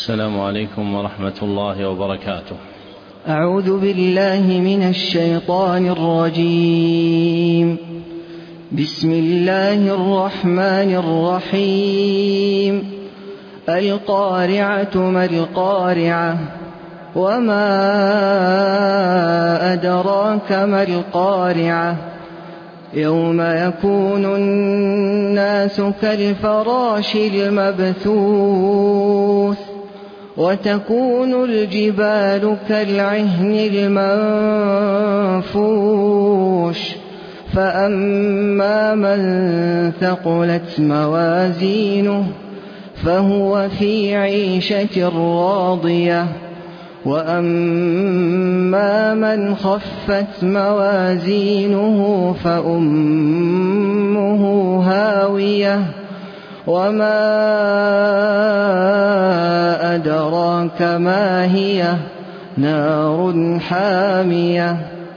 السلام عليكم ورحمة الله وبركاته. أعوذ بالله من الشيطان الرجيم. بسم الله الرحمن الرحيم. القارعة ما القارعة وما أدراك ما القارعة يوم يكون الناس كالفراش المبثوث وتكون الجبال كالعهن المنفوش فأما من ثقلت موازينه فهو في عيشة راضية وأما من خفت موازينه فأمه هاوية وما أدراك ما هي نار حامية.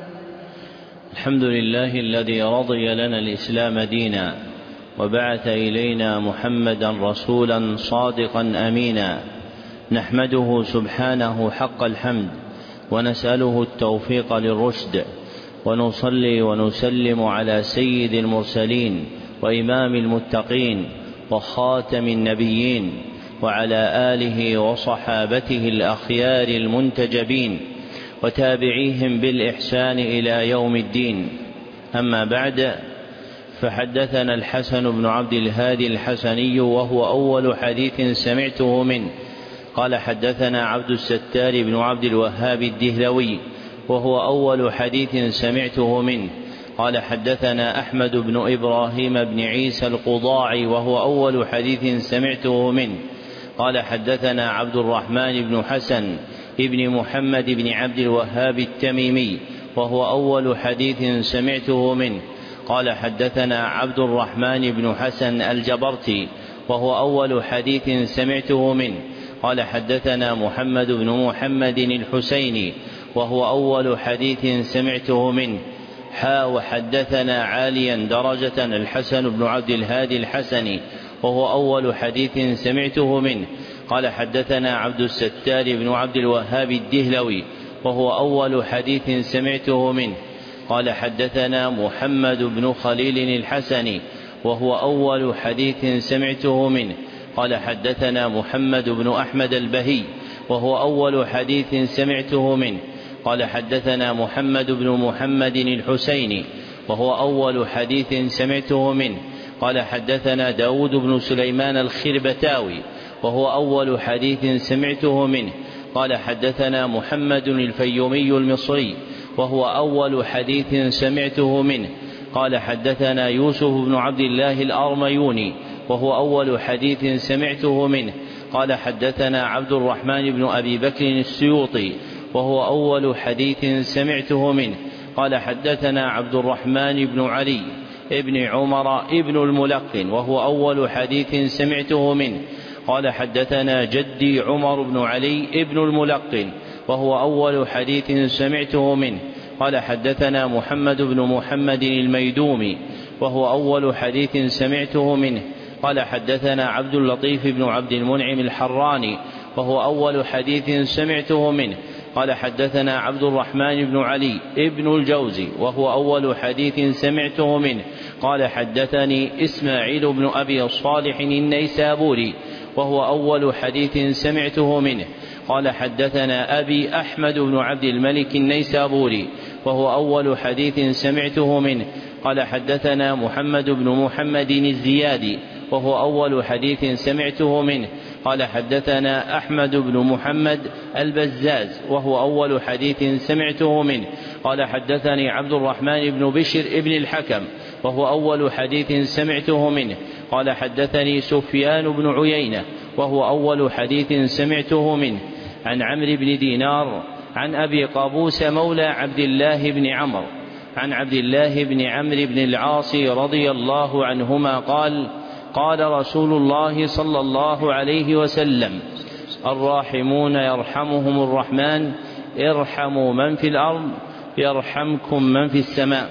الحمد لله الذي رضي لنا الإسلام دينا وبعث إلينا محمدا رسولا صادقا أمينا، نحمده سبحانه حق الحمد ونسأله التوفيق للرشد، ونصلي ونسلم على سيد المرسلين وإمام المتقين وخاتم النبيين وعلى آله وصحابته الأخيار المنتجبين وتابعيهم بالإحسان إلى يوم الدين. أما بعد، فحدثنا الحسن بن عبد الهادي الحسني وهو أول حديث سمعته منه قال حدثنا عبد الستار بن عبد الوهاب الدهلوي وهو أول حديث سمعته منه قال حدثنا أحمد بن إبراهيم بن عيسى القضاعي وهو أول حديث سمعته منه قال حدثنا عبد الرحمن بن حسن ابن محمد بن عبد الوهاب التميمي وهو أول حديث سمعته منه قال حدثنا عبد الرحمن بن حسن الجبرتي وهو أول حديث سمعته منه قال حدثنا محمد بن محمد الحسيني وهو أول حديث سمعته منه وحدثنا عاليا درجة الحسن بن عبد الهادي الحسني وهو أول حديث سمعته منه قال حدثنا عبد الستار بن عبد الوهاب الدهلوي وهو أول حديث سمعته منه قال حدثنا محمد بن خليل الحسني وهو أول حديث سمعته منه قال حدثنا محمد بن أحمد البهي وهو أول حديث سمعته منه قال حدثنا محمد بن محمد الحسيني وهو أول حديث سمعته منه قال حدثنا داود بن سليمان الخربتاوي وهو أول حديث سمعته منه قال حدثنا محمد الفيومي المصري وهو أول حديث سمعته منه قال حدثنا يوسف بن عبد الله الأرميوني وهو أول حديث سمعته منه قال حدثنا عبد الرحمن بن أبي بكر السيوطي وهو أول حديث سمعته منه قال حدثنا عبد الرحمن بن علي ابن عمر ابن الملقن وهو أول حديث سمعته منه قال حدثنا جدي عمر بن علي ابن الملقن وهو أول حديث سمعته منه قال حدثنا محمد بن محمد الميدومي وهو أول حديث سمعته منه قال حدثنا عبد اللطيف بن عبد المنعم الحراني وهو أول حديث سمعته منه قال حدثنا عبد الرحمن بن علي ابن الجوزي وهو أول حديث سمعته منه قال حدثني إسماعيل بن أبي صالح النيسابوري وهو أول حديث سمعته منه قال حدثنا أبي أحمد بن عبد الملك النيسابوري وهو أول حديث سمعته منه قال حدثنا محمد بن محمد الزيادي وهو أول حديث سمعته منه قال حدثنا أحمد بن محمد البزاز وهو أول حديث سمعته منه قال حدثني عبد الرحمن بن بشر ابن الحكم وهو أول حديث سمعته منه قال حدثني سفيان بن عيينة وهو أول حديث سمعته منه عن عمرو بن دينار عن أبي قابوس مولى عبد الله بن عمرو عن عبد الله بن عمرو بن العاص رضي الله عنهما قال قال رسول الله صلى الله عليه وسلم الراحمون يرحمهم الرحمن ارحموا من في الأرض يرحمكم من في السماء.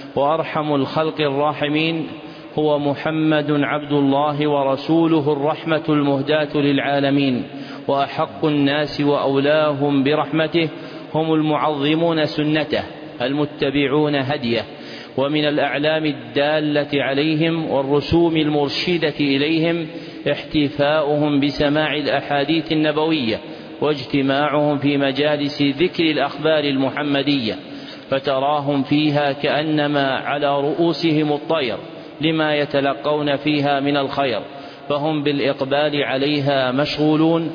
وأرحم الخلق الراحمين هو محمد عبد الله ورسوله الرحمة المهداة للعالمين وأحق الناس وأولاهم برحمته هم المعظمون سنته المتبعون هديه. ومن الأعلام الدالة عليهم والرسوم المرشدة إليهم احتفاؤهم بسماع الأحاديث النبوية واجتماعهم في مجالس ذكر الأخبار المحمدية، فتراهم فيها كأنما على رؤوسهم الطير لما يتلقون فيها من الخير، فهم بالإقبال عليها مشغولون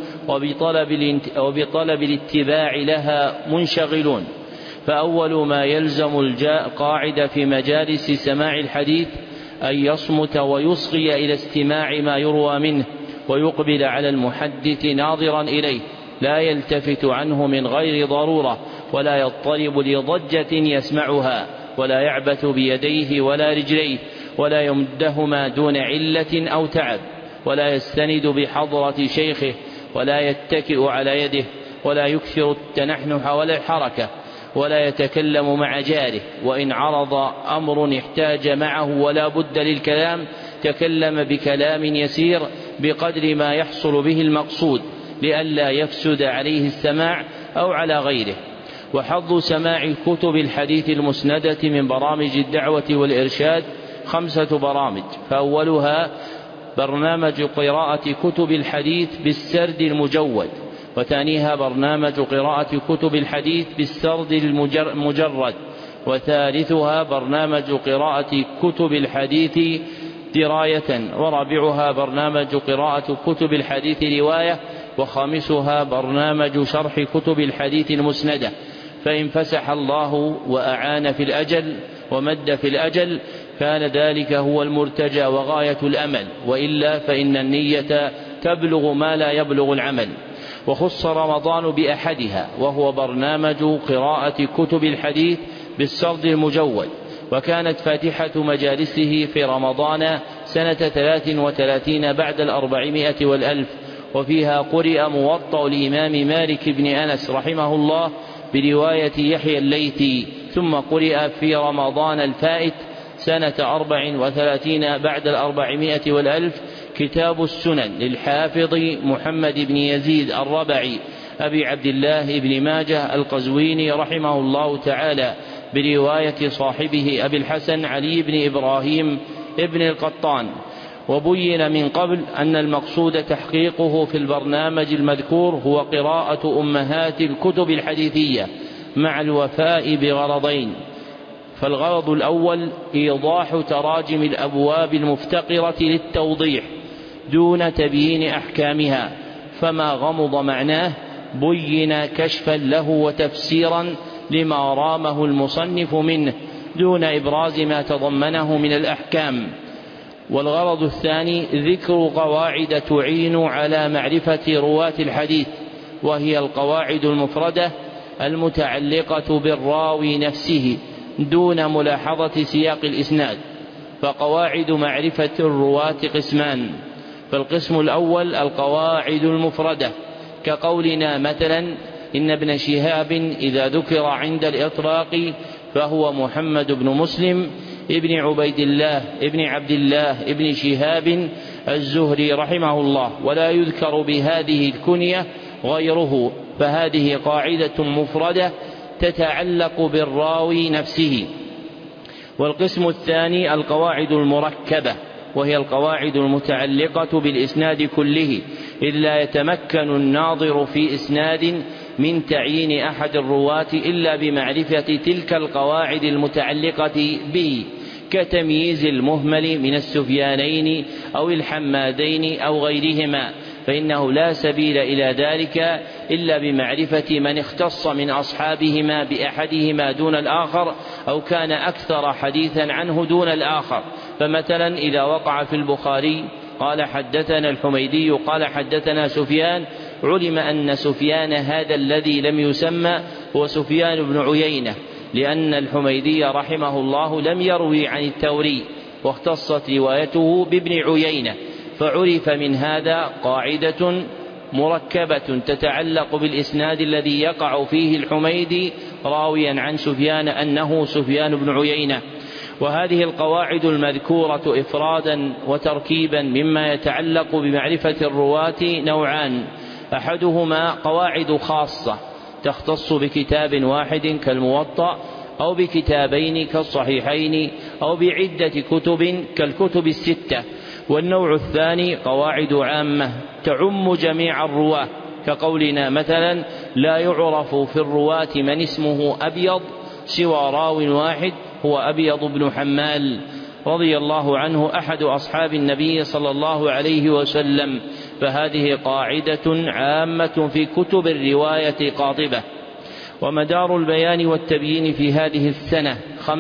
وبطلب الاتباع لها منشغلون. فأول ما يلزم القاعدة في مجالس سماع الحديث أن يصمت ويصغي إلى استماع ما يروى منه، ويقبل على المحدث ناظرا إليه، لا يلتفت عنه من غير ضرورة، ولا يضطرب لضجة يسمعها، ولا يعبث بيديه ولا رجليه، ولا يمدهما دون علة أو تعب، ولا يستند بحضرة شيخه، ولا يتكئ على يده، ولا يكثر التنحنح ولا الحركة، ولا يتكلم مع جاره، وإن عرض أمر احتاج معه ولا بد للكلام تكلم بكلام يسير بقدر ما يحصل به المقصود، لئلا يفسد عليه السماع أو على غيره. وحظ سماع كتب الحديث المسندة من برامج الدعوة والإرشاد 5 برامج، فأولها برنامج قراءة كتب الحديث بالسرد المجود، وثانيها برنامج قراءة كتب الحديث بالسرد المجرد، وثالثها برنامج قراءة كتب الحديث دراية، ورابعها برنامج قراءة كتب الحديث رواية، وخامسها برنامج شرح كتب الحديث المسندة. فإن فسح الله وأعان في الأجل ومد في الأجل كان ذلك هو المرتجى وغاية الأمل، وإلا فإن النية تبلغ ما لا يبلغ العمل. وخص رمضان بأحدها، وهو برنامج قراءة كتب الحديث بالسرد المجود، وكانت فاتحة مجالسه في رمضان سنة 33 بعد 400 والألف، وفيها قرئ موطأ الإمام مالك بن أنس رحمه الله برواية يحيى الليثي، ثم قرئ في رمضان الفائت سنة 34 بعد 400 والألف كتاب السنن للحافظ محمد بن يزيد الربعي أبي عبد الله بن ماجه القزويني رحمه الله تعالى برواية صاحبه أبي الحسن علي بن إبراهيم ابن القطان. وبين من قبل أن المقصود تحقيقه في البرنامج المذكور هو قراءة أمهات الكتب الحديثية مع الوفاء بغرضين. فالغرض الأول إيضاح تراجم الأبواب المفتقرة للتوضيح دون تبيين أحكامها، فما غمض معناه بين كشفا له وتفسيرا لما رامه المصنف منه دون إبراز ما تضمنه من الأحكام. والغرض الثاني ذكر قواعد تعين على معرفة رواة الحديث، وهي القواعد المفردة المتعلقة بالراوي نفسه دون ملاحظة سياق الإسناد. فقواعد معرفة الرواة قسمان، فالقسم الأول القواعد المفردة، كقولنا مثلا إن ابن شهاب إذا ذكر عند الإطلاق فهو محمد بن مسلم ابن عبيد الله ابن عبد الله ابن شهاب الزهري رحمه الله، ولا يذكر بهذه الكنية غيره، فهذه قاعدة مفردة تتعلق بالراوي نفسه. والقسم الثاني القواعد المركبة، وهي القواعد المتعلقة بالإسناد كله، إذ لا يتمكن الناظر في إسناد من تعيين أحد الرواة إلا بمعرفة تلك القواعد المتعلقة به، كتمييز المهمل من السفيانين أو الحمادين أو غيرهما، فإنه لا سبيل إلى ذلك إلا بمعرفة من اختص من أصحابهما بأحدهما دون الآخر، أو كان أكثر حديثا عنه دون الآخر. فمثلا إذا وقع في البخاري قال حدثنا الحميدي قال حدثنا سفيان، علم أن سفيان هذا الذي لم يسمى هو سفيان بن عيينة، لأن الحميدي رحمه الله لم يروي عن الثوري، واختصت روايته بابن عيينة، فعرف من هذا قاعدة مركبة تتعلق بالإسناد الذي يقع فيه الحميدي راويا عن سفيان أنه سفيان بن عيينة. وهذه القواعد المذكورة إفرادا وتركيبا مما يتعلق بمعرفة الرواة نوعان: أحدهما قواعد خاصة تختص بكتاب واحد كالموطأ، أو بكتابين كالصحيحين، أو بعدة كتب كالكتب الستة. والنوع الثاني قواعد عامة تعم جميع الرواة، كقولنا مثلا: لا يعرف في الرواة من اسمه أبيض سوى راو واحد هو أبيض بن حمال رضي الله عنه أحد أصحاب النبي صلى الله عليه وسلم. فهذه قاعدة عامة في كتب الرواية قاطبة. ومدار البيان والتبيين في هذه السنة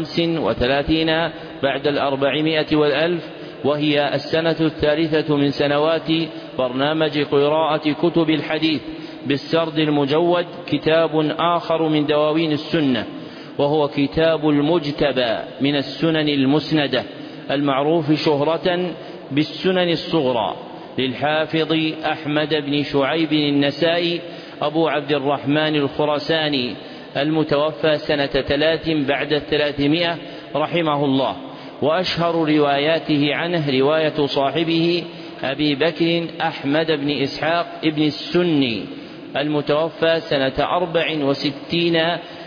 35 بعد 400 والألف، وهي السنة 3 من سنوات برنامج قراءة كتب الحديث بالسرد المجود، كتاب آخر من دواوين السنة، وهو كتاب المجتبى من السنن المسندة المعروف شهرة بالسنن الصغرى للحافظ أحمد بن شعيب النسائي أبو عبد الرحمن الخراساني المتوفى سنة 3 بعد 300 رحمه الله. وأشهر رواياته عنه رواية صاحبه أبي بكر أحمد بن إسحاق ابن السني المتوفى سنة 64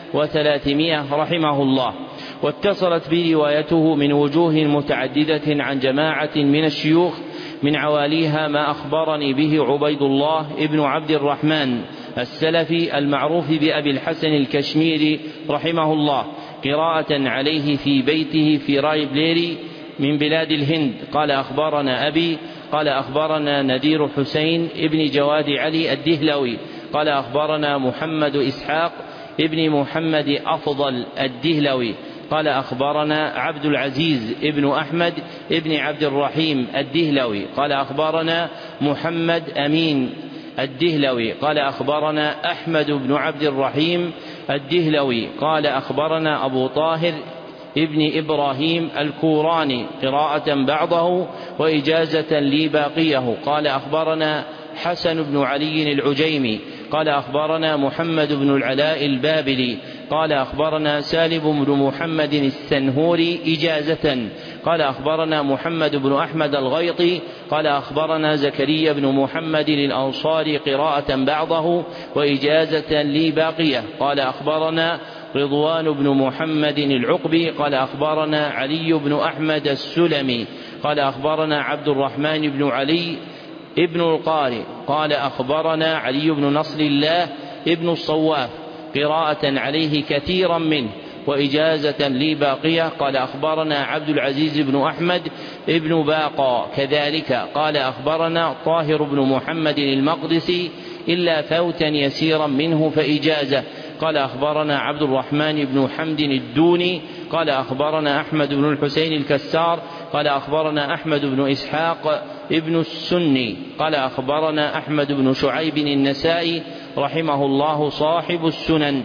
و300 رحمه الله. واتصلت بروايته من وجوه متعددة عن جماعة من الشيوخ، من عواليها ما أخبرني به عبيد الله ابن عبد الرحمن السلفي المعروف بأبي الحسن الكشميري رحمه الله، قراءة عليه في بيته في راي بليري من بلاد الهند. قال أخبرنا أبي قال أخبرنا ندير حسين ابن جواد علي الدهلوي قال أخبرنا محمد إسحاق ابن محمد أفضل الدهلوي قال أخبرنا عبد العزيز ابن أحمد ابن عبد الرحيم الدهلوي قال أخبرنا محمد أمين الدهلوي قال أخبرنا أحمد بن عبد الرحيم الدهلوي قال أخبرنا أبو طاهر ابن إبراهيم الكوراني قراءة بعضه وإجازة لي باقيه قال أخبرنا حسن بن علي العجيمي قال أخبرنا محمد بن العلاء البابلي قال أخبرنا سالم بن محمد السنهوري إجازة قال أخبرنا محمد بن أحمد الغيطي قال أخبرنا زكريا بن محمد الأنصاري قراءة بعضه وإجازة لي باقية قال أخبرنا رضوان بن محمد العقبي قال أخبرنا علي بن أحمد السلمي قال أخبرنا عبد الرحمن بن علي ابن القاري قال أخبرنا علي بن نصر الله ابن الصواف قراءة عليه كثيرا منه وإجازة لي باقية قال أخبرنا عبد العزيز بن أحمد ابن باقى كذلك قال أخبرنا طاهر بن محمد المقدسي إلا فوتا يسيرا منه فإجازة قال أخبرنا عبد الرحمن بن حمد الدوني قال أخبرنا أحمد بن الحسين الكسار قال أخبرنا أحمد بن إسحاق ابن السني قال أخبرنا أحمد بن شعيب النسائي رحمه الله صاحب السنن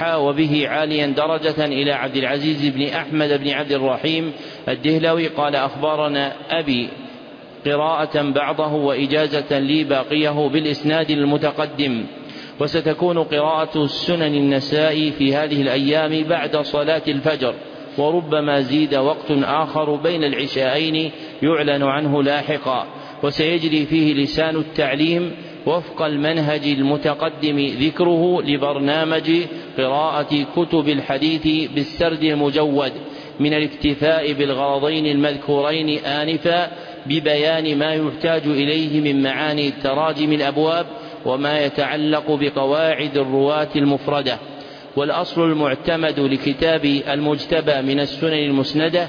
وبه عاليا درجة إلى عبد العزيز بن أحمد بن عبد الرحيم الدهلوي قال أخبرنا أبي قراءة بعضه وإجازة لي باقيه بالإسناد المتقدم. وستكون قراءة السنن النسائي في هذه الأيام بعد صلاة الفجر، وربما زيد وقت آخر بين العشاءين يعلن عنه لاحقا، وسيجري فيه لسان التعليم وفق المنهج المتقدم ذكره لبرنامج قراءة كتب الحديث بالسرد المجود من الاكتفاء بالغرضين المذكورين آنفا ببيان ما يحتاج إليه من معاني تراجم الأبواب وما يتعلق بقواعد الرواة المفردة. والأصل المعتمد لكتاب المجتبى من السنن المسندة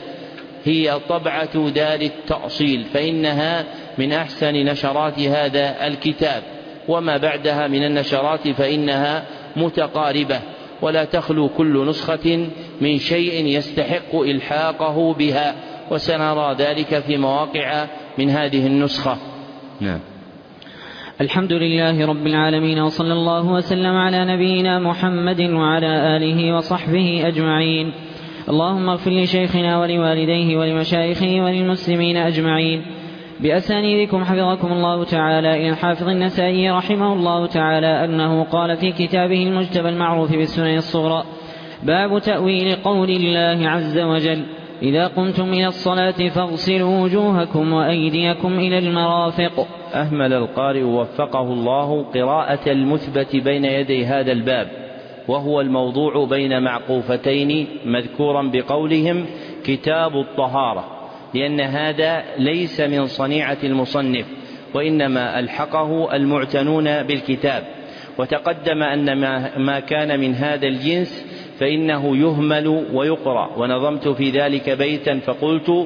هي طبعة دار التأصيل، فإنها من أحسن نشرات هذا الكتاب، وما بعدها من النشرات فإنها متقاربة ولا تخلو كل نسخة من شيء يستحق إلحاقه بها، وسنرى ذلك في مواقع من هذه النسخة. نعم. الحمد لله رب العالمين، وصلى الله وسلم على نبينا محمد وعلى آله وصحبه أجمعين. اللهم اغفر لشيخنا ولوالديه ولمشايخه وللمسلمين أجمعين. بأسانيدكم حفظكم الله تعالى إلى الحافظ النسائي رحمه الله تعالى أنه قال في كتابه المجتبى المعروف بالسنن الصغرى: باب تأويل قول الله عز وجل: إذا قمتم إلى الصلاة فاغسلوا وجوهكم وأيديكم إلى المرافق. أهمل القارئ وفقه الله قراءة المثبت بين يدي هذا الباب، وهو الموضوع بين معقوفتين مذكورا بقولهم كتاب الطهارة، لأن هذا ليس من صنيعة المصنف، وإنما ألحقه المعتنون بالكتاب. وتقدم أن ما كان من هذا الجنس فإنه يهمل ويقرأ، ونظمت في ذلك بيتا فقلت: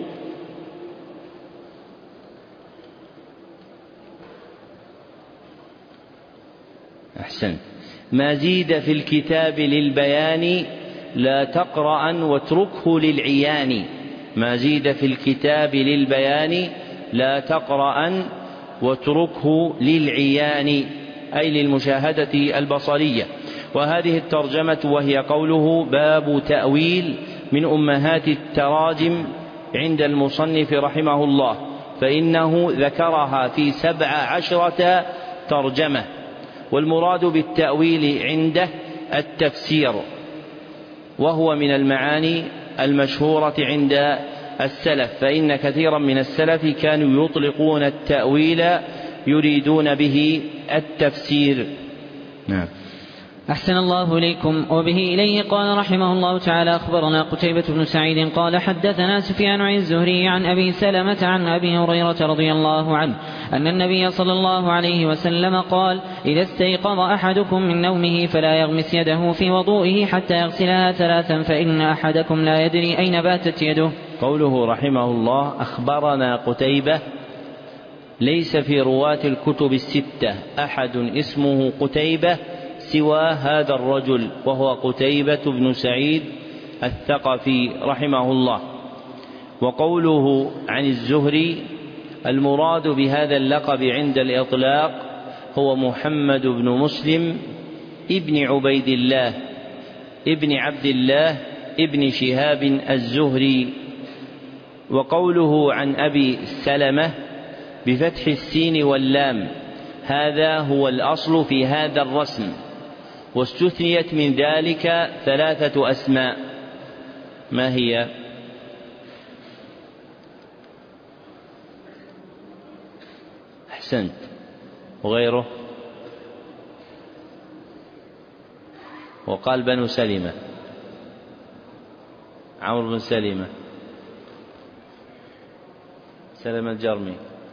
أحسنت، ما زيد في الكتاب للبيان لا تقرأ واتركه للعيان. ما زيد في الكتاب للبيان لا تقرأ واتركه للعيان، أي للمشاهدة البصرية. وهذه الترجمة وهي قوله باب تأويل من أمهات التراجم عند المصنف رحمه الله، فإنه ذكرها في 17 ترجمة، والمراد بالتأويل عنده التفسير، وهو من المعاني المشهورة عند السلف، فإن كثيرا من السلف كانوا يطلقون التأويل يريدون به التفسير. نعم. أحسن الله إليكم. وبه إليه قال رحمه الله تعالى: أخبرنا قتيبة بن سعيد قال حدثنا سفيان عن الزهري عن أبي سلمة عن أبي هريرة رضي الله عنه أن النبي صلى الله عليه وسلم قال: إذا استيقظ أحدكم من نومه فلا يغمس يده في وضوئه حتى يغسلها 3 فإن أحدكم لا يدري أين باتت يده. قوله رحمه الله أخبرنا قتيبة، ليس في رواة الكتب 6 أحد اسمه قتيبة سوى هذا الرجل، وهو قتيبة بن سعيد الثقفي رحمه الله. وقوله عن الزهري المراد بهذا اللقب عند الإطلاق هو محمد بن مسلم ابن عبيد الله ابن عبد الله ابن شهاب الزهري. وقوله عن أبي سلمة بفتح السين واللام، هذا هو الأصل في هذا الرسم، واستثنيت من ذلك 3 أسماء. ما هي؟ أحسنت. وغيره؟ وقال بنو سلمة، عمرو بن سلمة، سلم الجرمي،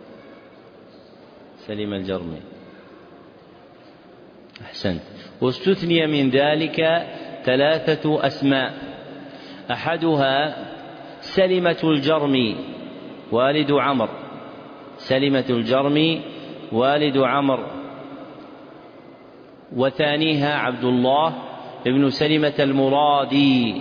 سلم الجرمي. أحسنت. واستثني من ذلك 3 أسماء، أحدها سلمة الجرمي والد عمرو، سلمة الجرمي والد عمرو، وثانيها عبد الله ابن سلمة المرادي،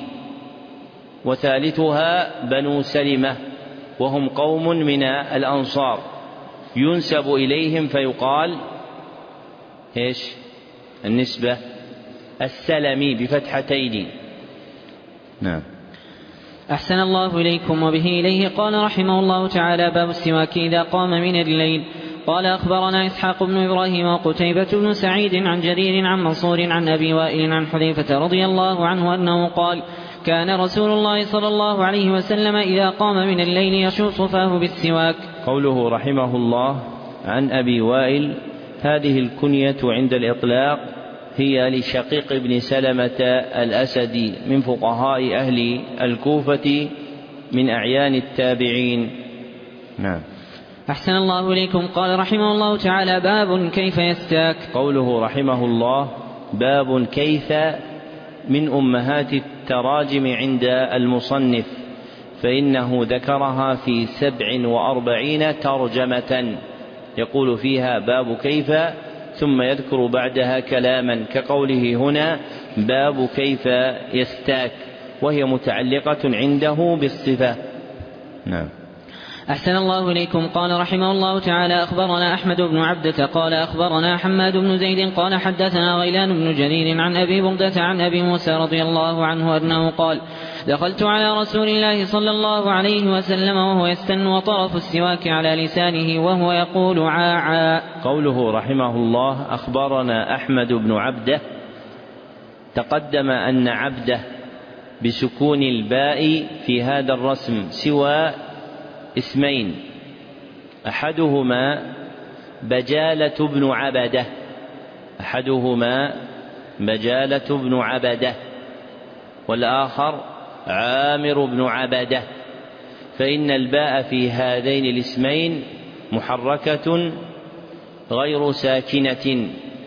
وثالثها بنو سلمة، وهم قوم من الأنصار ينسب إليهم فيقال إيش النسبة؟ السلمي بفتحتين. نعم. أحسن الله إليكم. وبه إليه قال رحمه الله تعالى: باب السواك إذا قام من الليل. قال أخبرنا إسحاق بن إبراهيم وقتيبة بن سعيد عن جرير عن منصور عن أبي وائل عن حذيفة رضي الله عنه أنه قال: كان رسول الله صلى الله عليه وسلم إذا قام من الليل يشوص فاه بالسواك. قوله رحمه الله عن أبي وائل، هذه الكنية عند الإطلاق هي لشقيق بن سلمة الأسدي من فقهاء أهل الكوفة من أعيان التابعين. نعم. أحسن الله إليكم. قال رحمه الله تعالى: باب كيف يستاك. قوله رحمه الله باب كيف من أمهات التراجم عند المصنف، فإنه ذكرها في 47 ترجمة يقول فيها باب كيف، ثم يذكر بعدها كلاما كقوله هنا باب كيف يستاك، وهي متعلقة عنده بالصفة. نعم. أحسن الله إليكم. قال رحمه الله تعالى: أخبرنا أحمد بن عبدة قال أخبرنا حماد بن زيد قال حدثنا غيلان بن جرير عن أبي بردة عن أبي موسى رضي الله عنه أنه قال: دخلت على رسول الله صلى الله عليه وسلم وهو يستن وطرف السواك على لسانه وهو يقول عاعا. قوله رحمه الله أخبرنا أحمد بن عبدة، تقدم أن عبده بسكون الباء في هذا الرسم سوى اسمين، أحدهما بجالة بن عبدة والآخر عامر بن عبدة، فإن الباء في هذين الاسمين محركة غير ساكنة،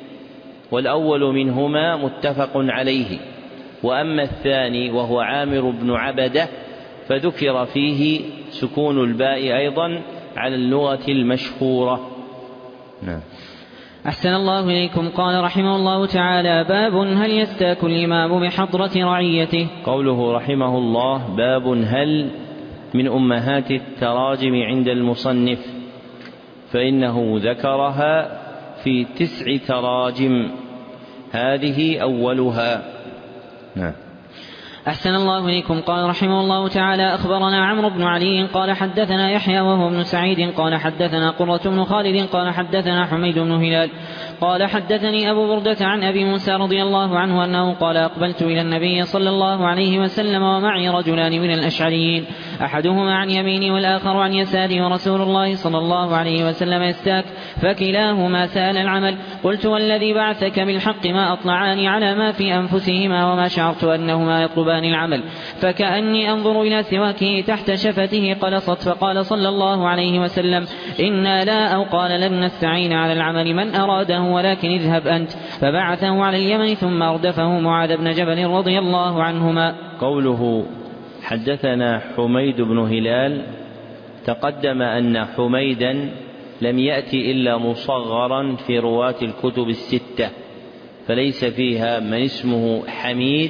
والأول منهما متفق عليه، وأما الثاني وهو عامر بن عبدة فذكر فيه سكون الباء أيضا على اللغة المشهورة. نعم. أحسن الله إليكم. قال رحمه الله تعالى: باب هل يستاك الإمام بحضرة رعيته. قوله رحمه الله: باب هل من أمهات التراجم عند المصنف، فإنه ذكرها في 9 تراجم، هذه أولها. نعم. أحسن الله إليكم. قال رحمه الله تعالى: أخبرنا عمرو بن علي قال حدثنا يحيى وهو ابن سعيد قال حدثنا قرة بن خالد قال حدثنا حميد بن هلال قال حدثني أبو بردة عن أبي موسى رضي الله عنه أنه قال: أقبلت إلى النبي صلى الله عليه وسلم ومعي رجلان من الأشعريين، أحدهما عن يميني والآخر عن يساري، ورسول الله صلى الله عليه وسلم يستاك، فكلاهما سأل العمل. قلت: والذي بعثك بالحق ما أطلعان على ما في أنفسهما وما شعرت أنهما يطلبان العمل، فكأني أنظر إلى سواكه تحت شفته قلصت. فقال صلى الله عليه وسلم: إنا لا أو قال لن نستعين على العمل من أراده، ولكن اذهب أنت. فبعثه على اليمن ثم أردفه معاذ بن جبل رضي الله عنهما. قوله حدثنا حميد بن هلال، تقدم أن حميدا لم يأتي إلا مصغرا في رواة الكتب 6، فليس فيها من اسمه حميد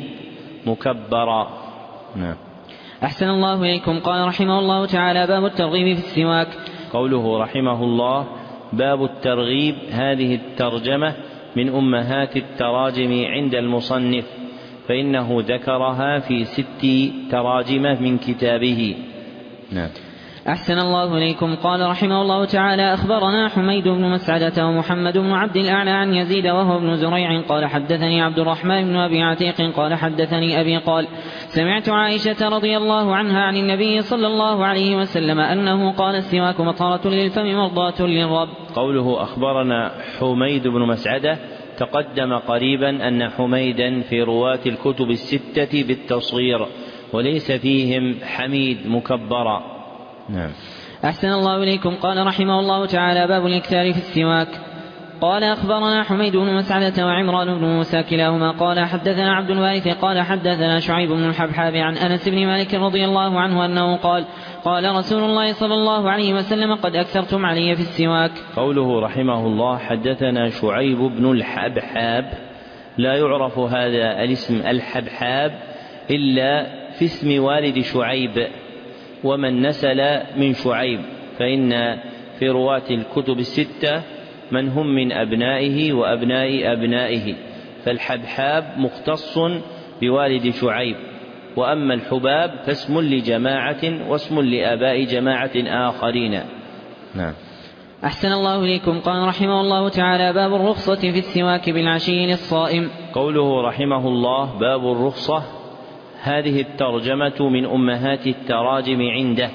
مكبرا. نعم. أحسن الله إليكم. قال رحمه الله تعالى: باب الترغيب في السواك. قوله رحمه الله: باب الترغيب، هذه الترجمة من أمهات التراجم عند المصنف، فإنه ذكرها في 6 تراجم من كتابه. نعم. أحسن الله إليكم. قال رحمه الله تعالى: أخبرنا حميد بن مسعدة ومحمد بن عبد الأعلى عن يزيد وهو ابن زريع قال حدثني عبد الرحمن بن أبي عتيق قال حدثني أبي قال: سمعت عائشة رضي الله عنها عن النبي صلى الله عليه وسلم أنه قال: السواك مطهرة للفم مرضاة للرب. قوله أخبرنا حميد بن مسعدة، تقدم قريبا أن حميدا في رواة الكتب 6 بالتصغير، وليس فيهم حميد مكبرا. نعم. أحسن الله إليكم. قال رحمه الله تعالى: باب الإكثار في السواك. قال: أخبرنا حميد بن مسعدة وعمران بن موسى كلاهما قال حدثنا عبد الوارث قال حدثنا شعيب بن الحبحاب عن أنس بن مالك رضي الله عنه أنه قال: قال رسول الله صلى الله عليه وسلم: قد أكثرتم علي في السواك. قوله رحمه الله: حدثنا شعيب بن الحبحاب، لا يعرف هذا الاسم الحبحاب إلا في اسم والد شعيب ومن نسل من شعيب، فإن في رواة الكتب 6 من هم من أبنائه وأبناء أبنائه، فالحبحاب مختص بوالد شعيب، وأما الحباب فاسم لجماعة واسم لآباء جماعة آخرين. نعم. أحسن الله إليكم. قال رحمه الله تعالى: باب الرخصة في السواك بالعشي للصائم. قوله رحمه الله: باب الرخصة، هذه الترجمة من أمهات التراجم عنده،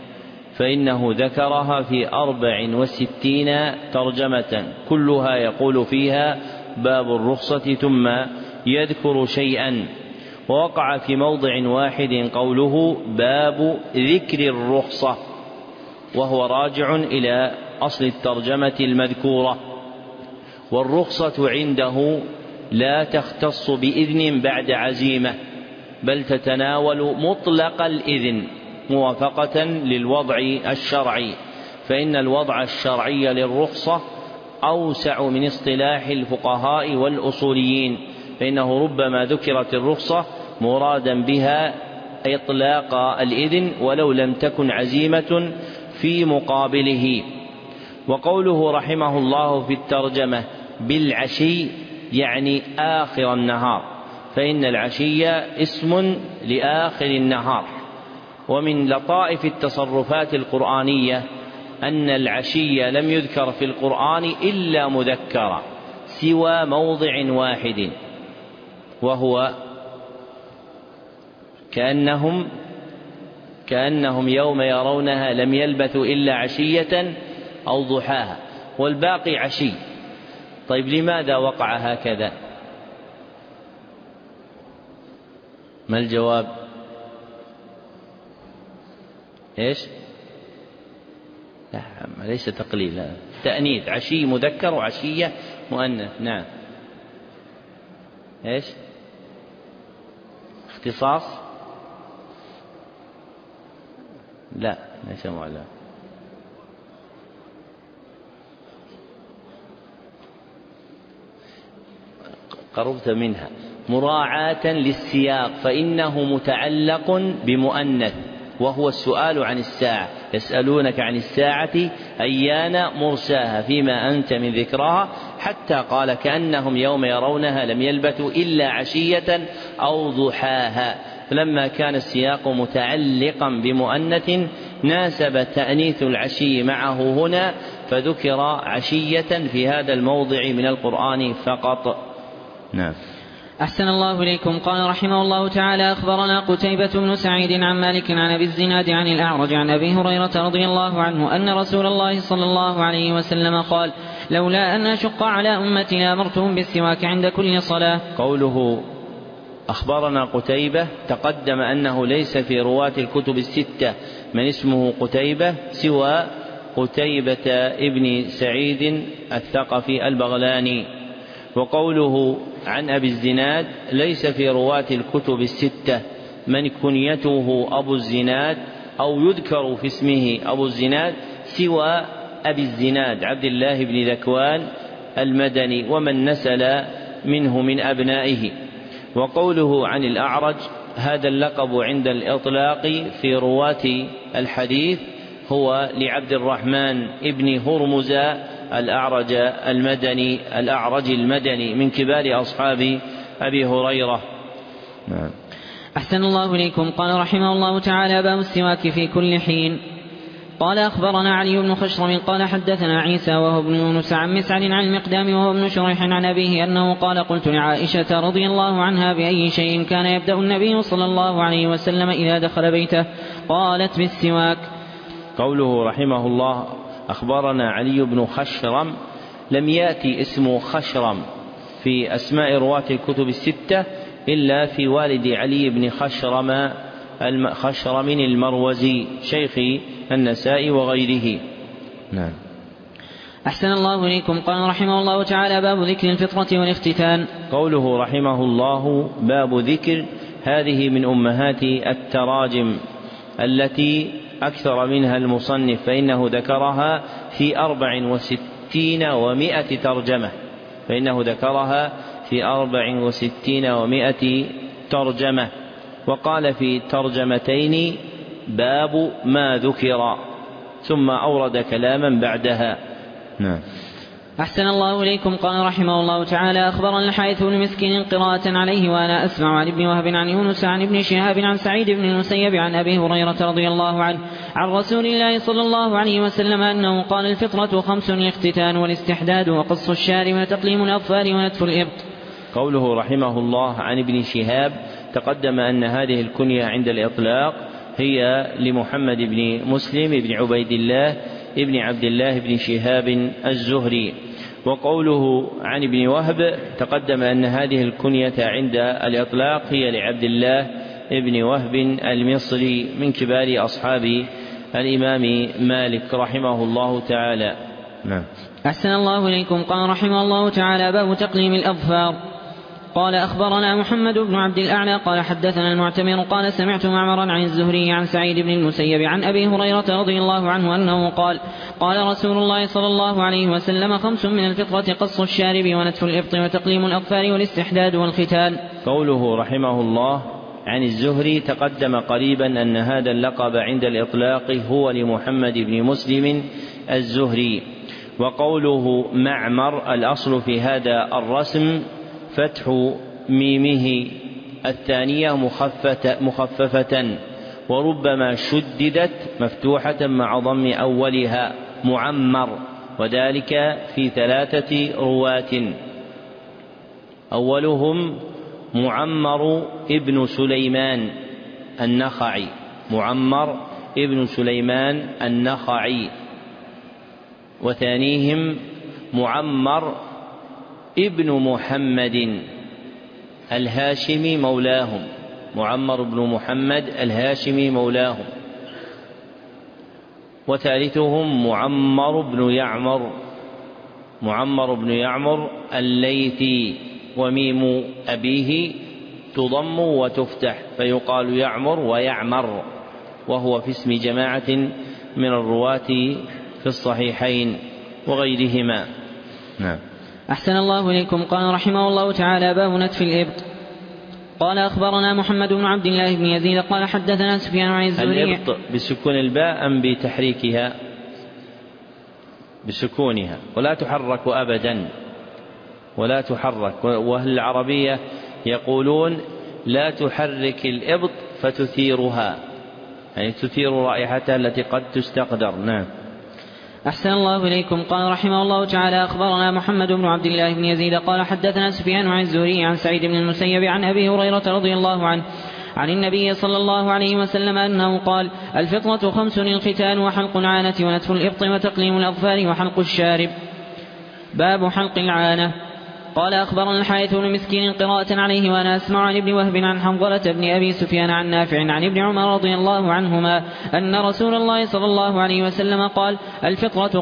فإنه ذكرها في 64 ترجمة كلها يقول فيها باب الرخصة ثم يذكر شيئا، ووقع في موضع واحد قوله باب ذكر الرخصة، وهو راجع إلى أصل الترجمة المذكورة. والرخصة عنده لا تختص بإذن بعد عزيمة، بل تتناول مطلق الإذن موافقة للوضع الشرعي، فإن الوضع الشرعي للرخصة أوسع من اصطلاح الفقهاء والأصوليين، فإنه ربما ذكرت الرخصة مرادا بها إطلاق الإذن ولو لم تكن عزيمة في مقابله. وقوله رحمه الله في الترجمة بالعشي يعني آخر النهار، فإن العشي اسم لآخر النهار. ومن لطائف التصرفات القرآنية أن العشي لم يذكر في القرآن إلا مذكرا سوى موضع واحد، وهو كأنهم يوم يرونها لم يلبثوا إلا عشية أو ضحاها، والباقي عشي. طيب لماذا وقع هكذا؟ ما الجواب؟ إيش؟ لا ليس تقليل، تأنيث، عشي مذكر وعشية مؤنث. نعم. إيش؟ اختصاص؟ لا ليس معلم. قربت منها. مراعاة للسياق، فإنه متعلق بمؤنث وهو السؤال عن الساعة. يسألونك عن الساعة أيان مرساها فيما أنت من ذكراها، حتى قال كأنهم يوم يرونها لم يلبثوا إلا عشية أو ضحاها. فلما كان السياق متعلقا بمؤنث ناسب تأنيث العشي معه هنا، فذكر عشية في هذا الموضع من القرآن فقط. نعم. أحسن الله إليكم. قال رحمه الله تعالى: أخبرنا قتيبة بن سعيد عن مالك عن أبي الزناد عن الأعرج عن أبي هريرة رضي الله عنه أن رسول الله صلى الله عليه وسلم قال: لولا أن أشق على أمتي لأمرتهم بالسواك عند كل صلاة. قوله أخبرنا قتيبة تقدم أنه ليس في رواة الكتب الستة من اسمه قتيبة سوى قتيبة ابن سعيد الثقفي البغلاني. وقوله عن أبي الزناد ليس في رواة الكتب الستة من كنيته أبو الزناد أو يذكر في اسمه أبو الزناد سوى أبي الزناد عبد الله بن ذكوان المدني ومن نسل منه من أبنائه. وقوله عن الأعرج هذا اللقب عند الإطلاق في رواة الحديث هو لعبد الرحمن ابن هرمز الأعرج المدني من كبار أصحاب أبي هريرة. نعم. أحسن الله إليكم. قال رحمه الله تعالى: باب السواك في كل حين. قال أخبرنا علي بن خشرم قال حدثنا عيسى وهو ابن يونس عن مسعد عن المقدام وهو ابن شريح عن أبيه أنه قال: قلت لعائشة رضي الله عنها: بأي شيء كان يبدأ النبي صلى الله عليه وسلم إذا دخل بيته؟ قالت: بالسواك. قوله رحمه الله أخبرنا علي بن خشرم، لم يأتي اسم خشرم في أسماء رواة الكتب الستة إلا في والد علي بن خشرم المروزي شيخ النسائي وغيره. نعم. أحسن الله إليكم. قال رحمه الله تعالى: باب ذكر الفطرة والاختتان. قوله رحمه الله باب ذكر، هذه من أمهات التراجم التي أكثر منها المصنف، فإنه ذكرها في 64 و100 ترجمة، وقال في ترجمتين باب ما ذكر، ثم أورد كلاما بعدها. نعم. أحسن الله إليكم. قال رحمه الله تعالى: أخبرنا الحارث بن مسكين قراءة عليه وأنا أسمع عن ابن وهب عن يونس عن ابن شهاب عن سعيد بن المسيب عن أبي هريرة رضي الله عنه عن رسول الله صلى الله عليه وسلم أنه قال: الفطرة 5: الاختتان والاستحداد وقص الشارب وتقليم الأظفار ونتف الإبط. قوله رحمه الله عن ابن شهاب تقدم أن هذه الكنية عند الإطلاق هي لمحمد بن مسلم بن عبيد الله ابن عبد الله بن شهاب الزهري. وقوله عن ابن وهب تقدم أن هذه الكنية عند الإطلاق هي لعبد الله ابن وهب المصري من كبار أصحاب الإمام مالك رحمه الله تعالى. نعم. أحسن الله إليكم. قال رحمه الله تعالى: باب تقليم الأظفار. قال أخبرنا محمد بن عبد الأعلى قال حدثنا المعتمر قال: سمعت معمرا عن الزهري عن سعيد بن المسيب عن أبي هريرة رضي الله عنه أنه قال: قال رسول الله صلى الله عليه وسلم: 5 من الفطرة: قص الشارب ونتف الإبط وتقليم الأظفار والاستحداد والختان. قوله رحمه الله عن الزهري تقدم قريبا أن هذا اللقب عند الإطلاق هو لمحمد بن مسلم الزهري. وقوله معمر الأصل في هذا الرسم فتح ميمه الثانية مخففة، وربما شددت مفتوحة مع ضم أولها معمر، وذلك في 3 رواة: أولهم معمر ابن سليمان النخعي، معمر ابن سليمان النخعي، وثانيهم معمر ابن محمد الهاشمي مولاهم، معمر بن محمد الهاشمي مولاهم، وثالثهم معمر بن يعمر الليثي، وميم أبيه تضم وتفتح فيقال يعمر ويعمر، وهو في اسم جماعة من الرواة في الصحيحين وغيرهما. نعم. أحسن الله إليكم. قال رحمه الله تعالى: باب نتف الإبط. قال أخبرنا محمد بن عبد الله بن يزيد قال حدثنا سفيان عن الزهري. الإبط بسكون الباء أم بتحريكها؟ بسكونها، ولا تحرك أبدا، ولا تحرك. وأهل العربية يقولون لا تحرك الإبط فتثيرها، يعني تثير رائحتها التي قد تستقدر. نعم. أحسن الله إليكم. قال رحمه الله تعالى: أخبرنا محمد بن عبد الله بن يزيد قال حدثنا سفيان عن الزهري عن سعيد بن المسيب عن أبي هريرة رضي الله عنه عن النبي صلى الله عليه وسلم أنه قال: الفطرة 5: الختان وحلق العانة ونتف الإبط وتقليم الأظفار وحلق الشارب. باب حلق العانة. قال أخبرنا الحارث بن مسكين قراءة عليه وأنا أسمع عن ابن وهب عن حنظلة بن أبي سفيان عن نافع عن ابن عمر رضي الله عنهما أن رسول الله صلى الله عليه وسلم قال: الفطرة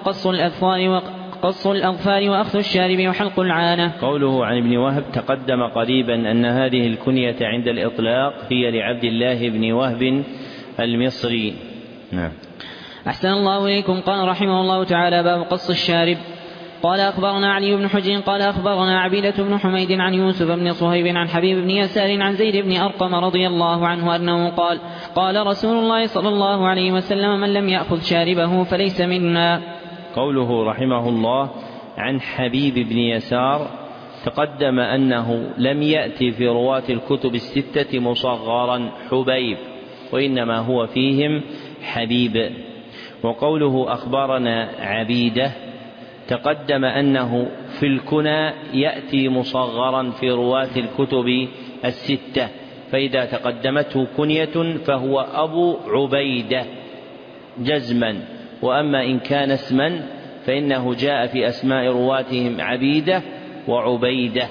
قص الأظفار وأخذ الشارب وحلق العانة. قوله عن ابن وهب تقدم قريبا أن هذه الكنية عند الإطلاق هي لعبد الله بن وهب المصري. نعم. أحسن الله إليكم. قال رحمه الله تعالى: باب قص الشارب. قال أخبرنا علي بن حجر قال أخبرنا عبيدة بن حميد عن يوسف بن صهيب عن حبيب بن يسار عن زيد بن أرقم رضي الله عنه أنه قال: قال رسول الله صلى الله عليه وسلم: من لم يأخذ شاربه فليس منا. قوله رحمه الله عن حبيب بن يسار تقدم أنه لم يأتي في رواة الكتب الستة مصغرا حبيب، وإنما هو فيهم حبيب. وقوله أخبرنا عبيدة تقدم أنه في الكنى يأتي مصغرا في رواة الكتب الستة، فإذا تقدمته كنية فهو أبو عبيدة جزما، وأما إن كان اسما فإنه جاء في أسماء رواتهم عبيدة وعبيدة،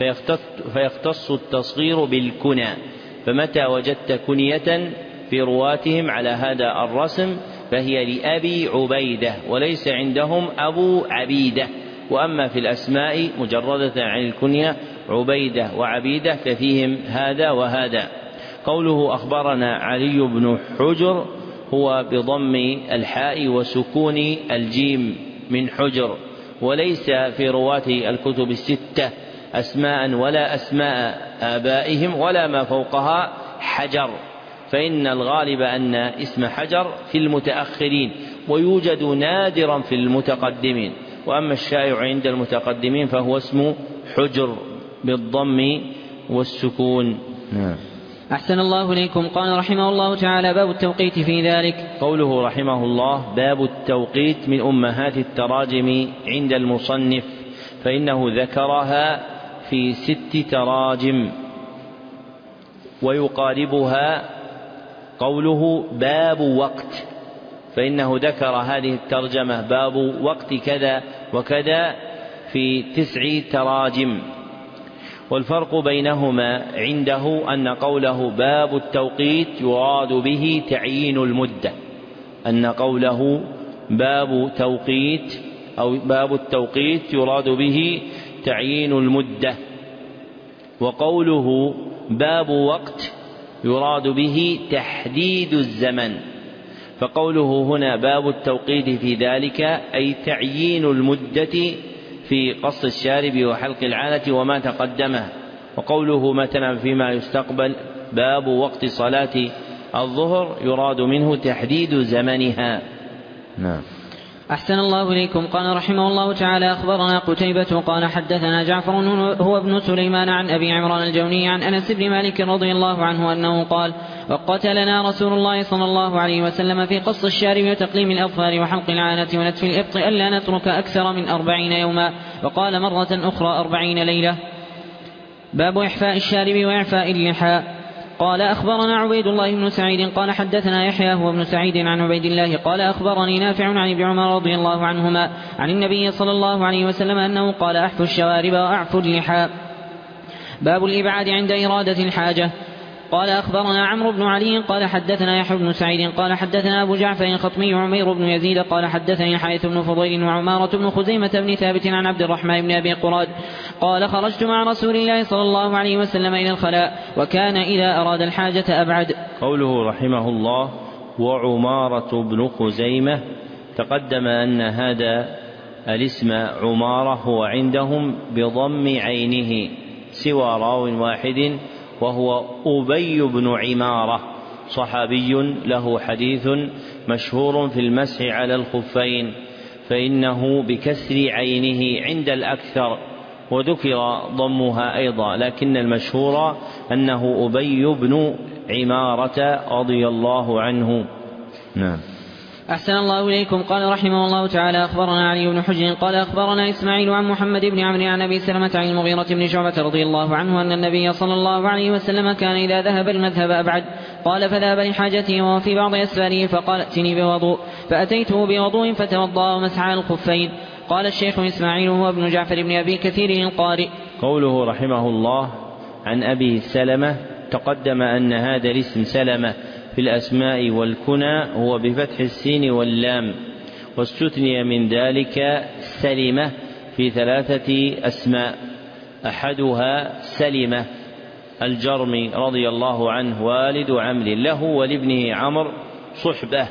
فيختص التصغير بالكنى. فمتى وجدت كنية في رواتهم على هذا الرسم فهي لأبي عبيدة وليس عندهم أبو عبيدة. وأما في الأسماء مجردة عن الكنية عبيدة وعبيدة ففيهم هذا وهذا. قوله أخبرنا علي بن حجر هو بضم الحاء وسكون الجيم من حجر، وليس في رواة الكتب الستة أسماء ولا أسماء آبائهم ولا ما فوقها حجر، فإن الغالب أن اسم حجر في المتأخرين ويوجد نادرا في المتقدمين، وأما الشائع عند المتقدمين فهو اسم حجر بالضم والسكون. أحسن الله إليكم. قال رحمه الله تعالى: باب التوقيت في ذلك. قوله رحمه الله باب التوقيت من أمهات التراجم عند المصنف، فإنه ذكرها في 6 تراجم، ويقاربها قوله باب وقت، فإنه ذكر هذه الترجمة باب وقت كذا وكذا في 9 تراجم. والفرق بينهما عنده أن قوله باب التوقيت يراد به تعيين المدة، أن قوله باب توقيت أو باب التوقيت يراد به تعيين المدة، وقوله باب وقت يراد به تحديد الزمن. فقوله هنا باب التوقيت في ذلك أي تعيين المدة في قص الشارب وحلق العانة وما تقدمه. وقوله مثلا فيما يستقبل باب وقت صلاة الظهر يراد منه تحديد زمنها. نعم. أحسن الله إليكم. قال رحمه الله تعالى: أخبرنا قتيبة قال حدثنا جعفر هو ابن سليمان عن أبي عمران الجوني عن أنس بن مالك رضي الله عنه أنه قال: وقتلنا رسول الله صلى الله عليه وسلم في قص الشارب وتقليم الأظفار وحلق العانة ونتف الإبط ألا نترك أكثر من 40 يوما، وقال مرة أخرى 40 ليلة. باب إحفاء الشارب وإعفاء اللحى. قال أخبرنا عبيد الله بن سعيد قال حدثنا يحيى هو ابن سعيد عن عبيد الله قال أخبرني نافع عن ابن عمر رضي الله عنهما عن النبي صلى الله عليه وسلم أنه قال أحفوا الشوارب وأعفوا اللحى. باب الإبعاد عند إرادة الحاجة. قال أخبرنا عمرو بن علي قال حدثنا يحيى بن سعيد قال حدثنا أبو جعفر الخطمي عمير بن يزيد قال حدثني الحارث بن فضيل وعمارة بن خزيمة بن ثابت عن عبد الرحمن بن أبي قراد قال خرجت مع رسول الله صلى الله عليه وسلم إلى الخلاء وكان إذا أراد الحاجة أبعد. قوله رحمه الله وعمارة بن خزيمة، تقدم أن هذا الاسم عمارة هو عندهم بضم عينه سوى راو واحد وهو أبي بن عمارة، صحابي له حديث مشهور في المسح على الخفين، فإنه بكسر عينه عند الأكثر، وذكر ضمها أيضا، لكن المشهور أنه أبي بن عمارة رضي الله عنه. نعم. أحسن الله إليكم. قال رحمه الله تعالى أخبرنا علي بن حجر قال أخبرنا إسماعيل عن محمد بن عمرو عن أبي سلمة عن المغيرة بن شعبة رضي الله عنه أن النبي صلى الله عليه وسلم كان إذا ذهب المذهب أبعد. قال فذهب لحاجته وفي بعض أسفاره فقال ائتني بوضوء، فأتيته بوضوء فتوضأ ومسح على الخفين. قال الشيخ إسماعيل هو ابن جعفر بن أبي كثير القارئ. قوله رحمه الله عن أبي سلمة، تقدم أن هذا الاسم سلمة في الأسماء والكنى هو بفتح السين واللام، واستثني من ذلك سلمة في 3 أسماء، أحدها سلمة الجرمي رضي الله عنه والد عمرو له ولابنه عمرو صحبة،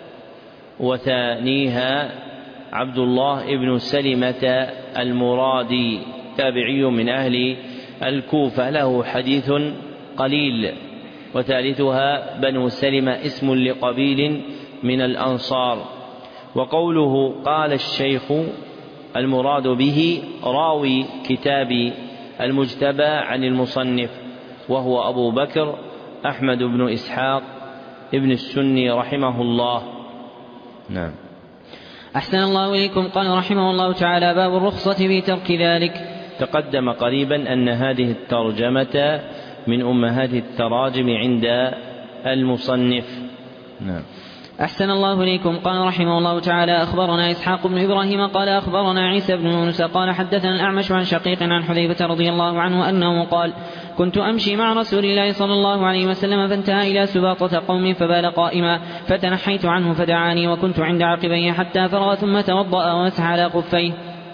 وثانيها عبد الله ابن سلمة المرادي تابعي من أهل الكوفة له حديث قليل، وثالثها بنو سلمة اسم لقبيل من الأنصار. وقوله قال الشيخ المراد به راوي كتاب المجتبى عن المصنف، وهو أبو بكر أحمد بن إسحاق ابن السني رحمه الله. نعم. أحسن الله إليكم. قال رحمه الله تعالى باب الرخصة في ترك ذلك. تقدم قريبا أن هذه الترجمة من أمهات التراجم عند المصنف. نعم. أحسن الله إليكم. قال رحمه الله تعالى أخبرنا إسحاق بن إبراهيم قال أخبرنا عيسى بن يونس قال حدثنا الأعمش عن شقيق عن حذيفة رضي الله عنه أنه قال كنت أمشي مع رسول الله صلى الله عليه وسلم فانتهى إلى سباطة قوم فبال قائما، فتنحيت عنه فدعاني وكنت عند عقبيه حتى فرغ ثم توضأ ومسح على خفيه.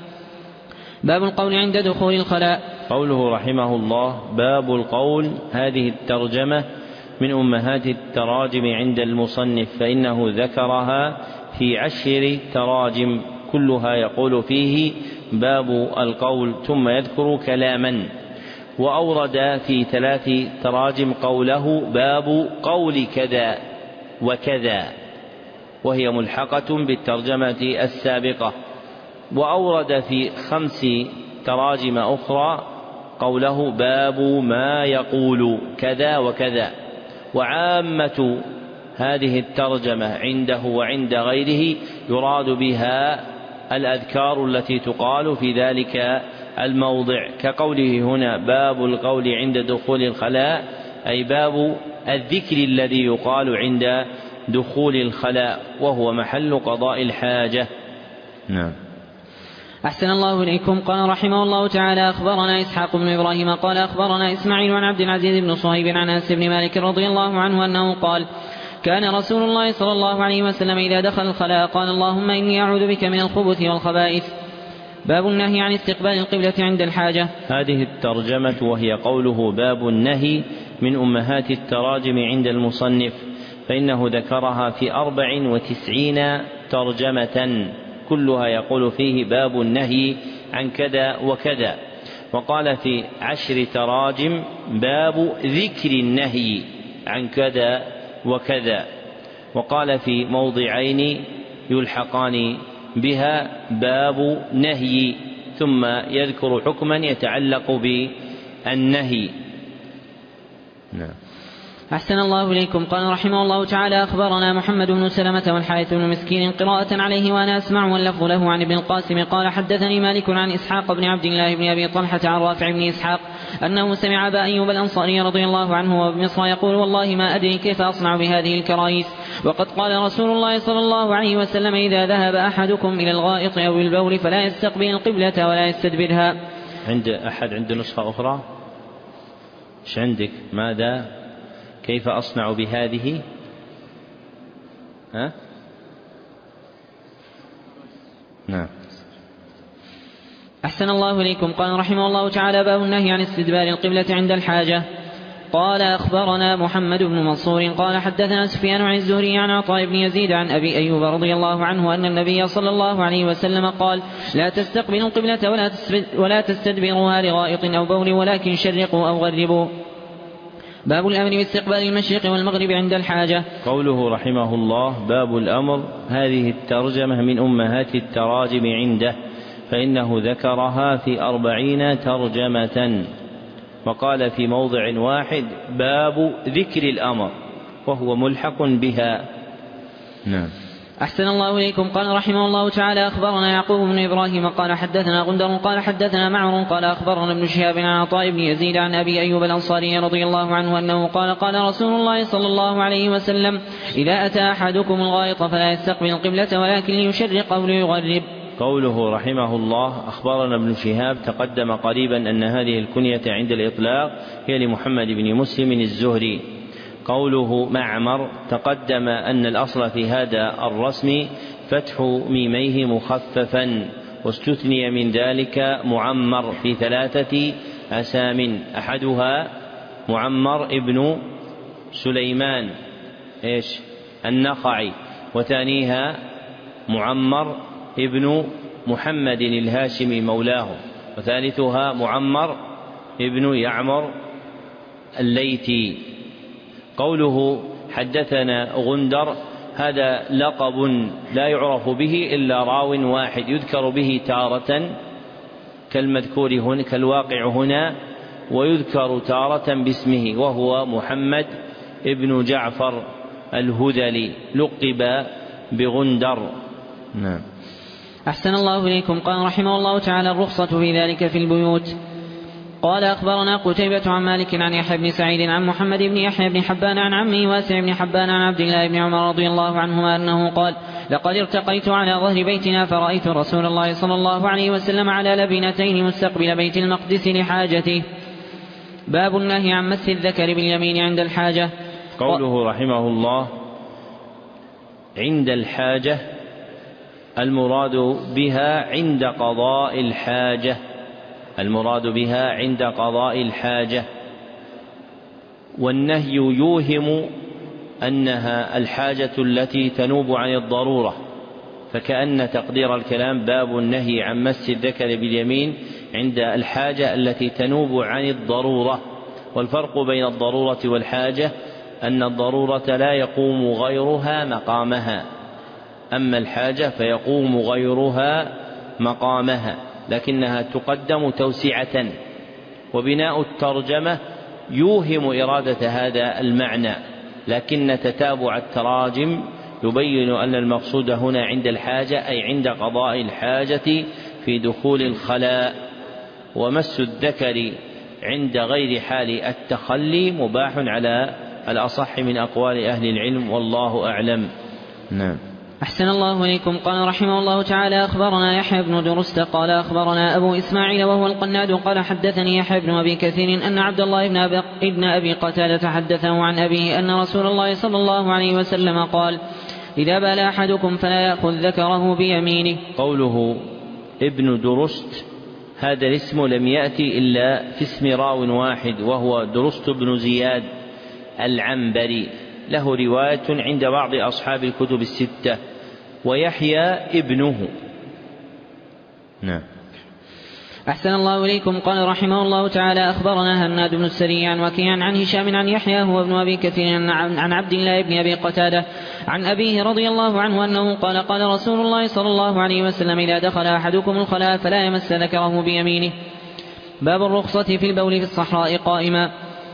باب القول عند دخول الخلاء. قوله رحمه الله باب القول، هذه الترجمة من أمهات التراجم عند المصنف، فإنه ذكرها في 10 تراجم كلها يقول فيه باب القول، ثم يذكر كلاما، وأورد في 3 تراجم قوله باب قول كذا وكذا، وهي ملحقة بالترجمة السابقة. وأورد في 5 تراجم أخرى قوله باب ما يقول كذا وكذا. وعامة هذه الترجمة عنده وعند غيره يراد بها الأذكار التي تقال في ذلك الموضع، كقوله هنا باب القول عند دخول الخلاء، أي باب الذكر الذي يقال عند دخول الخلاء، وهو محل قضاء الحاجة. نعم. أحسن الله إليكم. قال رحمه الله تعالى أخبرنا إسحاق بن إبراهيم قال أخبرنا إسماعيل عن عبد العزيز بن صهيب عن أنس بن مالك رضي الله عنه أنه قال كان رسول الله صلى الله عليه وسلم إذا دخل الخلاء قال اللهم إني أعوذ بك من الخبث والخبائث. باب النهي عن استقبال القبلة عند الحاجة. هذه الترجمة وهي قوله باب النهي من أمهات التراجم عند المصنف، فإنه ذكرها في 94 ترجمة كلها يقول فيه باب النهي عن كذا وكذا. وقال في 10 تراجم باب ذكر النهي عن كذا وكذا. وقال في موضعين يلحقان بها باب نهي، ثم يذكر حكما يتعلق بالنهي. نعم. أحسن الله إليكم. قال رحمه الله تعالى: أخبرنا محمد بن سلمة والحارث بن مسكين قراءة عليه وأنا أسمع واللفظ له عن ابن القاسم قال: حدثني مالك عن إسحاق بن عبد الله بن أبي طلحة عن رافع بن إسحاق أنه سمع أبا أيوب الأنصاري رضي الله عنه وبمصر يقول: والله ما أدري كيف أصنع بهذه الكرائس، وقد قال رسول الله صلى الله عليه وسلم: إذا ذهب أحدكم إلى الغائط أو البول فلا يستقبل القبلة ولا يستدبرها. عند أحد عنده نسخة أخرى؟ إيش عندك؟ ماذا؟ كيف أصنع بهذه؟ نعم. أحسن الله إليكم. قال رحمه الله تعالى: باب النهي عن استدبار القبلة عند الحاجة. قال: أخبرنا محمد بن منصور قال: حدثنا سفيان عن الزهري عن عطاء بن يزيد عن أبي أيوب رضي الله عنه أن النبي صلى الله عليه وسلم قال: لا تستقبلوا القبلة ولا تستدبروها لغائط أو بول ولكن شرقوا أو غربوا. باب الأمر باستقبال المشرق والمغرب عند الحاجة. قوله رحمه الله: باب الأمر، هذه الترجمة من أمهات التراجم عنده، فإنه ذكرها في 40 ترجمة، وقال في موضع واحد: باب ذكر الأمر، وهو ملحق بها. نعم. أحسن الله إليكم. قال رحمه الله تعالى: أخبرنا يعقوب بن إبراهيم قال: حدثنا غندر قال: حدثنا معمر قال: أخبرنا ابن شهاب عن عطاء بن يزيد عن أبي أيوب الأنصاري رضي الله عنه أنه قال: قال رسول الله صلى الله عليه وسلم: إذا أتى أحدكم الغائط فلا يستقبل القبلة ولكن ليشرق أو ليغرب. قوله رحمه الله: أخبرنا ابن شهاب، تقدم قريبا أن هذه الكنية عند الإطلاق هي لمحمد بن مسلم الزهري. قوله معمر، تقدم أن الأصل في هذا الرسم فتح ميميه مخففا، واستثني من ذلك معمر في 3 أسام، أحدها معمر ابن سليمان النخعي، وثانيها معمر ابن محمد الهاشمي مولاه، وثالثها معمر ابن يعمر الليثي. قوله حدثنا غندر، هذا لقب لا يعرف به إلا راو واحد، يذكر به تارة كالمذكور هنا كالواقع هنا، ويذكر تارة باسمه، وهو محمد ابن جعفر الهذلي، لقب بغندر. نعم. أحسن الله إليكم. قال رحمه الله تعالى: الرخصة في ذلك في البيوت. قال: أخبرنا قتيبة عن مالك عن يحيى بن سعيد عن محمد بن يحيى بن حبان عن عمه واسع بن حبان عن عبد الله بن عمر رضي الله عنهما أنه قال: لقد ارتقيت على ظهر بيتنا فرأيت رسول الله صلى الله عليه وسلم على لبنتين مستقبل بيت المقدس لحاجته. باب النهي عن مس الذكر باليمين عند الحاجة. قوله رحمه الله: عند الحاجة، المراد بها عند قضاء الحاجة، المراد بها عند قضاء الحاجة، والنهي يوهم أنها الحاجة التي تنوب عن الضرورة، فكأن تقدير الكلام باب النهي عن مس الذكر باليمين عند الحاجة التي تنوب عن الضرورة. والفرق بين الضرورة والحاجة أن الضرورة لا يقوم غيرها مقامها، أما الحاجة فيقوم غيرها مقامها، لكنها تقدم توسعة. وبناء الترجمة يوهم إرادة هذا المعنى، لكن تتابع التراجم يبين أن المقصود هنا عند الحاجة أي عند قضاء الحاجة في دخول الخلاء. ومس الذكر عند غير حال التخلي مباح على الأصح من أقوال أهل العلم، والله أعلم. نعم. أحسن الله إليكم. قال رحمه الله تعالى: أخبرنا يحيى بن درست قال: أخبرنا أبو إسماعيل وهو القناد قال: حدثني يحيى بن أبي كثير أن عبد الله بن أبي قتادة حدثه عن أبيه أن رسول الله صلى الله عليه وسلم قال: إذا بال أحدكم فلا يأخذ ذكره بيمينه. قوله ابن درست، هذا الاسم لم يأتي إلا في اسم راو واحد، وهو درست بن زياد العنبري، له رواية عند بعض أصحاب الكتب الستة، ويحيى ابنه. نعم. أحسن الله إليكم. قال رحمه الله تعالى: أخبرنا هناد بن السري عن وكيع عن هشام عن يحيى هو ابن أبي كثير عن عبد الله بن أبي قتادة عن أبيه رضي الله عنه أنه قال: قال رسول الله صلى الله عليه وسلم: إذا دخل أحدكم الخلاء فلا يمس ذكره بيمينه. باب الرخصة في البول في الصحراء قائما.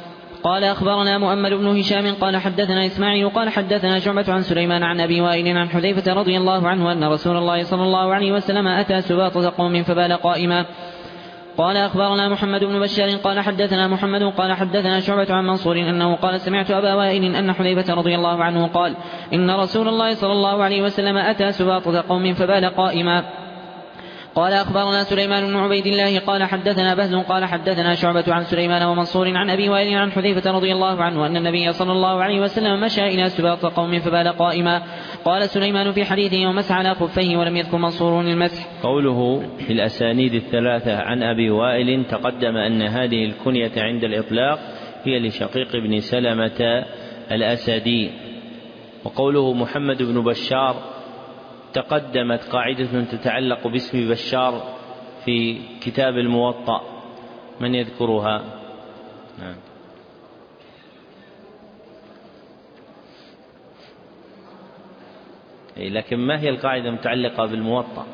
قال أخبرنا مؤمل بن هشام قال حدثنا إسماعيل قال حدثنا شعبة عن سليمان عن أبي وائل عن حذيفة رضي الله عنه أن رسول الله صلى الله عليه وسلم أتى سباطة قوم فبال قائما. قال أخبرنا محمد بن بشار قال حدثنا محمد قال حدثنا شعبة عن منصور أنه قال سمعت أبا وائل أن حذيفة رضي الله عنه قال إن رسول الله صلى الله عليه وسلم أتى سباطة قوم فبال قائما. قال أخبرنا سليمان بن عبيد الله قال حدثنا بهز قال حدثنا شعبة عن سليمان ومنصور عن أبي وائل عن حذيفة رضي الله عنه أن النبي صلى الله عليه وسلم مشى إلى سباط قوم فبال قائما. قال سليمان في حديثه ومسح على خفيه ولم يذكر منصور المسح. قوله في الأسانيد الثلاثة عن أبي وائل تقدم أن هذه الكنية عند الإطلاق هي لشقيق بن سلمة الأسدي. وقوله محمد بن بشار تقدمت قاعدة تتعلق باسم بشار في كتاب الموطأ، من يذكرها؟ لكن ما هي القاعدة المتعلقة بالموطأ؟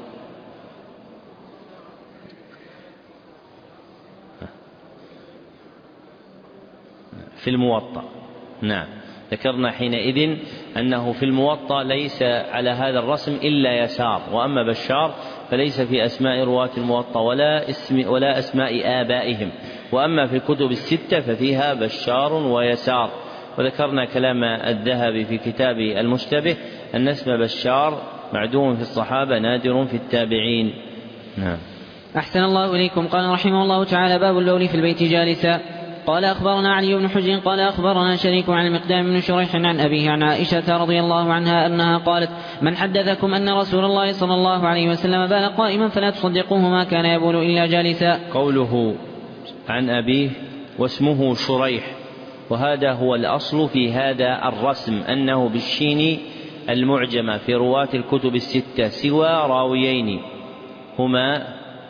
في الموطأ، نعم، ذكرنا حينئذ أنه في الموطأ ليس على هذا الرسم إلا يسار، وأما بشار فليس في أسماء رواة الموطأ ولا أسماء آبائهم، وأما في الكتب الستة ففيها بشار ويسار. وذكرنا كلام الذهبي في كتاب المشتبه أن اسم بشار معدوم في الصحابة نادر في التابعين. نعم. أحسن الله إليكم. قال رحمه الله تعالى باب البول في البيت جالسا. قال أخبرنا علي بن حجر قال أخبرنا شريك عن المقدام بن شريح عن أبيه عن عائشة رضي الله عنها أنها قالت من حدثكم أن رسول الله صلى الله عليه وسلم بال قائما فلا تصدقوه ما كان يبول إلا جالسا. قوله عن أبيه واسمه شريح، وهذا هو الأصل في هذا الرسم أنه بالشين المعجمة في رواة الكتب الستة سوى راويين هما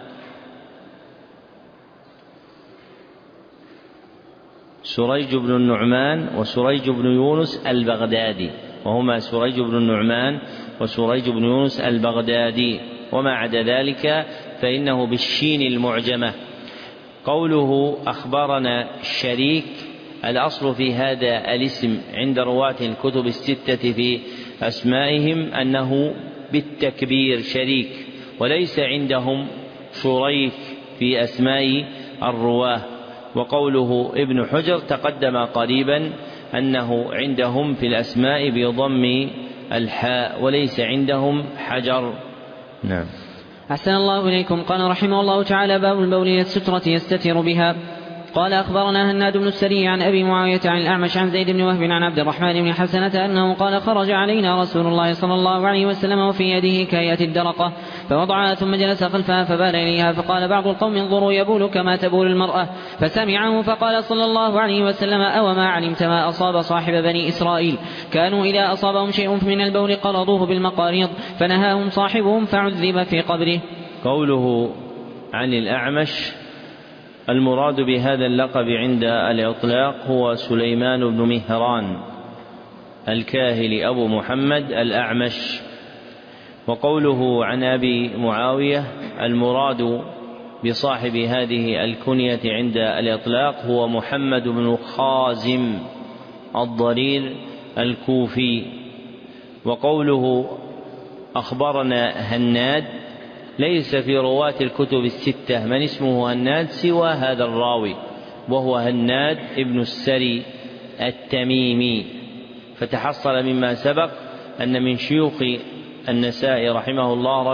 سريج بن النعمان وسريج بن يونس البغدادي، وهما سريج بن النعمان وسريج بن يونس البغدادي، وما عدا ذلك فإنه بالشين المعجمة. قوله أخبرنا شريك، الأصل في هذا الاسم عند رواة الكتب الستة في أسمائهم أنه بالتكبير شريك، وليس عندهم شريك في أسماء الرواه. وقوله ابن حجر تقدم قريبا أنه عندهم في الأسماء بضم الحاء وليس عندهم حجر. نعم. أحسن الله إليكم. قال رحمه الله تعالى باب البول إلى السترة يستتر بها. قال أخبرنا هناد بن السري عن أبي معاوية عن الأعمش عن زيد بن وهب عن عبد الرحمن بن حسنة أنه قال خرج علينا رسول الله صلى الله عليه وسلم وفي يده كاية الدرقة فوضعها ثم جلس خلفها فبال إليها، فقال بعض القوم انظروا يبول كما تبول المرأة، فسمعه فقال صلى الله عليه وسلم أوما علمت ما أصاب صاحب بني إسرائيل كانوا إذا أصابهم شيء من البول قرضوه بالمقاريض فنهاهم صاحبهم فعذب في قبره. قوله عن الأعمش المراد بهذا اللقب عند الإطلاق هو سليمان بن مهران الكاهلي أبو محمد الأعمش. وقوله عن أبي معاوية المراد بصاحب هذه الكنية عند الإطلاق هو محمد بن خازم الضرير الكوفي. وقوله أخبرنا هناد ليس في رواة الكتب الستة من اسمه هناد سوى هذا الراوي وهو هناد ابن السري التميمي. فتحصل مما سبق أن من شيوخ النسائي رحمه الله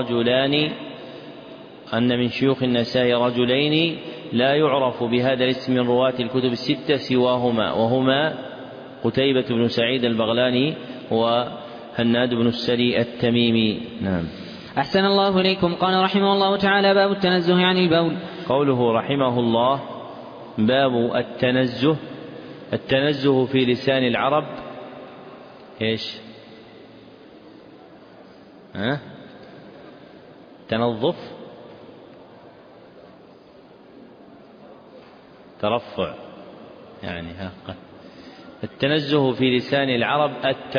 رجلين لا يعرف بهذا الاسم من رواة الكتب الستة سواهما، وهما قتيبة بن سعيد البغلاني وهناد بن السري التميمي. نعم. أحسن الله إليكم. قال رحمه الله تعالى باب التنزه عن البول. قوله رحمه الله باب التنزه في لسان العرب ايش؟ تنظف، ترفع، يعني التنزه في لسان العرب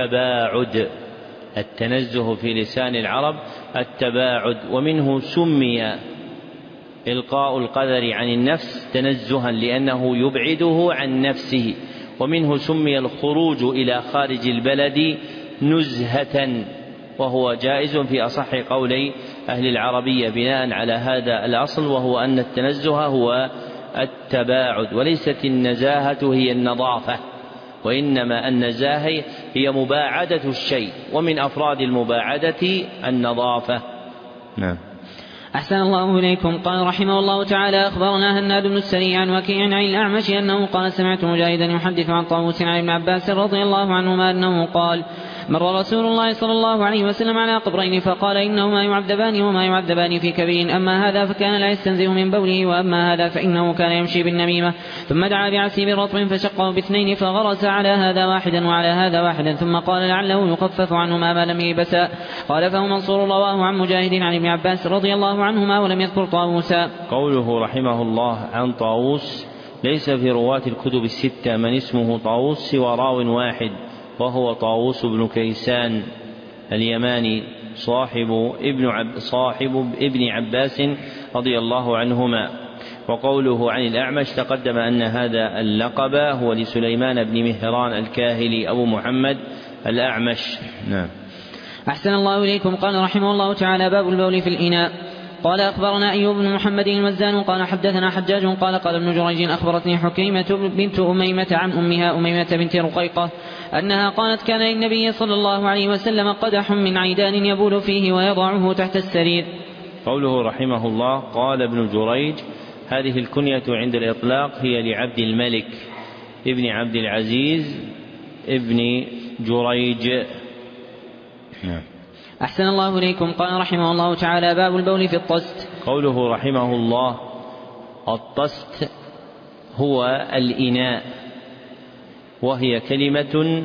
التنزه في لسان العرب التباعد، ومنه سمي إلقاء القدر عن النفس تنزها لأنه يبعده عن نفسه، ومنه سمي الخروج إلى خارج البلد نزهة، وهو جائز في أصح قولي أهل العربية بناء على هذا الأصل، وهو أن التنزه هو التباعد، وليست النزاهة هي النظافة، وإنما النزاهة هي مباعدة الشيء، ومن أفراد المباعدة النظافة. نعم. أحسن الله إليكم. قال رحمه الله تعالى: أخبرنا هناد بن السري عن وكيع عن الأعمش أنه قال: سمعت مجاهدا يحدث عن طاووس عن ابن عباس رضي الله عنهما أنه قال: مر رسول الله صلى الله عليه وسلم على قبرين فقال: إنهما يعذبان وما يعذبان في كبير، أما هذا فكان لا يستنزه من بوله، وأما هذا فإنه كان يمشي بالنميمة. ثم دعا بعسيب رطب فشقه باثنين، فغرس على هذا واحدا وعلى هذا واحدا، ثم قال: لعله يخفف عنهما ما لم يلبسا. قال: فهو منصور رواه عن مجاهد عن ابن عباس رضي الله عنهما ولم يذكر طاووسا. قوله رحمه الله عن طاووس: ليس في رواة الكتب الستة من اسمه طاووس سوى راو واحد، وهو طاووس بن كيسان اليماني صاحب ابن عباس رضي الله عنهما. وقوله عن الأعمش تقدم أن هذا اللقب هو لسليمان بن مهران الكاهلي أبو محمد الأعمش. نعم. أحسن الله إليكم. قال رحمه الله تعالى: باب البول في الإناء. قال: أخبرنا أيوب بن محمد المزان قال: حدثنا حجاج قال: قال ابن جريج: أخبرتني حكيمة بنت أميمة عن أمها أميمة بنت رقيقة أنها قالت: كان للنبي صلى الله عليه وسلم قدح من عيدان يبول فيه ويضعه تحت السرير. قوله رحمه الله: قال ابن جريج، هذه الكنية عند الإطلاق هي لعبد الملك ابن عبد العزيز ابن جريج. نعم. أحسن الله إليكم. قال رحمه الله تعالى: باب البول في الطست. قوله رحمه الله: الطست هو الإناء، وهي كلمة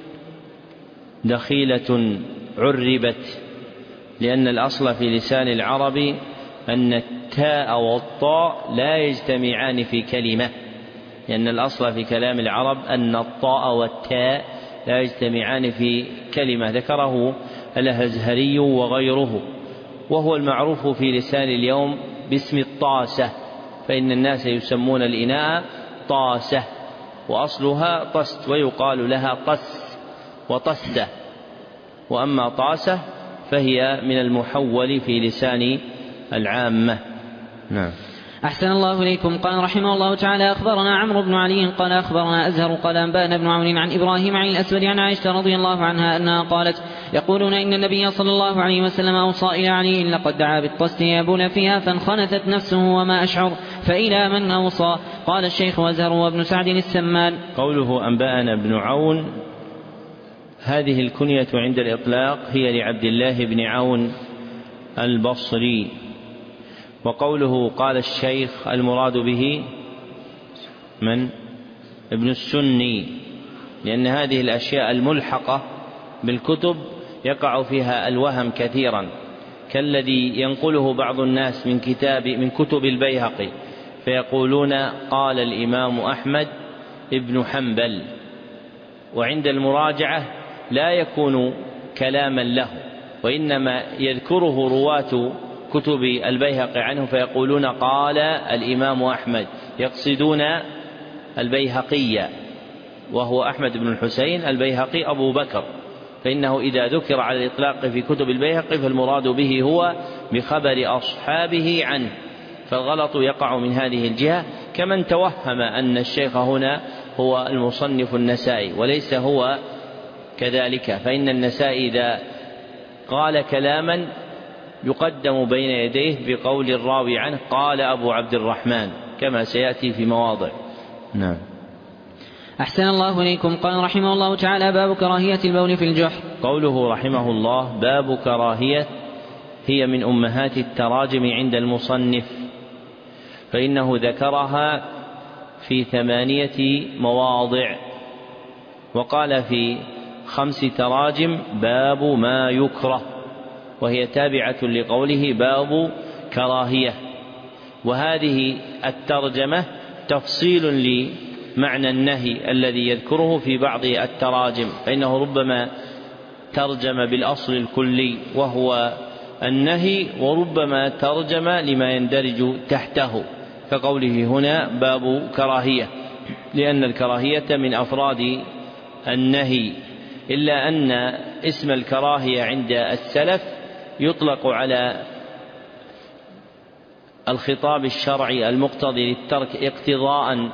دخيلة عربت، لأن الأصل في لسان العرب أن التاء والطاء لا يجتمعان في كلمة، لأن الأصل في كلام العرب أن الطاء والتاء لا يجتمعان في كلمة، ذكره الأزهري وغيره، وهو المعروف في لسان اليوم باسم الطاسة، فإن الناس يسمون الإناء طاسة، وأصلها طست، ويقال لها طس وطستة، وأما طاسة فهي من المحول في لسان العامة. نعم. أحسن الله إليكم. قال رحمه الله تعالى: أخبرنا عمرو بن علي قال: أخبرنا أزهر قال: أنبأنا بن عون عن إبراهيم عن الأسود عن عائشة رضي الله عنها أنها قالت: يقولون إن النبي صلى الله عليه وسلم أوصى إلى علي لقد دعا بالطست يبول فيها فانخنثت نفسه وما أشعر، فإلى من أوصى؟ قال الشيخ أزهر وابن سعد السمان. قوله أنبأنا بن عون، هذه الكنية عند الإطلاق هي لعبد الله بن عون البصري. وقوله قال الشيخ المراد به من؟ ابن السني، لأن هذه الأشياء الملحقة بالكتب يقع فيها الوهم كثيرا، كالذي ينقله بعض الناس من كتب البيهقي فيقولون قال الإمام أحمد ابن حنبل، وعند المراجعة لا يكون كلاما له، وإنما يذكره رواة كتب البيهقي عنه فيقولون قال الإمام أحمد، يقصدون البيهقي، وهو أحمد بن الحسين البيهقي أبو بكر، فإنه إذا ذكر على الإطلاق في كتب البيهقي فالمراد به هو بخبر أصحابه عنه، فالغلط يقع من هذه الجهة، كمن توهم أن الشيخ هنا هو المصنف النسائي، وليس هو كذلك، فإن النسائي إذا قال كلاما يقدم بين يديه بقول الراوي عنه قال أبو عبد الرحمن، كما سيأتي في مواضع. نعم. أحسن الله إليكم. قال رحمه الله تعالى: باب كراهية البول في الجحر. قوله رحمه الله: باب كراهية، هي من أمهات التراجم عند المصنف، فإنه ذكرها في 8 مواضع، وقال في 5 تراجم باب ما يكره، وهي تابعة لقوله باب كراهية، وهذه الترجمة تفصيل لمعنى النهي الذي يذكره في بعض التراجم، فإنه ربما ترجم بالأصل الكلي وهو النهي، وربما ترجم لما يندرج تحته، كقوله هنا باب كراهية، لأن الكراهية من أفراد النهي، إلا أن اسم الكراهية عند السلف يطلق على الخطاب الشرعي المقتضي للترك اقتضاء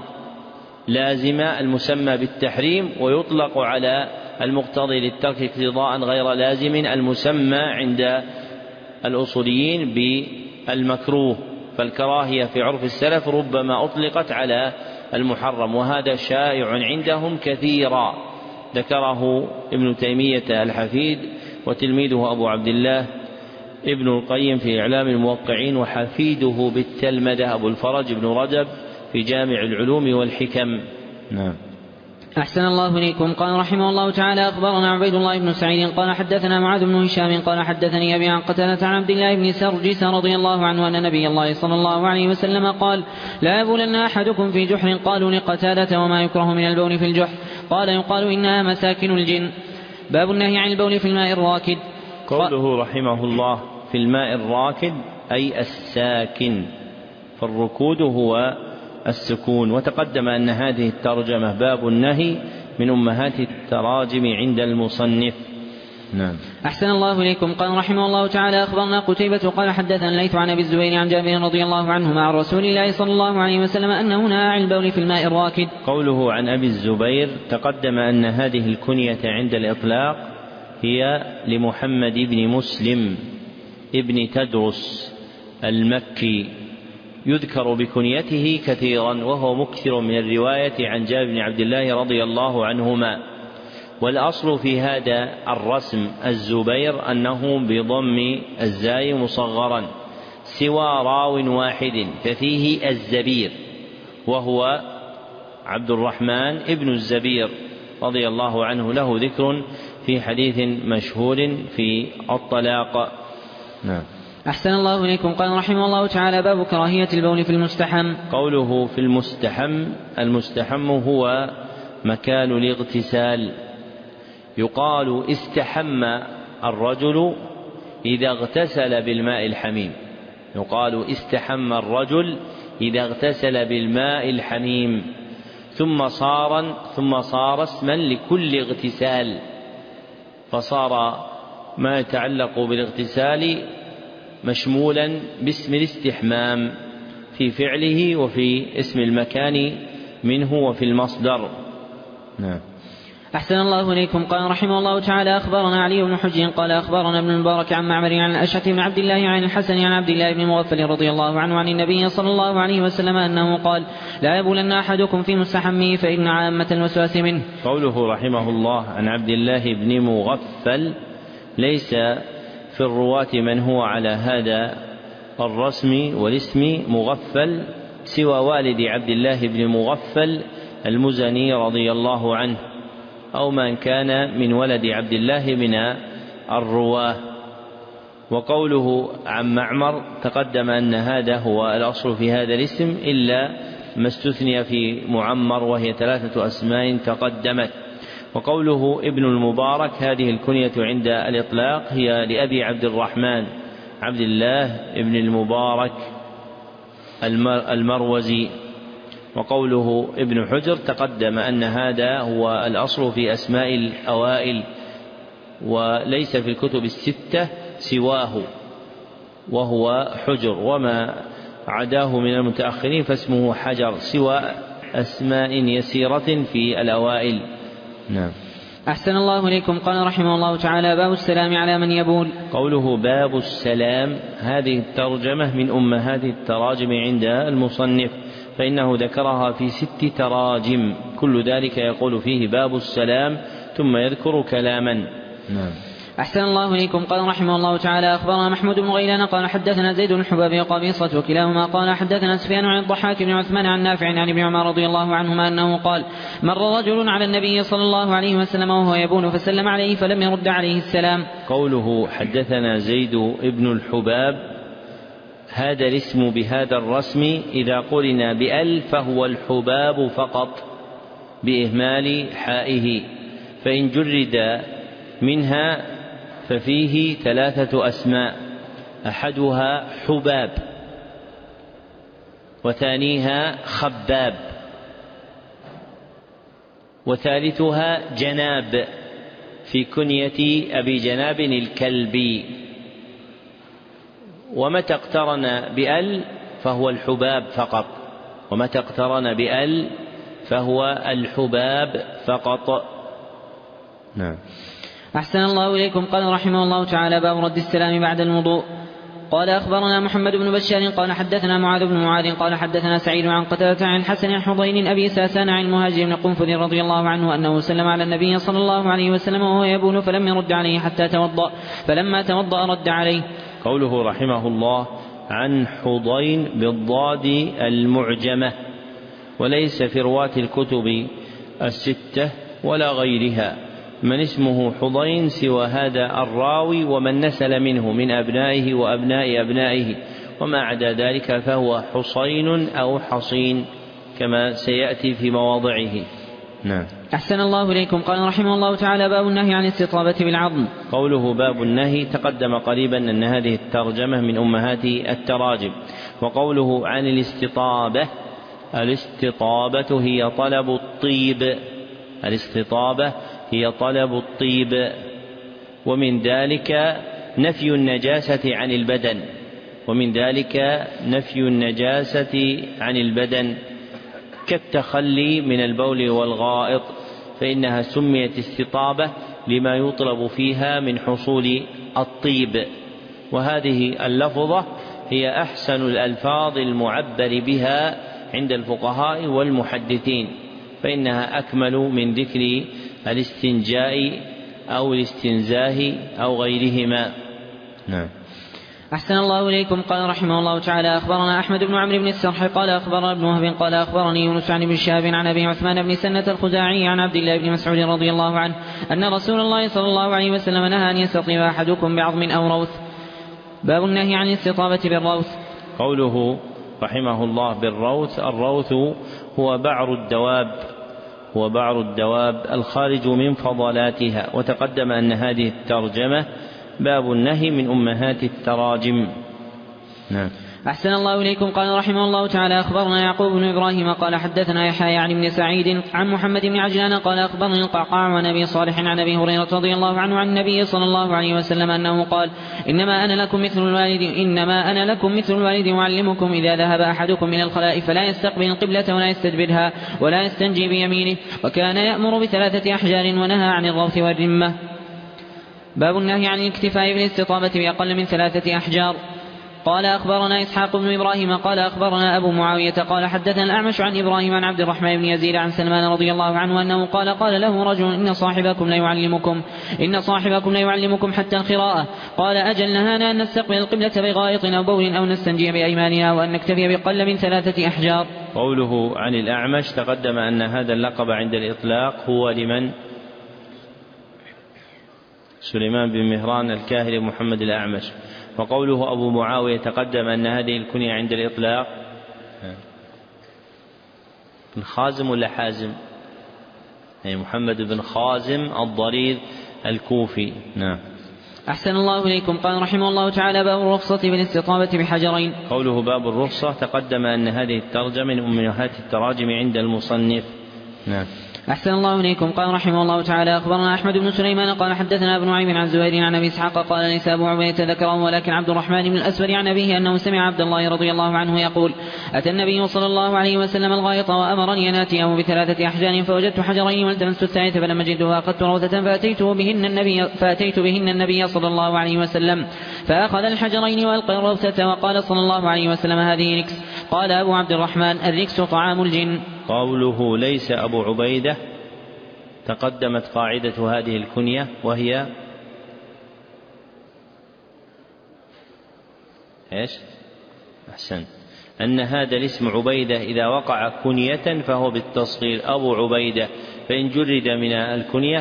لازما المسمى بالتحريم، ويطلق على المقتضي للترك اقتضاء غير لازم المسمى عند الأصوليين بالمكروه. فالكراهية في عرف السلف ربما أطلقت على المحرم، وهذا شائع عندهم كثيرا، ذكره ابن تيمية الحفيد وتلميذه أبو عبد الله ابن القيم في إعلام الموقعين، وحفيده بالتلمذة أبو الفرج ابن رجب في جامع العلوم والحكم. نعم. أحسن الله إليكم. قال رحمه الله تعالى: أخبرنا عبيد الله بن سعيد قال حدثنا معاذ بن هشام قال حدثني أبي عن قتادة عن عبد الله بن سرجس رضي الله عنه أن نبي الله صلى الله عليه وسلم قال: لا يبولن أحدكم في جحر. قالوا لقتادة: وما يكره من البول في الجحر؟ قال: يقال إنها مساكن الجن. باب النهي عن البول في الماء الراكد. قوله رحمه الله في الماء الراكد أي الساكن، فالركود هو السكون. وتقدم أن هذه الترجمة باب النهي من أمهات التراجم عند المصنف. نعم. أحسن الله إليكم. قال رحمه الله تعالى: أخبرنا قتيبة قال حدثنا الليث عن أبي الزبير عن جابر رضي الله عنهما عن رسول الله صلى الله عليه وسلم أنه نهى عن البول في الماء الراكد. قوله عن أبي الزبير تقدم أن هذه الكنية عند الإطلاق هي لمحمد بن مسلم ابن تدرس المكي، يذكر بكنيته كثيرا، وهو مكثر من الرواية عن جابر بن عبد الله رضي الله عنهما. والأصل في هذا الرسم الزبير أنه بضم الزاي مصغرا، سوى راو واحد ففيه الزبير، وهو عبد الرحمن ابن الزبير رضي الله عنه، له ذكر في حديث مشهور في الطلاق. نعم. أحسن الله إليكم. قال رحمه الله تعالى: باب كراهية البول في المستحم. قوله في المستحم، المستحم هو مكان الاغتسال. يقال استحم الرجل إذا اغتسل بالماء الحميم، يقال استحم الرجل إذا اغتسل بالماء الحميم، ثم صار اسما لكل اغتسال، فصار ما يتعلق بالاغتسال مشمولا باسم الاستحمام في فعله وفي اسم المكان منه وفي المصدر. نعم. أحسن الله إليكم. قال رحمه الله تعالى: أخبرنا علي بن حجر قال أخبرنا ابن المبارك عن معمر عن الأشعث بن عبد الله عن الحسن عن عبد الله بن مغفل رضي الله عنه عن النبي صلى الله عليه وسلم أنه قال: لا يبولن أحدكم في مستحمه فإن عامة الوسواس منه. قوله رحمه الله عن عبد الله بن مغفل، ليس في الرواة من هو على هذا الرسم والاسم مغفل سوى والد عبد الله بن مغفل المزني رضي الله عنه، أو من كان من ولد عبد الله من الرواه. وقوله عن معمر تقدم أن هذا هو الأصل في هذا الاسم، إلا ما استثني في معمر وهي 3 أسماء تقدمت. وقوله ابن المبارك، هذه الكنية عند الإطلاق هي لأبي عبد الرحمن عبد الله ابن المبارك المروزي. وقوله ابن حجر تقدم أن هذا هو الأصل في أسماء الأوائل، وليس في الكتب الستة سواه وهو حجر، وما عداه من المتأخرين فاسمه حجر، سوى أسماء يسيرة في الأوائل. نعم. أحسن الله إليكم. قال رحمه الله تعالى: باب السلام على من يبول. قوله باب السلام، هذه الترجمة من أمهات التراجم عند المصنف، فإنه ذكرها في 6 تراجم، كل ذلك يقول فيه باب السلام ثم يذكر كلاما. نعم. أحسن الله إليكم. قال رحمه الله تعالى: أخبرنا محمود بن غيلان قال حدثنا زيد بن الحباب وقبيصة وكلاهما قال حدثنا سفيان عن الضحاك بن عثمان عن نافع عن ابن عمر رضي الله عنهما أنه قال: مر رجل على النبي صلى الله عليه وسلم وهو يبول فسلم عليه فلم يرد عليه السلام. قوله حدثنا زيد بن الحباب، هذا الاسم بهذا الرسم إذا قرن بأل فهو الحباب فقط بإهمال حائه، فإن جرد منها ففيه 3 أسماء، أحدها حباب، وثانيها خباب، وثالثها جناب في كنية أبي جناب الكلبي. ومتى اقترن بأل فهو الحباب فقط، ومتى اقترن بأل فهو الحباب فقط. نعم. أحسن الله إليكم. قال رحمه الله تعالى: باب رد السلام بعد الوضوء. قال أخبرنا محمد بن بشار قال حدثنا معاذ بن معاذ قال حدثنا سعيد عن قتادة عن الحسن عن حضين أبي ساسان عن المهاجر بن قنفذ رضي الله عنه أنه سلم على النبي صلى الله عليه وسلم وهو يبول فلم يرد عليه حتى توضأ، فلما توضأ رد عليه. قوله رحمه الله: عن حضين بالضاد المعجمة، وليس في رواة الكتب الستة ولا غيرها من اسمه حضين سوى هذا الراوي ومن نسل منه من أبنائه وأبناء أبنائه، وما عدا ذلك فهو حصين أو حصين كما سيأتي في مواضعه. نعم. أحسن الله إليكم. قال رحمه الله تعالى: باب النهي عن الاستطابة بالعظم. قوله باب النهي تقدم قريبا أن هذه الترجمة من أمهات التراجم. وقوله عن الاستطابة: الاستطابة هي طلب الطيب، الاستطابة هي طلب الطيب، ومن ذلك نفي النجاسة عن البدن، ومن ذلك نفي النجاسة عن البدن كالتخلي من البول والغائط، فإنها سميت استطابة لما يطلب فيها من حصول الطيب. وهذه اللفظة هي أحسن الألفاظ المعبر بها عند الفقهاء والمحدثين، فإنها أكمل من ذكر الاستنجاء أو الاستنزاه أو غيرهما. نعم. أحسن الله إليكم. قال رحمه الله تعالى: أخبرنا أحمد بن عمرو بن السرح قال أخبرنا ابن وهب قال أخبرني يونس عن ابن شهاب عن أبي عثمان بن سنة الخزاعي عن عبد الله بن مسعود رضي الله عنه أن رسول الله صلى الله عليه وسلم نهى أن يستطيب أحدكم بعظم أو روث. باب النهي عن الاستطابة بالروث. قوله رحمه الله بالروث: الروث هو بعر الدواب الخارج من فضلاتها. وتقدم أن هذه الترجمة باب النهي من أمهات التراجم. نعم. أحسن الله إليكم. قال رحمه الله تعالى: أخبرنا يعقوب بن إبراهيم قال حدثنا يحيى عن ابن سعيد عن محمد بن عجلان قال أخبرني القعقاع عن أبي صالح عن أبي هريرة رضي الله عنه عن النبي صلى الله عليه وسلم أنه قال: إنما أنا لكم مثل الوالد أعلمكم إذا ذهب أحدكم من الخلاء فلا يستقبل القبلة ولا يستدبرها ولا يستنجي بيمينه، وكان يأمر ب3 أحجار ونهى عن الروث والرمة. باب النهي عن الاكتفاء بالاستطابة بأقل من 3 أحجار. قال أخبرنا إسحاق بن إبراهيم قال أخبرنا أبو معاوية قال حدثنا الأعمش عن إبراهيم عن عبد الرحمن بن يزيد عن سلمان رضي الله عنه أنه قال له رجل: إن صاحبكم ليعلمكم حتى القراءة. قال: أجل، نهانا أن نستقبل القبلة بغائط أو بول أو نستنجي بأيماننا وأن نكتفي بأقل من 3 أحجار. قوله عن الأعمش تقدم أن هذا اللقب عند الإطلاق هو لمن؟ سليمان بن مهران الكاهلي محمد الأعمش. وقوله أبو معاوية تقدم أن هذه الكنية عند الإطلاق بن خازم ولا حازم؟ يعني محمد بن خازم الضرير الكوفي. نعم. أحسن الله إليكم. قال رحمه الله تعالى: باب الرخصة بالاستطابة بحجرين. قوله باب الرخصة تقدم أن هذه الترجمة من أمهات التراجم عند المصنف. نعم. أحسن الله إليكم. قال رحمه الله تعالى: أخبرنا أحمد بن سليمان قال حدثنا ابن نعيم عن زهير عن أبي إسحاق قال: ليس أبو عبيدة ذكره ولكن عبد الرحمن بن الأسود عن أبيه أنه سمع عبد الله رضي الله عنه يقول: أتى النبي صلى الله عليه وسلم الغائط وأمرني أن آتيه ب3 أحجار فوجدت حجرين والتمست الثالث فلم أجده أخذت روثة فأتيت بهن النبي صلى الله عليه وسلم فأخذ الحجرين وألقى الروثة وقال صلى الله عليه وسلم: هذه ركس. قال أبو عبد الرحمن: الركس طعام الجن. قوله ليس أبو عبيدة تقدمت قاعدة هذه الكنية وهي إيش؟ أحسن، أن هذا الاسم عبيدة إذا وقع كنية فهو بالتصغير أبو عبيدة، فإن جرد من الكنية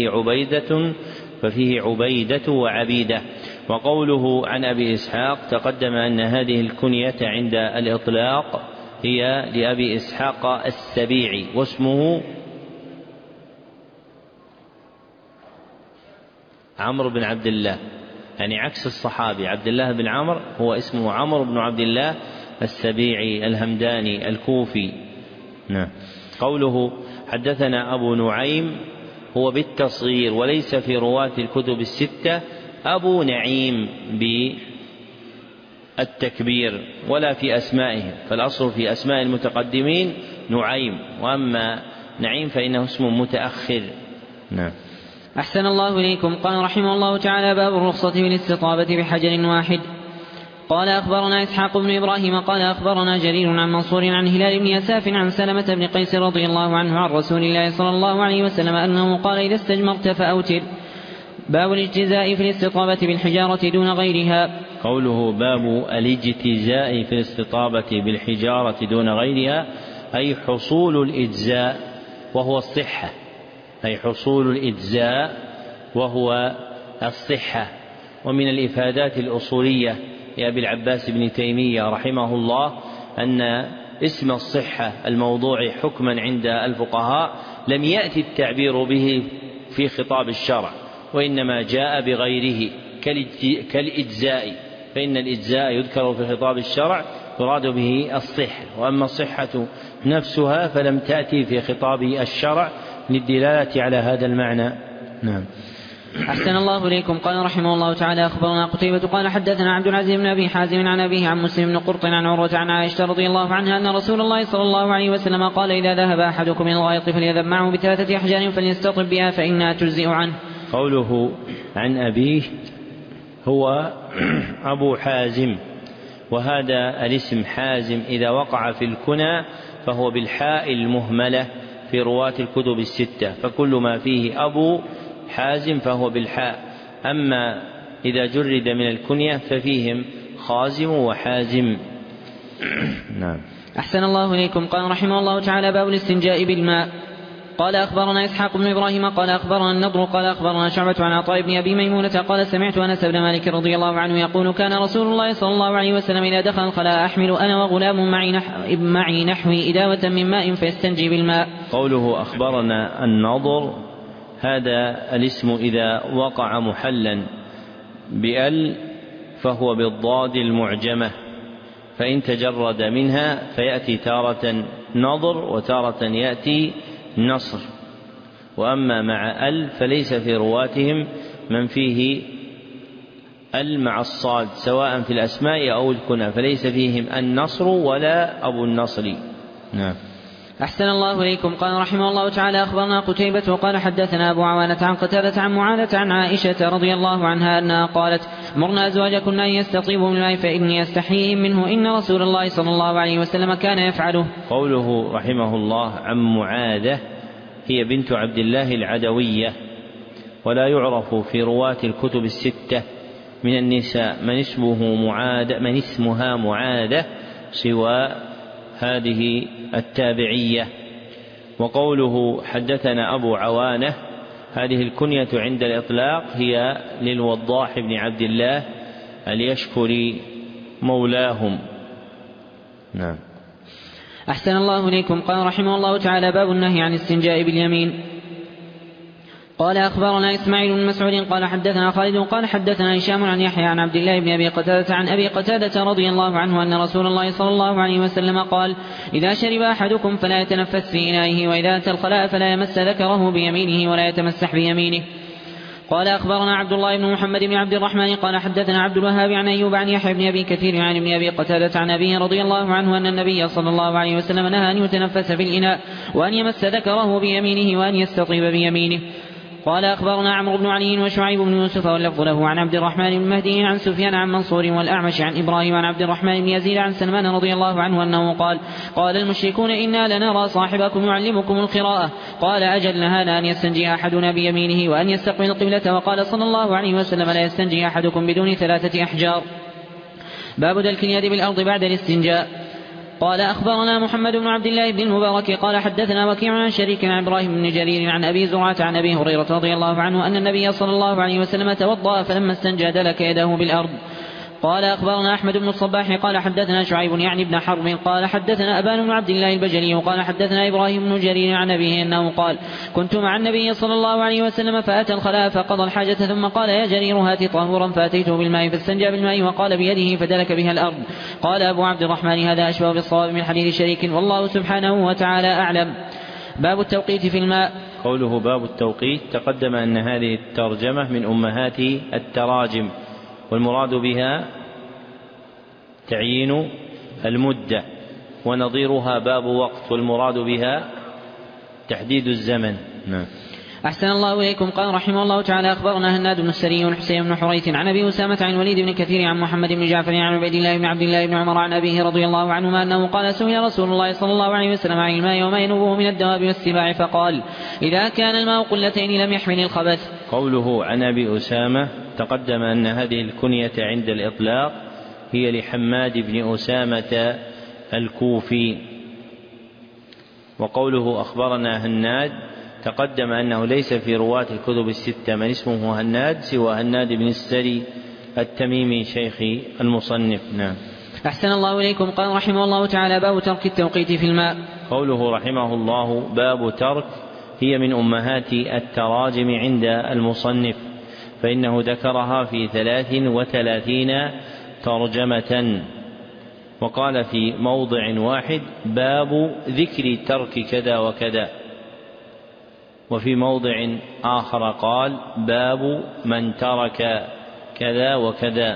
ففيه عبيدة وعبيدة. وقوله عن أبي إسحاق تقدم أن هذه الكنية عند الإطلاق هي لأبي إسحاق السبيعي واسمه عمرو بن عبد الله، يعني عكس الصحابي عبد الله بن عمرو، هو اسمه عمرو بن عبد الله السبيعي الهمداني الكوفي. نعم. قوله حدثنا أبو نعيم هو بالتصغير، وليس في رواة الكتب الستة أبو نعيم بالتكبير ولا في أسمائهم، فالأصل في أسماء المتقدمين نعيم، وأما نعيم فإنه اسم متأخر. نعم. أحسن الله إليكم. قال رحمه الله تعالى: باب الرخصة بالاستطابة بحجر واحد. قال أخبرنا إسحاق بن إبراهيم قال أخبرنا جرير عن منصور عن هلال بن يساف عن سلمة بن قيس رضي الله عنه عن رسول الله صلى الله عليه وسلم أنه قال: إذا استجمرت فأوتر. باب الاجتزاء في الاستطابة بالحجارة دون غيرها. قوله باب الاجتزاء في الاستطابة بالحجارة دون غيرها أي حصول الإجزاء وهو الصحة، أي حصول الإجزاء وهو الصحة. ومن الإفادات الأصولية لأبي العباس بن تيمية رحمه الله أن اسم الصحة الموضوع حكما عند الفقهاء لم يأتي التعبير به في خطاب الشرع، وإنما جاء بغيره كالإجزاء، فإن الإجزاء يذكر في خطاب الشرع يراد به الصحة، وأما الصحة نفسها فلم تأتي في خطاب الشرع للدلالة على هذا المعنى. نعم. أحسن الله إليكم. قال رحمه الله تعالى: أخبرنا قتيبة قال حدثنا عبد العزيز بن أبي حازم عن أبيه عن مسلم بن قرط عن عروة عن عائشة رضي الله عنها أن رسول الله صلى الله عليه وسلم قال: إذا ذهب أحدكم إلى الغائط فليذهب معه ب3 أحجار فليستطب بها فإنها تجزئ عنه. قوله عن أبيه هو أبو حازم، وهذا الاسم حازم إذا وقع في الكنى فهو بالحاء المهملة في رواة الكتب الستة، فكل ما فيه أبو حازم فهو بالحاء، أما إذا جرد من الكنية ففيهم خازم وحازم. نعم. أحسن الله إليكم. قال رحمه الله تعالى: باب الاستنجاء بالماء. قال أخبرنا إسحاق بن إبراهيم قال أخبرنا النضر قال أخبرنا شعبة عن عطاء بن أبي ميمونة قال: سمعت أنس بن مالك رضي الله عنه يقول: كان رسول الله صلى الله عليه وسلم إذا دخل الخلاء أحمل أنا وغلام معي نحوي إداوة من ماء فيستنجي بالماء. قوله أخبرنا النضر هذا الاسم إذا وقع محلا بأل فهو بالضاد المعجمة، فإن تجرد منها فيأتي تارة نضر وتارة يأتي نصر، وأما مع ال فليس في رواتهم من فيه ال مع الصاد سواء في الأسماء أو الكنى، فليس فيهم النصر ولا أبو النصر. نعم. أحسن الله إليكم. قال رحمه الله تعالى: أخبرنا قتيبة قال حدثنا أبو عوانة عن قتادة عن معاذة عن عائشة رضي الله عنها أنها قالت: مرنا أزواجكن أن يستطيبوا من الماء فإني أستحييهم منه إن رسول الله صلى الله عليه وسلم كان يفعله. قوله رحمه الله عن معاذة هي بنت عبد الله العدوية، ولا يعرف في رواة الكتب الستة من النساء من اسمها معاذة سوى هذه التابعية. وقوله حدثنا أبو عوانة هذه الكنية عند الإطلاق هي للوضاح بن عبد الله اليشكري مولاهم. نعم. أحسن الله إليكم. قال رحمه الله تعالى: باب النهي عن الاستنجاء باليمين. قال أخبرنا إسماعيل بن مسعود قال حدثنا خالد قال حدثنا هشام عن يحيى عن عبد الله بن أبي قتادة عن أبي قتادة رضي الله عنه أن رسول الله صلى الله عليه وسلم قال: إذا شرب أحدكم فلا يتنفس في إنائه، وإذا أتى الخلاء فلا يمس ذكره بيمينه ولا يتمسح بيمينه. قال أخبرنا عبد الله بن محمد بن عبد الرحمن قال حدثنا عبد الوهاب عن أيوب عن يحيى بن أبي كثير عن ابن أبي قتادة عن أبيه رضي الله عنه أن النبي صلى الله عليه وسلم نهى أن يتنفس في الإناء وأن يمس ذكره بيمينه وأن يستطيب بيمينه. قال أخبرنا عمرو بن علي وشعيب بن يوسف واللفظ له عن عبد الرحمن بن مهدي عن سفيان عن منصور والأعمش عن إبراهيم عن عبد الرحمن بن يزيد عن سلمان رضي الله عنه أنه قال المشركون إنا لنرى صاحبكم يعلمكم القراءة. قال أجل نهانا أن يستنجي أحدنا بيمينه وأن يستقبل القبلة. وقال صلى الله عليه وسلم: لا يستنجي أحدكم بدون 3 أحجار. باب دلك اليد بالأرض بعد الاستنجاء. قال أخبرنا محمد بن عبد الله بن المبارك قال حدثنا وكيع عن شريك عن إبراهيم بن جرير عن أبي زرعة عن أبي هريرة رضي الله عنه أن النبي صلى الله عليه وسلم توضأ فلما استنجى دلك يده بالأرض. قال أخبرنا أحمد بن الصباح قال حدثنا شعيب يعني بن حرب قال حدثنا أبان بن عبد الله البجلي قال حدثنا إبراهيم بن جرير عن أبيه أنه قال: كنت مع النبي صلى الله عليه وسلم فأتى الخلاء فقضى الحاجة ثم قال: يا جرير هات طهورا، فأتيته بالماء فاستنجى بالماء وقال بيده فدلك بها الأرض. قال أبو عبد الرحمن: هذا أشبه بالصواب من حديث شريك، والله سبحانه وتعالى أعلم. باب التوقيت في الماء. قوله باب التوقيت تقدم أن هذه الترجمة من أمهات التراجم، والمراد بها تعيين المدة، ونظيرها باب وقت، والمراد بها تحديد الزمن. نعم. أحسن الله إليكم. قال رحمه الله تعالى أخبرنا هناد بن السري والحسين بن حريث عن أبي أسامة عن الوليد بن كثير عن محمد بن جعفر عن عبيد الله بن عبد الله بن عمر عن أبيه رضي الله عنهما أنه قال سئل رسول الله صلى الله عليه وسلم عن الماء وما ينوبه من الدواب والسباع فقال إذا كان الماء قلتين لم يحمل الخبث. قوله عن أبي أسامة تقدم أن هذه الكنية عند الإطلاق هي لحماد بن أسامة الكوفي. وقوله أخبرنا هناد تقدم أنه ليس في رواة الكتب الستة من اسمه هناد سوى هناد بن السري التميمي شيخ المصنف. نعم. أحسن الله إليكم. قال رحمه الله تعالى باب ترك التوقيت في الماء. قوله رحمه الله باب ترك هي من أمهات التراجم عند المصنف، فإنه ذكرها في 33 ترجمة، وقال في موضع واحد باب ذكر ترك كذا وكذا، وفي موضع آخر قال باب من ترك كذا وكذا.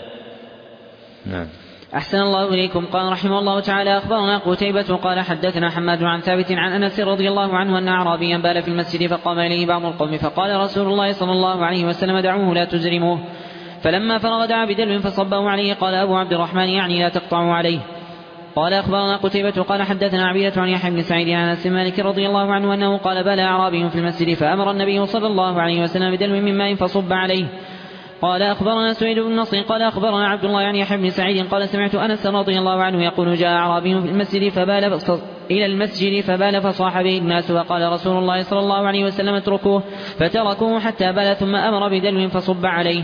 نعم. أحسن الله إليكم. قال رحمه الله تعالى أخبرنا قتيبة قال حدثنا حماد عن ثابت عن أنس رضي الله عنه أن أعرابيا بال في المسجد فقام إليه بعض القوم فقال رسول الله صلى الله عليه وسلم دعوه لا تزرموه، فلما فرغ دعا بدلو فصبه عليه. قال أبو عبد الرحمن يعني لا تقطعوا عليه. قال أخبرنا قتيبة قال حدثنا عبيدة عن يحيى بن سعيد عن أنس مالك رضي الله عنه أنه قال بال أعرابي في المسجد فأمر النبي صلى الله عليه وسلم بدلو من ماء فصب عليه. قال أخبرنا سويد بن نصر قال أخبرنا عبد الله عن يحيى بن سعيد قال سمعت أنس رضي الله عنه يقول جاء أعرابي في المسجد إلى المسجد فبال فصاح به الناس، وقال رسول الله صلى الله عليه وسلم اتركوه، فتركوه حتى بال ثم أمر بدلو فصب عليه.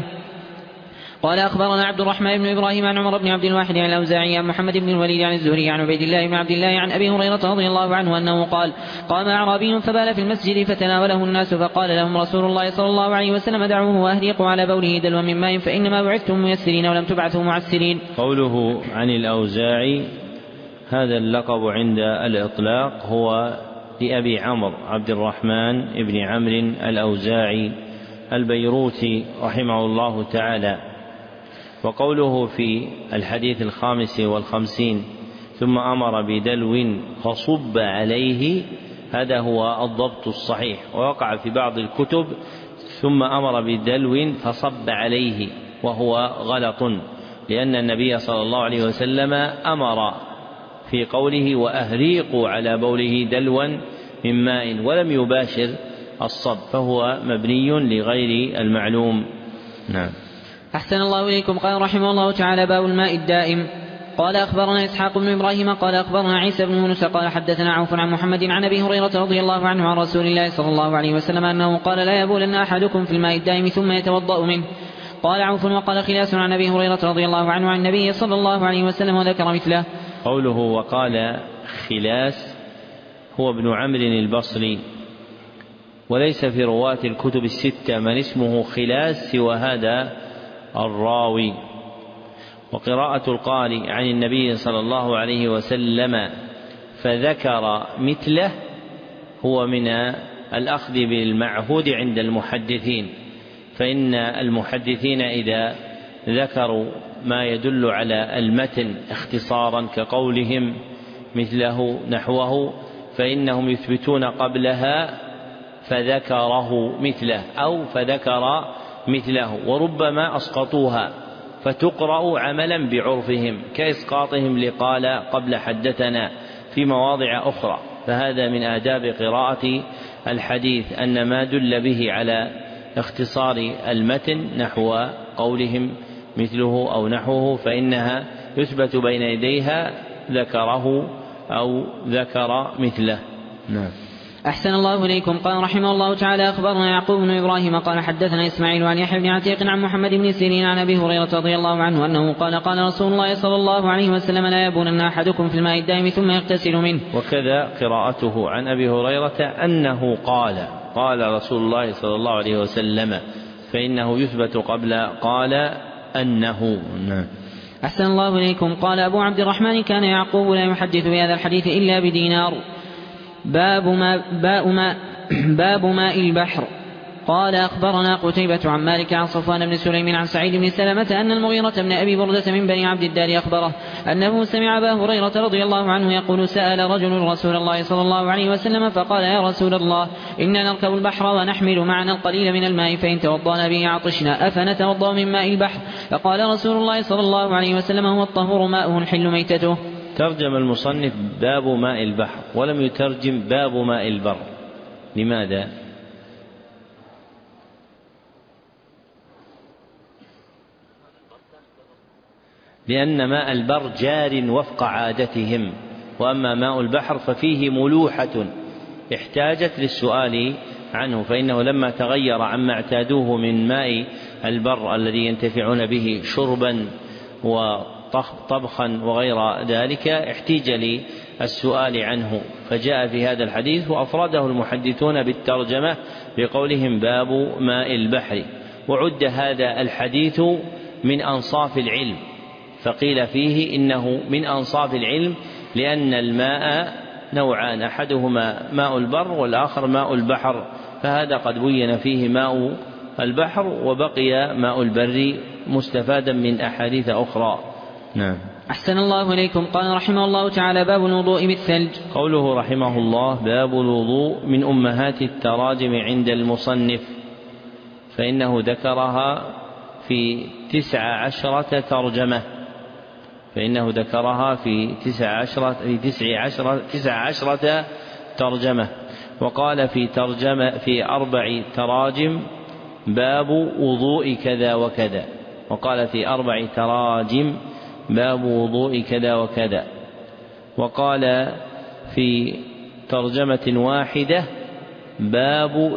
قال أخبرنا عبد الرحمن بن إبراهيم عن عمر بن عبد الواحد عن الأوزاعي عن محمد بن الوليد عن الزهري عن عبيد الله بن عبد الله عن أبي هريرة رضي الله عنه أنه قال قام أعرابي فبال في المسجد فتناوله الناس فقال لهم رسول الله صلى الله عليه وسلم دعوه وأهريقوا على بوله دلوا من ماء فإنما بعثتم ميسرين ولم تبعثوا معسرين. قوله عن الأوزاعي هذا اللقب عند الإطلاق هو لأبي عمرو عبد الرحمن بن عمرو الأوزاعي البيروتي رحمه الله تعالى. وقوله في الحديث 55 ثم أمر بدلو فصب عليه هذا هو الضبط الصحيح، ووقع في بعض الكتب ثم أمر بدلو فصب عليه وهو غلط، لأن النبي صلى الله عليه وسلم أمر في قوله وأهريقوا على بوله دلوا من ماء ولم يباشر الصب، فهو مبني لغير المعلوم. نعم. أحسن الله إليكم. قال رحمه الله تعالى باب الماء الدائم. قال أخبرنا إسحاق بن إبراهيم قال أخبرنا عيسى بن يونس قال حدثنا عوف عن محمد عن أبي هريرة رضي الله عنه عن رسول الله صلى الله عليه وسلم أنه قال لا يبولن أحدكم في الماء الدائم ثم يتوضأ منه. قال عوف وقال خلاس عن أبي هريرة رضي الله عنه عن النبي صلى الله عليه وسلم وذكر مثله. قوله وقال خلاس هو ابن عمرو البصري، وليس في رواة الكتب الستة من اسمه خلاس سوى هذا الراوي. وقراءة القارئ عن النبي صلى الله عليه وسلم فذكر مثله هو من الأخذ بالمعهود عند المحدثين، فإن المحدثين إذا ذكروا ما يدل على المتن اختصارا كقولهم مثله نحوه فإنهم يثبتون قبلها فذكره مثله أو فذكر مثله، وربما أسقطوها فتقرأ عملا بعرفهم كإسقاطهم لقال قبل حدثنا في مواضع أخرى. فهذا من آداب قراءة الحديث أن ما دل به على اختصار المتن نحو قولهم مثله أو نحوه فإنها يثبت بين يديها ذكره أو ذكر مثله. نعم. أحسن الله إليكم. قال رحمه الله تعالى أخبرنا يعقوب بن إبراهيم قال حدثنا إسماعيل عن يحيى بن عتيق عن محمد بن سيرين عن أبي هريرة رضي الله عنه أنه قال قال رسول الله صلى الله عليه وسلم لا يبولن أحدكم في الماء الدائم ثم يغتسل منه. وكذا قراءته عن أبي هريرة أنه قال رسول الله صلى الله عليه وسلم، فإنه يثبت قبل قال أنه. نعم. أحسن الله إليكم. قال أبو عبد الرحمن كان يعقوب لا يحدث بهذا الحديث إلا بدينار. باب ماء البحر. قال أخبرنا قتيبة عن مالك عن صفوان بن سليم عن سعيد بن سلمة أن المغيرة بن أبي بردة من بني عبد الدار أخبره أنه سمع أبا هريرة رضي الله عنه يقول سأل رجل رسول الله صلى الله عليه وسلم فقال يا رسول الله إنا نركب البحر ونحمل معنا القليل من الماء فإن توضأنا به عطشنا أفنتوضأ من ماء البحر؟ فقال رسول الله صلى الله عليه وسلم هو الطهور ماؤه الحل ميتته. ترجم المصنف باب ماء البحر ولم يترجم باب ماء البر. لماذا؟ لأن ماء البر جار وفق عادتهم، وأما ماء البحر ففيه ملوحة احتاجت للسؤال عنه، فإنه لما تغير عما اعتادوه من ماء البر الذي ينتفعون به شربا وطبخا وغير ذلك احتيج للسؤال عنه، فجاء في هذا الحديث وأفرده المحدثون بالترجمة بقولهم باب ماء البحر. وعد هذا الحديث من أنصاف العلم، فقيل فيه إنه من أنصاف العلم لأن الماء نوعان، أحدهما ماء البر والآخر ماء البحر، فهذا قد بين فيه ماء البحر وبقي ماء البر مستفادا من أحاديث أخرى. نعم. أحسن الله إليكم. قال رحمه الله تعالى باب الوضوء بالثلج. قوله رحمه الله باب الوضوء من أمهات التراجم عند المصنف، فإنه ذكرها في 19 ترجمة، فإنه ذكرها في 19 ترجمة، وقال في 4 تراجم باب وضوء كذا وكذا، وقال في 4 تراجم باب وضوء كذا وكذا، وقال في ترجمة واحدة باب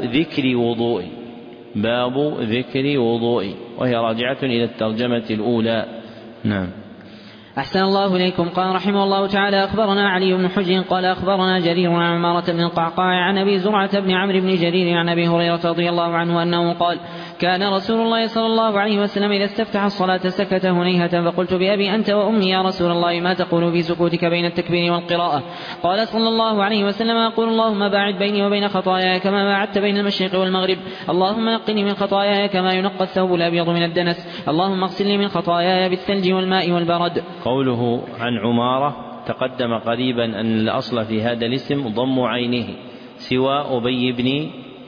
ذكر وضوء، وهي راجعة إلى الترجمة الأولى. نعم. أحسن الله إليكم. قال رحمه الله تعالى أخبرنا علي بن حجر قال أخبرنا جرير عن عمارة بن القعقاع عن أبي زرعة بن عمرو بن جرير عن أبي هريرة رضي الله عنه أنه قال كان رسول الله صلى الله عليه وسلم إذا استفتح الصلاة سكت هنيهة، فقلت بأبي أنت وأمي يا رسول الله ما تقول في سكوتك بين التكبير والقراءة؟ قال صلى الله عليه وسلم أقول اللهم باعد بيني وبين خطاياي كما باعدت بين المشرق والمغرب، اللهم نقني من خطاياي كما ينقى الثوب الأبيض من الدنس، اللهم اغسلني من خطاياي بالثلج والماء والبرد. قوله عن عمارة تقدم قريبا أن الأصل في هذا الاسم ضم عينه، سوى أبي بن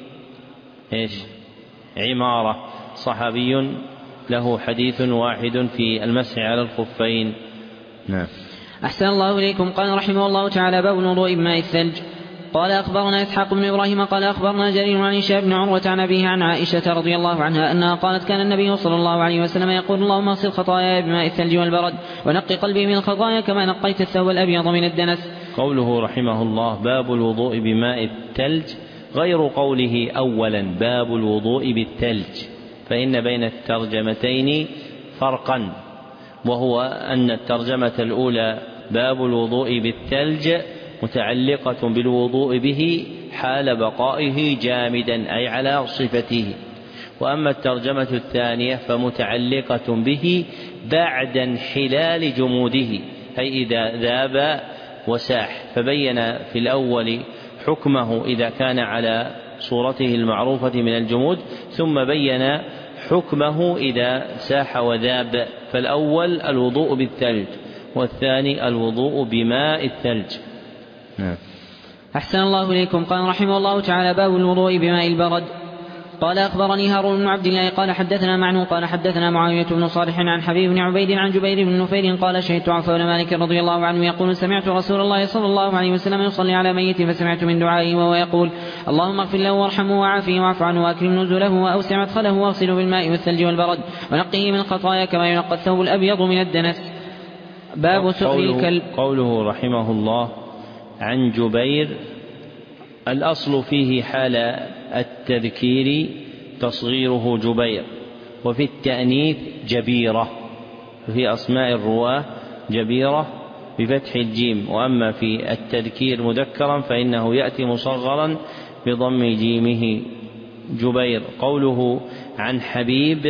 عمارة صحابي له حديث واحد في المسح على الخفين. نعم. أحسن الله إليكم. قال رحمه الله تعالى باب الوضوء بماء الثلج. قال أخبرنا إسحاق بن إبراهيم قال أخبرنا جرير عن هشام بن عروة عن أبيه عن عائشة رضي الله عنها أنها قالت كان النبي صلى الله عليه وسلم يقول اللهم اغسل خطاياي بماء الثلج والبرد ونقي قلبي من الخطايا كما نقيت الثوب الأبيض من الدنس. قوله رحمه الله باب الوضوء بماء الثلج غير قوله أولا باب الوضوء بالثلج، فإن بين الترجمتين فرقا، وهو أن الترجمة الأولى باب الوضوء بالثلج متعلقة بالوضوء به حال بقائه جامدا أي على صفته، وأما الترجمة الثانية فمتعلقة به بعد انحلال جموده أي إذا ذاب وساح، فبين في الأول حكمه إذا كان على صورته المعروفة من الجمود، ثم بين حكمه إذا ساح وذاب، فالأول الوضوء بالثلج والثاني الوضوء بماء الثلج. نعم. أحسن الله إليكم. قال رحمه الله تعالى باب الوضوء بماء البرد. قال أخبرني هارون بن عبد الله قال حدثنا معنو قال حدثنا معاوية بن صالح عن حبيب بن عبيد عن جبير بن نفير قال شهدت عوف بن مالك رضي الله عنه يقول سمعت رسول الله صلى الله عليه وسلم يصلي على ميت فسمعت من دعائه وهو يقول اللهم اغفر له وارحمه وعافه واعف عنه واكرم نزله واوسع مدخله واغسله بالماء والثلج والبرد ونقيه من الخطايا كما ينقى الثوب الأبيض من الدنس. باب سؤل الكلب. قوله رحمه الله عن جبير الأصل فيه حال التذكير تصغيره جبير، وفي التأنيث جبيرة، في أسماء الرواة جبيرة بفتح الجيم، وأما في التذكير مذكرا فإنه يأتي مصغرا بضم جيمه جبير. قوله عن حبيب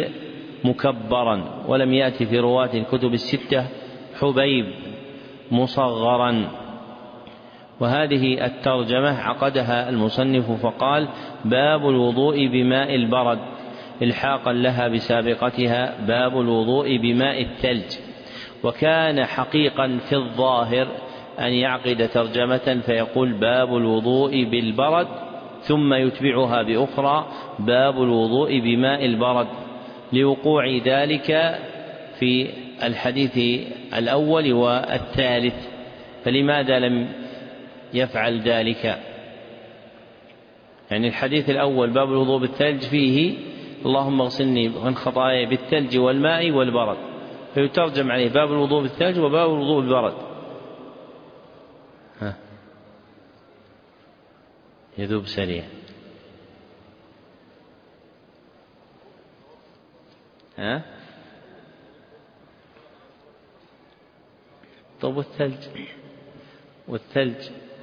مكبرا، ولم يأتي في رواة الكتب الستة حبيب مصغرا. وهذه الترجمة عقدها المصنف فقال: باب الوضوء بماء البرد، إلحاقا لها بسابقتها باب الوضوء بماء الثلج. وكان حقيقا في الظاهر أن يعقد ترجمة فيقول: باب الوضوء بالبرد، ثم يتبعها بأخرى: باب الوضوء بماء البرد، لوقوع ذلك في الحديث الأول والثالث. فلماذا لم يفعل ذلك؟ يعني الحديث الأول باب الوضوء بالثلج فيه: اللهم اغسلني من خطاياي بالثلج والماء والبرد، فيترجم عليه باب الوضوء بالثلج وباب الوضوء بالبرد. يذوب سريع. طب والثلج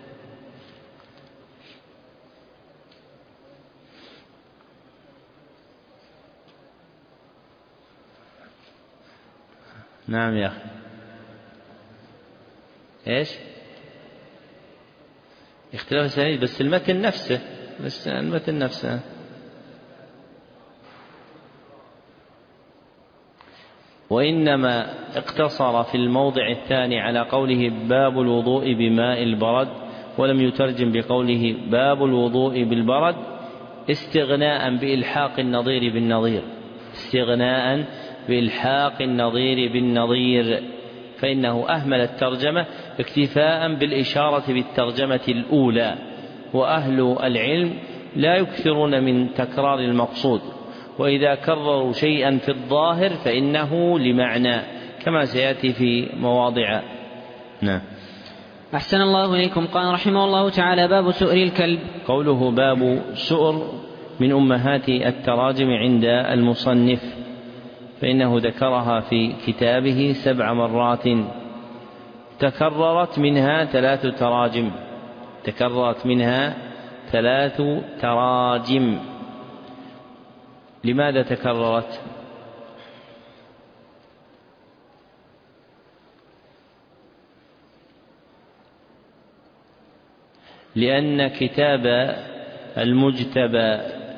نعم يا أخي. إيش؟ اختلاف السنين بس المتن نفسه وإنما اقتصر في الموضع الثاني على قوله باب الوضوء بماء البرد، ولم يترجم بقوله باب الوضوء بالبرد استغناء بإلحاق النظير بالنظير، فإنه أهمل الترجمة اكتفاء بالإشارة بالترجمة الأولى. وأهل العلم لا يكثرون من تكرار المقصود، وإذا كرروا شيئا في الظاهر فإنه لمعنى، كما سيأتي في مواضع. نعم. أحسن الله إليكم. قال رحمه الله تعالى: باب سؤر الكلب. قوله باب سؤر من أمهات التراجم عند المصنف، فإنه ذكرها في كتابه 7 مرات، تكررت منها 3 تراجم. لماذا تكررت؟ لأن كتاب المجتبى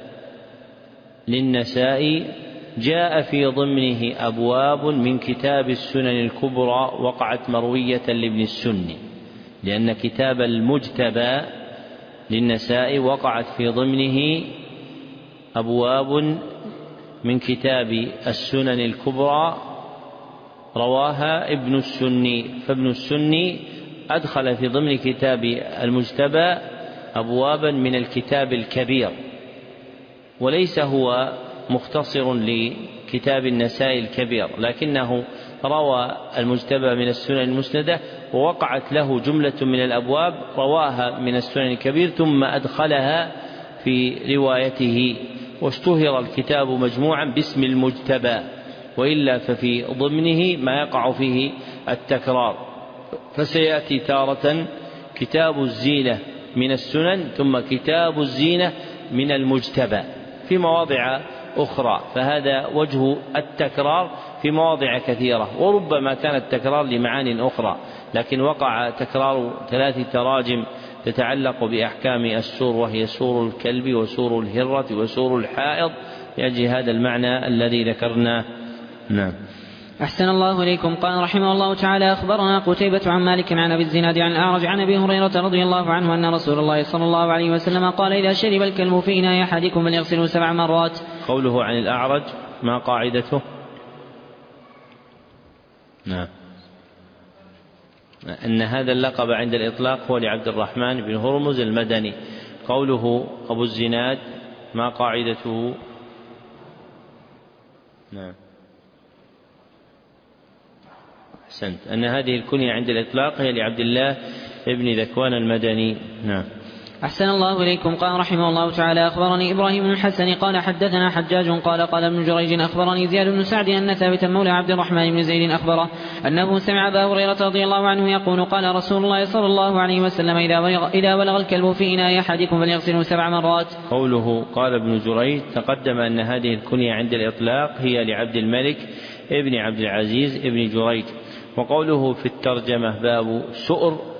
للنسائي جاء في ضمنه أبواب من كتاب السنن الكبرى وقعت مروية لابن السني، لأن كتاب المجتبى للنسائي وقعت في ضمنه أبواب من كتاب السنن الكبرى رواها ابن السني، فابن السني أدخل في ضمن كتاب المجتبى أبوابا من الكتاب الكبير، وليس هو مختصر لكتاب النسائي الكبير، لكنه روى المجتبى من السنن المسندة ووقعت له جملة من الأبواب رواها من السنن الكبير ثم أدخلها في روايته، واشتهر الكتاب مجموعا باسم المجتبى، وإلا ففي ضمنه ما يقع فيه التكرار. فسيأتي تارة كتاب الزينة من السنن ثم كتاب الزينة من المجتبى في مواضع أخرى، فهذا وجه التكرار في مواضع كثيرة، وربما كان التكرار لمعان أخرى، لكن وقع تكرار 3 تراجم تتعلق بأحكام السور، وهي سور الكلب وسور الهرة وسور الحائض، لأجل هذا المعنى الذي ذكرناه. نعم. أحسن الله إليكم. قال رحمه الله تعالى: أخبرنا قتيبة عن مالك عن أبي الزناد عن الأعرج عن أبي هريرة رضي الله عنه أن رسول الله صلى الله عليه وسلم قال: إذا شرب الكلب في إناء أحدكم فليغسله 7 مرات. قوله عن الأعرج ما قاعدته؟ نعم. أن هذا اللقب عند الإطلاق هو لعبد الرحمن بن هرمز المدني. قوله أبو الزناد ما قاعدته؟ نعم. أحسنت، أن هذه الكنية عند الإطلاق هي لعبد الله ابن ذكوان المدني. نعم. أحسن الله إليكم. قال رحمه الله تعالى: أخبرني إبراهيم بن الحسن قال حدثنا حجاج قال ابن جريج أخبرني زياد بن سعد أن ثابتا مولى عبد الرحمن بن زيد أخبره أنه سمع أبا هريرة رضي الله عنه يقول: قال رسول الله صلى الله عليه وسلم: إذا بلغ الكلب في إناء أحدكم فليغسله 7 مرات. قوله قال ابن جريج تقدم أن هذه الكنية عند الإطلاق هي لعبد الملك ابن عبد العزيز ابن جريج. وقوله في الترجمة باب سؤر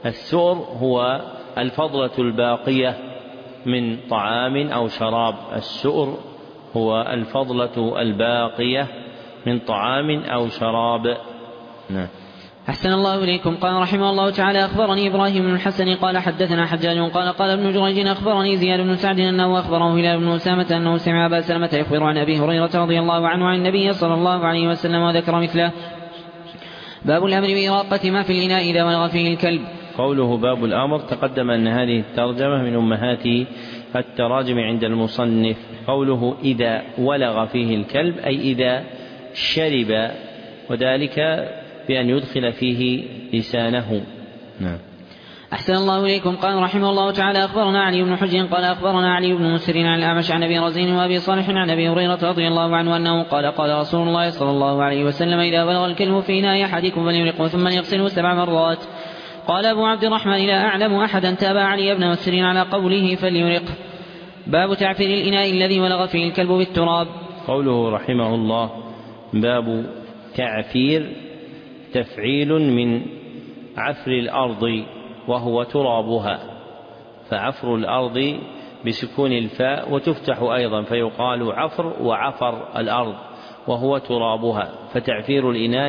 السؤر هو الفضلة الباقية من طعام أو شراب. السؤر هو الفضلة الباقية من طعام أو شراب. نعم. أحسن الله إليكم. قال رحمه الله تعالى: أخبرني إبراهيم بن الحسن قال حدثنا حجاج قال ابن جريج أخبرني زياد بن سعد أنه أخبره هلال بن أسامة أنه سمع أبا سلمة يخبر عن أبي هريرة رضي الله عنه عن النبي صلى الله عليه وسلم وذكر مثله. باب الأمر بإراقة ما في الإناء إذا ولغ فيه الكلب. قوله باب الأمر تقدم أن هذه الترجمة من أمهات التراجم عند المصنف. قوله إذا ولغ فيه الكلب أي إذا شرب، وذلك بأن يدخل فيه لسانه. نعم. أحسن الله إليكم. قال رحمه الله تعالى: أخبرنا علي بن حجر قال أخبرنا علي بن مسر عن الأعمش عن أبي رزين وأبي صالح عن أبي هريرة رضي الله عنه أنه قال رسول الله صلى الله عليه وسلم: إذا بلغ الكلب في إناء أحدكم فليلقه ثم يغسله 7 مرات. قال أبو عبد الرحمن: لا أعلم أحدا تابع علي بن مسر على قوله فليرقه. باب تعفير الإناء الذي ولغ فيه الكلب بالتراب. قوله رحمه الله باب تعفير، تفعيل من عفر الأرض وهو ترابها، فعفر الأرض بسكون الفاء وتفتح أيضا فيقال عفر وعفر الأرض وهو ترابها. فتعفير الإناء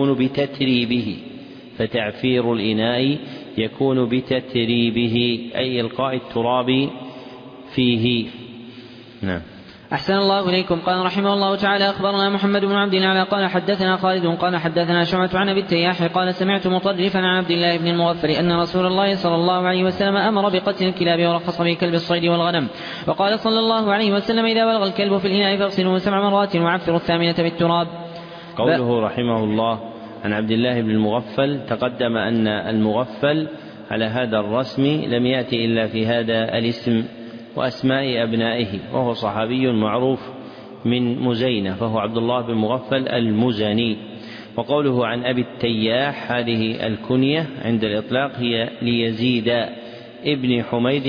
يكون بتتريبه أي إلقاء التراب فيه. نعم. أحسن الله إليكم. قال رحمه الله تعالى: أخبرنا محمد بن عبد الله قال حدثنا خالد قال حدثنا شعبة عن أبي التياح قال سمعت مطرفا عن عبد الله بن المغفل أن رسول الله صلى الله عليه وسلم أمر بقتل الكلاب ورخص بكلب الصيد والغنم. وقال صلى الله عليه وسلم: إذا بلغ الكلب في الإناء فاغسلوه 7 مرات وعفروا 8 بالتراب. قوله رحمه الله عن عبد الله بن المغفل، تقدم أن المغفل على هذا الرسم لم يأتي إلا في هذا الاسم وأسماء أبنائه، وهو صحابي معروف من مزينة، فهو عبد الله بن مغفل المزني. وقوله عن أبي التياح هذه الكنية عند الإطلاق هي ليزيد ابن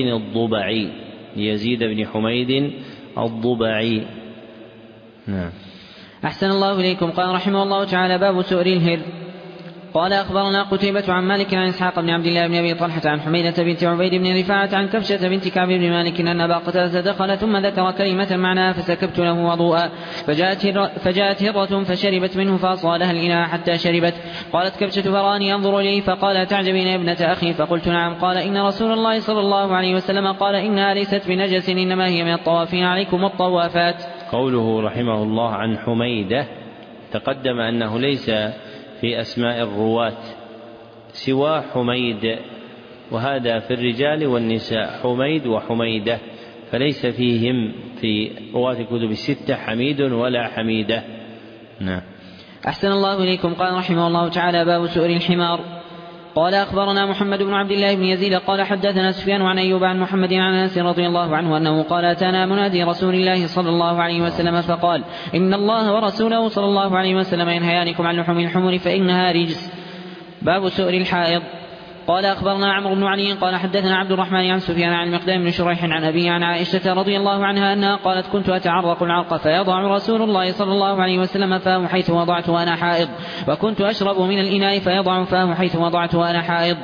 حميد الضبعي. نعم. أحسن الله إليكم. قال رحمه الله تعالى: باب سؤر الهر. قال أخبرنا قتيبة عن مالك عن إسحاق بن عبد الله بن أبي طلحة عن حميدة بنت عبيد بن رفاعة عن كبشة بنت كعب بن مالك أن أبا قتادة دخل ثم ذكر كلمة معناها فسكبت له وضوءا، فجاءت هرة فشربت منه فأصغى الإناء حتى شربت. قالت كبشة فراني أنظر إليه فقال: تعجبين يا ابنة أخي؟ فقلت: نعم. قال: إن رسول الله صلى الله عليه وسلم قال: إنها ليست بنجس إنما هي من الطوافين عليكم والطوافات. قوله رحمه الله عن حميدة، تقدم أنه ليس في أسماء الرواة سوى حميد، وهذا في الرجال والنساء حميد وحميدة، فليس فيهم في رواة الكتب الستة حميد ولا حميدة. نعم. أحسن الله إليكم. قال رحمه الله تعالى: باب سؤر الحمار. قال أخبرنا محمد بن عبد الله بن يزيد قال حدثنا سفيان عن أيوب عن محمد عن أنس رضي الله عنه أنه قال: أتانا منادي رسول الله صلى الله عليه وسلم فقال: إن الله ورسوله صلى الله عليه وسلم ينهيانكم عن لحوم الحمر فإنها رجس. باب سؤر الحائض. قال أخبرنا عمرو بن علي قال حدثنا عبد الرحمن عن سفيان عن المقدام بن شريح عن أبيه عن عائشة رضي الله عنها أنها قالت: كنت أتعرق العرق فيضع رسول الله صلى الله عليه وسلم فاه حيث وضعت وأنا حائض، وكنت أشرب من الإناء فيضع فاه حيث وضعت وأنا حائض.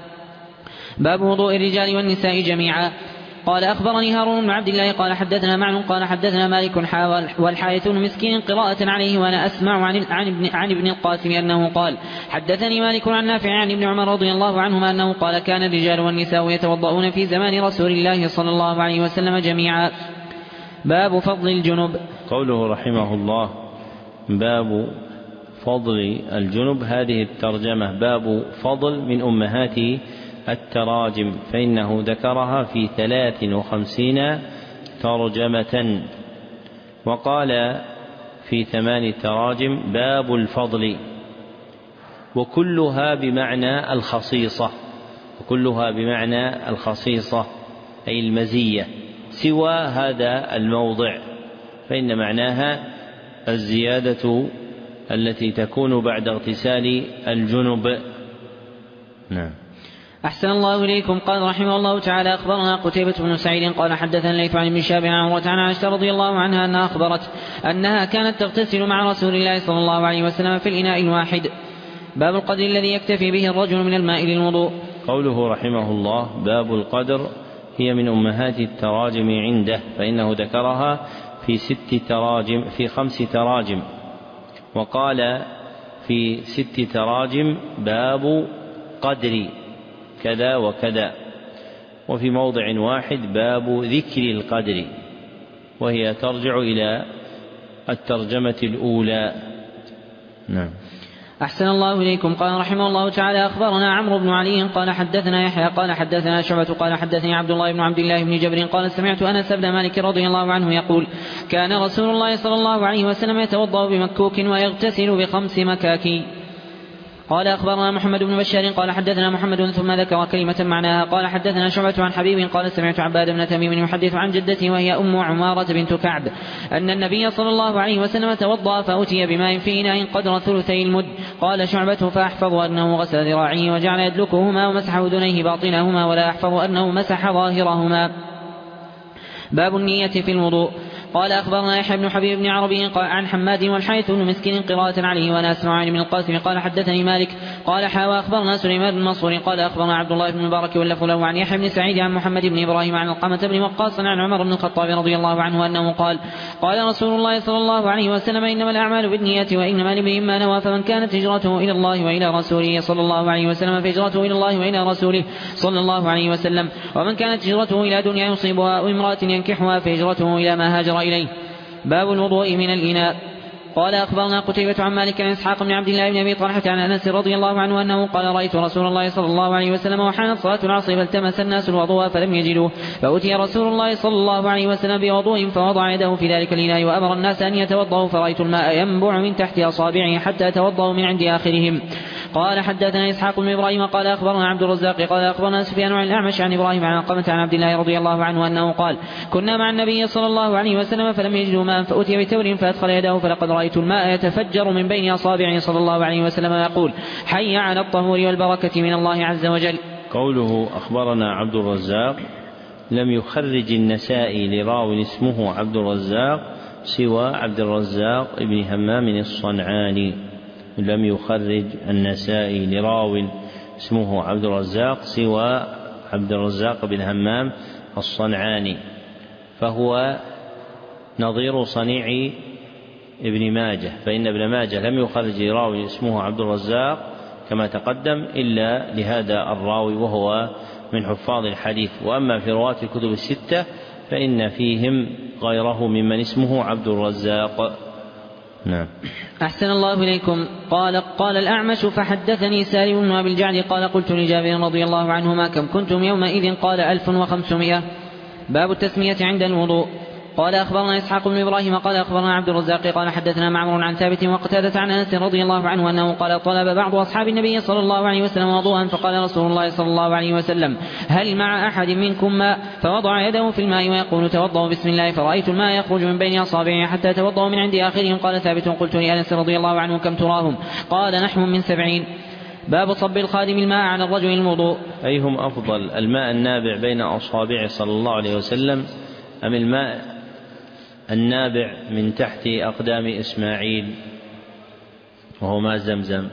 باب وضوء الرجال والنساء جميعا. قال أخبرني هارون بن عبد الله قال حدثنا معن قال حدثنا مالك والحارث بن مسكين قراءة عليه وأنا أسمع عن ابن القاسم أنه قال: حدثني مالك عن نافع عن ابن عمر رضي الله عنهما أنه قال: كان الرجال والنساء يتوضؤون في زمان رسول الله صلى الله عليه وسلم جميعا. باب فضل الجنب. قوله رحمه الله باب فضل الجنب، هذه الترجمة باب فضل من أمهات التراجم، فإنه ذكرها في 53 ترجمة، وقال في 8 تراجم باب الفضل، وكلها بمعنى الخصيصة أي المزية، سوى هذا الموضع فإن معناها الزيادة التي تكون بعد اغتسال الجنب. نعم. أحسن الله إليكم. قال رحمه الله تعالى: أخبرنا قتيبة بن سعيد قال حدثنا الليث عن ابن شهاب عن عروة عن عائشة رضي الله عنها أنها أخبرت أنها كانت تغتسل مع رسول الله صلى الله عليه وسلم في الإناء الواحد. باب القدر الذي يكتفي به الرجل من الماء للوضوء. قوله رحمه الله: باب القدر هي من أمهات التراجم عنده، فإنه ذكرها في 5 تراجم، وقال في 6 تراجم باب قدر كذا وكذا، وفي موضع واحد باب ذكر القدر، وهي ترجع إلى الترجمة الأولى. نعم. أحسن الله إليكم. قال رحمه الله تعالى: أخبرنا عمرو بن علي قال حدثنا يحيى قال حدثنا شعبة قال حدثني عبد الله بن عبد الله بن جبر قال سمعت أنس بن مالك رضي الله عنه يقول: كان رسول الله صلى الله عليه وسلم يتوضأ بمكوك ويغتسل ب5 مكاكي. قال أخبرنا محمد بن بشار قال حدثنا محمد ثم ذكر كلمة معناها. قال حدثنا شعبة عن حبيب قال سمعت عباد بن تميم يحدث عن جدته وهي أم عمارة بنت كعب أن النبي صلى الله عليه وسلم توضأ فأتي بماء في إناء قدر 2 المد. قال شعبة: فأحفظ أنه غسل ذراعيه وجعل يدلكهما ومسح أذنيه باطنهما، ولا أحفظ أنه مسح ظاهرهما. باب النية في الوضوء. قال أخبرنا يحيى بن حبيب بن عربي عن حماد والحارث بن مسكين قراءة عليه وأنا أسمع عن ابن القاسم قال حدثني مالك قال حاوى أخبرنا سليمان بن منصور قال أخبرنا عبد الله بن المبارك واللفظ له عن يحيى بن سعيد عن محمد بن إبراهيم عن علقمة بن وقاص عن عمر بن الخطاب رضي الله عنه أنه قال: قال رسول الله صلى الله عليه وسلم: إنما الأعمال بالنيات وإنما لامرئ ما نوى، فمن كانت هجرته إلى الله وإلى رسوله صلى الله عليه وسلم فهجرته إلى الله وإلى رسوله صلى الله عليه وسلم، ومن كانت هجرته إلى دنيا يصيبها أو امرأة ينكحها فهجرته إلى ما هاجر إليه. باب الوضوء من الإناء. قال أخبرنا قتيبة عن مالك عن إسحاق بن عبد الله بن أبي طلحة عن أنس رضي الله عنه أنه قال: رأيت رسول الله صلى الله عليه وسلم وحانت صلاة العصر فالتمس الناس الوضوء فلم يجدوه، فأتي رسول الله صلى الله عليه وسلم بوضوء فوضع يده في ذلك الإناء وأمر الناس أن يتوضأوا، فرأيت الماء ينبع من تحت أصابعه حتى توضأوا من عند آخرهم. قال حدثنا إسحاق بن إبراهيم قال أخبرنا عبد الرزاق قال أخبرنا سفيان عن الأعمش عن إبراهيم عن علقمة عن عبد الله رضي الله عنه أنه قال: كنا مع النبي صلى الله عليه وسلم فلم يجدوا ماء فأتي بتور فأدخل يده فلقد رأيت الماء يتفجر من بين أصابعه صلى الله عليه وسلم يقول: حي على الطهور والبركة من الله عز وجل. قوله أخبرنا عبد الرزاق لم يخرج النسائي لراو اسمه عبد الرزاق سوى عبد الرزاق ابن همام الصنعاني. لم يخرج النسائي لراو اسمه عبد الرزاق سوى عبد الرزاق بن همام الصنعاني، فهو نظير صنيع ابن ماجه، فإن ابن ماجه لم يخرج راوي اسمه عبد الرزاق كما تقدم إلا لهذا الراوي وهو من حفاظ الحديث. وأما في رواة الكتب 6 فإن فيهم غيره ممن اسمه عبد الرزاق. نعم. أحسن الله إليكم. قال الأعمش: فحدثني سالم بن أبي الجعد قال: قلت لجابر رضي الله عنهما: كم كنتم يومئذ؟ قال: 1500. باب التسمية عند الوضوء. قال أخبرنا إسحاق بن إبراهيم قال أخبرنا عبد الرزاق قال حدثنا معمر عن ثابت وقتادة عن أنس رضي الله عنه أنه قال: طلب بعض أصحاب النبي صلى الله عليه وسلم وضوءا، فقال رسول الله صلى الله عليه وسلم: هل مع أحد منكم ماء؟ فوضع يده في الماء ويقول: توضأوا بسم الله، فرأيت الماء يخرج من بين أصابعه حتى توضأوا من عند آخرهم. قال ثابت: قلت لأنس رضي الله عنه: كم تراهم؟ قال: نحو من 70. باب صب الخادم الماء على الرجل الوضوء. أيهم أفضل، الماء النابع بين أصابعه صلى الله عليه وسلم أم الماء النابع من تحت أقدام إسماعيل وهو ماء زمزم؟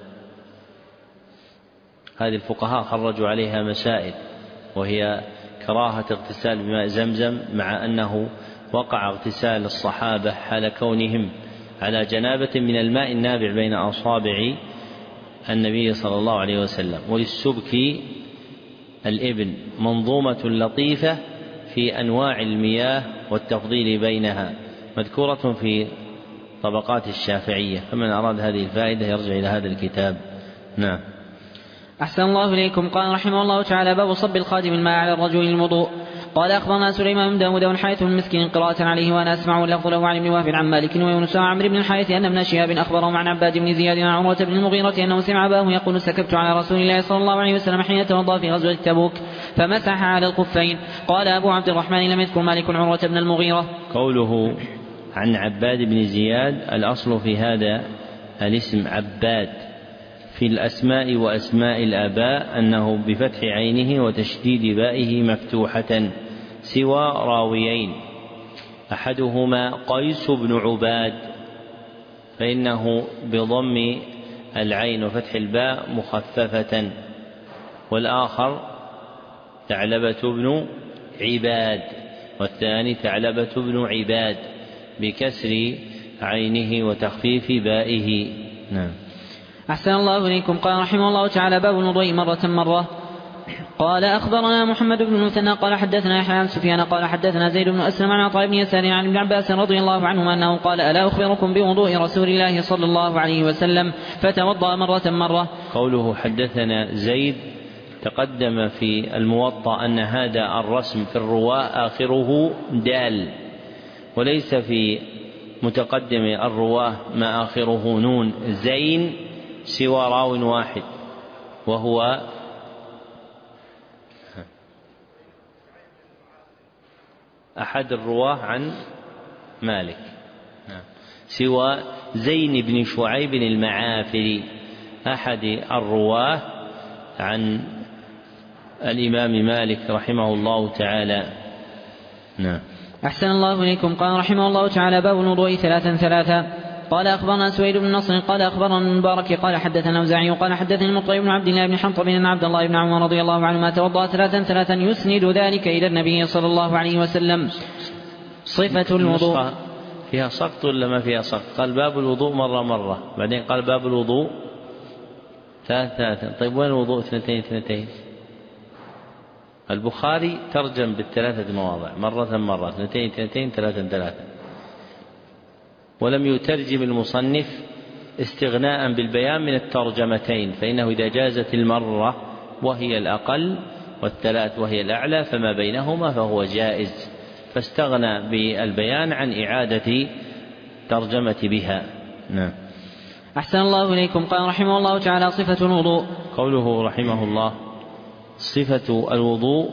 هذه الفقهاء خرجوا عليها مسائل، وهي كراهة اغتسال بماء زمزم مع أنه وقع اغتسال الصحابة حال كونهم على جنابة من الماء النابع بين أصابع النبي صلى الله عليه وسلم. وللسبكي الابن منظومة لطيفة في أنواع المياه والتفضيل بينها مذكورة في طبقات الشافعية، فمن أراد هذه الفائدة يرجع إلى هذا الكتاب. نعم. أحسن الله إليكم. قال رحمه الله تعالى: باب صب الخادم الماء على الرجل الوضوء. قال أخبرنا سليمان بن داود والحارث بن مسكين قراءة عليه وأنا أسمع اللفظ له عن ابن وهب عن مالك ويونس عن عمرو بن الحارث أن ابن شهاب أخبرهم عن عباد بن زياد عن عروة بن المغيرة أنه سمع أباه يقول: سكبت على رسول الله صلى الله عليه وسلم حين توضأ في غزوة تبوك فمسح على الخفين. قال أبو عبد الرحمن: لم يذكر مالك عروة بن المغيرة. قوله عن عباد بن زياد، الأصل في هذا الاسم عباد في الأسماء وأسماء الآباء أنه بفتح عينه وتشديد بائه مفتوحة، سوى راويين أحدهما قيس بن عباد فإنه بضم العين وفتح الباء مخففة، والآخر ثعلبة بن عباد، والثاني ثعلبة بن عباد بكسر عينه وتخفيف بائه. نعم. أحسن الله إليكم. قال رحمه الله تعالى: باب الوضوء مرة. قال أخبرنا محمد بن المثنى قال حدثنا يحيى عن سفيان قال حدثنا زيد بن أسلم عن عطاء بن يسار عن ابن عباس رضي الله عنهما أنه قال: ألا أخبركم بوضوء رسول الله صلى الله عليه وسلم؟ فتوضأ مرة. قوله حدثنا زيد تقدم في الموطأ أن هذا الرسم في الرواة آخره دال، وليس في متقدم الرواة ما آخره نون زين سوى راو واحد وهو أحد الرواة عن مالك، سوى زين بن شعيب المعافري أحد الرواة عن الإمام مالك رحمه الله تعالى. نعم. أحسن الله إليكم. قال رحمه الله تعالى: باب الوضوء ثلاثا. قال أخبرنا سويد بن نصر قال أخبرنا المبارك قال حدثنا أوزاعي قال حدثني المطيب بن عبد الله بن حنطب أن عبد الله بن عمر رضي الله عنهما توضأ ثلاثا يسند ذلك إلى النبي صلى الله عليه وسلم. صفة الوضوء فيها سقط ولا ما فيها سقط؟ قال باب الوضوء مرة، بعدين قال باب الوضوء ثلاثا. طيب وين الوضوء اثنتين؟ البخاري ترجم بالثلاثة مواضع، مرة، اثنتين، ثلاثا، ولم يترجم المصنف استغناء بالبيان من الترجمتين، فإنه إذا جازت المرة وهي الأقل والثلاث وهي الأعلى فما بينهما فهو جائز، فاستغنى بالبيان عن إعادة ترجمة بها. نعم. أحسن الله إليكم. قال رحمه الله تعالى: صفة الوضوء. قوله رحمه الله: صفة الوضوء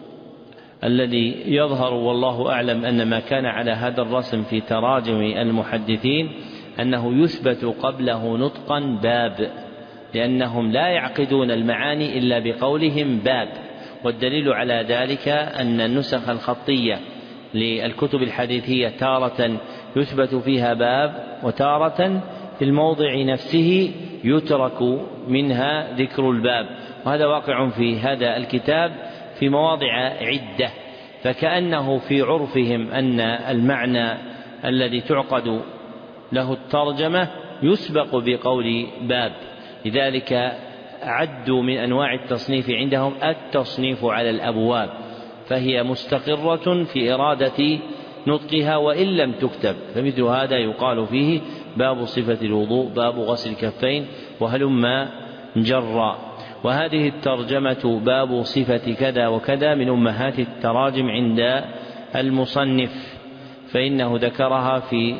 الذي يظهر والله أعلم أن ما كان على هذا الرسم في تراجم المحدثين أنه يثبت قبله نطقا باب، لأنهم لا يعقدون المعاني إلا بقولهم باب، والدليل على ذلك أن النسخ الخطية للكتب الحديثية تارة يثبت فيها باب، وتارة في الموضع نفسه يترك منها ذكر الباب، وهذا واقع في هذا الكتاب في مواضع عدة، فكأنه في عرفهم أن المعنى الذي تعقد له الترجمة يسبق بقول باب، لذلك عدوا من أنواع التصنيف عندهم التصنيف على الأبواب، فهي مستقرة في إرادة نطقها وإن لم تكتب، فمثل هذا يقال فيه باب صفة الوضوء، باب غسل الكفين، وهلم جرا. وهذه الترجمة باب صفة كذا وكذا من أمهات التراجم عند المصنف، فإنه ذكرها في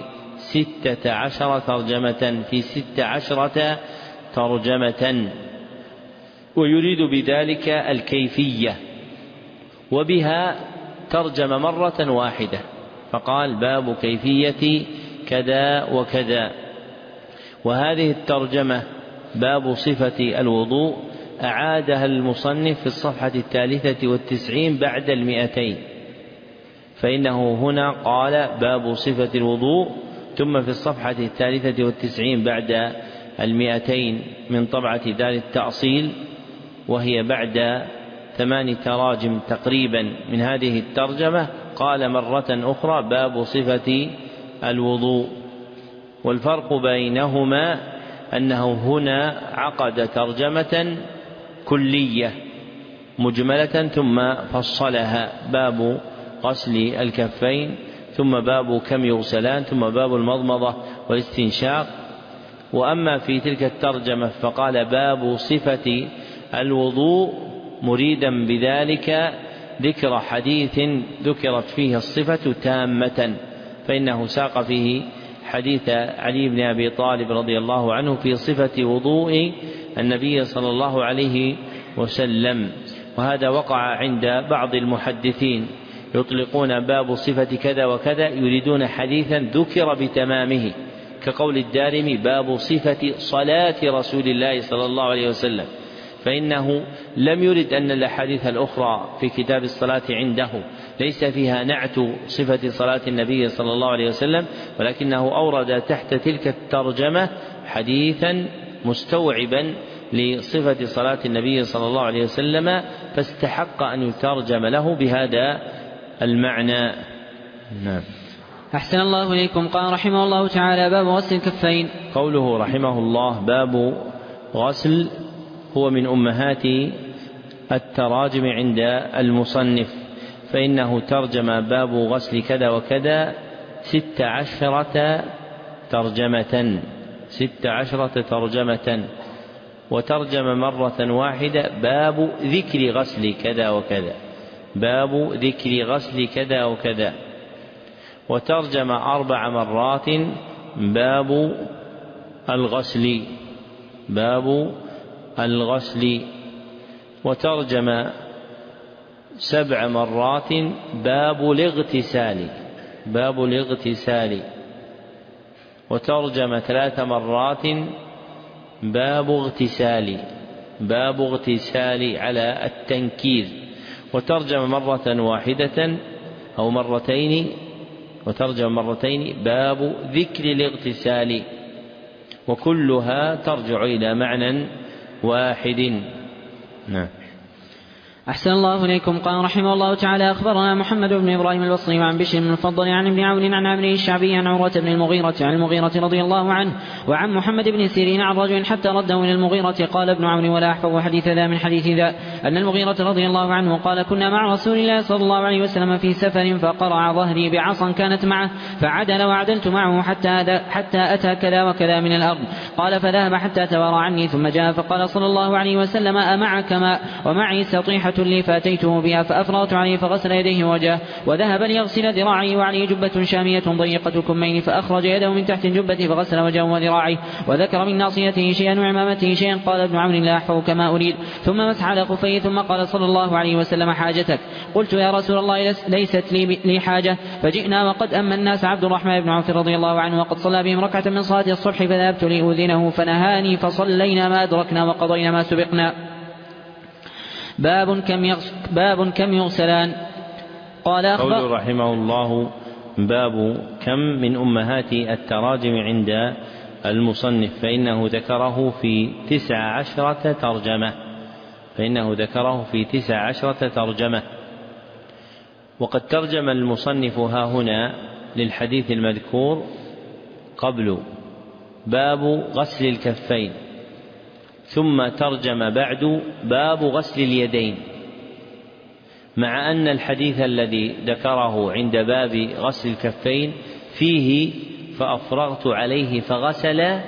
16 ترجمة، في 16 ترجمة، ويريد بذلك الكيفية، وبها ترجم مرة واحدة فقال باب كيفية كذا وكذا. وهذه الترجمة باب صفة الوضوء أعادها المصنف في الصفحة 93 بعد 200، فإنه هنا قال باب صفة الوضوء، ثم في الصفحة 93 بعد 200 من طبعة دار التأصيل، وهي بعد 8 تراجم تقريبا من هذه الترجمة، قال مرة أخرى باب صفة الوضوء. والفرق بينهما أنه هنا عقد ترجمة كلية مجملة ثم فصلها، باب غسل الكفين، ثم باب كم يغسلان، ثم باب المضمضة والاستنشاق. وأما في تلك الترجمة فقال باب صفة الوضوء مريدا بذلك ذكر حديث ذكرت فيه الصفة تامة، فإنه ساق فيه حديث علي بن أبي طالب رضي الله عنه في صفة وضوء النبي صلى الله عليه وسلم، وهذا وقع عند بعض المحدثين يطلقون باب صفة كذا وكذا يريدون حديثا ذكر بتمامه، كقول الدارمي باب صفة صلاة رسول الله صلى الله عليه وسلم، فإنه لم يرد أن الأحاديث الأخرى في كتاب الصلاة عنده ليس فيها نعت صفة صلاة النبي صلى الله عليه وسلم، ولكنه أورد تحت تلك الترجمة حديثا مستوعبا لصفة صلاة النبي صلى الله عليه وسلم، فاستحق أن يترجم له بهذا المعنى. نعم. أحسن الله إليكم. قال رحمه الله تعالى: باب غسل الكفين. قوله رحمه الله باب غسل هو من أمهات التراجم عند المصنف، فإنه ترجم باب غسل كذا وكذا 16 ترجمة، وترجم مرة واحدة باب ذكر غسل كذا وكذا، باب ذكر غسل كذا وكذا، وترجم 4 مرات باب الغسل، وترجم 7 مرات باب الاغتسال، وترجم 3 مرات باب اغتسال على التنكير، وترجم مرة واحدة أو مرتين، وترجم مرتين باب ذكر الاغتسال، وكلها ترجع إلى معنى واحد. نعم. أحسن الله إليكم. قال رحمه الله تعالى: أخبرنا محمد بن إبراهيم البصري وعن بشر بن المفضل عن ابن عون عن عمرو الشعبي عن عروة بن المغيرة عن المغيرة رضي الله عنه وعن محمد بن سيرين عن رجل حتى رده إلى المغيرة. قال ابن عون: ولا أحفظ حديث ذا من حديث ذا، أن المغيرة رضي الله عنه قال: كنا مع رسول الله صلى الله عليه وسلم في سفر، فقرع ظهري بعصا كانت معه، فعدل وعدلت معه حتى أتى كذا وكذا من الأرض. قال: فذهب حتى توارى عني، ثم جاء فقال صلى الله عليه وسلم: أمعك ماء؟ ومعي سطيحة لي فأتيته بها فأفرغت عليه، فغسل يديه ووجهه، وذهب ليغسل ذراعيه وعليه جبة شامية ضيقة الكمين، فأخرج يده من تحت الجبة فغسل وجهه وذراعيه، وذكر من ناصيته شيئا وعمامته شيئا. قال ابن عمرو: لا أحفظ كما أريد. ثم مسح على خفيه، ثم قال صلى الله عليه وسلم: حاجتك؟ قلت: يا رسول الله ليست لي حاجة. فجئنا وقد أما الناس عبد الرحمن بن عوف رضي الله عنه، وقد صلى بهم ركعة من صلاة الصبح، فذهبت لأذنه فنهاني، فصلينا ما أدركنا وقضينا ما سبقنا. باب كم يغسلان. قال قول رحمه الله: باب كم من أمهات التراجم عند المصنف، فإنه ذكره في 19 ترجمة، وقد ترجم المصنف ها هنا للحديث المذكور قبل باب غسل الكفين، ثم ترجم بعد باب غسل اليدين، مع أن الحديث الذي ذكره عند باب غسل الكفين فيه فأفرغت عليه فغسل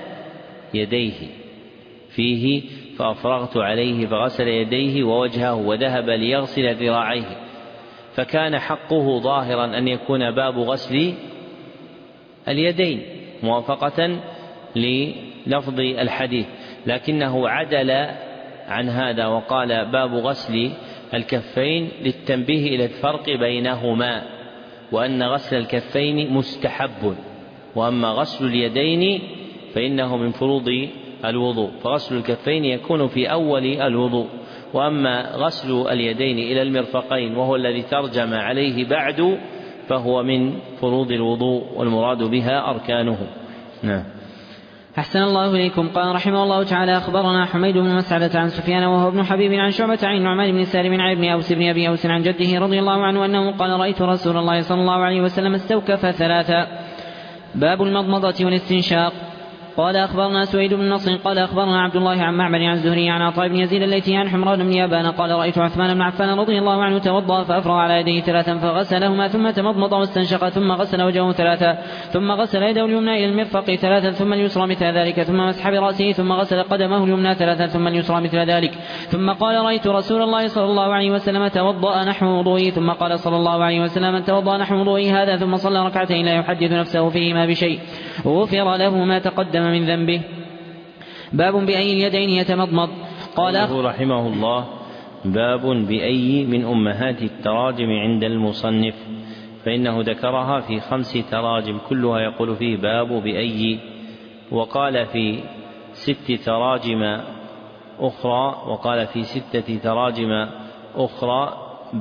يديه ووجهه وذهب ليغسل ذراعيه، فكان حقه ظاهرا أن يكون باب غسل اليدين موافقة للفظ الحديث، لكنه عدل عن هذا وقال باب غسل الكفين للتنبيه إلى الفرق بينهما، وأن غسل الكفين مستحب، وأما غسل اليدين فإنه من فروض الوضوء، فغسل الكفين يكون في أول الوضوء، وأما غسل اليدين إلى المرفقين وهو الذي ترجم عليه بعد فهو من فروض الوضوء، والمراد بها أركانه. نعم. أحسن الله إليكم. قال رحمه الله تعالى: أخبرنا حميد بن مسعدة عن سفيان وهو ابن حبيب عن شعبة عن النعمان بن سالم عن ابن أوس بن أبي أوس عن جده رضي الله عنه أنه قال: رأيت رسول الله صلى الله عليه وسلم استوكف 3. باب المضمضة والاستنشاق. قال: أخبرنا سويد بن نصر قال: أخبرنا عبد الله عن معمر عن الزهري عن عطاء بن يزيد الليثي عن حمران بن يابان قال: رأيت عثمان بن عفان رضي الله عنه توضأ فأفرغ على يديه 3 فغسلهما، ثم تمضمض واستنشق، ثم غسل وجهه 3، ثم غسل يده اليمنى إلى المرفق 3، ثم اليسرى مثل ذلك، ثم مسح برأسه، ثم غسل قدمه اليمنى 3، ثم اليسرى مثل ذلك، ثم قال: رأيت رسول الله صلى الله عليه وسلم توضأ نحو وضوئه، ثم قال صلى الله عليه وسلم: من توضأ نحو وضوئه هذا ثم صلى ركعتين لا يحدث نفسه فيهما بشيء غفر له ما تقدم من ذنبه. باب بأي اليدين يتمضمض. قال رحمه الله: باب بأي من أمهات التراجم عند المصنف، فإنه ذكرها في 5 تراجم كلها يقول فيه باب بأي، وقال في 6 تراجم أخرى، وقال في 6 تراجم أخرى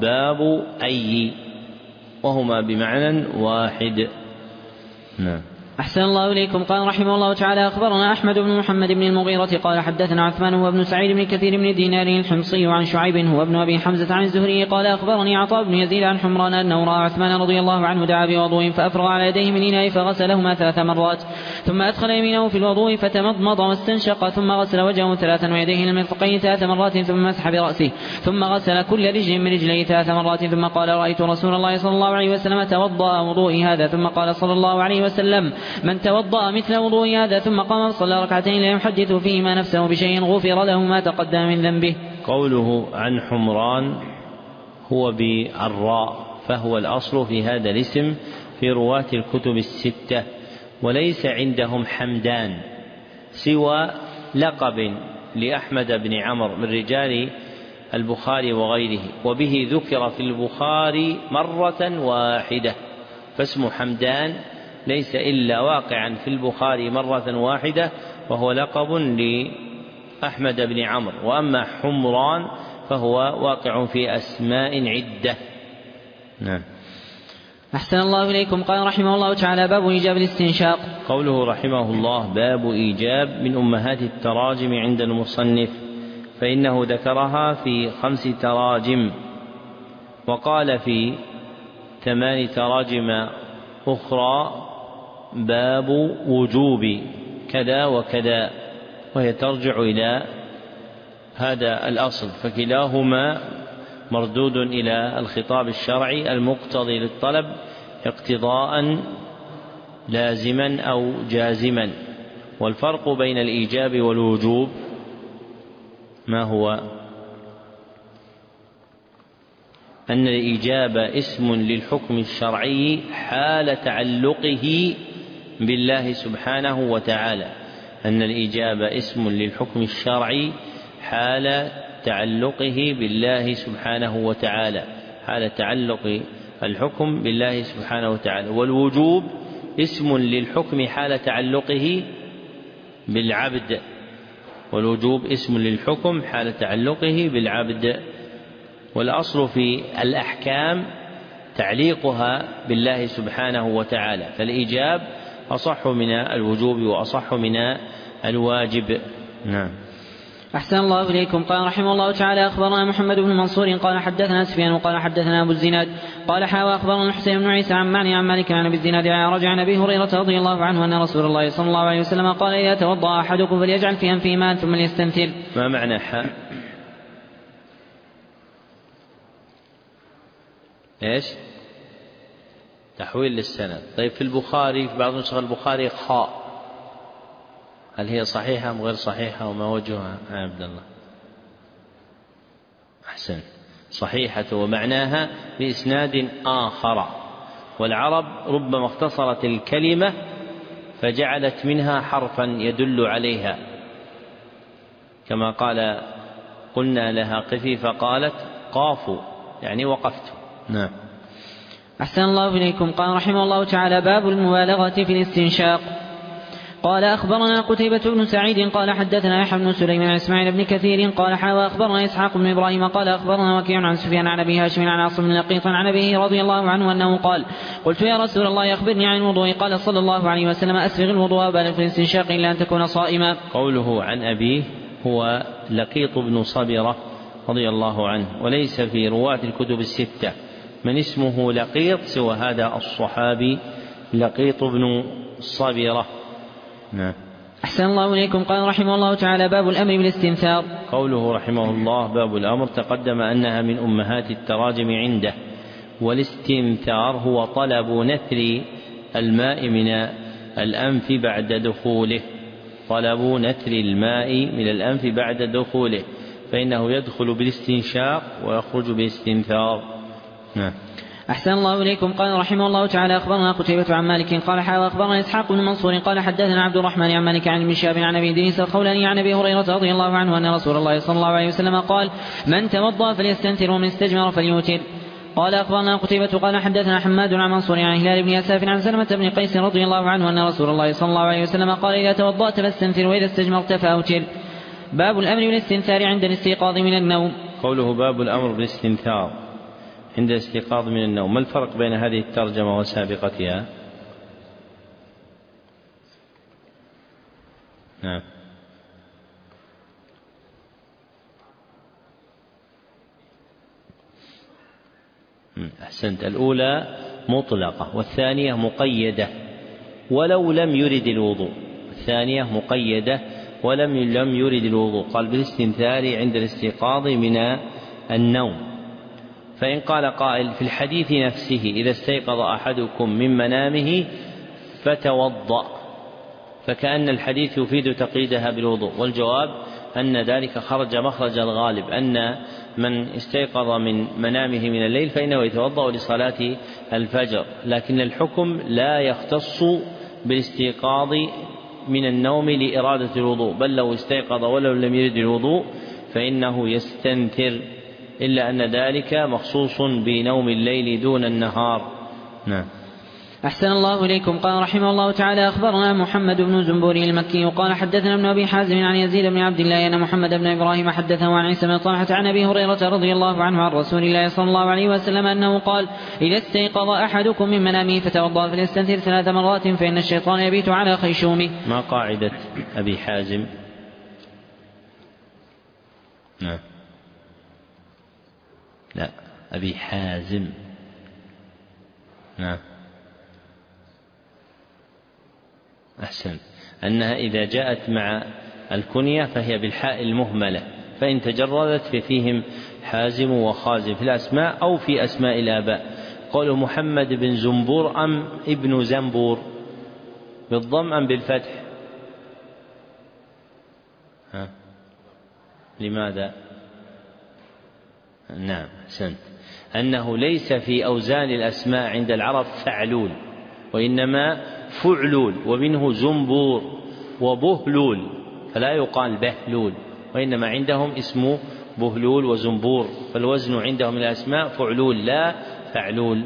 باب أي، وهما بمعنى واحد. نعم. أحسن الله إليكم. قال رحمه الله تعالى: أخبرنا أحمد بن محمد بن المغيرة قال حدثنا عثمان هو ابن سعيد بن كثير بن دينار الحمصي عن شعيب هو ابن أبي حمزة عن الزهري قال أخبرني عطاء بن يزيد عن حمران أنه رأى عثمان رضي الله عنه دعا بوضوء فأفرغ على يديه من إناء فغسلهما 3 مرات ثم أدخل يمينه في الوضوء فتمضمض واستنشق ثم غسل وجهه 3 ويديه إلى المرفقين 3 مرات ثم مسح برأسه ثم غسل كل رجل من رجليه 3 مرات ثم قال: رأيت رسول الله صلى الله عليه وسلم توضأ وضوئي هذا. ثم قال صلى الله عليه وسلم: من توضأ مثل وضوء هذا ثم قام وصلى 2 لا يحدث فيهما نفسه بشيء غفر له ما تقدم من ذنبه. قوله عن حمران هو بالراء، فهو الأصل في هذا الاسم في رواة الكتب الستة، وليس عندهم حمدان سوى لقب لأحمد بن عمرو من رجال البخاري وغيره، وبه ذكر في البخاري 1 واحدة، فاسم حمدان ليس إلا واقعا في البخاري 1 واحدة، وهو لقب لأحمد بن عمرو. وأما حمران فهو واقع في أسماء عدة. نعم. أحسن الله إليكم. قال رحمه الله تعالى: باب إيجاب الاستنشاق. قوله رحمه الله: باب إيجاب من أمهات التراجم عند المصنف، فإنه ذكرها في 5 تراجم، وقال في 8 تراجم أخرى: باب وجوب كذا وكذا، وهي ترجع إلى هذا الأصل، فكلاهما مردود إلى الخطاب الشرعي المقتضي للطلب اقتضاء لازما أو جازما. والفرق بين الإيجاب والوجوب ما هو؟ أن الإيجاب اسم للحكم الشرعي حال تعلقه بالله سبحانه وتعالى، أن الإيجاب اسم للحكم الشرعي حال تعلقه بالله سبحانه وتعالى، حال تعلق الحكم بالله سبحانه وتعالى. والوجوب اسم للحكم حال تعلقه بالعبد، والوجوب اسم للحكم حال تعلقه بالعبد. والأصل في الأحكام تعليقها بالله سبحانه وتعالى، فالإيجاب أصح من الوجوب وأصح من الواجب. نعم. أحسن الله إليكم. قال رحمه الله تعالى: أخبرنا محمد بن منصور قال حدثنا سفيان قال حدثنا أبو الزناد قال أخبرنا الحسين بن عيسى عن مالك عن أبي الزناد عن عن أبي هريرة رضي الله عنه أن رسول الله صلى الله عليه وسلم قال: إذا توضأ أحدكم فليجعل في أنفه ماء ثم ليستنثر. ما معنى حاء؟ إيش؟ تحويل للسند. طيب في البخاري في بعض نسخ البخاري خاء، هل هي صحيحة أم غير صحيحة وما وجهها يا عبد الله؟ أحسن، صحيحة ومعناها بإسناد آخر. والعرب ربما اختصرت الكلمة فجعلت منها حرفا يدل عليها، كما قال: قلنا لها قفي فقالت قافوا، يعني وقفت. نعم. أحسن الله إليكم. قال رحمه الله تعالى: باب المبالغة في الاستنشاق. قال أخبرنا قتيبة بن سعيد قال حدثنا يحيى بن سليمان عن إسماعيل بن كثير قال أخبرنا إسحاق بن إبراهيم قال أخبرنا وكيع عن سفيان عن أبي هاشم عن عاصم بن لقيط عن أبيه رضي الله عنه أنه قال: قلت يا رسول الله أخبرني عن الوضوء. قال صلى الله عليه وسلم: أسبغ الوضوء وبالغ في الاستنشاق إلا أن تكون صائما. قوله عن أبيه هو لقيط بن صبرة رضي الله عنه، وليس في رواة الكتب الستة من اسمه لقيط سوى هذا الصحابي لقيط بن صبرة. نعم. أحسن الله إليكم. قال رحمه الله تعالى: باب الأمر بالاستنثار. قوله رحمه الله: باب الأمر، تقدم أنها من أمهات التراجم عنده. والاستنثار هو طلب نثر الماء من الأنف بعد دخوله، طلب نثر الماء من الأنف بعد دخوله، فإنه يدخل بالاستنشاق ويخرج بالاستنثار. نعم. أحسن الله إليكم. قال رحمه الله تعالى: أخبرنا قتيبة عن مالك قال أخبرنا إسحاق بن منصور قال حدثنا عبد الرحمن عن مالك عن ابن شهاب عن أبي إدريس الخولاني عن أبي هريرة رضي الله عنه أن رسول الله صلى الله عليه وسلم قال: من توضأ فليستنثر ومن استجمر فليوتر. قال أخبرنا قتيبة قال حدثنا حماد عن منصور عن هلال بن يساف عن سلمة بن قيس رضي الله عنه أن رسول الله صلى الله عليه وسلم قال: إذا توضأت فاستنثر وإذا استجمرت فأوتر. باب الأمر بالاستنثار عند الاستيقاظ من النوم. قوله باب الأمر بالاستنثار عند الاستيقاظ من النوم، ما الفرق بين هذه الترجمة وسابقتها؟ نعم. أحسنت. الأولى مطلقة والثانية مقيدة ولو لم يرد الوضوء. الثانية مقيدة ولم يرد الوضوء، قال بالاستنثار عند الاستيقاظ من النوم. فإن قال قائل في الحديث نفسه إذا استيقظ أحدكم من منامه فتوضأ، فكأن الحديث يفيد تقييدها بالوضوء، والجواب أن ذلك خرج مخرج الغالب، أن من استيقظ من منامه من الليل فإنه يتوضأ لصلاة الفجر، لكن الحكم لا يختص بالاستيقاظ من النوم لإرادة الوضوء، بل لو استيقظ ولو لم يرد الوضوء فإنه يستنثر، إلا أن ذلك مخصوص بنوم الليل دون النهار. نعم. أحسن الله إليكم. قال رحمه الله تعالى: أخبرنا محمد بن زنبوري المكي قال حدثنا ابن أبي حازم عن يزيد بن عبد الله أن محمد بن إبراهيم حدثه عن عيسى بن طلحة عن أبي هريرة رضي الله عنه عن رسول الله صلى الله عليه وسلم أنه قال: إذا استيقظ أحدكم من منامه فتوضأ فليستنثر 3 مرات فإن الشيطان يبيت على خيشومه. ما قاعدة أبي حازم؟ نعم. لا، أبي حازم. نعم. أحسن. أنها إذا جاءت مع الكنية فهي بالحاء المهملة، فإن تجردت ففيهم حازم وخازم في الأسماء أو في أسماء الآباء. قالوا محمد بن زنبور أم ابن زنبور، بالضم أم بالفتح؟ لماذا؟ نعم أحسنت. أنه ليس في أوزان الأسماء عند العرب فعلول، وإنما فعلول، ومنه زنبور وبهلول، فلا يقال بهلول، وإنما عندهم اسمه بهلول وزنبور، فالوزن عندهم الأسماء فعلول لا فعلول.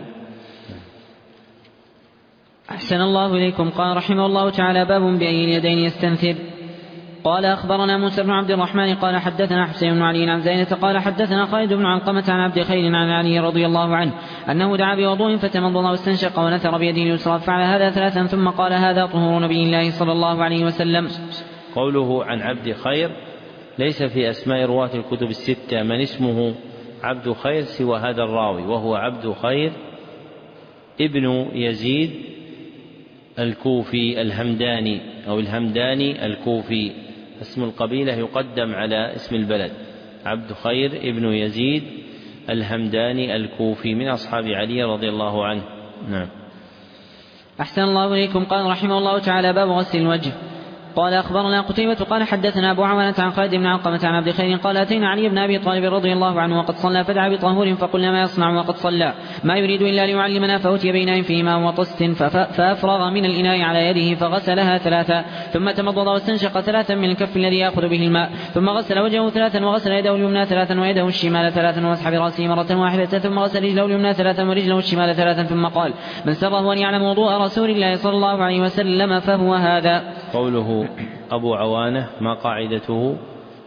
أحسن الله إليكم. قال رحمه الله تعالى: باب بأي اليدين يستنثر. قال أخبرنا موسى بن عبد الرحمن قال حدثنا حسين بن علي عن زينة قال حدثنا خالد بن علقمة عن عبد خير عن علي رضي الله عنه أنه دعا بوضوء فتمضض واستنشق ونثر بيده اليسرى، فعل هذا 3 ثم قال: هذا طهور نبي الله صلى الله عليه وسلم. قوله عن عبد خير ليس في أسماء رواة الكتب الستة من اسمه عبد خير سوى هذا الراوي، وهو عبد خير ابن يزيد الكوفي الهمداني أو الهمداني الكوفي، اسم القبيلة يقدم على اسم البلد. عبد خير ابن يزيد الهمداني الكوفي من أصحاب علي رضي الله عنه. نعم. أحسن الله إليكم. قال رحمه الله تعالى: باب غسل الوجه. قال أخبرنا قتيبة قال حدثنا أبو عوانة عن خالد بن علقمة عن عبد خير قال: أتينا علي بن أبي طالب رضي الله عنه وقد صلى فدعا بطهور، فقلنا: ما يصنع وقد صلى؟ ما يريد إلا ليعلمنا، فأتي بإناء فيه ماء وطست فأفرغ من الإناء على يده فغسلها 3، ثم تمضض واستنشق 3 من الكف الذي يأخذ به الماء، ثم غسل وجهه 3 وغسل يده اليمنى 3 ويده الشمال 3 ومسح برأسه مرة واحدة، ثم غسل رجله اليمنى 3 ورجله الشمال 3، ثم قال: من سره أن يعلم وضوء رسول الله صلى الله عليه وسلم فهو هذا. قوله أبو عوانة ما قاعدته؟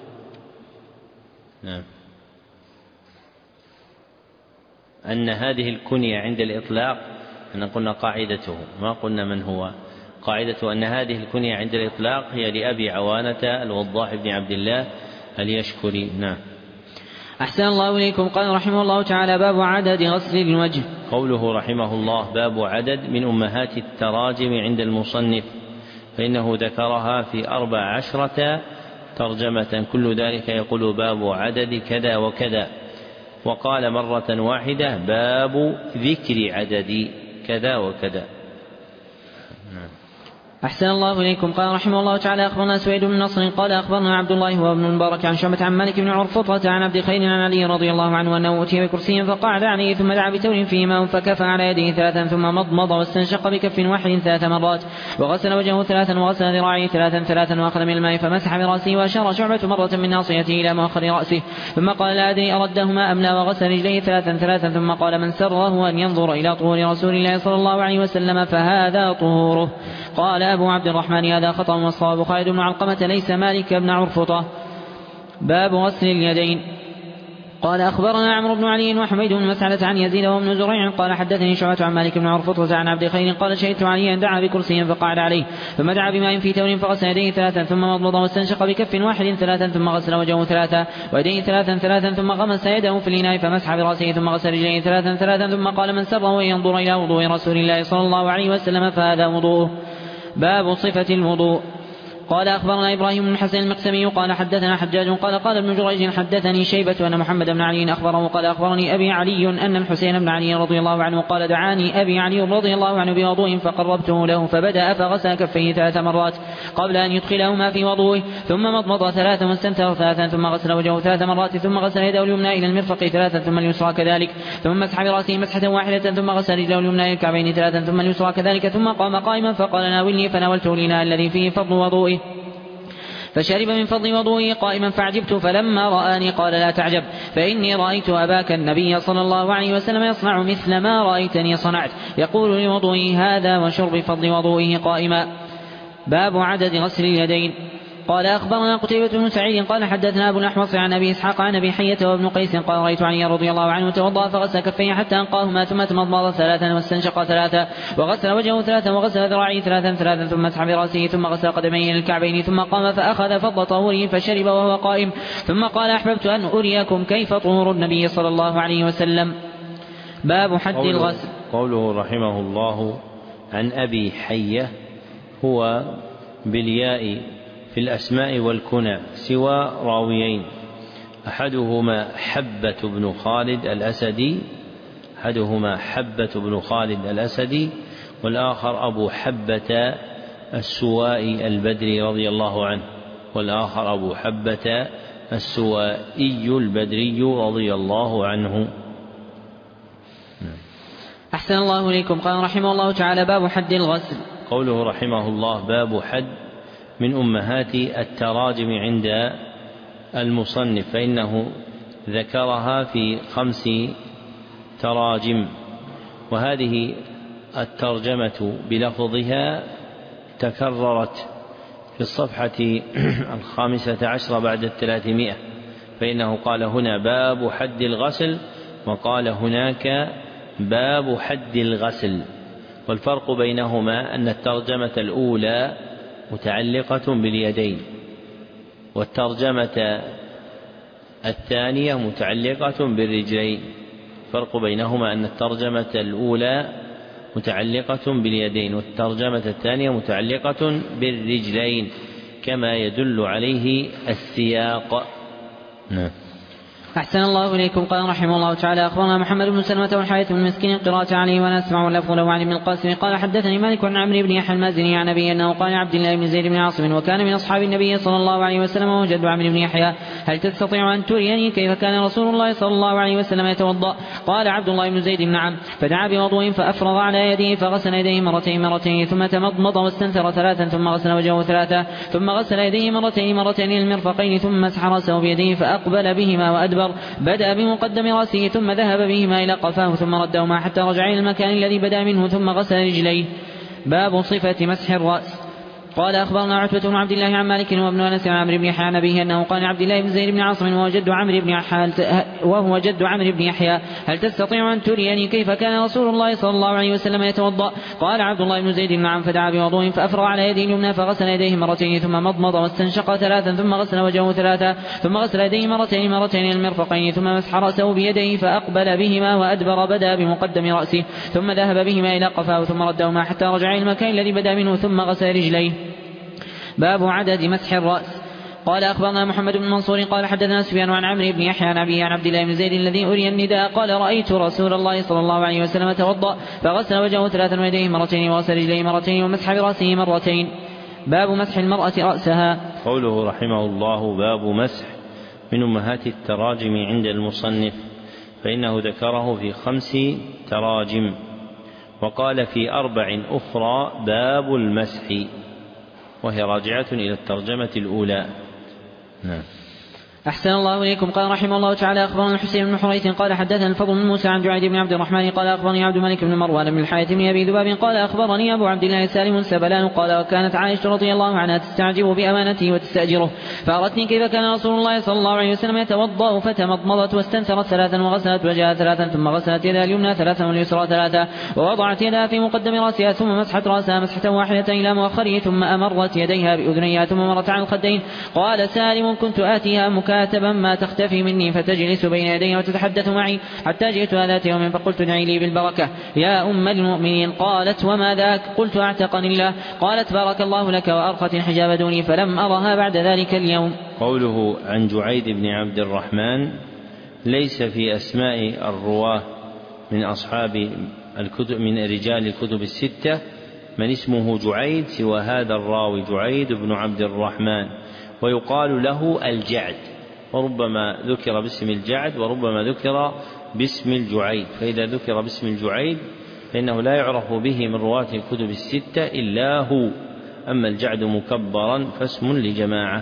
نعم. أن هذه الكنية عند الإطلاق، أن قلنا قاعدته ما قلنا من هو، قاعدته أن هذه الكنية عند الإطلاق هي لأبي عوانة الوضاح بن عبد الله اليشكري. نعم. أحسن الله إليكم. قال رحمه الله تعالى: باب عدد غسل الوجه. قوله رحمه الله باب عدد من أمهات التراجم عند المصنف، فإنه ذكرها في 14 ترجمة، كل ذلك يقول باب عدد كذا وكذا، وقال مرة واحدة باب ذكر عدد كذا وكذا. أحسن الله إليكم. قال رحمه الله تعالى: أخبرنا سويد بن نصر قال أخبرنا عبد الله وابن المبارك عن شعبة عن مالك بن عرفطة عن عبد خير عن علي رضي الله عنه أنه أتي بكرسي فقعد عليه، ثم دعا بتور فيه ماء فكفى على يده 3، ثم مضمض واستنشق بكف واحد 3 مرات، وغسل وجهه 3 وغسل ذراعيه 3 وأخذ من الماء فمسح برأسه، وأشار شعبة مرة من ناصيته إلى مؤخر رأسه، ثم قال: لا أدري أردهما أم لا، وغسل رجليه 3 ثم قال: من سره أن ينظر إلى طهور رسول الله صلى الله عليه وسلم فهذا طهوره. قال أبو عبد الرحمن: هذا خطأ، والصواب خالد بن علقمة ليس مالك بن عرفطة. باب غسل اليدين. قال أخبرنا عمرو بن علي وحميد بن مسعدة عن يزيد وابن زريع قال حدثني شعبة عن مالك بن عرفطة عن عبد خير قال شهدت عليا دعا بكرسي فقعد عليه ثم دعا بماء في تور فغسل يديه ثلاثا ثم مضمض واستنشق بكف واحد ثلاثا ثم غسل وجهه ثلاثا ويديه ثلاثا ثم غمس يده في الإناء فمسح برأسه ثم غسل رجليه ثلاثا ثم قال من سره أن ينظر إلى وضوء رسول الله صلى الله عليه وسلم فهذا وضوءه. باب صفة الوضوء. قال أخبرنا إبراهيم بن حسن المقسمي قال حدثنا حجاج قال ابن جريج حدثني شيبة أن محمد بن علي أخبره قال أخبرني أبي علي أن الحسين بن علي رضي الله عنه قال دعاني أبي علي رضي الله عنه بوضوء فقربته له فبدأ فغسل كفيه 3 مرات قبل أن يدخلهما في وضوءه ثم مضمض 3 واستنثر 3 ثم غسل وجهه 3 مرات ثم غسل يده اليمنى إلى المرفق 3 ثم اليسرى كذلك ثم مسح برأسه مسحة واحدة ثم غسل رجله اليمنى إلى الكعبين 3 ثم اليسرى كذلك ثم قام قائما فقال ناولني فناولته الإناء الذي فيه فضل وضوئه فشرب من فضل وضوئه قائما فعجبت فلما رآني قال لا تعجب فإني رأيت أباك النبي صلى الله عليه وسلم يصنع مثل ما رأيتني صنعت يقول لوضوئه هذا وشرب فضل وضوئه قائما. باب عدد غسل اليدين. قال أخبرنا قتيبة بن سعيد قال حدثنا أبو الأحوص عن أبي إسحاق عن أبي حية وابن قيس قال رأيت علي رضي الله عنه توضأ فغسل كفيه حتى أنقاهما ثم تمضمض 3 واستنشق 3 وغسل وجهه 3 وغسل ذراعيه 3 ثم مسح برأسه ثم غسل قدميه إلى الكعبين ثم قام فأخذ فضل طهوره فشرب وهو قائم ثم قال أحببت أن أريكم كيف طهور النبي صلى الله عليه وسلم. باب حد الغسل. قوله رحمه الله عن أبي حية هو بالياء في الأسماء والكنى سوى راويين أحدهما حبة بن خالد الأسدي والآخر أبو حبة السوائي البدري رضي الله عنه رضي الله عنه. أحسن الله إليكم. قال رحمه الله تعالى باب حد الغسل. قوله رحمه الله باب حد من أمهات التراجم عند المصنف فإنه ذكرها في 5 تراجم وهذه الترجمة بلفظها تكررت في الصفحة 15 بعد 300 فإنه قال هنا باب حد الغسل وقال هناك باب حد الغسل والفرق بينهما أن الترجمة الأولى متعلقة باليدين والترجمة الثانية متعلقة بالرجلين. الفرق بينهما أن الترجمة الأولى متعلقة باليدين والترجمة الثانية متعلقة بالرجلين كما يدل عليه السياق. نعم. أحسن الله إليكم. قال رحمه الله تعالى أخبرنا محمد بن سلمة والحارث بن مسكين قراءة عليه وأنا أسمع اللفظ له عن ابن القاسم قال حدثني مالك عن عمرو بن يحيى المازني عن أبي أنه قال عبد الله بن زيد بن عاصم وكان من أصحاب النبي صلى الله عليه وسلم وجد عمرو بن يحيى هل تستطيع أن تريني كيف كان رسول الله صلى الله عليه وسلم يتوضأ؟ قال عبد الله بن زيد نعم. فدعا بوضوء فأفرغ على يديه فغسل يديه مرتين ثم تمضمض واستنثر 3 ثم غسل وجهه 3 ثم غسل يديه مرتين المرفقين ثم مسح رأسه بيديه فأقبل بهما وأدبر بدأ بمقدم رأسه ثم ذهب بهما إلى قفاه ثم ردهما حتى رجع إلى المكان الذي بدأ منه ثم غسل رجليه. باب صفة مسح الرأس. قال أخبرنا عتبة بن عبد الله عن مالك وابن أنس عن عمرو بن يحيى عن أبيه أنه قال عبد الله بن زيد بن عاصم وهو جد عمرو بن يحيى هل تستطيع أن تريني كيف كان رسول الله صلى الله عليه وسلم يتوضأ؟ قال عبد الله بن زيد نعم. فدعا بوضوء فأفرغ على يديه اليمنى فغسل يديه مرتين ثم مضمض واستنشق 3 ثم غسل وجهه 3 ثم غسل يديه مرتين المرفقين ثم مسح رأسه بيديه فأقبل بهما وأدبر بدأ بمقدم رأسه ثم ذهب بهما إلى قفاه ثم ردهما حتى رجع إلى المكان الذي بدأ منه ثم غسل رجليه. باب عدد مسح الرأس. قال أخبرنا محمد بن منصور قال حدثنا سفيان عن عمرو بن يحيى عن أبي عن عبد الله بن زيد الذي أري النداء قال رأيت رسول الله صلى الله عليه وسلم توضأ فغسل وجهه 3 ويديه مرتين وغسل رجليه مرتين ومسح برأسه مرتين. باب مسح المرأة رأسها. قوله رحمه الله باب مسح من أمهات التراجم عند المصنف فإنه ذكره في 5 تراجم وقال في 4 أخرى باب المسح وهي راجعة إلى الترجمة الأولى. نعم. أحسن الله إليكم. قال رحمه الله تعالى أخبرنا الحسين بن حريث قال حدثنا الفضل بن موسى عن جعيد بن عبد الرحمن قال أخبرني عبد الملك بن مروان بن الحارث بن أبي ذباب قال أخبرني أبو عبد الله سالم سبلان قال وكانت عائشة رضي الله عنها تستعجب بأمانته وتستأجره فأردتني كيف كان رسول الله صلى الله عليه وسلم يتوضأ فتمضمضت واستنثرت ثلاثا وغسلت وجهها ثلاثا ثم غسلت يدها اليمنى ثلاثا واليسرى ثلاثا ووضعت يدها في مقدم رأسها ثم مسحت رأسها مسحة واحدة إلى مؤخره ثم أمرت يديها بأذنيها ثم مرت على الخدين. قال سالم كنت آتيها مكاتبا ما تختفي مني فتجلس بين يديها وتتحدث معي حتى جئتها ذات يوم فقلت ادعي لي بالبركة يا أم المؤمنين. قالت وما ذاك؟ قلت أعتقني الله. قالت بارك الله لك وأرخت الحجاب دوني فلم أرها بعد ذلك اليوم. قوله عن جعيد بن عبد الرحمن ليس في أسماء الرواة من أصحاب الكتب من رجال الكتب الستة من اسمه جعيد سوى هذا الراوي جعيد بن عبد الرحمن ويقال له الجعد وربما ذكر باسم الجعد وربما ذكر باسم الجعيد فإذا ذكر باسم الجعيد فإنه لا يعرف به من رواة الكتب الستة إلا هو أما الجعد مكبرا فاسم لجماعة.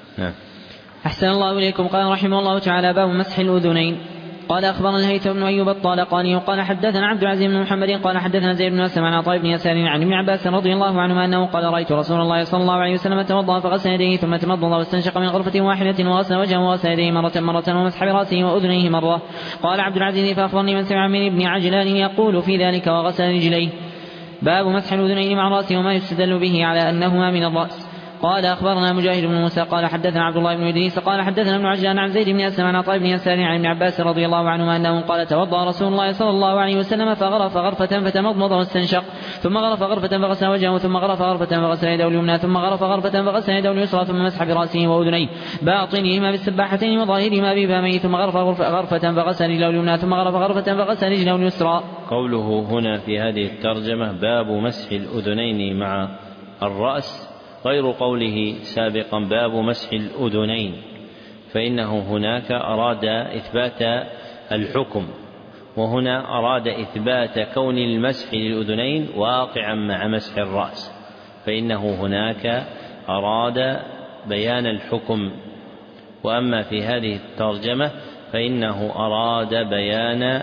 أحسن الله إليكم. قال رحمه الله تعالى باب مسح الأذنين. قال أخبرنا الهيثم بن أيوب الطالقاني قال حدثنا عبد العزيز بن محمد قال حدثنا زيد بن أسلم عن عطاء بن يسار عن ابن عباس رضي الله عنهما أنه قال رأيت رسول الله صلى الله عليه وسلم توضأ فغسل يديه ثم تمضمض واستنشق من غرفة واحدة وغسل وجهه وغسل يديه مرة ومسح برأسه وأذنيه مرة. قال عبد العزيز فأخبرني من سمع من ابن عجلان يقول في ذلك وغسل رجليه. باب مسح الأذنين مع الرأس وما يستدل به على أنهما من الرأس. قال أخبرنا مجاهد بن موسى قال حدثنا عبد الله بن إدريس قال حدثنا ابن عجلان عن زيد بن أسلم عن عطاء بن يسار عن ابن عباس رضي الله عنهما أنه قال توضأ رسول الله صلى الله عليه وسلم فغرف غرفة فتمضمض واستنشق ثم غرف غرفة فغسل وجهه ثم غرف غرفة فغسل يده اليمنى ثم غرف غرفة فغسل يده اليسرى ثم مسح برأسه وأذنيه باطنهما بالسباحتين وظاهرهما بفمه ثم غرف غرفة فغسل رجله اليمنى ثم غرف غرفة فغسل رجله اليسرى. قوله هنا في هذه الترجمة باب مسح الأذنين مع الرأس غير قوله سابقا باب مسح الأذنين فإنه هناك أراد إثبات الحكم وهنا أراد إثبات كون المسح للأذنين واقعا مع مسح الرأس فإنه هناك أراد بيان الحكم. وأما في هذه الترجمة فإنه أراد بيان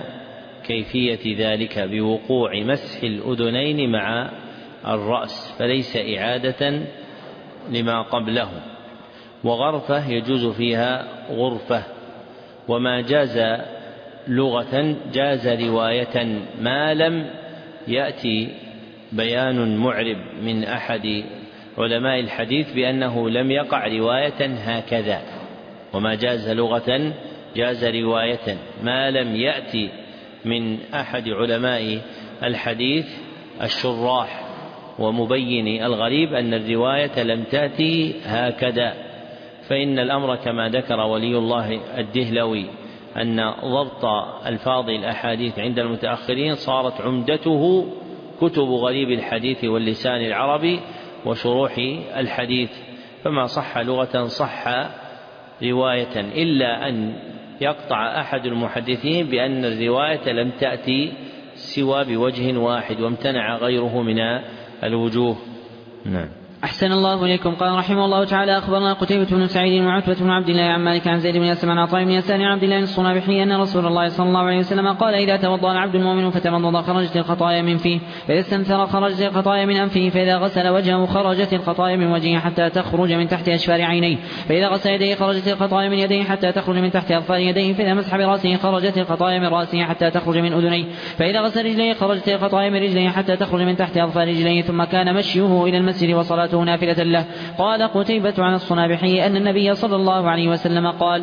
كيفية ذلك بوقوع مسح الأذنين مع الرأس فليس إعادة لما قبله. وغرفة يجوز فيها غرفة وما جاز لغة جاز رواية ما لم يأتي بيان معرب من أحد علماء الحديث بأنه لم يقع رواية هكذا. وما جاز لغة جاز رواية ما لم يأتي من أحد علماء الحديث الشراح ومبين الغريب أن الرواية لم تأتي هكذا. فإن الأمر كما ذكر ولي الله الدهلوي أن ضبط ألفاظ الأحاديث عند المتأخرين صارت عمدته كتب غريب الحديث واللسان العربي وشروح الحديث فما صح لغة صح رواية إلا أن يقطع أحد المحدثين بأن الرواية لم تأتي سوى بوجه واحد وامتنع غيره من الوجوه. نعم. أحسن الله إليكم. قال رحمه الله تعالى أخبرنا قتيبة بن سعيد وعتبة بن عبد الله عن مالك عن زيد بن أسلم عن عطاء بن يسار عن عبد الله الصنابحي أن رسول الله صلى الله عليه وسلم قال إذا توضأ العبد المؤمن فتمضض خرجت الخطايا من فيه فإذا استنثر خرجت الخطايا من أنفه فإذا غسل وجهه خرجت الخطايا من وجهه حتى تخرج من تحت أشفار عينيه فإذا غسل يديه خرجت الخطايا من يديه حتى تخرج من تحت أظفار يديه فإذا مسح برأسه خرجت الخطايا من رأسه حتى تخرج من أذنيه فإذا غسل رجليه خرجت الخطايا من رجليه حتى تخرج من تحت أظفار رجليه ثم كان مشيه إلى المسجد وصلاته نافلة له. قال قتيبة عن الصنابحي أن النبي صلى الله عليه وسلم قال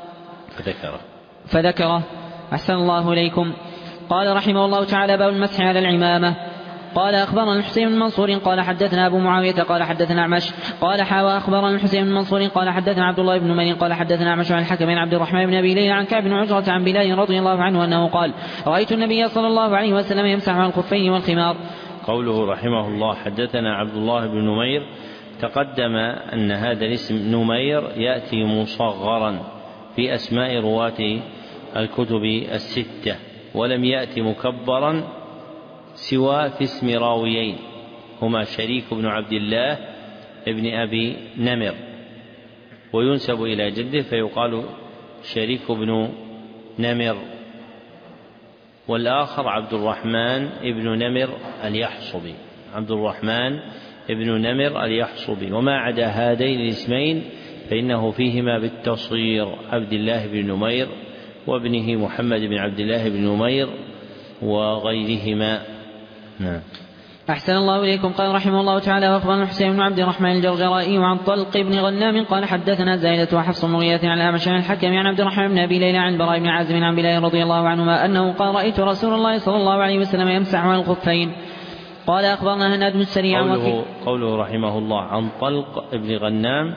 فذكره. أحسن الله إليكم. قال رحمه الله تعالى باب المسح على العمامة. قال أخبرنا الحسين بن منصور قال حدثنا أبو معاوية قال حدثنا أعمش قال حاوى أخبرنا الحسين بن منصور قال حدثنا عبد الله بن مريم قال حدثنا أعمش عن الحكم بن عبد الرحمن بن أبي ليلى عن كعب بن عجرة عن بلال رضي الله عنه أنه قال رأيت النبي صلى الله عليه وسلم يمسح على الخفين والخمار. قوله رحمه الله حدثنا عبد الله بن نمير تقدم أن هذا الاسم نمير يأتي مصغرا في أسماء رواة الكتب الستة ولم يأتي مكبرا سوى في اسم راويين هما شريك بن عبد الله ابن أبي نمر وينسب إلى جده فيقال شريك بن نمر. والآخر عبد الرحمن ابن نمر اليحصبي، عبد الرحمن ابن نمر اليحصبي. وما عدا هذين الاسمين فإنه فيهما بالتصغير، عبد الله بن نمير وابنه محمد بن عبد الله بن نمير وغيرهما. نعم. أحسن الله إليكم. قال رحمه الله تعالى: وأخبرنا الحسين بن عبد الرحمن الجرجرائي وعن طلق بن غنام قال حدثنا زائدة وحفص بن غياث عن الأعمش عن الحكم عن عبد الرحمن بن أبي ليلى عن البراء بن عازب عن بلال رضي الله عنهما أنه قال: رأيت رسول الله صلى الله عليه وسلم يمسح على الخفين. قال أخبرنا هناد بن السريع. قوله رحمه الله عن طلق بن غنام،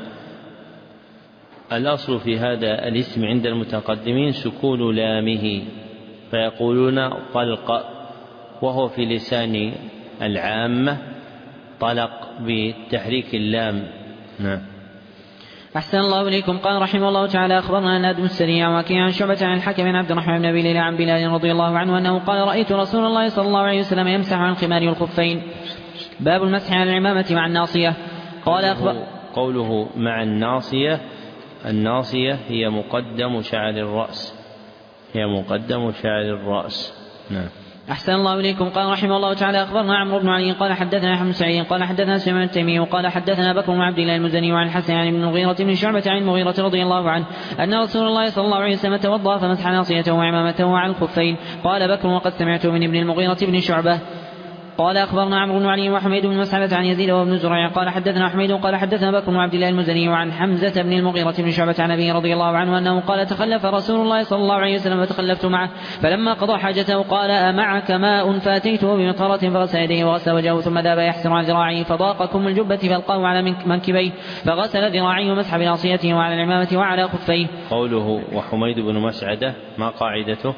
الأصل في هذا الاسم عند المتقدمين سكون لامه فيقولون طلق، وهو في لسان العامة طلق بتحريك اللام. نعم. أحسن الله إليكم. قال رحمه الله تعالى: أخبرنا هناد بن السريع وكيع عن شعبة عن الحكم عن عبد الرحمن بن أبي ليلى عن بلال رضي الله عنه أنه قال: رأيت رسول الله صلى الله عليه وسلم يمسح عن الخمار والخفين. باب المسح على العمامة مع الناصية. قال قوله مع الناصية، الناصية هي مقدم شعر الرأس، هي مقدم شعر الرأس. نعم. أحسن الله إليكم. قال رحمه الله تعالى: أخبرنا عمرو بن علي قال حدثنا يحيى بن سعيد قال حدثنا سليمان التيمي قال حدثنا بكر بن عبد الله المزني وعن الحسن عن ابن المغيرة بن شعبة عن المغيرة رضي الله عنه أن رسول الله صلى الله عليه وسلم توضأ فمسح ناصيته وعمامته وعلى الخفين. قال بكر: وقد سمعت من ابن المغيرة بن شعبة. قال أخبرنا عمرو بن علي وحميد بن مسعدة عن يزيد وابن زريع قال حدثنا حميد قال حدثنا بكر بن عبد الله المزني وعن حمزة بن المغيرة بن شعبة عن أبيه رضي الله عنه أنه قال: تخلف رسول الله صلى الله عليه وسلم فتخلفت معه، فلما قضى حاجته قال: أمعك ماء؟ فأتيته بمطرة فغسل يديه وغسل وجهه ثم ذهب يحسر عن ذراعيه فضاق كم الجبة فألقاه على منكبيه فغسل ذراعيه ومسح بناصيته وعلى العمامة وعلى خفيه. قوله وحميد بن مسعدة ما قاعدته؟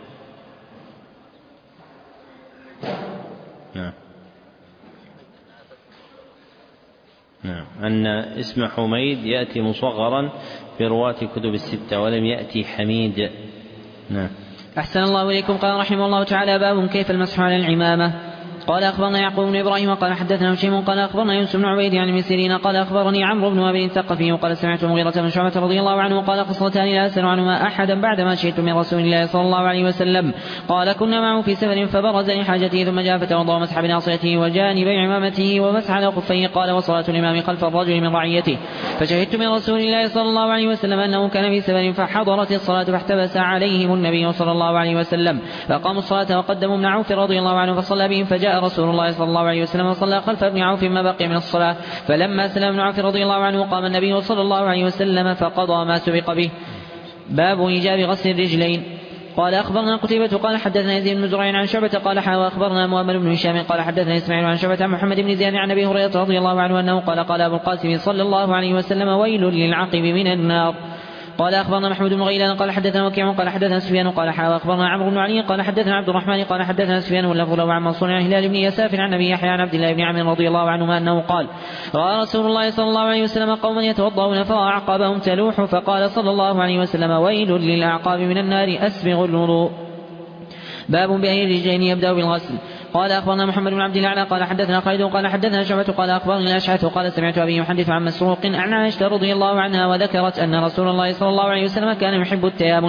نعم. أن اسم حميد يأتي مصغرا في رواة كتب الستة ولم يأتي حميد. نعم. أحسن الله إليكم. قال رحمه الله تعالى: باب كيف المسح على العمامة. قال أخبرنا يعقوب بن إبراهيم قال حدثنا هشيم قال أخبرنا يونس بن عبيد عن ابن سيرين قال أخبرني عمرو بن أبي الثقفي قال سمعت المغيرة بن شعبة رضي الله عنه قال: خصلتان لا أسأل عنهما أحدا بعد ما شئت من رسول الله صلى الله عليه وسلم. قال: كنا معه في سفر فبرز لحاجته ثم جاء فتوضأ ومسح بناصيته وجانبي عمامته ومسح على خفيه. قال: وصلاة الإمام خلف الرجل من رعيته، فشهدت من رسول الله صلى الله عليه وسلم أنه كان في سفر فحضرت الصلاة فاحتبس عليهم النبي صلى الله عليه وسلم فقاموا الصلاة وقدموا ابن عوف رضي الله عنه فصلى بهم، فجاء رسول الله صلى الله عليه وسلم وصلى خلف ابن عوف ما بقي من الصلاة، فلما سلم ابن عوف رضي الله عنه قام النبي صلى الله عليه وسلم فقضى ما سبق به. باب إيجاب غسل الرجلين. قال أخبرنا قتيبة قال حدثنا يزيد بن زريع عن شعبة قال وأخبرنا مؤمل بن هشام قال حدثنا إسماعيل عن شعبة عن محمد بن زياد عن أبي هريرة رضي الله عنه أنه قال أبو القاسم صلى الله عليه وسلم: ويل للعقب من النار. قال أخبرنا محمود بن غيلان قال حدثنا وكيع قال حدثنا سفيان قال أخبرنا عمرو بن علي قال حدثنا عبد الرحمن قال حدثنا سفيان واللفظ له عن منصور عن هلال بن يساف عن أبي يحيى عن عبد الله بن عمرو رضي الله عنهما أنه قال: رأى رسول الله صلى الله عليه وسلم قوما يتوضؤون فأعقابهم تلوح، فقال صلى الله عليه وسلم: ويل للأعقاب من النار أسبغ الوضوء. باب بأي الرجلين يبدأ بالغسل. قال أخبرنا محمد بن عبد الله قال حدثنا خالد قال حدثنا شعبة قال أخبرني الأشعث قال سمعت أبي يحدث عن مسروق عن عائشة رضي الله عنها وذكرت أن رسول الله صلى الله عليه وسلم كان يحب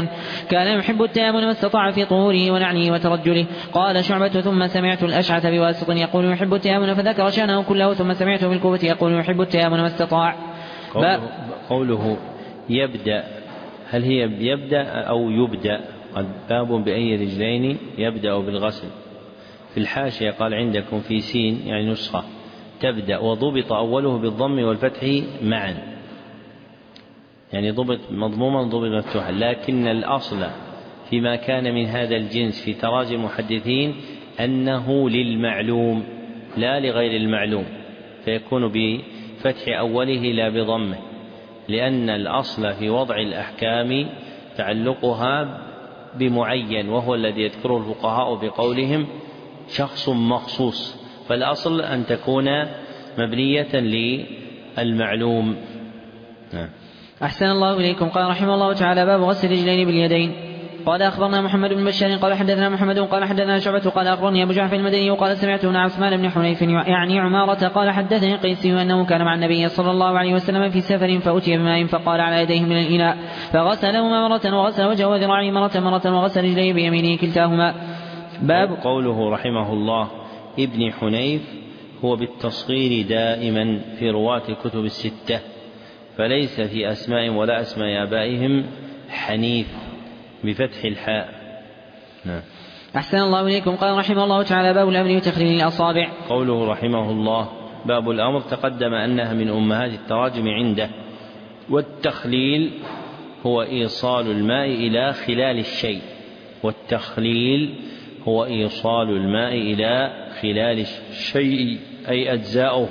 التيامن ما استطاع في طهوره ونعله وترجله. قال شعبة: ثم سمعت الأشعث بواسط يقول يحب التيامن، فذكر شأنه كله، ثم سمعته بالكوفة يقول يحب التيامن ما استطاع. قوله يبدأ، هل هي يبدأ أو يبدأ؟ باب بأي رجلين يبدأ بالغسل. في الحاشية قال عندكم في سين يعني نسخة تبدأ، وضبط أوله بالضم والفتح معا، يعني ضبط مضموما ضبط مفتوحا، لكن الأصل فيما كان من هذا الجنس في تراجم المحدثين أنه للمعلوم لا لغير المعلوم، فيكون بفتح أوله لا بضمه، لأن الأصل في وضع الأحكام تعلقها بمعين، وهو الذي يذكره الفقهاء بقولهم شخص مخصوص، فالأصل أن تكون مبنية للمعلوم. أحسن الله إليكم. قال رحمه الله تعالى: باب غسل الرجلين باليدين. قال أخبرنا محمد بن بشار قال حدثنا محمد قال حدثنا شعبة قال أخبرني أبو جعفر المدني قال سمعت ابن عثمان بن حنيف يعني عمارة قال حدثني قيسي أنه كان مع النبي صلى الله عليه وسلم في سفر فأتي بماء فقال على يديه من الإناء فغسلهما مرة وغسل وجهه وذراعيه مرة وغسل رجليه بيمينه كلتاهما. باب قوله رحمه الله ابن حنيف هو بالتصغير دائما في رواة الكتب الستة، فليس في أسماء ولا أسماء آبائهم حنيف بفتح الحاء. نعم. أحسن الله إليكم. قال رحمه الله تعالى باب الأمر بتخليل الأصابع. قوله رحمه الله باب الأمر تقدم أنها من أمهات التراجم عنده، والتخليل هو إيصال الماء إلى خلال الشيء، والتخليل هو إيصال الماء إلى خلال الشيء أي أجزاؤه،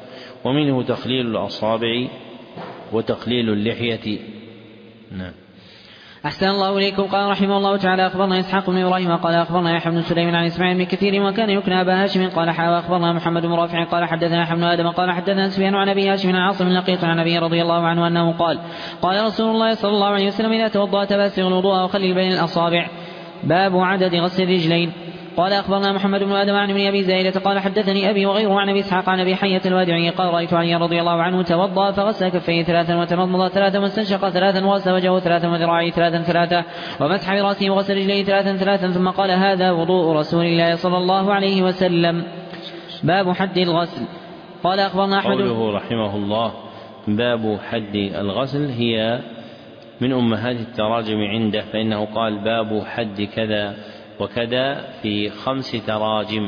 ومنه تخليل الأصابع وتخليل اللحية. نعم. أحسن الله إليكم. قال رحمه الله تعالى أخبرنا إسحاق بن إبراهيم قال أخبرنا يحيى بن سليمان عن إسماعيل بن كثير وكان يكنى أبا هاشم قال أخبرنا محمد بن رافع قال حدثنا يحيى بن آدم قال حدثنا سفيان عن أبي هاشم عن عاصم اللقيط عن أبي رضي الله عنه أنه قال رسول الله صلى الله عليه وسلم إذا توضأت فأسبغ الوضوء وخلل بين الأصابع. باب عدد غسل الرجلين. قال أخبرنا محمد بن آدم عن ابن أبي زائدة قال حدثني أبي وغيره عن أبي إسحاق عن أبي حية الوادعي قال رأيت علي رضي الله عنه توضأ فغسل كفيه ثلاثا وتمضمض ثلاثا واستنشق ثلاثا وغسل وجهه ثلاثا وذراعيه ثلاثا ومسح برأسه وغسل رجليه ثلاثا ثم قال هذا وضوء رسول الله صلى الله عليه وسلم. باب حد الغسل. قال أخبرنا أحمد. قوله رحمه الله باب حد الغسل هي من أمهات التراجم عنده، فإنه قال باب حد كذا وكذا في 5 تراجم،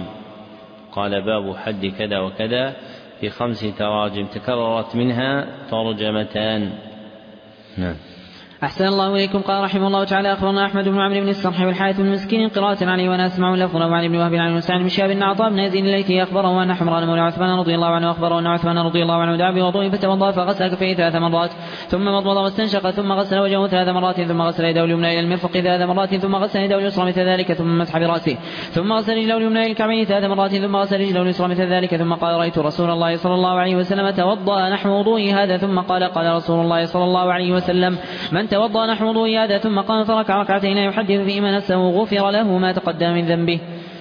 قال باب حد كذا وكذا في 5 تراجم تكررت منها ترجمتان. نعم. أحسن الله إليكم. قال رحمه الله تعالى أخبرنا أحمد بن عمرو بن الصرح والحارث بن مسكين قراءة عليه وأنا أسمع لفظا وعن ابن وهب عن سعد بن شهاب بن عطاء بن يزيد الليثي أخبره أن حمران مولى عثمان رضي الله عنه أخبره أن عثمان رضي الله عنه دعا بوضوء فتوضأ فغسل كفيه 3 مرات ثم مضمض واستنشق ثم غسل وجهه 3 مرات ثم غسل يده اليمنى إلى المرفق 3 مرات ثم غسل يده اليسرى مثل ذلك ثم مسح برأسه ثم غسل رجله اليمنى إلى الكعبين 3 مرات ثم غسل رجله اليسرى مثل ذلك ثم قال رأيت رسول الله صلى الله عليه وسلم توضأ نحو وضوء هذا ثم قال رسول الله صلى الله عليه وسلم من توضأ نحو وضوء هذا ثم قام فركع ركعتين يحدث فيما نفسه غفر له ما تقدم من ذنبه.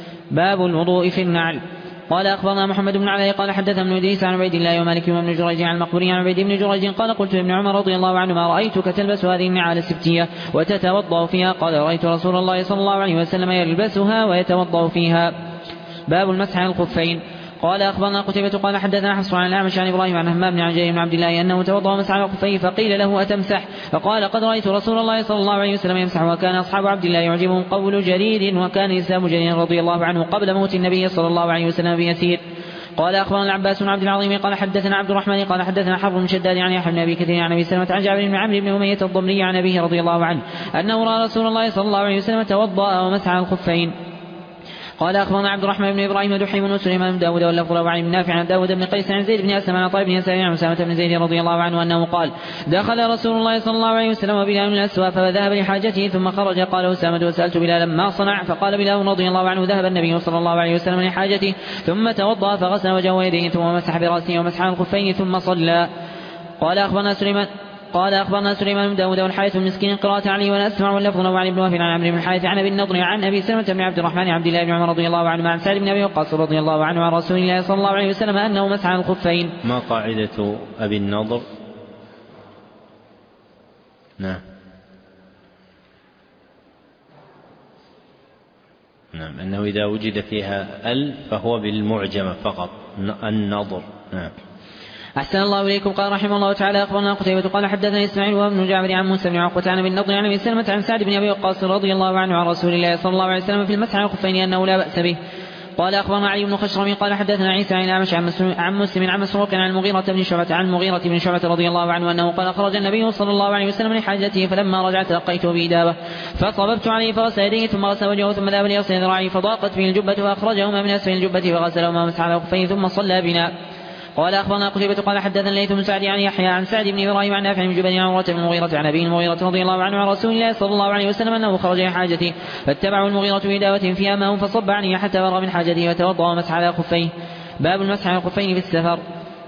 باب الوضوء في النعل. قال أخبرنا محمد بن علاء قال حدثنا ابن إدريس عن عبيد الله ومالك وابن جريج عن المقبوري عن عبيد بن جريج قال قلت لابن عمر رضي الله عنهما رأيتك تلبس هذه النعال السبتية وتتوضأ فيها قال رأيت رسول الله صلى الله عليه وسلم يلبسها ويتوضأ فيها. باب المسح على الخفين. قال أخبرنا قتيبة قال حدثنا حفص عن الأعمش عن إبراهيم عن همام بن عجير بن عبد الله أنه توضأ ومسح على خفيه فقيل له أتمسح فقال قد رأيت رسول الله صلى الله عليه وسلم يمسح وكان أصحاب عبد الله يعجبهم قول جرير وكان إسلام جرير رضي الله عنه قبل موت النبي صلى الله عليه وسلم بيسير. قال أخبرنا العباس بن عبد العظيم قال حدثنا عبد الرحمن قال حدثنا حرب بن شداد عن يحيى بن أبي كثير عن أبي سلمة عن جابر بن عمرو بن أمية الضمري عن أبيه رضي الله عنه أنه رأى رسول الله صلى الله عليه وسلم توضأ ومسح على الخفين. قال أخبرنا عبد الرحمن بن إبراهيم دحيم وسليمان بن داود واللفظ له عن نافع عن داود بن قيس عن زيد بن أسلم عن عطاء بن يسار عن أسامة بن زيد رضي الله عنه أنه قال دخل رسول الله صلى الله عليه وسلم وبلال من الأسواق فذهب لحاجته ثم خرج. قال أسامة وسألت بلالا ما صنع فقال بلال رضي الله عنه ذهب النبي صلى الله عليه وسلم لحاجته ثم توضأ فغسل وجهه ويديه ثم مسح برأسه ومسح على الخفين ثم صلى. قال أخبرنا سليمان بن داود والحارث بن مسكين قراءة عليه وأنا أسمع واللفظ له عن ابن وهب عن عمرو بن الحارث عن أبي النضر عن أبي سلمة بن عبد الرحمن عبد الله بن عمر رضي الله عنه عن سعد بن أبي وقاص رضي الله عنه عن رسول الله صلى الله عليه وسلم أنه مسح على الخفين. ما قاعدة أبي النضر؟ نعم أنه إذا وجد فيها فهو بالمعجمة فقط النضر. نعم. أحسن الله إليكم. قال رحمه الله تعالى أخبرنا قتيبة قال حدثنا إسماعيل وابن جعفر عن موسى بن عقبة عن أبي النضر عن أبي سلمة عن سعد بن أبي وقاص رضي الله عنه عن رسول الله صلى الله عليه وسلم في المسح على الخفين أنه لا بأس به. قال أخبرنا علي بن خشرم قال حدثنا عيسى عن الأعمش عن مسلم عن مسروق عن المغيرة بن شعبة رضي الله عنه أنه قال خرج النبي صلى الله عليه وسلم لحاجته فلما رجع تلقيته بإدابة فصببت عليه فغسل يديه ثم غسل وجهه ثم ذهب ليغسل ذراعيه فضاقت به الجبة فأخرجهما من أسفل الجبة فغسلهما ومسح على الخفين ثم صلى بنا. قال أخبرنا قتيبة قال حدثنا الليث بن سعد عن يحيى عن سعد بن إبراهيم عن نافع بن جبير عن عروة بن المغيرة عن أبي المغيرة رضي الله عنه عن رسول الله صلى الله عليه وسلم أنه خرج لحاجته فاتبعوا المغيرة بدابة فيها ماء فصب عنه حتى فرغ من حاجته وتوضأ ومسح على خفيه. باب المسح على الخفين في السفر.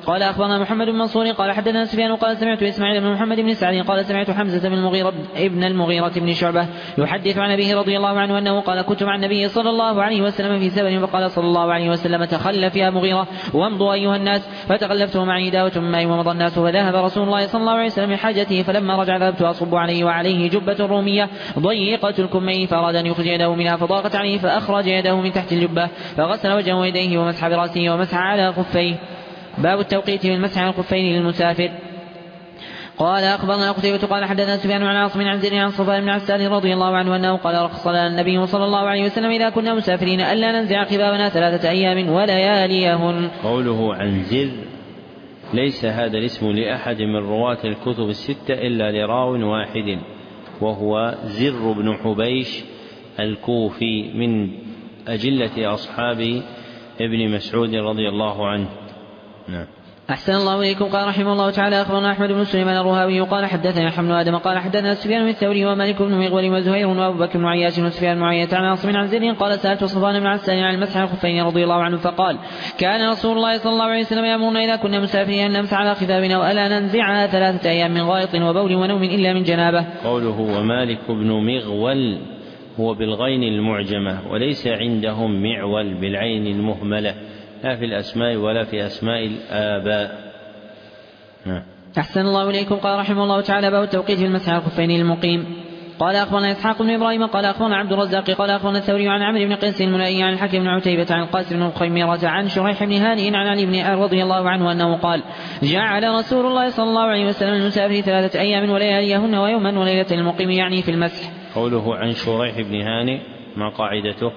قال أخبرنا محمد بن منصور قال حدثنا سفيان قال سمعت إسماعيل بن محمد بن سعد قال سمعت حمزة بن المغيرة بن شعبة يحدث عن أبيه رضي الله عنه أنه قال كنت مع النبي صلى الله عليه وسلم في سفر فقال صلى الله عليه وسلم تخلف يا مغيرة وامضوا أيها الناس، فتخلفت معي داوة من ماء ومضى الناس، فذهب رسول الله صلى الله عليه وسلم حاجته، فلما رجع ذهبت أصب عليه وعليه جبة رومية ضيقة الكمين، فأراد أن يخرج يده منها فضاقت عليه فأخرج يده من تحت الجبة فغسل وجهه ويديه ومسح برأسه ومسح على خفيه. باب التوقيت في المسح على الخفين للمسافر. قال أخبرنا قتيبة قال حدثنا سفيان عن عاصم عن زيد عن صفوان بن عسال رضي الله عنه أنه قال رخص لنا النبي صلى الله عليه وسلم إذا كنا مسافرين ألا ننزع خفافنا 3 أيام ولياليهن. قوله عن زر ليس هذا الاسم لأحد من رواة الكتب الستة إلا لراو واحد وهو زر بن حبيش الكوفي من أجلة أصحاب ابن مسعود رضي الله عنه. نعم. أحسن الله إليكم. قال رحمه الله تعالى أخبرنا أحمد بن سليمان الرهاوي قال حدثنا حمل آدم قال حدثنا سفيان بن الثوري ومالك بن مغول وزهير وأبو بكر بن عياش وسفيان بن معية عن عاصم عن زيد قال سألت صفوان بن عسال عن المسح على الخفين رضي الله عنه فقال كان رسول الله صلى الله عليه وسلم يأمرنا إذا كنا مسافرين أن نمسح على خفافنا وألا ننزعها 3 أيام من غائط وبول ونوم إلا من جنابه. قوله ومالك بن مغول هو بالغين المعجمة وليس عندهم معول بالعين المهملة لا في الأسماء ولا في أسماء الآباء. أحسن الله إليكم. قال رحمه الله تعالى باب التوقيت في المسح على الخفين للمقيم. قال أخبرنا إسحاق بن إبراهيم قال أخبرنا عبد الرزاق قال أخبرنا الثوري عن عمرو بن قيس الملائي عن الحكم بن عتيبة عن القاسم بن خيمرة عن شريح بن هانئ عن علي بن رضي الله عنه أنه قال جعل رسول الله صلى الله عليه وسلم المسافر 3 أيام ولياليهن ويوما وليلة المقيم يعني في المسح. قوله عن شريح بن هانئ ما قاعدته؟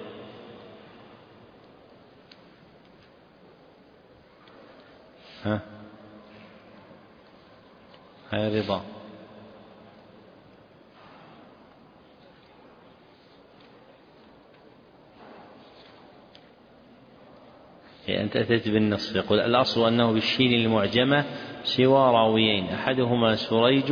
هاي رضا. أنت أتيت بالنص. يقول الأصل أنه بالشين المعجمة سوى راويين أحدهما سريج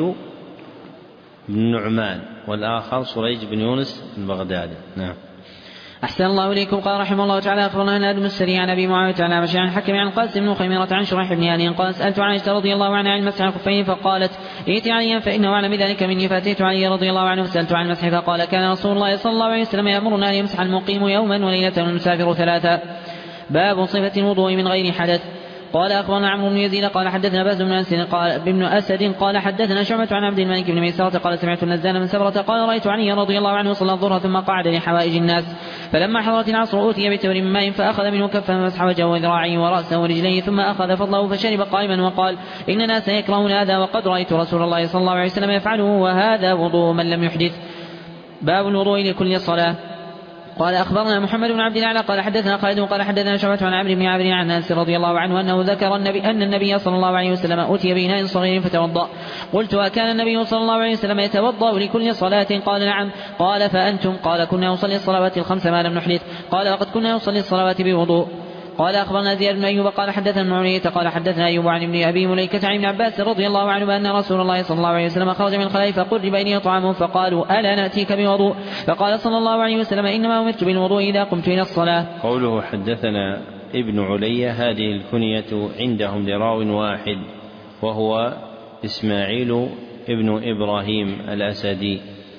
بن نعمان والآخر سريج بن يونس البغدادي. نعم. أحسن الله إليكم. قال رحمه الله تعالى أخبرنا نادم السري عن أبي معاوية عن أبي عن الحكم عن القاسم بن خيمرة عن شريح بن هانئ قال سألت عائشة رضي الله عنها عن المسح على الخفين فقالت ائت عليا فإنه أعلم بذلك مني، فأتيت علي رضي الله عنه فسألت عن المسح فقال كان رسول الله صلى الله عليه وسلم يأمرنا أن يمسح المقيم يوما وليلة والمسافر 3. باب صفة الوضوء من غير حدث. قال أخبرنا عمرو بن يزيد قال حدثنا باز بن أسد قال حدثنا شعبة عن عبد الملك بن ميسرة قال سمعت النزال من سبرة قال رأيت علي رضي الله عنه صلى الظهر ثم قعد لحوائج الناس، فلما حضرت العصر أوتي بتمر من ماء فأخذ منه كفا فمسح وجهه وذراعيه ورأسه ورجليه ثم أخذ فضله فشرب قائما وقال إن الناس يكرهون هذا وقد رأيت رسول الله صلى الله عليه وسلم يفعله وهذا وضوء من لم يحدث. باب الوضوء لكل صلاة. قال أخبرنا محمد بن عبد الأعلى قال حدثنا خالد قال حدثنا شعبة عن عمرو بن عامر عن أنس رضي الله عنه أنه ذكر أن النبي صلى الله عليه وسلم أتي بإناء صغير فتوضأ. قلت وكان النبي صلى الله عليه وسلم يتوضأ لكل صلاة؟ قال نعم. قال فأنتم؟ قال كنا نصلي الصلوات الخمس ما لم نحدث. قال وقد كنا نصلي الصلوات بوضوء. قال أخبرنا زياد بن أيوب قال حدثنا ابن عرية قال حدثنا أيوب عن ابن أبي مليكة عن ابن عباس رضي الله عنه بأن رسول الله صلى الله عليه وسلم خرج من الخلاء فقرب إليه طعام فقالوا ألا نأتيك بوضوء؟ فقال صلى الله عليه وسلم إنما أمرت بالوضوء إذا قمت إلى الصلاة. قوله حدثنا ابن علية هذه الكنية عندهم لراو واحد وهو إسماعيل ابن إبراهيم الأسدي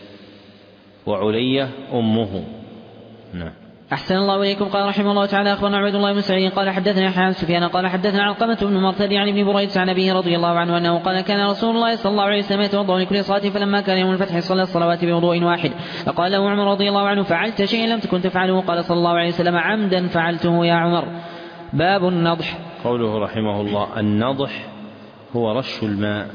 وعلية أمه. نعم. أحسن الله إليكم. قال رحمه الله تعالى أخبرنا عبد الله بن سعيد قال حدثنا يحيى عن سفيان قال حدثنا علقمة بن مرثد عن ابن بريدة عن أبيه رضي الله عنه أنه قال كان رسول الله صلى الله عليه وسلم يتوضأ لكل صلاة فلما كان يوم الفتح صلى الصلوات بوضوء واحد. فقال له عمر رضي الله عنه فعلت شيئا لم تكن تفعله؟ قال صلى الله عليه وسلم عمدا فعلته يا عمر. باب النضح. قوله رحمه الله النضح هو رش الماء.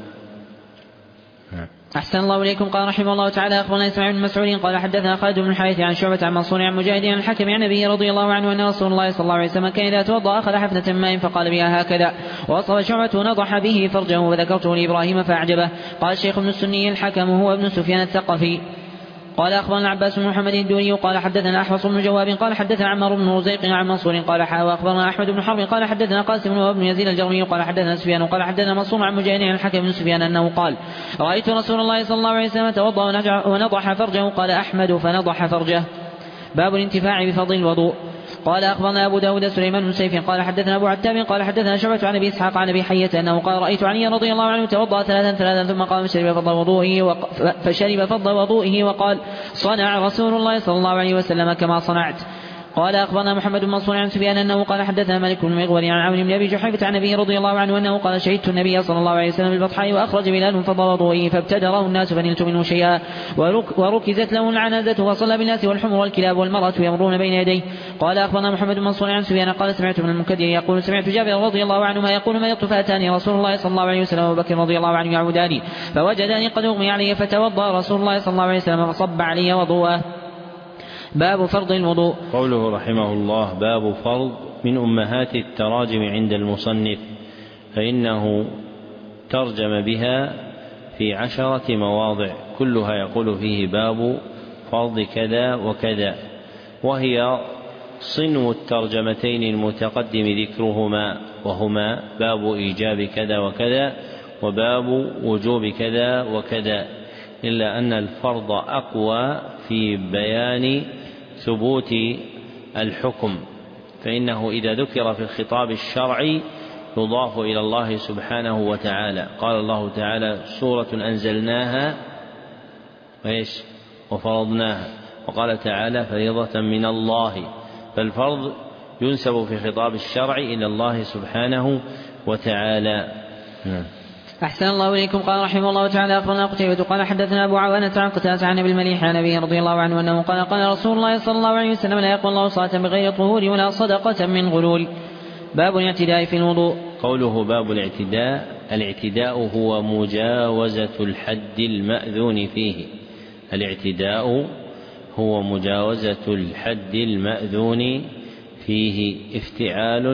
أحسن الله إليكم. قال رحمه الله تعالى أخبرنا إسماعيل بن مسعود قال حدثنا خالد بن الحارث عن شعبة عن منصور عن مجاهد عن الحكم عن أبيه رضي الله عنه أن رسول الله صلى الله عليه وسلم كان إذا توضأ أخذ حفنة ماء فقال بها هكذا وأصاب شعبة ونضح به فرجه وذكرته لإبراهيم فأعجبه. قال الشيخ ابن السني الحكم هو ابن سفيان الثقفي. قال أخبرنا عباس بن محمد الدوري قال حدثنا أحوص بن جواب قال حدثنا عمار بن رزيق عن منصور قال وأخبرنا أحمد بن حرب قال حدثنا قاسم بن يزيد الجرمي قال حدثنا سفيان قال حدثنا منصور عن مجاهد عن الحكم بن سفيان أنه قال رأيت رسول الله صلى الله عليه وسلم توضأ ونضح فرجه قال أحمد فنضح فرجه. باب الانتفاع بفضل الوضوء. قال أخبرنا أبو داود سليمان بن سيف قال حدثنا أبو عتاب قال حدثنا شعبة عن أبي إسحاق عن أبي حية أنه قال رأيت علي رضي الله عنه توضأ ثلاثا ثم قام فشرب فضل وضوئه وقال صنع رسول الله صلى الله عليه وسلم كما صنعت. قال أخبرنا محمد بن منصور عن سفيان أنه قال حدثنا مالك بن مغول عن عون بن أبي جحيفة عن أبي رضي الله عنه أنه قال شهدت النبي صلى الله عليه وسلم بالبطحاء وأخرج بلال فضل وضوئه فابتدره الناس فنلت منه شيئا وركزت له العنازة وصلى بالناس والحمر والكلاب والمرأة يمرون بين يديه. قال أخبرنا محمد بن منصور عن سفيان قال سمعت ابن المنكدر يقول سمعت جابر رضي الله عنه ما يقول مرضت فأتاني رسول الله صلى الله عليه وسلم وأبو بكر رضي الله عنه يعوداني فوجدني قد أغمي علي فتوضأ رسول الله صلى الله عليه وسلم فصب علي وضوءه. باب فرض الوضوء. قوله رحمه الله باب فرض من أمهات التراجم عند المصنف، فإنه ترجم بها في 10 مواضع كلها يقول فيه باب فرض كذا وكذا، وهي صنو الترجمتين المتقدم ذكرهما، وهما باب إيجاب كذا وكذا وباب وجوب كذا وكذا، إلا أن الفرض أقوى في بيان ثبوت الحكم، فإنه إذا ذكر في الخطاب الشرعي يضاف إلى الله سبحانه وتعالى. قال الله تعالى سورة أنزلناها وفرضناها، وقال تعالى فريضة من الله، فالفرض ينسب في الخطاب الشرعي إلى الله سبحانه وتعالى. أحسن الله إليكم. قال رحمه الله تعالى أخبرنا قتيبة قال حدثنا أبو عوانة عن قتادة عن أبي المليح عن أبيه رضي الله عنه أنه قال قال رسول الله صلى الله عليه وسلم لا يقبل الله صلاة بغير طهور ولا صدقة من غلول. باب الاعتداء في الوضوء. قوله باب الاعتداء هو مجاوزة الحد المأذون فيه. الاعتداء هو مجاوزة الحد المأذون فيه، افتعال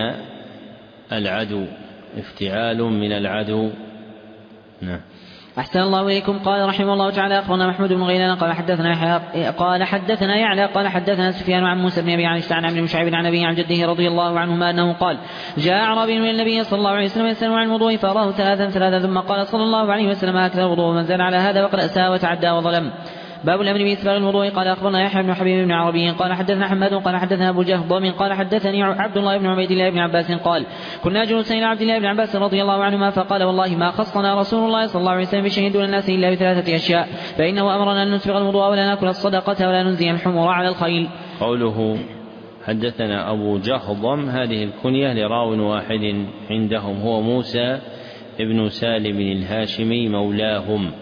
من العدو. نعم. أحسن الله إليكم. قال رحمه الله تعالى أخبرنا محمود بن غيلان قال حدثنا يعلى قال حدثنا سفيان عن موسى بن أبي عائشة عن عمرو بن شعيب عن أبيه عن جده رضي الله عنهما أنه قال جاء أعرابي من النبي صلى الله عليه وسلم يسأل عن الوضوء فأراه ثلاثا ثم قال صلى الله عليه وسلم هكذا الوضوء من زاد على هذا فقد أساء وتعدى وظلم. باب الأمر بإسباغ الوضوء. قال أخبرنا يحيى بن حبيب بن عربي قال حدثنا حماد قال حدثنا أبو جهضم قال حدثني عبد الله بن عبيد الله بن عباس قال كنا جلوسا إلى عبد الله بن عباس رضي الله عنهما فقال والله ما خصنا رسول الله صلى الله عليه وسلم بشيء دون الناس إلا ب3 أشياء، فإنه أمرنا أن نسبغ الوضوء ولا نأكل الصدقة ولا ننزي الحمر على الخيل. قوله حدثنا أبو جهضم هذه الكنية لراو واحد عندهم هو موسى ابن سالم الهاشمي مولاهم،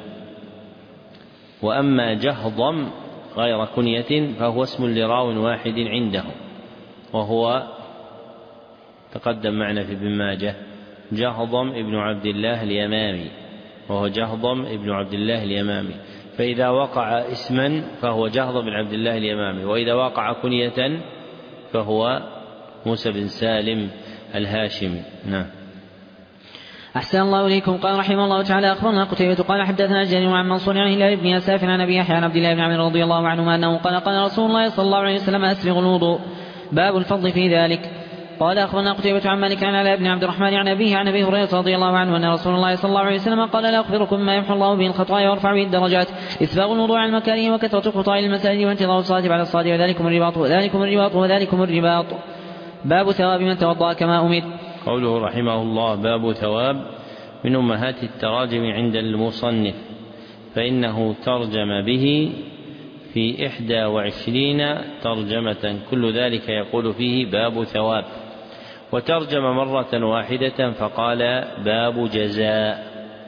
وأما جهضم غير كنية فهو اسم لراو واحد عندهم، وهو تقدم معنا في ابن ماجه جهضم ابن عبد الله اليمامي، وهو جهضم ابن عبد الله اليمامي، فإذا وقع اسما فهو جهضم بن عبد الله اليمامي، وإذا وقع كنية فهو موسى بن سالم الهاشمي. نعم. أحسن الله إليكم. قال رحمه الله تعالى أخبرنا قتيبة قال حدثنا جرير عن منصور عن هلال بن يساف عن أبي يحيى عن عبد الله بن عمرو رضي الله عنهما أنه قال رسول الله صلى الله عليه وسلم أسبغ الوضوء. باب الفضل في ذلك. قال أخبرنا قتيبة عن مالك عن علاء بن عبد الرحمن عن أبيه عن أبي هريرة رضي الله عنه أن رسول الله صلى الله عليه وسلم قال لا أخبركم ما يمحو الله به الخطايا ويرفع به الدرجات إسباغ الوضوء على المكاره وكثرة الخطاء للمساجد وانتظار الصلاة بعد الصلاة وذلكم الرباط. باب ثواب من توضأ كما أمر. قوله رحمه الله باب ثواب من أمهات التراجم عند المصنف، فإنه ترجم به في 21 ترجمة كل ذلك يقول فيه باب ثواب، وترجم مرة واحدة فقال باب جزاء،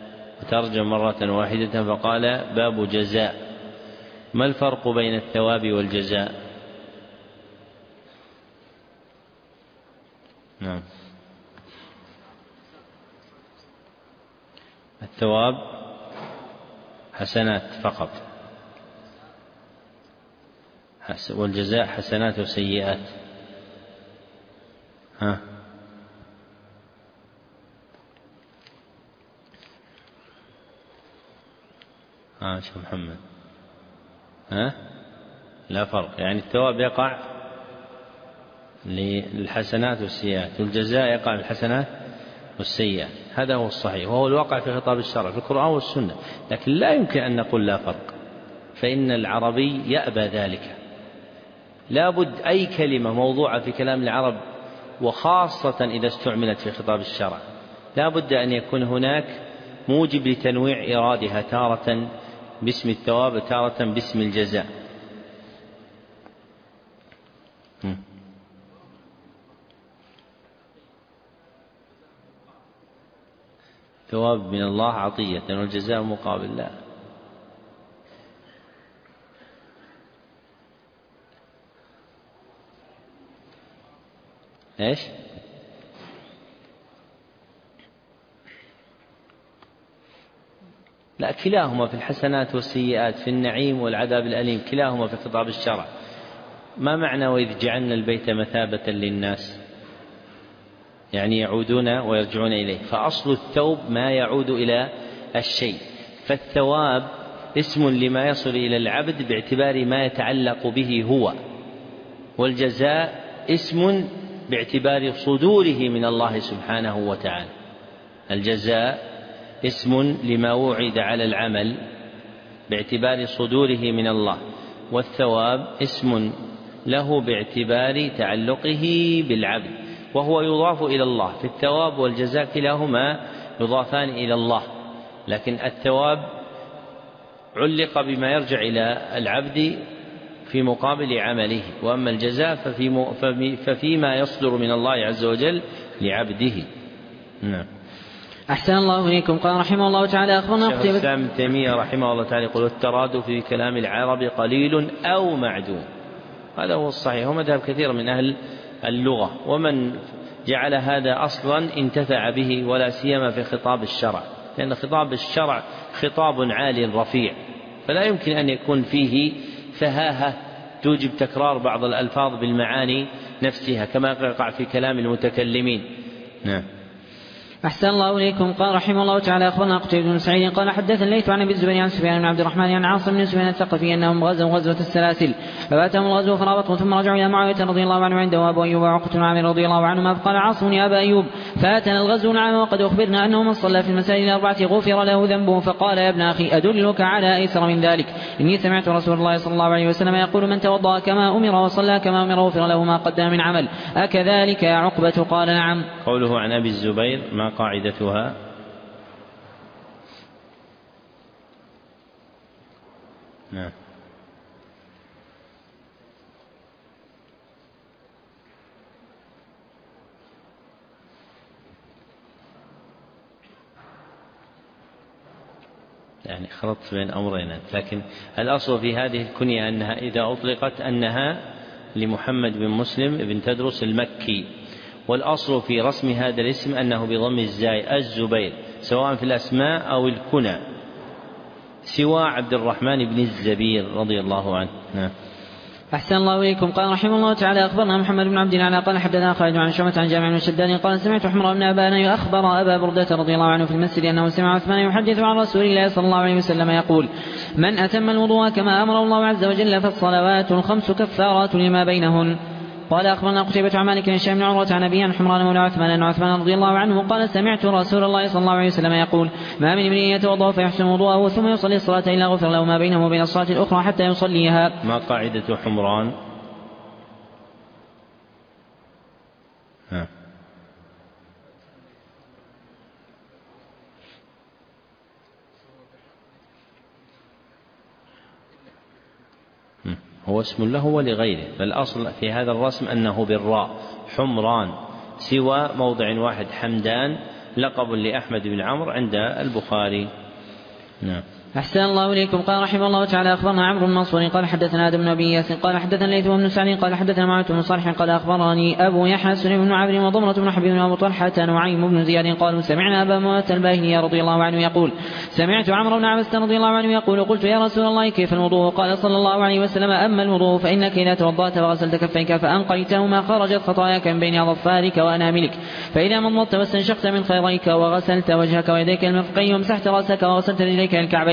ما الفرق بين الثواب والجزاء؟ نعم. الثواب حسنات فقط، والجزاء حسنات وسيئات. شو محمد؟ لا فرق، يعني الثواب يقع للحسنات والسيئات، والجزاء يقع للحسنات والسيئات، هذا هو الصحيح، وهو الواقع في خطاب الشرع في القرآن والسنة، لكن لا يمكن أن نقول لا فرق، فإن العربي يأبى ذلك، لا بد أي كلمة موضوعة في كلام العرب وخاصة إذا استعملت في خطاب الشرع لا بد أن يكون هناك موجب لتنويع إيرادها، تارة باسم الثواب وتارة باسم الجزاء. ثواب من الله عطية والجزاء مقابل لا. إيش؟ لا، كلاهما في الحسنات والسيئات، في النعيم والعذاب الأليم، كلاهما في خطاب الشرع. ما معنى وإذ جعلنا البيت مثابة للناس؟ يعني يعودون ويرجعون إليه. فأصل الثوب ما يعود إلى الشيء، فالثواب اسم لما يصل إلى العبد باعتبار ما يتعلق به هو، والجزاء اسم باعتبار صدوره من الله سبحانه وتعالى. الجزاء اسم لما وعد على العمل باعتبار صدوره من الله، والثواب اسم له باعتبار تعلقه بالعبد، وهو يضاف إلى الله. في الثواب والجزاء كلاهما يضافان إلى الله، لكن الثواب علق بما يرجع إلى العبد في مقابل عمله، وأما الجزاء ففيما يصدر من الله عز وجل لعبده. نعم. أحسن الله إليكم. قال رحمه الله تعالى أخبرنا شيخ الإسلام ابن تيمية رحمه الله تعالى يقول الترادف في كلام العرب قليل أو معدوم. هذا هو الصحيح، ومذهب كثير من أهل اللغة، ومن جعل هذا أصلا انتفع به، ولا سيما في خطاب الشرع، لأن خطاب الشرع خطاب عال رفيع، فلا يمكن أن يكون فيه فهاهة توجب تكرار بعض الألفاظ بالمعاني نفسها كما يقع في كلام المتكلمين. نعم. أحسن الله إليكم. قال رحمه الله تعالى أخبرنا قتيبة بن سعيد قال حدث الليث عن أبي الزبير عن سفيان بن عبد الرحمن عن عاصم بن سفيان الثقفي أنهم غزوا غزوة السلاسل، فباتهم الغزو فرابطوا ثم رجعوا إلى معاوية رضي الله عنه عنده أبو أيوب وعقبة بن عامر رضي الله عنهما، فقال عاصم يا أبا أيوب فاتنا الغزو نعم وقد أخبرنا أنه من صلى في المساجد الأربعة غفر له ذنبه، فقال يا ابن أخي أدلك على أيسر من ذلك؟ إني سمعت رسول الله صلى الله عليه وسلم يقول من توضأ كما أمر وصلى كما أمر غفر له ما قدم من عمل، أكذلك يا عقبة؟ قال نعم. قوله عن أبي الزبير ما قاعدتها؟ نعم. يعني خلطت بين أمرين، لكن الأصل في هذه الكنية أنها إذا أطلقت أنها لمحمد بن مسلم بن تدرس المكي، والأصل في رسم هذا الاسم أنه بضم الزاي الزبير، سواء في الأسماء أو الكنى، سوى عبد الرحمن بن الزبير رضي الله عنه. نعم. أحسن الله إليكم. قال رحمه الله تعالى أخبرنا محمد بن عبد الله قال حدثنا خالد عن شعبة عن جامع بن شداد قال سمعت حمر بن أبان أخبر أبا بردة رضي الله عنه في المسجد أنه سمع عثمان يحدث عن رسول الله صلى الله عليه وسلم يقول من أتم الوضوء كما أمر الله عز وجل فالصلوات الخمس كفارات لما بينهن. قال أخبرنا قتيبة عن مالك بن هشام بن عروة عن أبيه عن حمران مولى عثمان أن عثمان رضي الله عنه قال سمعت رسول الله صلى الله عليه وسلم يقول ما من امرئ يتوضأ فيحسن وضوءه ثم يصلي الصلاة إلا غفر له ما بينه وبين الصلاة الأخرى حتى يصليها. ما قاعدة حمران؟ هو اسم له ولغيره، فالأصل في هذا الرسم أنه بالراء حمران، سوى موضع واحد حمدان لقب لأحمد بن عمرو عند البخاري. نعم. أحسن الله إليكم. قال رحمه الله تعالى أخبرنا عمرو بن منصور قال حدثنا آدم بن أبي ياسين قال حدثنا الليث بن سعد قال حدثنا معاذ بن صالح قال أخبرني أبو يحيى سليم بن عبد وضمرة بن حبيب وأبو طلحة نعيم بن زياد قالوا سمعنا أبا موسى الباهلي رضي الله عنه يقول سمعت عمرو بن عبس رضي الله عنه يقول قلت يا رسول الله كيف الوضوء؟ قال صلى الله عليه وسلم أما الوضوء فإنك إذا توضأت وغسلت كفيك فأنقيتهما خرجت خطاياك من بين أظفارك وأناملك، فإذا مضمضت واستنشقت من خيريك وغسلت وجهك ويديك المرفقين ومسحت رأسك وغسلت رجليك الكعبين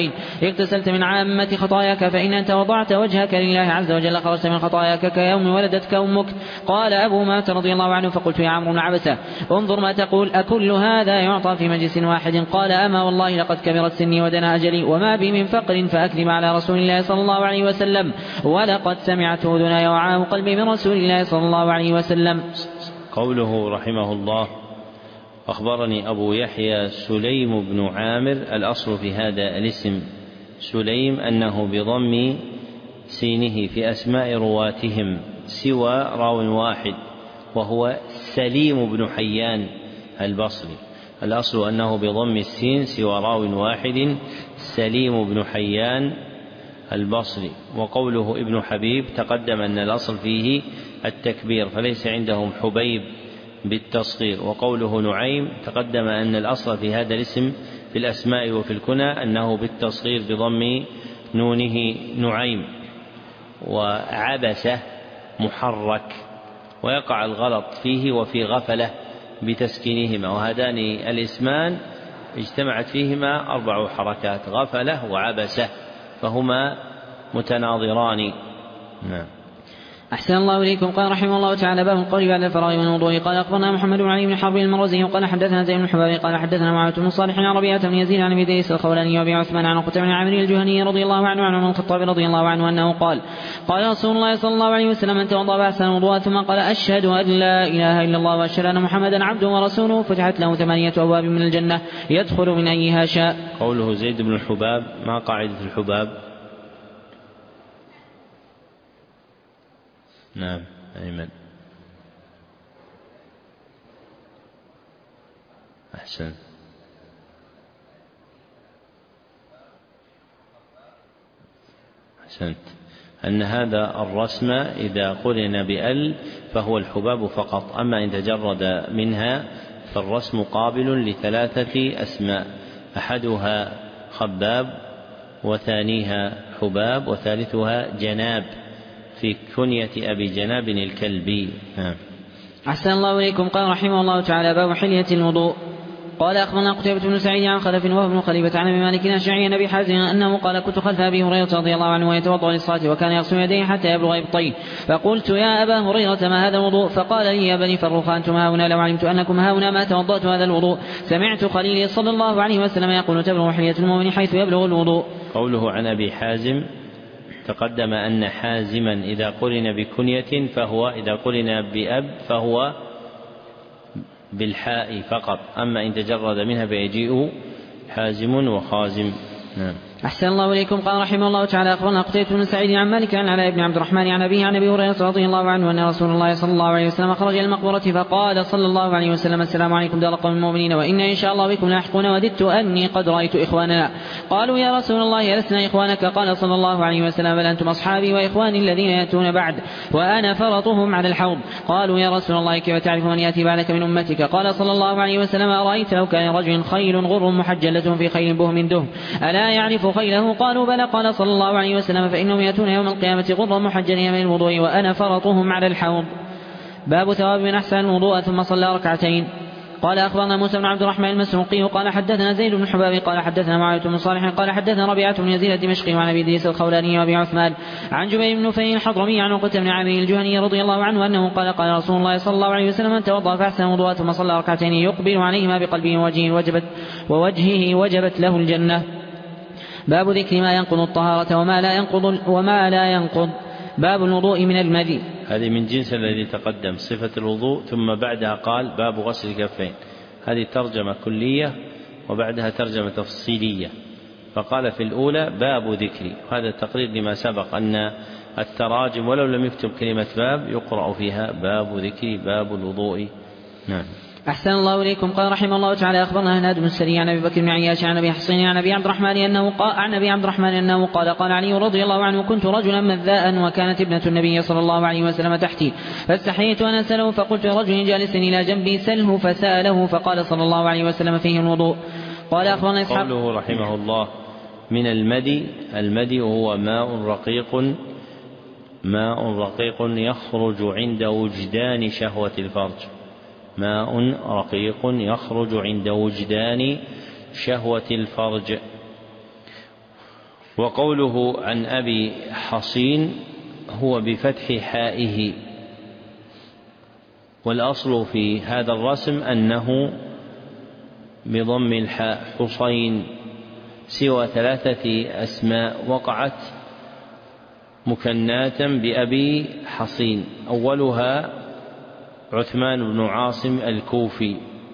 ركعتين اغتسلت من عامة خطاياك، فإن أنت وضعت وجهك لله عز وجل خرجت من خطاياك كيوم ولدتك أمك. قال أبو مات رضي الله عنه فقلت يا عمرو بن عبسة انظر ما تقول، أكل هذا يعطى في مجلس واحد؟ قال أما والله لقد كبرت سني ودنا أجلي وما بي من فقر فأكذب على رسول الله صلى الله عليه وسلم، ولقد سمعت أذناي وعاه قلبي من رسول الله صلى الله عليه وسلم. قوله رحمه الله أخبرني أبو يحيى سليم بن عامر. الأصل في هذا الاسم سليم أنه بضم سينه في أسماء رواتهم سوى راو واحد وهو سليم بن حيان البصري. الأصل أنه بضم السين سوى راو واحد سليم بن حيان البصري. وقوله ابن حبيب تقدم أن الأصل فيه التكبير فليس عندهم حبيب بالتصغير. وقوله نعيم تقدم أن الأصل في هذا الاسم في الأسماء وفي الكنى أنه بالتصغير بضم نونه نعيم. وعبسة محرك ويقع الغلط فيه وفي غفلة بتسكينهما، وهذان الاسمان اجتمعت فيهما 4 حركات غفلة وعبسة فهما متناظران. نعم. أحسن الله إليكم. قال رحمه الله تعالى باب القول بعد الفراغ من الوضوء. قال أخبرنا محمد بن علي بن حرب المروزي قال حدثنا زيد بن حباب قال حدثنا معاوية بن صالح عن ربيعة بن يزيد عن أبي ديس الخولاني وأبي عثمان عن عقبة بن عامر الجهني رضي الله عنه عن عمر بن الخطاب رضي الله عنه أنه قال قال رسول الله صلى الله عليه وسلم من توضأ فأحسن الوضوء ثم قال أشهد أن لا إله إلا الله وأشهد أن محمدا عبده ورسوله فتحت له 8 أبواب من الجنة يدخل من أيها شاء. قوله زيد بن الحباب ما قاعدة الحباب؟ نعم أيمن أحسن. أحسنت. أن هذا الرسم إذا قرن بأل فهو الحباب فقط، أما إن تجرد منها فالرسم قابل ل3 أسماء، أحدها خباب وثانيها حباب وثالثها جناب في كنية أبي جناب الكلبي. أحسن الله إليكم. قال رحمه الله تعالى باب حلية الوضوء. قال أخبرنا قتيبة بن سعيد عن خلف وهو بن خليفة عن أبي مالك الأشعري عن أبي حازم أنه قال كنت خلف أبي هريرة رضي الله عنه ويتوضأ للصلاة وكان يغسل يديه حتى يبلغ إبطيه، فقلت يا أبا هريرة ما هذا الوضوء؟ فقال لي يا بني فروخ أنتم هاهنا لو علمت أنكم هاهنا ما توضأت هذا الوضوء. سمعت خليلي صلى الله عليه وسلم يقول تبلغ حلية المؤمن حيث يبلغ الوضوء. قوله عن أبي حازم تقدم أن حازما إذا قرن بكنية فهو إذا قرن بأب فهو بالحاء فقط، أما إن تجرد منها فيجيء حازم وخازم. نعم. أحسن الله إليكم. قال رحمه الله تعالى أخبرنا قتيبة بن سعيد عن مالك عن علاء بن عبد الرحمن عن أبيه عن أبي هريرة رضي الله عنه أن رسول الله صلى الله عليه وسلم خرج إلى المقبرة فقال صلى الله عليه وسلم السلام عليكم دار قوم المؤمنين وإن إن شاء الله بكم لاحقون وددت أني قد رأيت إخواننا. قالوا يا رسول الله ألسنا إخوانك؟ قال صلى الله عليه وسلم بل أنتم أصحابي وإخواني الذين يأتون بعد وأنا فرطهم على الحوض. قالوا يا رسول الله كيف تعرف من يأتي بعدك من أمتك؟ قال صلى الله عليه وسلم أرأيت لو كان رجل خيل غر محجلة في خيل بهم دهم ألا يعرف خيله؟ قالوا بلى. قال صلى الله عليه وسلم فإنهم يأتون يوم القيامة غرا محجلين من الوضوء وأنا فرطهم على الحوض. باب ثواب من أحسن الوضوء ثم صلى ركعتين. قال أخبرنا موسى بن عبد الرحمن المسروقي قال حدثنا زيد بن حباب قال حدثنا معاوية بن صالح قال حدثنا ربيعة بن يزيد الدمشقي وعن أبي ديس الخولاني وأبي عثمان عن جبير بن نفيل الحضرمي عن عقبة بن عامر الجهني رضي الله عنه أنه قال قال رسول الله صلى الله عليه وسلم من توضأ فأحسن وضوءه ثم صلى ركعتين يقبل عليهما بقلبه ووجهه وجبت له الجنة. باب ذكر ما ينقض الطهارة وما لا ينقض. باب الوضوء من المذي. هذه من جنس الذي تقدم صفة الوضوء ثم بعدها قال باب غسل الكفين. هذه ترجمة كلية وبعدها ترجمة تفصيلية، فقال في الأولى باب ذكر، وهذا التقرير لما سبق أن التراجم ولو لم يكتب كلمة باب يقرأ فيها باب ذكر باب الوضوء. نعم. أحسن الله إليكم. قال رحمه الله تعالى أخبرنا هناد بن السري عن أبي بكر بن عياش عن أبي حصين عن أبي عبد الرحمن أنه قال علي رضي الله عنه كنت رجلا مذاء وكانت ابنة النبي صلى الله عليه وسلم تحتي فاستحييت أن أسأله فقلت لرجل جالس إلى جنبي سله فسأله فقال صلى الله عليه وسلم فيه الوضوء. قال أخبرنا إسحاق. قوله رحمه الله من المدي هو ماء رقيق يخرج عند وجدان شهوة الفرج. ماء رقيق يخرج عند وجدان شهوة الفرج. وقوله عن أبي حصين هو بفتح حائه، والأصل في هذا الرسم أنه بضم الحاء حصين، سوى 3 أسماء وقعت مكناة بأبي حصين، أولها عثمان بن عاصم الكوفي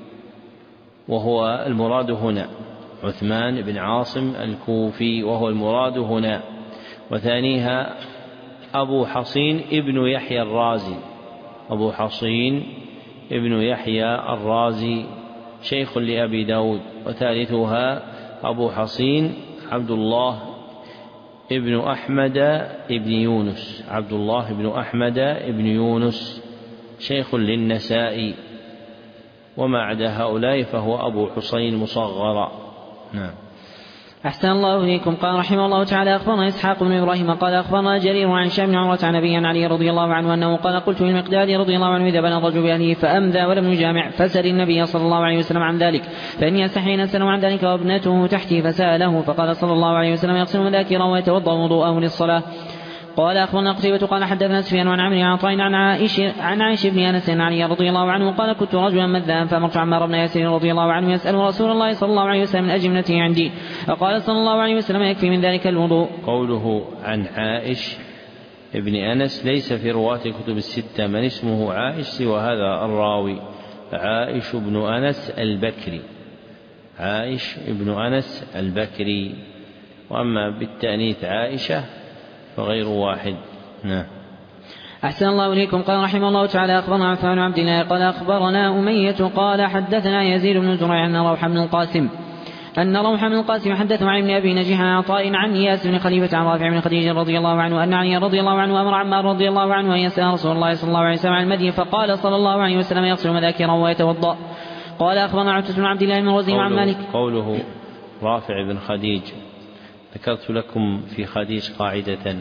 وهو المراد هنا، عثمان بن عاصم الكوفي وهو المراد هنا. وثانيها أبو حصين ابن يحيى الرازي، أبو حصين ابن يحيى الرازي شيخ لأبي داود. وثالثها أبو حصين عبد الله ابن أحمد ابن يونس، عبد الله ابن أحمد ابن يونس شيخ للنسائي، وما عدا هؤلاء فهو أبو حصين مصغرا. نعم. أحسن الله إليكم. قال رحمه الله تعالى: أخبرنا إسحاق بن إبراهيم قال أخبرنا جرير عن هشام بن عروة عن أبي عن علي رضي الله عنه أنه قال: قلت للمقداد رضي الله عنه: إذا بنى الرجل بأهله فأمذى ولم يجامع فسل النبي صلى الله عليه وسلم عن ذلك، فإني أستحي أن أسأله عن ذلك وابنته تحتي، فسأله فقال صلى الله عليه وسلم: يغسل مذاكره ويتوضأ وضوءه للصلاة. قال أخبرنا قتيبة قال حدثنا سفيان عن عمرو عن عطاء عن عائشة بن أنس عن علي رضي الله عنه قال: كنت رجلا مذاء فأمرت عمار بن ياسر رضي الله عنه يسأل رسول الله صلى الله عليه وسلم من أجل ابنته عندي، فقال صلى الله عليه وسلم: يكفي من ذلك الوضوء. قوله عن عائش ابن أنس ليس في رواة الكتب الستة من اسمه عائش سوى هذا الراوي، عائش بن أنس البكري، عائش بن أنس البكري. وأما بالتأنيث عائشة فغير واحد. نعم. أحسن الله إليكم. قال رحمه الله تعالى: أخبرنا عثمان بن عبد الله قال أخبرنا أمية قال حدثنا يزيد بن زريع أن روح بن القاسم حدثه عن ابن أبي نجيح عن عطاء عن إياس بن خليفة عن رافع بن خديجة رضي الله عنه أن علي رضي الله عنه أمر عمار رضي الله عنه أن يسأل رسول الله صلى الله عليه وسلم عن المدي، فقال صلى الله عليه وسلم: يغسل مذاكره ويتوضأ. قال أخبرنا عتبة بن عبد الله المروزي عن مالك. قوله رافع بن خديج، ذكرت لكم في خديج قاعدة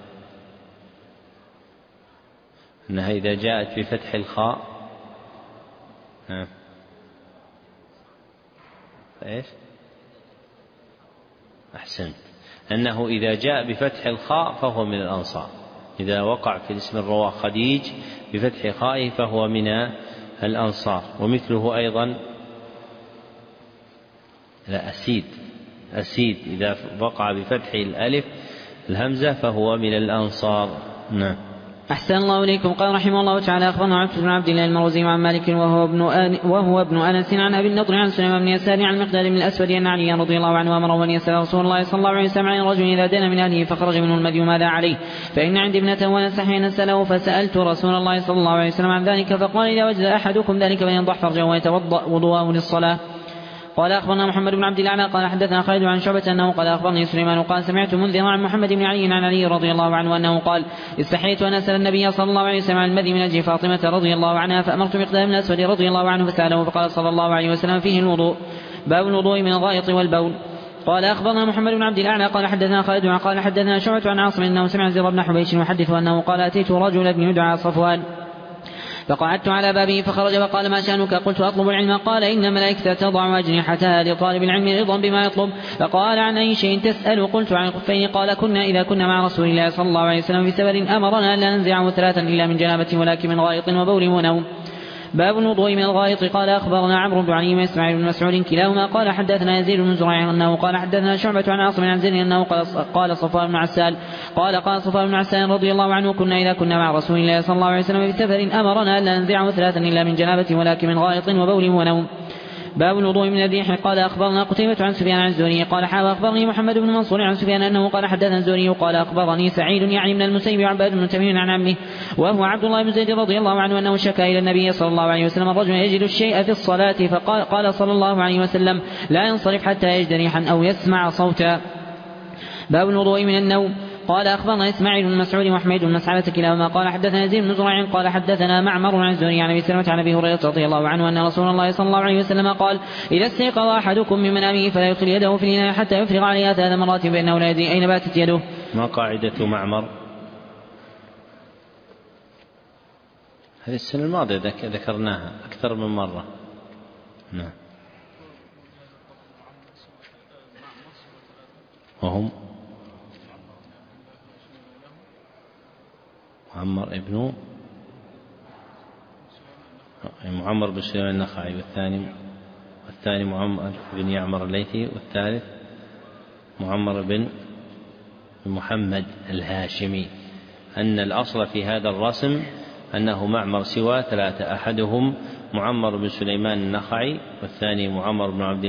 أنها إذا جاءت بفتح الخاء إيش؟ أحسنت، أنه إذا جاء بفتح الخاء فهو من الأنصار، إذا وقع في اسم الرواة خديج بفتح خائه فهو من الأنصار. ومثله أيضا أسيد إذا وقع بفتح الألف الهمزة فهو من الأنصار. نعم. أحسن الله إليكم. قال رحمه الله تعالى: أخبرنا عبد بن عبد الله المروزي عن مالك وهو ابن أنس عن أبي النضر عن سليمان بن يسار عن المقداد بن الأسود أن علي رضي الله عنه أمره أن يسأل رسول الله صلى الله عليه وسلم عن الرجل إذا دنا من أهله فخرج منه المدي ماذا عليه، فإن عندي ابنة ونستحي أن أسأله، فسألت رسول الله صلى الله عليه وسلم عن ذلك فقال: إذا وجد أحدكم ذلك فلينضح فرجه ويتوضأ وضوءه للصلاة. قال أخبرنا محمد بن عبد الأعلى قال حدثنا خالد عن شعبة أنه قال أخبرني سليمان قال سمعت منذر عن محمد بن علي عن علي رضي الله عنه أنه قال: استحييت أن أسأل النبي صلى الله عليه وسلم عن المذي من أجل فاطمة رضي الله عنها، فأمرت مقداد بن الأسود رضي الله عنه فسأله، فقال صلى الله عليه وسلم: فيه الوضوء، باب الوضوء من الغائط والبول. قال أخبرنا محمد بن عبد الأعلى قال حدثنا خالد قال حدثنا شعبة عن عاصم أنه سمع زر بن حبيش يحدث أنه قال: أتيت رجلا يدعى صفوان فقعدت على بابه فخرج وقال: ما شأنك؟ قلت: أطلب العلم. قال: إن الملائكة تضع أجنحتها لطالب العلم رضا بما يطلب. فقال: عن أي شيء تسأل؟ قلت: عن الخفين. قال: كنا إذا كنا مع رسول الله صلى الله عليه وسلم في سفر أمرنا ألا ننزعه 3 إلا من جنابة ولكن من غائط وبول ونوم. باب الوضوء من الغائط. قال أخبرنا عمرو بن علي وإسماعيل بن مسعود كلاهما قال حدثنا يزيد بن زريع أنه قال حدثنا شعبة عن عاصم عن زيد أنه قال صفوان بن عسال قال صفوان بن عسال رضي الله عنه: كنا إذا كنا مع رسول الله صلى الله عليه وسلم في سفر أمرنا ألا ننزعه 3 إلا من جنابة ولكن من غائط وبول ونوم. باب الوضوء من الريح. قال أخبرنا قتيبة عن سفيان عن الزهري قال أخبرني محمد بن منصور عن سفيان أنه قال حدثنا الزهري قال أخبرني سعيد يعني من المسيب عباد بن تميم عن عمه وهو عبد الله بن زيد رضي الله عنه أنه شكا إلى النبي صلى الله عليه وسلم الرجل يجد الشيء في الصلاة فقال صلى الله عليه وسلم: لا ينصرف حتى يجد ريحا أو يسمع صوتا. باب الوضوء من النوم. قال أخبرنا إسماعيل بن مسعود وحميد بن مسعدة كلاهما قال حدثنا يزيد بن زريع قال حدثنا معمر عن الزهري عن أبي سلمة عن أبي هريرة رضي الله عنه أن رسول الله صلى الله عليه وسلم قال: إذا استيقظ أحدكم من منامه فلا يدخل يده في الإناء حتى يفرغ عليها 3 مرات فإنه لا يدري أين باتت يده. ما قاعدة معمر؟ هذه السنة الماضية ذكرناها أكثر من مرة. نعم. معمر بن سليمان النخعي، والثاني معمر بن يعمر الليثي، والثالث معمر بن محمد الهاشمي. أن الأصل في هذا الرسم أنه معمر سوى ثلاثة، أحدهم معمر بن سليمان النخعي، والثاني معمر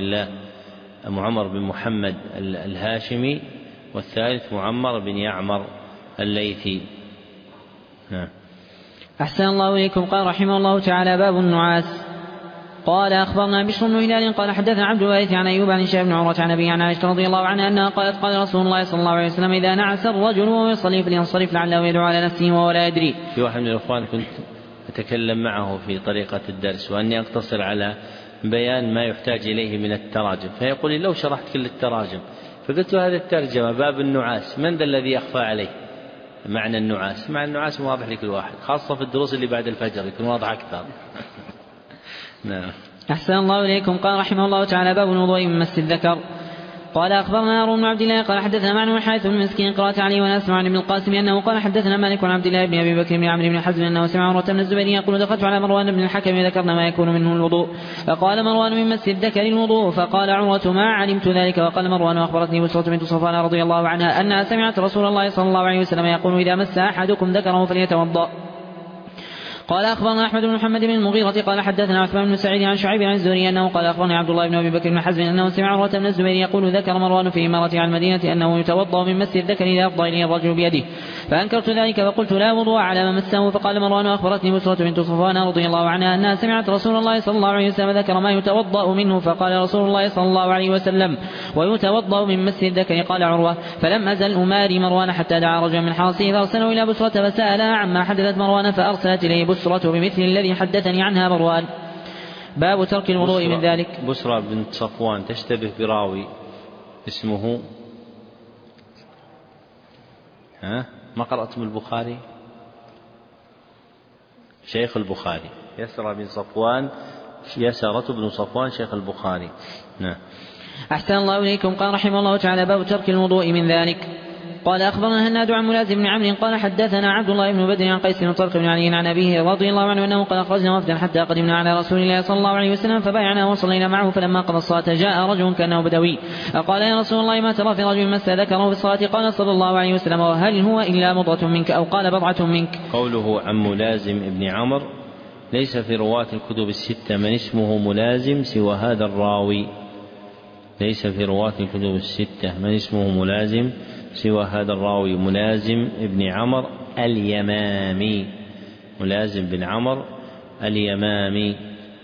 بن محمد الهاشمي، والثالث معمر بن يعمر الليثي. نعم. أحسن الله إليكم. قال رحمه الله تعالى: باب النعاس. قال أخبرنا بشر بن هلال قال حدثنا عبد الوارث عن أيوب عن هشام بن عروة عن أبيه عن عائشة رضي الله عنها أنها قالت: قال رسول الله صلى الله عليه وسلم: إذا نعس الرجل وهو يصلي فلينصرف لعله يدعو على نفسه وهو لا يدري. في واحد من الإخوان كنت أتكلم معه في طريقة الدرس وأني أقتصر على بيان ما يحتاج إليه من التراجم، فيقول لي: لو شرحت كل التراجم. فقلت: هذا الترجمة باب النعاس، من ذا الذي يخفى عليه معنى النعاس؟ معنى النعاس واضح لكل واحد، خاصة في الدروس اللي بعد الفجر يكون واضح أكثر. نعم. أحسن الله إليكم. قال رحمه الله تعالى: باب الوضوء من مس الذكر. قال أخبرنا هارون بن عبد الله قال حدثنا معن بن حارث بن مسكين قرأت عليه وأنا أسمع عن ابن القاسم أنه قال حدثنا مالك عن عبد الله بن أبي بكر بن عمرو بن حزم أنه سمع عروة بن الزبير يقول: دخلت على مروان بن الحكم ذكرنا ما يكون منه الوضوء، فقال مروان: من مس الذكر الوضوء. فقال عروة: ما علمت ذلك. وقال مروان: أخبرتني بسرة بنت صفوان رضي الله عنها أنها سمعت رسول الله صلى الله عليه وسلم يقول: إذا مس أحدكم ذكره فليتوضأ. قال أخبرنا أحمد بن محمد بن المغيرة قال حدثنا عثمان بن سعيد عن شعيب عن الزهري أنه قال: أخبرني عبد الله بن أبي بكر بن حزم أنه سمع عروة بن الزبير يقول: ذكر مروان في إمارته على المدينة أنه يتوضأ من مس الذكر إذا أفضى إليه الرجل بيده، فأنكرت ذلك فقلت: لا وضوء على ما مسه. فقال مروان: أخبرتني بسرة بنت صفوان رضي الله عنها أنها سمعت رسول الله صلى الله عليه وسلم ذكر ما يتوضأ منه، فقال رسول الله صلى الله عليه وسلم: ويتوضأ من مس الذكر. قال عروة: فلم أزل أماري مروان حتى دعا رجلا من حرسه فأرسله إلى بسرة فسألها عما حدثت مروان، فأرسلت إليه بسرة بمثل الذي حدثني عنها مروان. باب ترك الوضوء من ذلك. بسرى بنت صفوان تشتبه براوي اسمه ما قرأتم البخاري؟ شيخ البخاري يسرى بن صفوان شيخ البخاري. نعم. أحسن الله إليكم. قال رحمه الله تعالى: باب ترك الوضوء من ذلك. قال أخبرنا هناد عن ملازم بن عمرو قال حدثنا عبد الله بن بدر عن قيس بن طلق بن علي عن أبيه رضي الله عنه أنه قال: أخرجنا وفدا حتى قدمنا على رسول الله صلى الله عليه وسلم فبايعنا وصلينا معه، فلما قضى الصلاة جاء رجل كأنه بدوي فقال: يا رسول الله، ما ترى في رجل مس ذكره في الصلاة؟ قال صلى الله عليه وسلم: وهل هو إلا مضغة منك؟ أو قال: بضعة منك. قوله عن ملازم بن عمرو: ليس في رواة الكتب الستة من اسمه ملازم سوى هذا الراوي. ليس في رواة الكتب الستة من اسمه ملازم سوى هذا الراوي، ملازم بن عمرو اليمامي. ملازم بن عمرو اليمامي.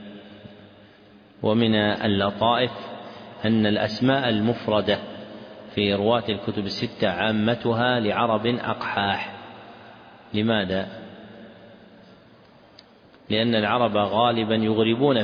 ومن اللطائف أن الأسماء المفردة في رواة الكتب الستة عامتها لعرب أقحاح. لماذا؟ لأن العرب غالبا يغربون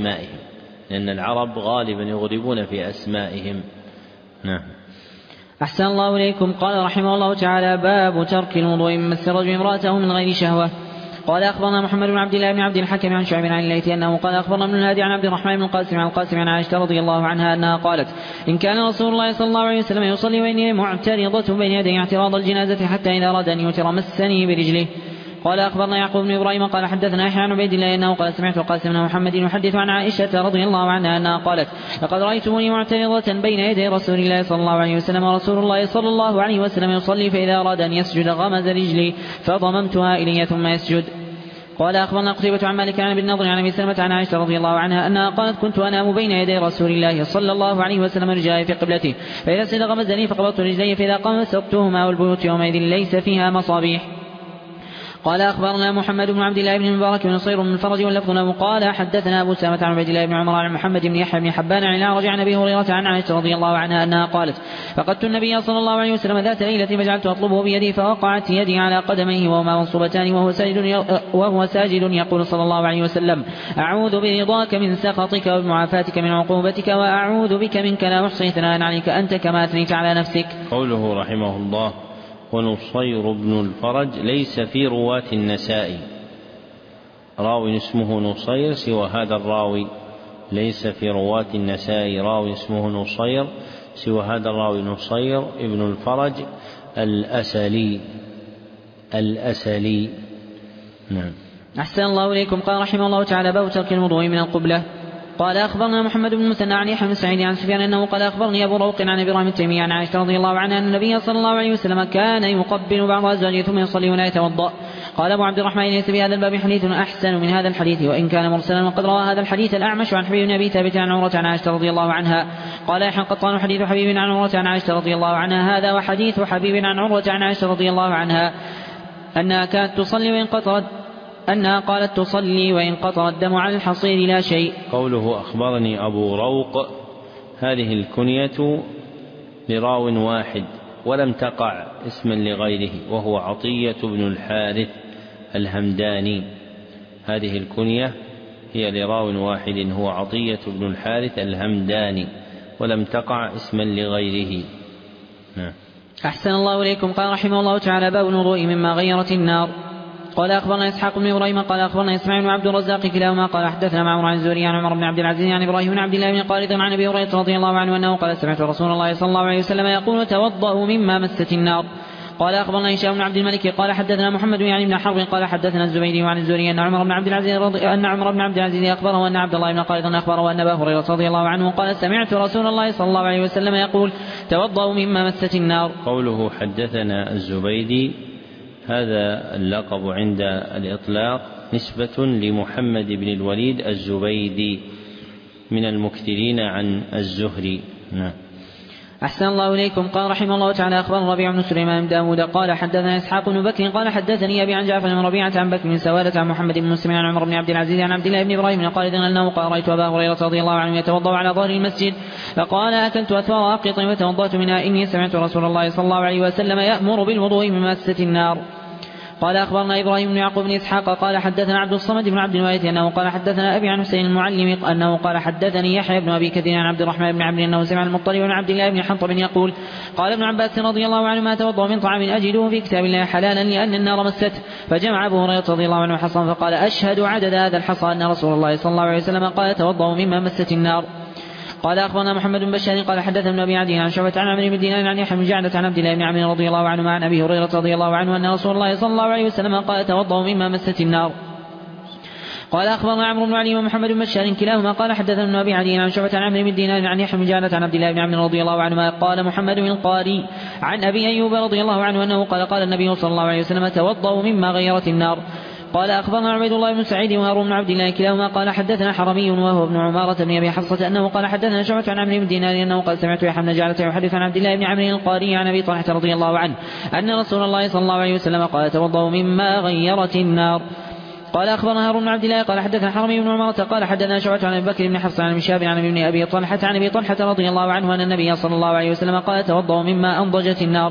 في أسمائهم. نعم. أحسن الله إليكم. قال رحمه الله تعالى: باب ترك الوضوء من مس الرجل امرأته من غير شهوة. قال أخبرنا محمد بن عبد الله بن عبد الحكم عن شعيب عن الليث أنه قال: أخبرنا ابن الهادي عن عبد الرحمن بن القاسم عن القاسم عن عائشة رضي الله عنها أنها قالت: إن كان رسول الله صلى الله عليه وسلم يصلي وإني معترضة بين يدي اعتراض الجنازة حتى إذا أراد أن يوتر مسني برجله. قال أخبرنا يعقوب بن إبراهيم قال حدثنا يحيى عن عبيد الله أنه قال: سمعت القاسم بن محمد يحدث عن عائشة رضي الله عنها أنها قالت: لقد رأيتموني معترضة بين يدي رسول الله صلى الله عليه وسلم ورسول الله صلى الله عليه وسلم يصلي، فإذا أراد أن يسجد غمز رجلي فضممتها إلي ثم يسجد. قال أخبرنا قتيبة عن مالك عن ابن النضر عن أبي سلمة عن عائشة رضي الله عنها أنها قالت: كنت أنام بين يدي رسول الله صلى الله عليه وسلم رجلي في قبلته، فإذا سجد غمزني فقبضت رجلي، فإذا قام سقطهما، والبيوت يومئذ ليس فيها مصابيح. قال أخبرنا محمد بن عبد الله بن المبارك بن نصير بن الفرج واللفظ له قال حدثنا أبو سلمة عن عبيد الله بن عمر عن محمد بن يحيى بن حبان عن الأعرج عن أبي هريرة عن عائشة رضي الله عنها أنها قالت: فقدت النبي صلى الله عليه وسلم ذات ليلة فجعلت أطلبه بيدي، فوقعت يدي على قدميه وهما منصوبتان وهو ساجد يقول صلى الله عليه وسلم: أعوذ برضاك من سخطك وبمعافاتك من عقوبتك، وأعوذ بك منك لا أحصي ثناء عليك أنت كما أثنيت على نفسك. قوله رحمه الله: ونصير بن الفرج ليس في رواة النسائي راوي اسمه نصير سوى هذا الراوي. ليس في رواة النسائي راوي اسمه نصير سوى هذا الراوي، نصير ابن الفرج الأسلي. الأسلي. نعم. أحسن الله إليكم. قال رحمه الله تعالى: باب ترك الوضوء من القبلة. قال أخبرنا محمد بن المثنى عن يحيى بن سعيد عن سفيان أنه قال أخبرني أبو روق عن أبي إبراهيم التيمي عن عائشة رضي الله عنها أن النبي صلى الله عليه وسلم كان يقبل بعض أزواجه ثم يصلي ولا يتوضأ. قال أبو عبد الرحمن: ليس بهذا الباب حديث أحسن من هذا الحديث وإن كان مرسلا، وقد روى هذا الحديث الأعمش عن حبيب بن أبي ثابت عن عروة عن عائشة رضي الله عنها. قال يحيى القطان: حديث حبيب عن عروة عن عائشة رضي الله عنها هذا، وحديث حبيب عن عروة عن عائشة رضي الله عنها أنها كانت تصلي وإن قطرت أنها قالت: تصلي وإن قطر الدم على الحصير لا شيء. قوله أخبرني أبو روق، هذه الكنية لراو واحد ولم تقع اسما لغيره، وهو عطية بن الحارث الهمداني. هذه الكنية هي لراو واحد هو عطية بن الحارث الهمداني، ولم تقع اسما لغيره. أحسن الله إليكم. قال رحمه الله تعالى: باب الوضوء مما غيرت النار. قال أخبرنا إسحاق بن إبراهيم قال أخبرنا إسماعيل بن عبد الرزاق كلاهما قال حدثنا معمر عن الزهري عن عمر بن عبد العزيز عن إبراهيم بن عبد الله بن قارث عن أبي هريرة رضي الله عنه أنه قال: سمعت رسول الله صلى الله عليه وسلم يقول: توضأوا مما مست النار. قال أخبرنا هشام بن عبد الملك قال حدثنا محمد يعني بن حرب قال حدثنا الزبيدي عن الزهري أن عمر بن عبد العزيز أخبره أن عبد الله بن قارث أخبره أن أبا هريرة رضي الله عنه قال: سمعت رسول الله صلى الله عليه وسلم يقول: توضأوا مما مست النار. قوله حدثنا الزبيدي، هذا اللقب عند الإطلاق نسبة لمحمد بن الوليد الزبيدي من المكثرين عن الزهري. أحسن الله إليكم. قال رحمه الله تعالى: أخبر ربيع بن سليمان بن داود قال حدثنا إسحاق بن بكر قال حدثني أبي عن جعفر بن ربيعة عن بكر بن سوادة عن محمد بن مسلم عن عمر بن عبد العزيز عن عبد الله بن إبراهيم قال أنه قال: رأيت أبا هريرة رضي الله عنه يتوضأ على ظهر المسجد فقال: أكلت أثوار أقط وتوضأت منها، إني سمعت رسول الله صلى الله عليه وسلم يأمر بالوضوء من مسة النار. قال أخبرنا إبراهيم بن يعقوب بن إسحاق قال حدثنا عبد الصمد بن عبد الوارث أنه قال حدثنا أبي عن حسين المعلم أنه قال حدثني يحيى بن أبي كثير عن عبد الرحمن بن عمرو أنه سمع المطلب بن عبد الله بن حنطب يقول: قال ابن عباس رضي الله عنه: ما توضأ من طعام أجده في كتاب الله حلالا لأن النار مسته. فجمع أبو هريرة رضي الله عنه حصى فقال: أشهد عدد هذا الحصى أن رسول الله صلى الله عليه وسلم قال: توضأوا مما مست النار. قال أخبرنا محمد بن بشار قال حدثنا ابن أبي عدي عن شعبة عن عمرو بن دينار عن يحيى بن جعلة عن عبد الله بن عمرو رضي الله عنه عن أبي هريرة رضي الله عنه أن رسول الله صلى الله عليه وسلم قال: توضأوا مما مست النار. قال أخبرنا عمرو بن علي ومحمد بن بشار كلاهما قال حدثنا ابن أبي عدي عن شعبة عن عمرو بن دينار عن يحيى بن جعلة عن عبد الله بن عمرو رضي الله عنه قال محمد بن القاري عن أبي أيوب رضي الله عنه أنه قال النبي صلى الله عليه وسلم: توضأوا مما غيرت النار. قال أخبرنا عبيد الله بن سعيد وهارون بن عبد الله كلاهما قال حدثنا حرمي وهو ابن عمارة بن أبي حفصة أنه قال حدثنا شعبة عن عمرو بن دينار أنه قال: سمعت يحيى بن جعلة يحدث عن عبد الله بن عمرو القاري عن أبي طلحة رضي الله عنه أن رسول الله صلى الله عليه وسلم قال: توضأوا مما غيرت النار. قال أخبرنا هارون بن عبد الله قال حدثنا حرمي بن عمارة قال حدثنا شعبة عن أبي بكر بن حفص عن مشاب عن ابن أبي طلحة عن أبي طلحة رضي الله عنه أن النبي صلى الله عليه وسلم قال: توضأوا مما أنضجت النار.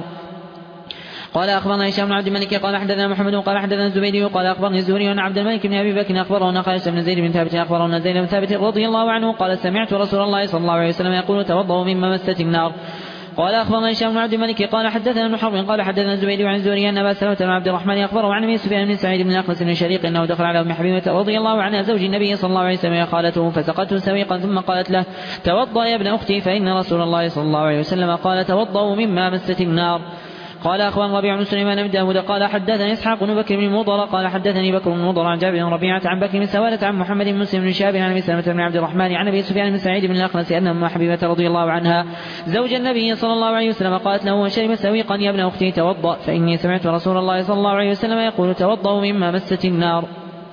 قال أخبرنا هشام بن عبد الملك قال حدثنا محمد قال حدثنا الزبيدي قال أخبرني الزهري أن عبد الملك بن أبي بكر أخبره أن خالد بن زيد بن ثابت أخبره أن زيد بن ثابت رضي الله عنه قال: سمعت رسول الله صلى الله عليه وسلم يقول: توضأوا مما مست النار. قال أخبرنا هشام بن عبد الملك قال حدثنا ابن حرب قال حدثنا الزبيدي عن الزهري أن أبا سلمة بن عبد الرحمن أخبره عن أبي سفيان بن سعيد بن الأخنس بن شريق أنه دخل على أم حبيبة رضي الله عنها زوج النبي صلى الله عليه وسلم يا خالته فسقته سويقا ثم قالت له: توضأ يا ابن أختي فإن رسول الله صلى الله عليه وسلم قال: توضأوا مما مست النار. قال أخبرنا ربيع بن سليمان بن داود قال حدثني إسحاق بن بكر بن مضر قال حدثني بكر بن مضر عن جابر بن ربيعة عن بكر بن سوالة عن محمد بن مسلم بن شهاب عن أبي سلمة بن عبد الرحمن عن أبي سفيان بن سعيد بن الأخنس أن أم حبيبة رضي الله عنها زوج النبي صلى الله عليه وسلم قالت له وشرب سويقا: يا ابن أختي توضأ فإني سمعت رسول الله صلى الله عليه وسلم يقول: توضأوا مما مست النار.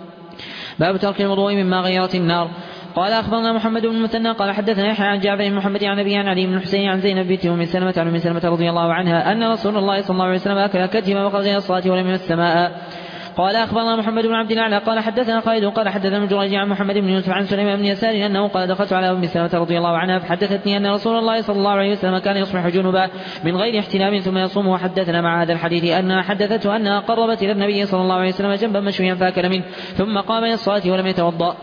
باب ترك الوضوء مما غيرت النار. قال أخبرنا محمد بن المثنى قال حدثنا يحيى عن جعفر بن محمد عن أبي عن علي بن الحسين عن زينب بنت أم سلمة عن أم سلمة رضي الله عنها أن رسول الله صلى الله عليه وسلم أكل كتم وخرج إلى الصلاة ولم يمس السماء. قال أخبرنا محمد بن عبد الأعلى قال حدثنا خالد قال حدثنا ابن جريج عن محمد بن يوسف عن سليمان بن يسار أنه قال: دخلت على أم سلمة رضي الله عنها فحدثتني أن رسول الله صلى الله عليه وسلم كان يصبح جنبا من غير احتلام ثم يصوم، وحدثنا مع هذا الحديث أنها حدثته أنها قربت إلى النبي صلى الله عليه وسلم جنبا مشويا فأكل منه ثم قام إلى الصلاة ولم يتوضأ.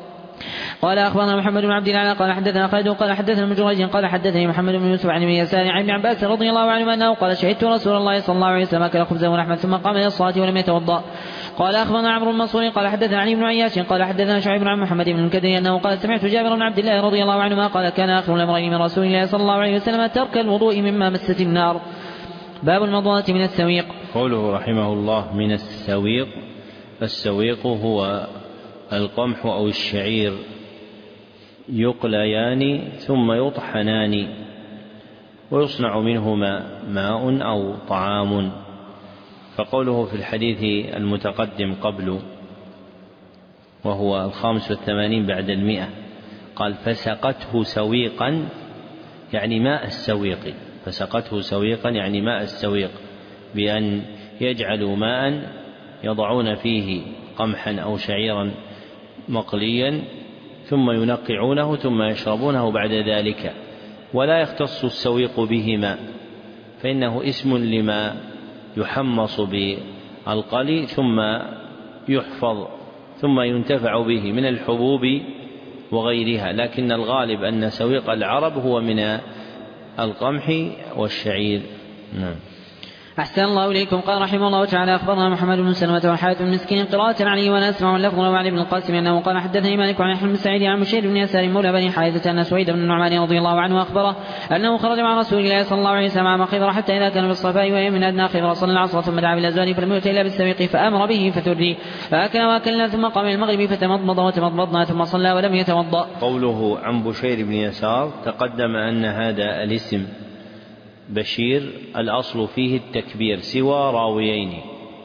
قال أخبرنا محمد بن عبد الأعلى قال حدثنا خالد قال حدثنا ابن جريج قال حدثني محمد بن يوسف عن ابن يسار عن ابن عباس رضي الله عنه أنه قال: شهدت رسول الله صلى الله عليه وسلم أكل خبزا ولحما ثم قام إلى الصلاة ولم يتوضأ. قال أخبرنا عمرو بن منصور قال حدثنا علي بن عياش قال حدثنا شعيب عن محمد بن الكدري أنه قال: سمعت جابر بن عبد الله رضي الله عنهما قال: كان آخر الأمرين من رسول الله صلى الله عليه وسلم ترك الوضوء مما مست النار. باب المضمضة من السويق. قوله رحمه الله من السويق. السويق هو القمح أو الشعير يقليان ثم يطحنان ويصنع منهما ماء أو طعام. فقوله في الحديث المتقدم قبل وهو 85 بعد 100 قال فسقته سويقا يعني ماء السويق، فسقته سويقا يعني ماء السويق، بأن يجعلوا ماء يضعون فيه قمحا أو شعيرا مقليا ثم ينقعونه ثم يشربونه بعد ذلك. ولا يختص السويق بهما فإنه اسم لما يحمص بالقلي ثم يحفظ ثم ينتفع به من الحبوب وغيرها، لكن الغالب أن سويق العرب هو من القمح والشعير. نعم. أحسن الله إليكم. قال رحمه الله تعالى أخبرنا محمد بن سلمة وحارث بن مسكين قراءة عليه وأنا أسمع اللفظ وعلي بن القاسم أنه قال حدثني مالك عن يحيى بن سعيد عن بشير بن يسار مولى بني حارثة أن سويد بن النعمان رضي الله عنه أخبره أنه خرج مع رسول الله صلى الله عليه وسلم عام خيبر حتى إذا كان بالصفاء وهي من أدنى خيبر صلى العصر ثم دعا بالأزواج فلم يؤت إلا بالسويق فأمر به فتري فأكل وأكلنا ثم قام المغرب فتمضمض وتمضمضنا ثم صلى ولم يتوضأ. قوله عن بشير بن يسار تقدم أن هذا الاسم بشير الأصل فيه التكبير سوى راويين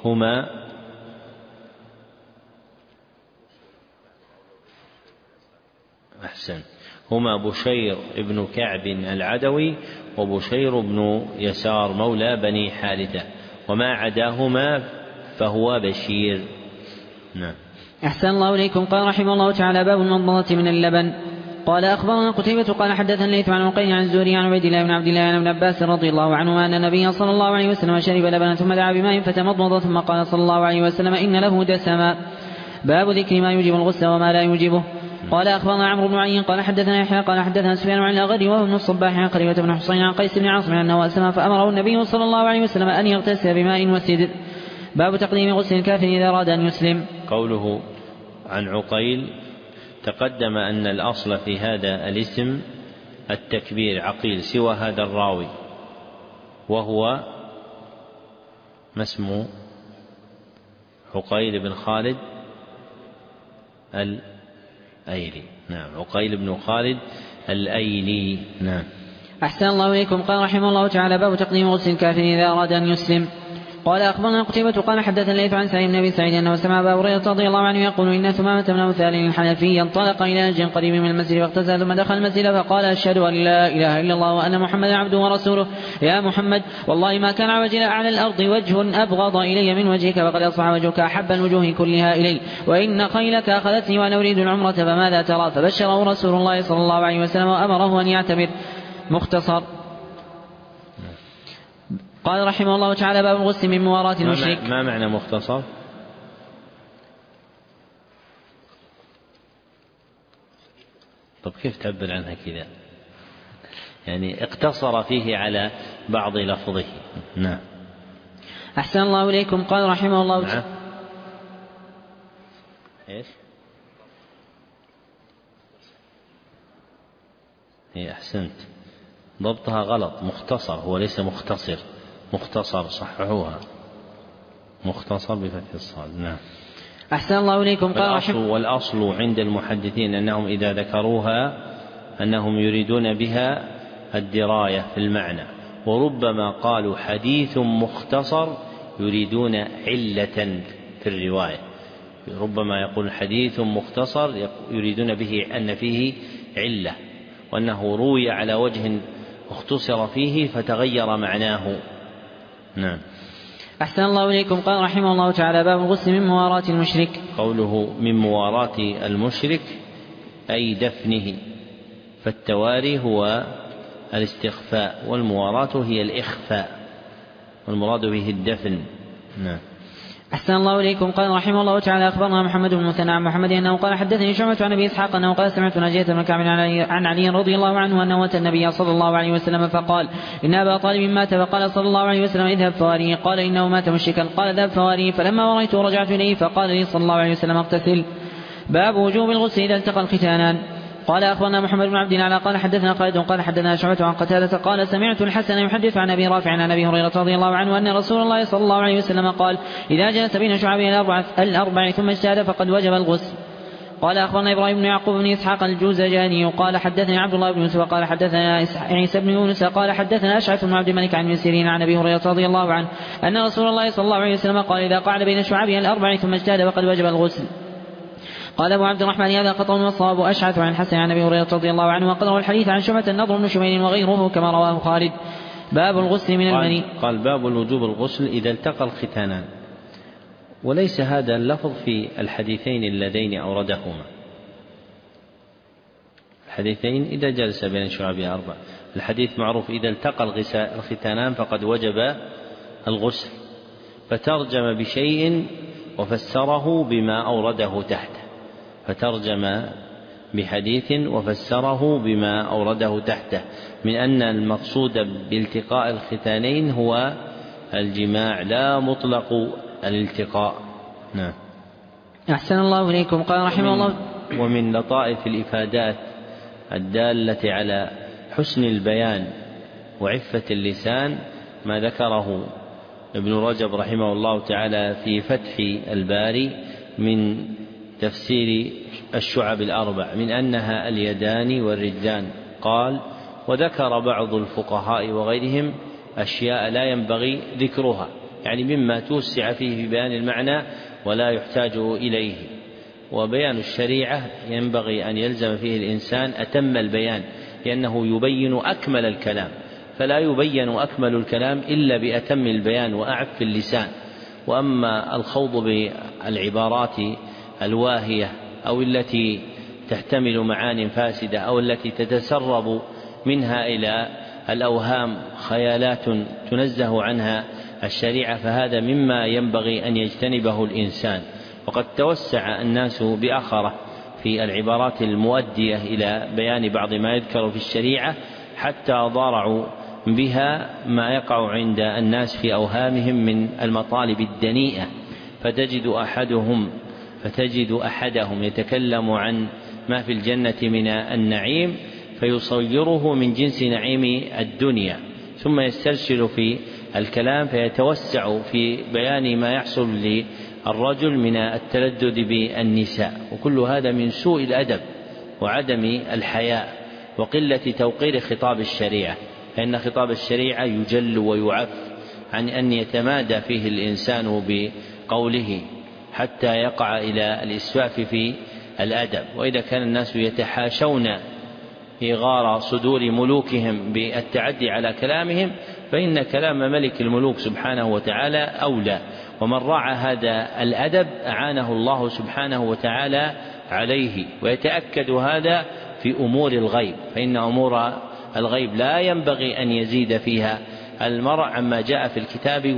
هما بشير بن كعب العدوي وبشير بن يسار مولى بني حارثة، وما عداهما فهو بشير. نعم. أحسن الله إليكم. قال رحمه الله تعالى باب المضمضة من اللبن. قال أخبرنا قتيبة قال حدثنا الليث عن عقيل عن الزهري عن عبيد الله بن عبد الله عن ابن عباس رضي الله عنهما أن النبي صلى الله عليه وسلم شرب لبنا ثم دعا بماء فتمضمض ثم قال صلى الله عليه وسلم إن له دسما. باب ذكر ما يوجب الغسل وما لا يوجبه. قال أخبرنا عمرو بن علي قال حدثنا يحيى قال حدثنا سفيان عن الأغر وهو ابن الصباح عن قريبة بن حصين عن قيس بن عاصم أنه أسلم فأمره النبي صلى الله عليه وسلم أن يغتسل بماء وسدر. باب تقديم غسل الكافر إذا أراد أن يسلم. قوله عن عقيل تقدم أن الأصل في هذا الاسم التكبير عقيل سوى هذا الراوي وهو ما اسمه عقيل بن خالد الأيلي. نعم. عقيل بن خالد الأيلي. نعم. أحسن الله إليكم. قال رحمه الله تعالى باب تقديم غسل الكافر إذا أراد أن يسلم. قال أخبرنا قتيبة قال حدثنا الليث عن سعيد بن أبي سعيد أنه سمع أبا هريرة رضي الله عنه يقول إن ثمامة بن أوثال الحنفي انطلق إلى نجد قريب من المسجد فاغتسل ثم دخل المسجد فقال أشهد أن لا إله إلا الله وأن محمدا عبده ورسوله. يا محمد والله ما كان وجه على الأرض وجه أبغض إلي من وجهك وقد أصبح وجهك أحب الوجوه كلها إلي وإن خيلك أخذتني وأنا أريد العمرة فماذا ترى؟ فبشره رسول الله صلى الله عليه وسلم وأمره أن يعتمر. مختصر. قال رحمه الله تعالى باب الغسل من مواراة المشرك. ما معنى مختصر؟ طب كيف تعبر عنها كذا؟ يعني اقتصر فيه على بعض لفظه. نعم. أحسن الله إليكم. قال رحمه الله تعالى إيش؟ هي أحسنت ضبطها غلط، مختصر هو ليس مختصر، مختصر صححوها، مختصر بفتح الصاد. نعم. أحسن الله إليكم. قال والأصل عند المحدثين أنهم إذا ذكروها أنهم يريدون بها الدراية في المعنى، وربما قالوا حديث مختصر يريدون علة في الرواية، ربما يقول حديث مختصر يريدون به أن فيه علة وأنه روي على وجه اختصر فيه فتغير معناه. نعم. أحسن الله إليكم. قال رحمه الله تعالى باب الغسل من مواراة المشرك. قوله من مواراة المشرك أي دفنه، فالتواري هو الاستخفاء والمواراة هي الإخفاء والمراد به الدفن. نعم. أحسن الله إليكم. قال رحمه الله تعالى أخبرنا محمد بن المثنى عن محمد أنه قال حدثني شعبة عن أبي إسحاق أنه قال سمعت ناجية بن كعب عن علي رضي الله عنه أنه أتى النبي صلى الله عليه وسلم فقال إن أبا طالب مات، فقال صلى الله عليه وسلم اذهب فواريه، قال إنه مات مشركا، قال اذهب فواريه، فلما وريته رجعت إليه فقال لي صلى الله عليه وسلم اغتسل. باب وجوب الغسل إذا التقى الختانان. قال أخبرنا محمد بن عبد الله قال حدثنا خالد قال حدثنا شعبة عن قتادة قال سمعت الحسن يحدث عن أبي رافع عن أبي هريرة رضي الله عنه أن رسول الله صلى الله عليه وسلم قال إذا جلس بين شعبه الأربع ثم اجتهد فقد وجب الغسل. قال أخبرنا إبراهيم بن يعقوب بن إسحاق الجوزجاني قال حدثني عبد الله بن يوسف قال حدثنا عيسى بن يونس قال حدثنا أشعث بن عبد الملك عن سيرين عن أبي هريرة رضي الله عنه أن رسول الله صلى الله عليه وسلم قال إذا قعد بين شعبه الأربع ثم اجتهد فقد وجب الغسل. قال أبو عبد الرحمن هذا خطأ والصواب أشعث عن الحسن عن أبي هريرة رضي الله عنه وقد روى الحديث عن شعبة النضر بن شميل وغيره كما رواه خالد. باب الغسل من المني. قال باب الوجوب الغسل إذا التقى الختانان، وليس هذا اللفظ في الحديثين اللذين أوردهما. الحديثين إذا جلس بين شعبها أربع، الحديث معروف إذا التقى الختانان فقد وجب الغسل، فترجم بشيء وفسره بما أورده تحته، فترجم بحديث وفسره بما أورده تحته من أن المقصود بالتقاء الختانين هو الجماع لا مطلق الالتقاء. نعم. أحسن الله إليكم. قال رحمه الله ومن لطائف الإفادات الدالة على حسن البيان وعفة اللسان ما ذكره ابن رجب رحمه الله تعالى في فتح الباري من تفسير الشعب الأربع من أنها اليدان والرجلان. قال وذكر بعض الفقهاء وغيرهم أشياء لا ينبغي ذكرها، يعني مما توسع فيه في بيان المعنى ولا يحتاج إليه. وبيان الشريعة ينبغي أن يلزم فيه الإنسان أتم البيان، لأنه يبين أكمل الكلام، فلا يبين أكمل الكلام إلا بأتم البيان وأعف اللسان. وأما الخوض بالعبارات الواهية أو التي تحتمل معان فاسدة أو التي تتسرب منها إلى الأوهام خيالات تنزه عنها الشريعة، فهذا مما ينبغي أن يجتنبه الإنسان. وقد توسع الناس بأخره في العبارات المؤدية إلى بيان بعض ما يذكر في الشريعة حتى ضارعوا بها ما يقع عند الناس في أوهامهم من المطالب الدنيئة، فتجد أحدهم يتكلم عن ما في الجنة من النعيم فيصيره من جنس نعيم الدنيا، ثم يسترسل في الكلام فيتوسع في بيان ما يحصل للرجل من التلذذ بالنساء. وكل هذا من سوء الأدب وعدم الحياء وقلة توقير خطاب الشريعة، فإن خطاب الشريعة يجل ويعف عن أن يتمادى فيه الإنسان بقوله حتى يقع إلى الإسفاف في الأدب. وإذا كان الناس يتحاشون إغار صدور ملوكهم بالتعدي على كلامهم فإن كلام ملك الملوك سبحانه وتعالى أولى، ومن راعى هذا الأدب أعانه الله سبحانه وتعالى عليه. ويتأكد هذا في أمور الغيب، فإن أمور الغيب لا ينبغي أن يزيد فيها المرء عما جاء في الكتاب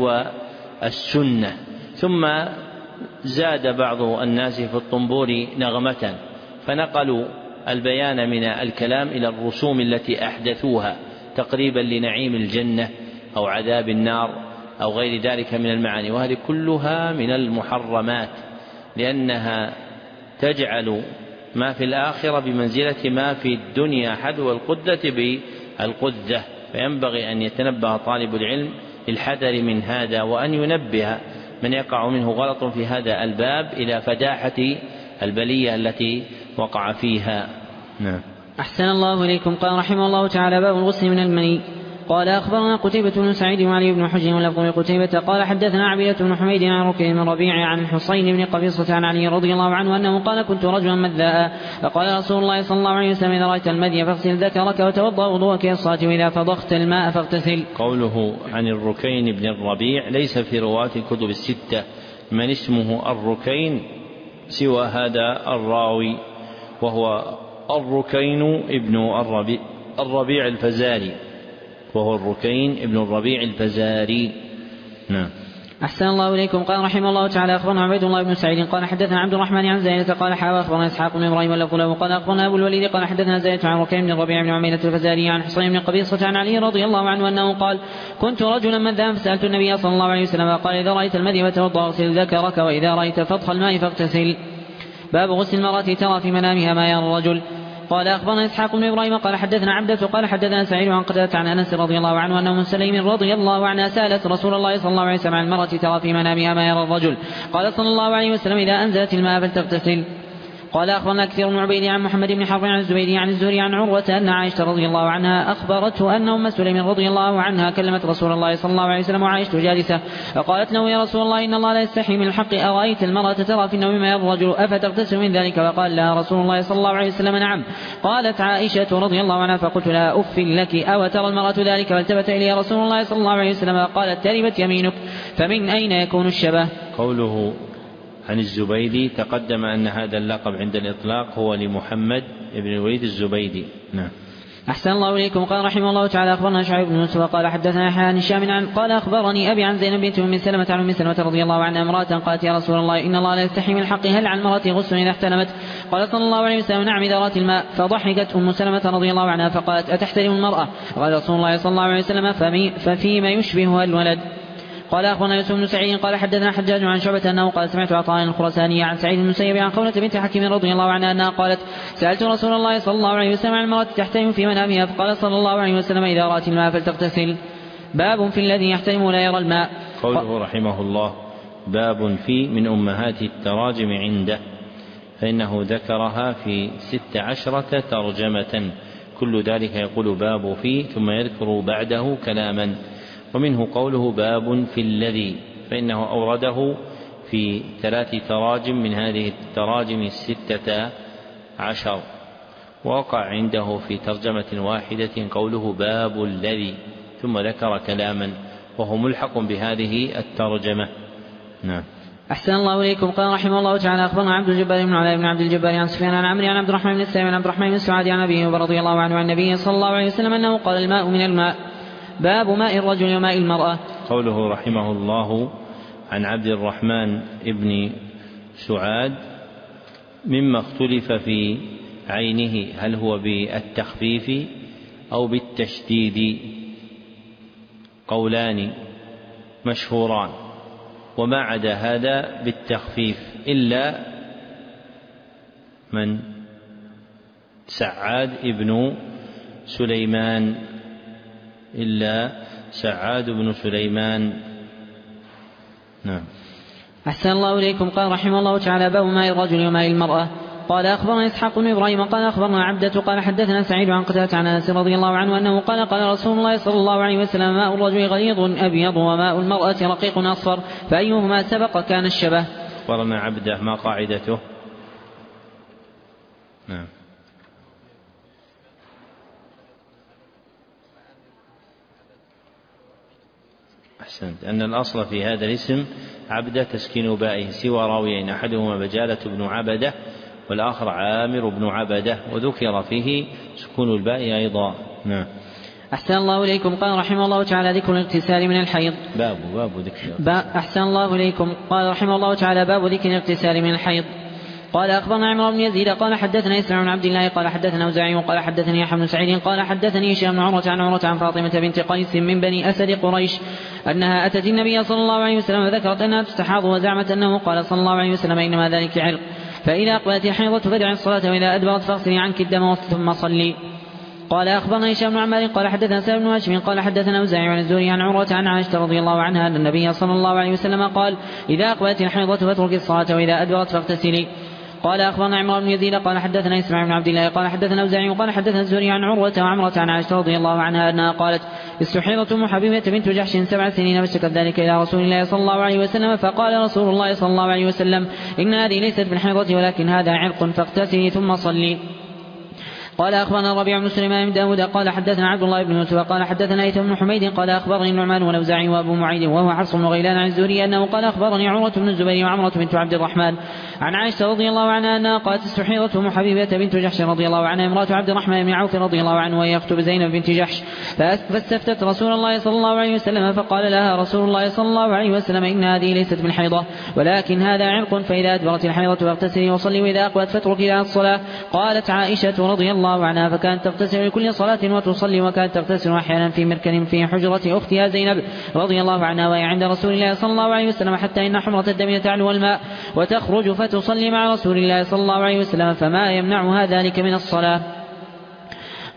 والسنة. ثم زاد بعض الناس في الطنبور نغمة فنقلوا البيان من الكلام إلى الرسوم التي أحدثوها تقريبا لنعيم الجنة أو عذاب النار أو غير ذلك من المعاني، وهذه كلها من المحرمات، لأنها تجعل ما في الآخرة بمنزلة ما في الدنيا حذو القدة بالقدة. فينبغي أن يتنبه طالب العلم للحذر من هذا، وأن ينبه من يقع منه غلط في هذا الباب إلى فداحة البلية التي وقع فيها. نعم. أحسن الله إليكم. قال رحمه الله تعالى باب الغسل من المني. قال أخبرنا قتيبة بن سعيد وعلي بن حجر ولفظ قتيبة قال حدثنا عبيدة بن حميد عن ركن بن ربيع عن الحصين بن قبيصة عن علي رضي الله عنه أنه قال كنت رجلا مذاء فقال رسول الله صلى الله عليه وسلم إذا رأيت المذي فاغسل ذكرك وتوضأ وضوءك للصلاة وإذا فضخت الماء فاغتسل. قوله عن الركين بن الربيع ليس في رواة الكتب الستة من اسمه الركين سوى هذا الراوي، وهو الركين ابن الربيع الفزاري، وهو الركين ابن الربيع الفزاري. نعم. أحسن الله إليكم. قال رحمه الله تعالى أخبرنا عبيد الله بن سعيد قال حدثنا عبد الرحمن عن زينة قال حاوى أخبرنا إسحاق بن إبراهيم واللفظ قال أخبرنا أبو الوليد قال حدثنا زينة عن ركين بن الربيع بن عمينة الفزاري عن حصين بن قبيصة عن علي رضي الله عنه أنه قال كنت رجلا مذاء فسألت النبي صلى الله عليه وسلم قال إذا رأيت المذي فتوضأ واغسل ذكرك وإذا رأيت فضخ الماء فاغتسل. باب غسل المرأة ترى في منامها ما يرى الرجل. قال أخبرنا إسحاق بن إبراهيم قال حدثنا عبدة قال حدثنا سعيد عن قتادة عن أنس رضي الله عنه أنه من سليم رضي الله عنها سألت رسول الله صلى الله عليه وسلم عن المرأة ترى في منامها ما يرى الرجل قال صلى الله عليه وسلم إذا أنزلت الماء فلتغتسل. قال أخبرنا كثير بن عبيد عن محمد بن حرب عن الزبيدي عن الزهري عن عروة أن عائشة رضي الله عنها أخبرته أن أم سليم رضي الله عنها كلمت رسول الله صلى الله عليه وسلم وعائشة جالسة فقالت له يا رسول الله إن الله لا يستحي من الحق أرأيت المرأة ترى في النوم ما يرى الرجل أفتغتسل من ذلك وقال لها رسول الله صلى الله عليه وسلم نعم. قالت عائشة رضي الله عنها فقلت لها أف لك أو ترى المرأة ذلك فالتفت إلي رسول الله صلى الله عليه وسلم وقالت تربت يمينك فمن أين يكون الشبه. قوله عن الزبيدي تقدم أن هذا اللقب عند الإطلاق هو لمحمد بن الوليد الزبيدي. نعم. أحسن الله إليكم. قال رحمه الله تعالى أخبرنا شعيب بن يوسف قال حدثنا يحيى عن هشام عن قال أخبرني أبي عن زينب بنت أم سلمة عن أم سلمة رضي الله عنها امرأة قالت يا رسول الله إن الله لا يستحي من الحق هل على المرأة غسل إذا احتلمت؟ قال صلى الله عليه وسلم نعم إذا رأت الماء. فضحكت أم سلمة رضي الله عنها فقالت أتحترم المرأة؟ قال رسول الله صلى الله عليه وسلم ففيما يشبهها الولد. قال أخبرنا يوسف بن سعيد قال حدثنا حجاج عن شعبة أنه قال سمعت عطاء الخرساني عن سعيد بن المسيب عن خولة بنت حكيم رضي الله عنها أنها قالت سألت رسول الله صلى الله عليه وسلم عن المرأة تحترم في منامها فقال صلى الله عليه وسلم إذا رأت الماء فلتغتسل. باب في الذي يحترم ولا يرى الماء. قوله رحمه الله باب في من أمهات التراجم عنده فإنه ذكرها في 16 ترجمة كل ذلك يقول باب في ثم يذكر بعده كلاما ومنه قوله باب في الذي فإنه أورده في 3 تراجم من هذه التراجم 16 ووقع عنده في ترجمة واحدة قوله باب الذي ثم ذكر كلاما وهو ملحق بهذه الترجمة. نعم. أحسن الله إليكم. قال رحمه الله تعالى أخبرنا عبد الجبار بن علاء بن عبد الجبار عن سفيان عن عمرو عن عبد الرحمن بن السلام عن عبد الرحمن بن سعد عن أبيه رضي الله عنه عن النبي صلى الله عليه وسلم أنه قال الماء من الماء. باب ماء الرجل وماء المرأة. قوله رحمه الله عن عبد الرحمن بن سعاد مما اختلف في عينه هل هو بالتخفيف أو بالتشديد قولان مشهوران وما عدا هذا بالتخفيف إلا من سعاد بن سليمان نعم. أحسن الله إليكم. قال رحمه الله تعالى باب ماء الرجل وماء المرأة. قال أخبرنا إسحاق بن إبراهيم قال أخبرنا عبدة قال حدثنا سعيد عن قتادة عن أنس رضي الله عنه أنه قال قال رسول الله صلى الله عليه وسلم ماء الرجل غليظ أبيض وماء المرأة رقيق أصفر فأيهما سبق كان الشبه. أخبرنا عبدة ما قاعدته؟ نعم. أحسنت. أن الأصل في هذا الاسم عبدة تسكين بائه سوى راويين أحدهما بجالة بن عبدة والآخر عامر بن عبدة وذكر فيه سكون الباء أيضا. نعم. أحسن الله إليكم. قال رحمه الله تعالى ذكر الاغتسال من الحيض. باب ذكر. أحسن الله إليكم. قال رحمه الله تعالى باب ذكر الاغتسال من الحيض. قال أخبرنا عمرو بن يزيد قال حدثنا إسماعيل بن عبد الله قال حدثنا أوزاعي قال حدثني يحيى بن سعيد قال حدثني هشام بن عروة عن فاطمة بنت قيس من بني أسد قريش أنها أتت النبي صلى الله عليه وسلم وذكرت أنها تستحاض وزعمت أنه قال صلى الله عليه وسلم إنما ذلك عرق فإذا أقبلت الحيضة فدع الصلاة وإذا أدبرت فاغسلي عنك الدم ثم صلي. قال أخبرنا هشام بن عمار قال حدثنا سالم بن هاشم قال حدثنا أوزاعي عن الزهري عن عروة عن عائشة رضي الله عنها أن النبي صلى الله عليه وسلم قال إذا أقبلت الحيضة فاتركي الصلاة وإذا أدبرت فاغتسلي. قال أخبرنا عمرو بن يزيد قال حدثنا إسماعيل بن عبد الله قال حدثنا أوزاعي قال حدثنا الزهري عن عروة وعمرة عن عائشة رضي الله عنها أنها قالت استحيضت أم حبيبة بنت جحش 7 سنين فاشتكت ذلك إلى رسول الله صلى الله عليه وسلم فقال رسول الله صلى الله عليه وسلم إن هذه ليست بالحيضة ولكن هذا عرق فاغتسلي ثم صلي. قال أخبرنا الربيع بن سليمان بن داود قال حدثنا عبد الله بن يوسف قال حدثنا أيثم بن حميد قال أخبرني النعمان والأوزاعي وأبو معيد وهو حفص بن غيلان عن الزهري أنه قال أخبرني عروة بن الزبير وعمرة بنت عبد الرحمن عن عائشة رضي الله عنها أنها قالت استحيضت أم حبيبة بنت جحش رضي الله عنها امرأة عبد الرحمن بن عوف رضي الله عنه وهي أخت زينب بنت جحش فاستفتت رسول الله صلى الله عليه وسلم فقال لها رسول الله صلى الله عليه وسلم إن هذه ليست من حيضة ولكن هذا عرق فإذا أدبرت الحيضة فاغتسلي وصلي وإذا أقبلت فاتركي لها الصلاة. قالت عائشة رضي الله عنها فكانت تغتسل لكل صلاة وتصلي وكانت تغتسل أحيانا في مركن في حجرة أختها زينب رضي الله عنها وهي عند رسول الله صلى الله عليه وسلم حتى إن حمرة الدم تعلو الماء وتخرج فتصلي مع رسول الله صلى الله عليه وسلم فما يمنعها ذلك من الصلاة.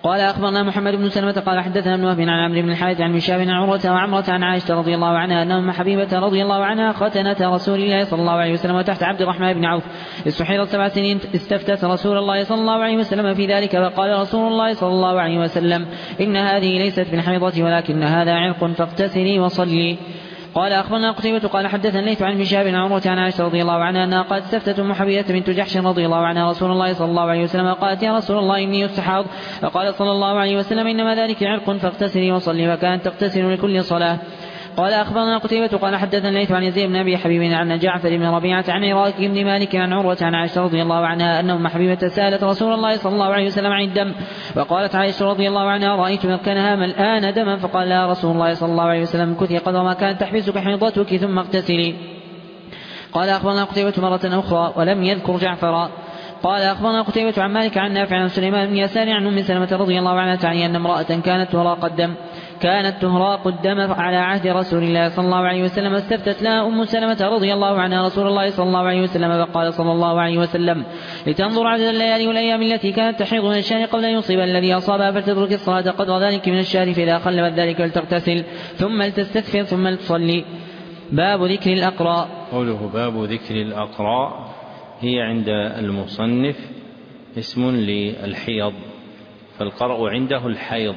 قال أخبرنا محمد بن سلمة قال حدثنا ابن وهب عن عمرو بن الحارث عن هشام عن عروة وعمرة عن عائشة رضي الله عنها أن أم حبيبة رضي الله عنها ختنة رسول الله صلى الله عليه وسلم تحت عبد الرحمن بن عوف استحيضت 7 سنين استفتت رسول الله صلى الله عليه وسلم في ذلك فقال رسول الله صلى الله عليه وسلم إن هذه ليست بالحيضة ولكن هذا عرق فاغتسلي وصلي. قال أخبرنا قتيبة قال حدثنا الليث عن هشام عن عروة عن عائشة رضي الله عنها أنها قالت استفتت أم حبيبة بنت جحش رضي الله عنها رسول الله صلى الله عليه وسلم قالت يا رسول الله إني استحاض فقال صلى الله عليه وسلم إنما ذلك عرق فاغتسلي وصلي وكانت تغتسل لكل صلاة. قال أخبرنا قتيبة قال حدثنا الليث عن يزيد بن أبي حبيب عن جعفر بن ربيعة عن عراك بن مالك عن عروة عن عائشة رضي الله عنها أن أم حبيبة سألت رسول الله صلى الله عليه وسلم عن الدم فقالت عائشة رضي الله عنها رأيت مكانها الآن دما فقال لها رسول الله صلى الله عليه وسلم كثي قدر ما كانت تحبسك حيضتك ثم اغتسلي. قال أخبرنا قتيبة مرة أخرى ولم يذكر جعفرا. قال أخبرنا قتيبة عن مالك عن نافع عن سليمان بن يسار عن أم سلمة رضي الله عنها تعني أن امرأة كانت تهراق الدم على عهد رسول الله صلى الله عليه وسلم استفتت لها أم سلمة رضي الله عنها رسول الله صلى الله عليه وسلم فقال صلى الله عليه وسلم لتنظر عدد الليالي والأيام التي كانت تحيض من الشهر قبل أن يصيب الذي أصابها فلتترك الصلاة قدر ذلك من الشهر فإذا خلفت ذلك لتغتسل ثم لتستغفر ثم لتصلي. باب ذكر الأقراء. قوله باب ذكر الأقراء هي عند المصنف اسم للحيض فالقرء عنده الحيض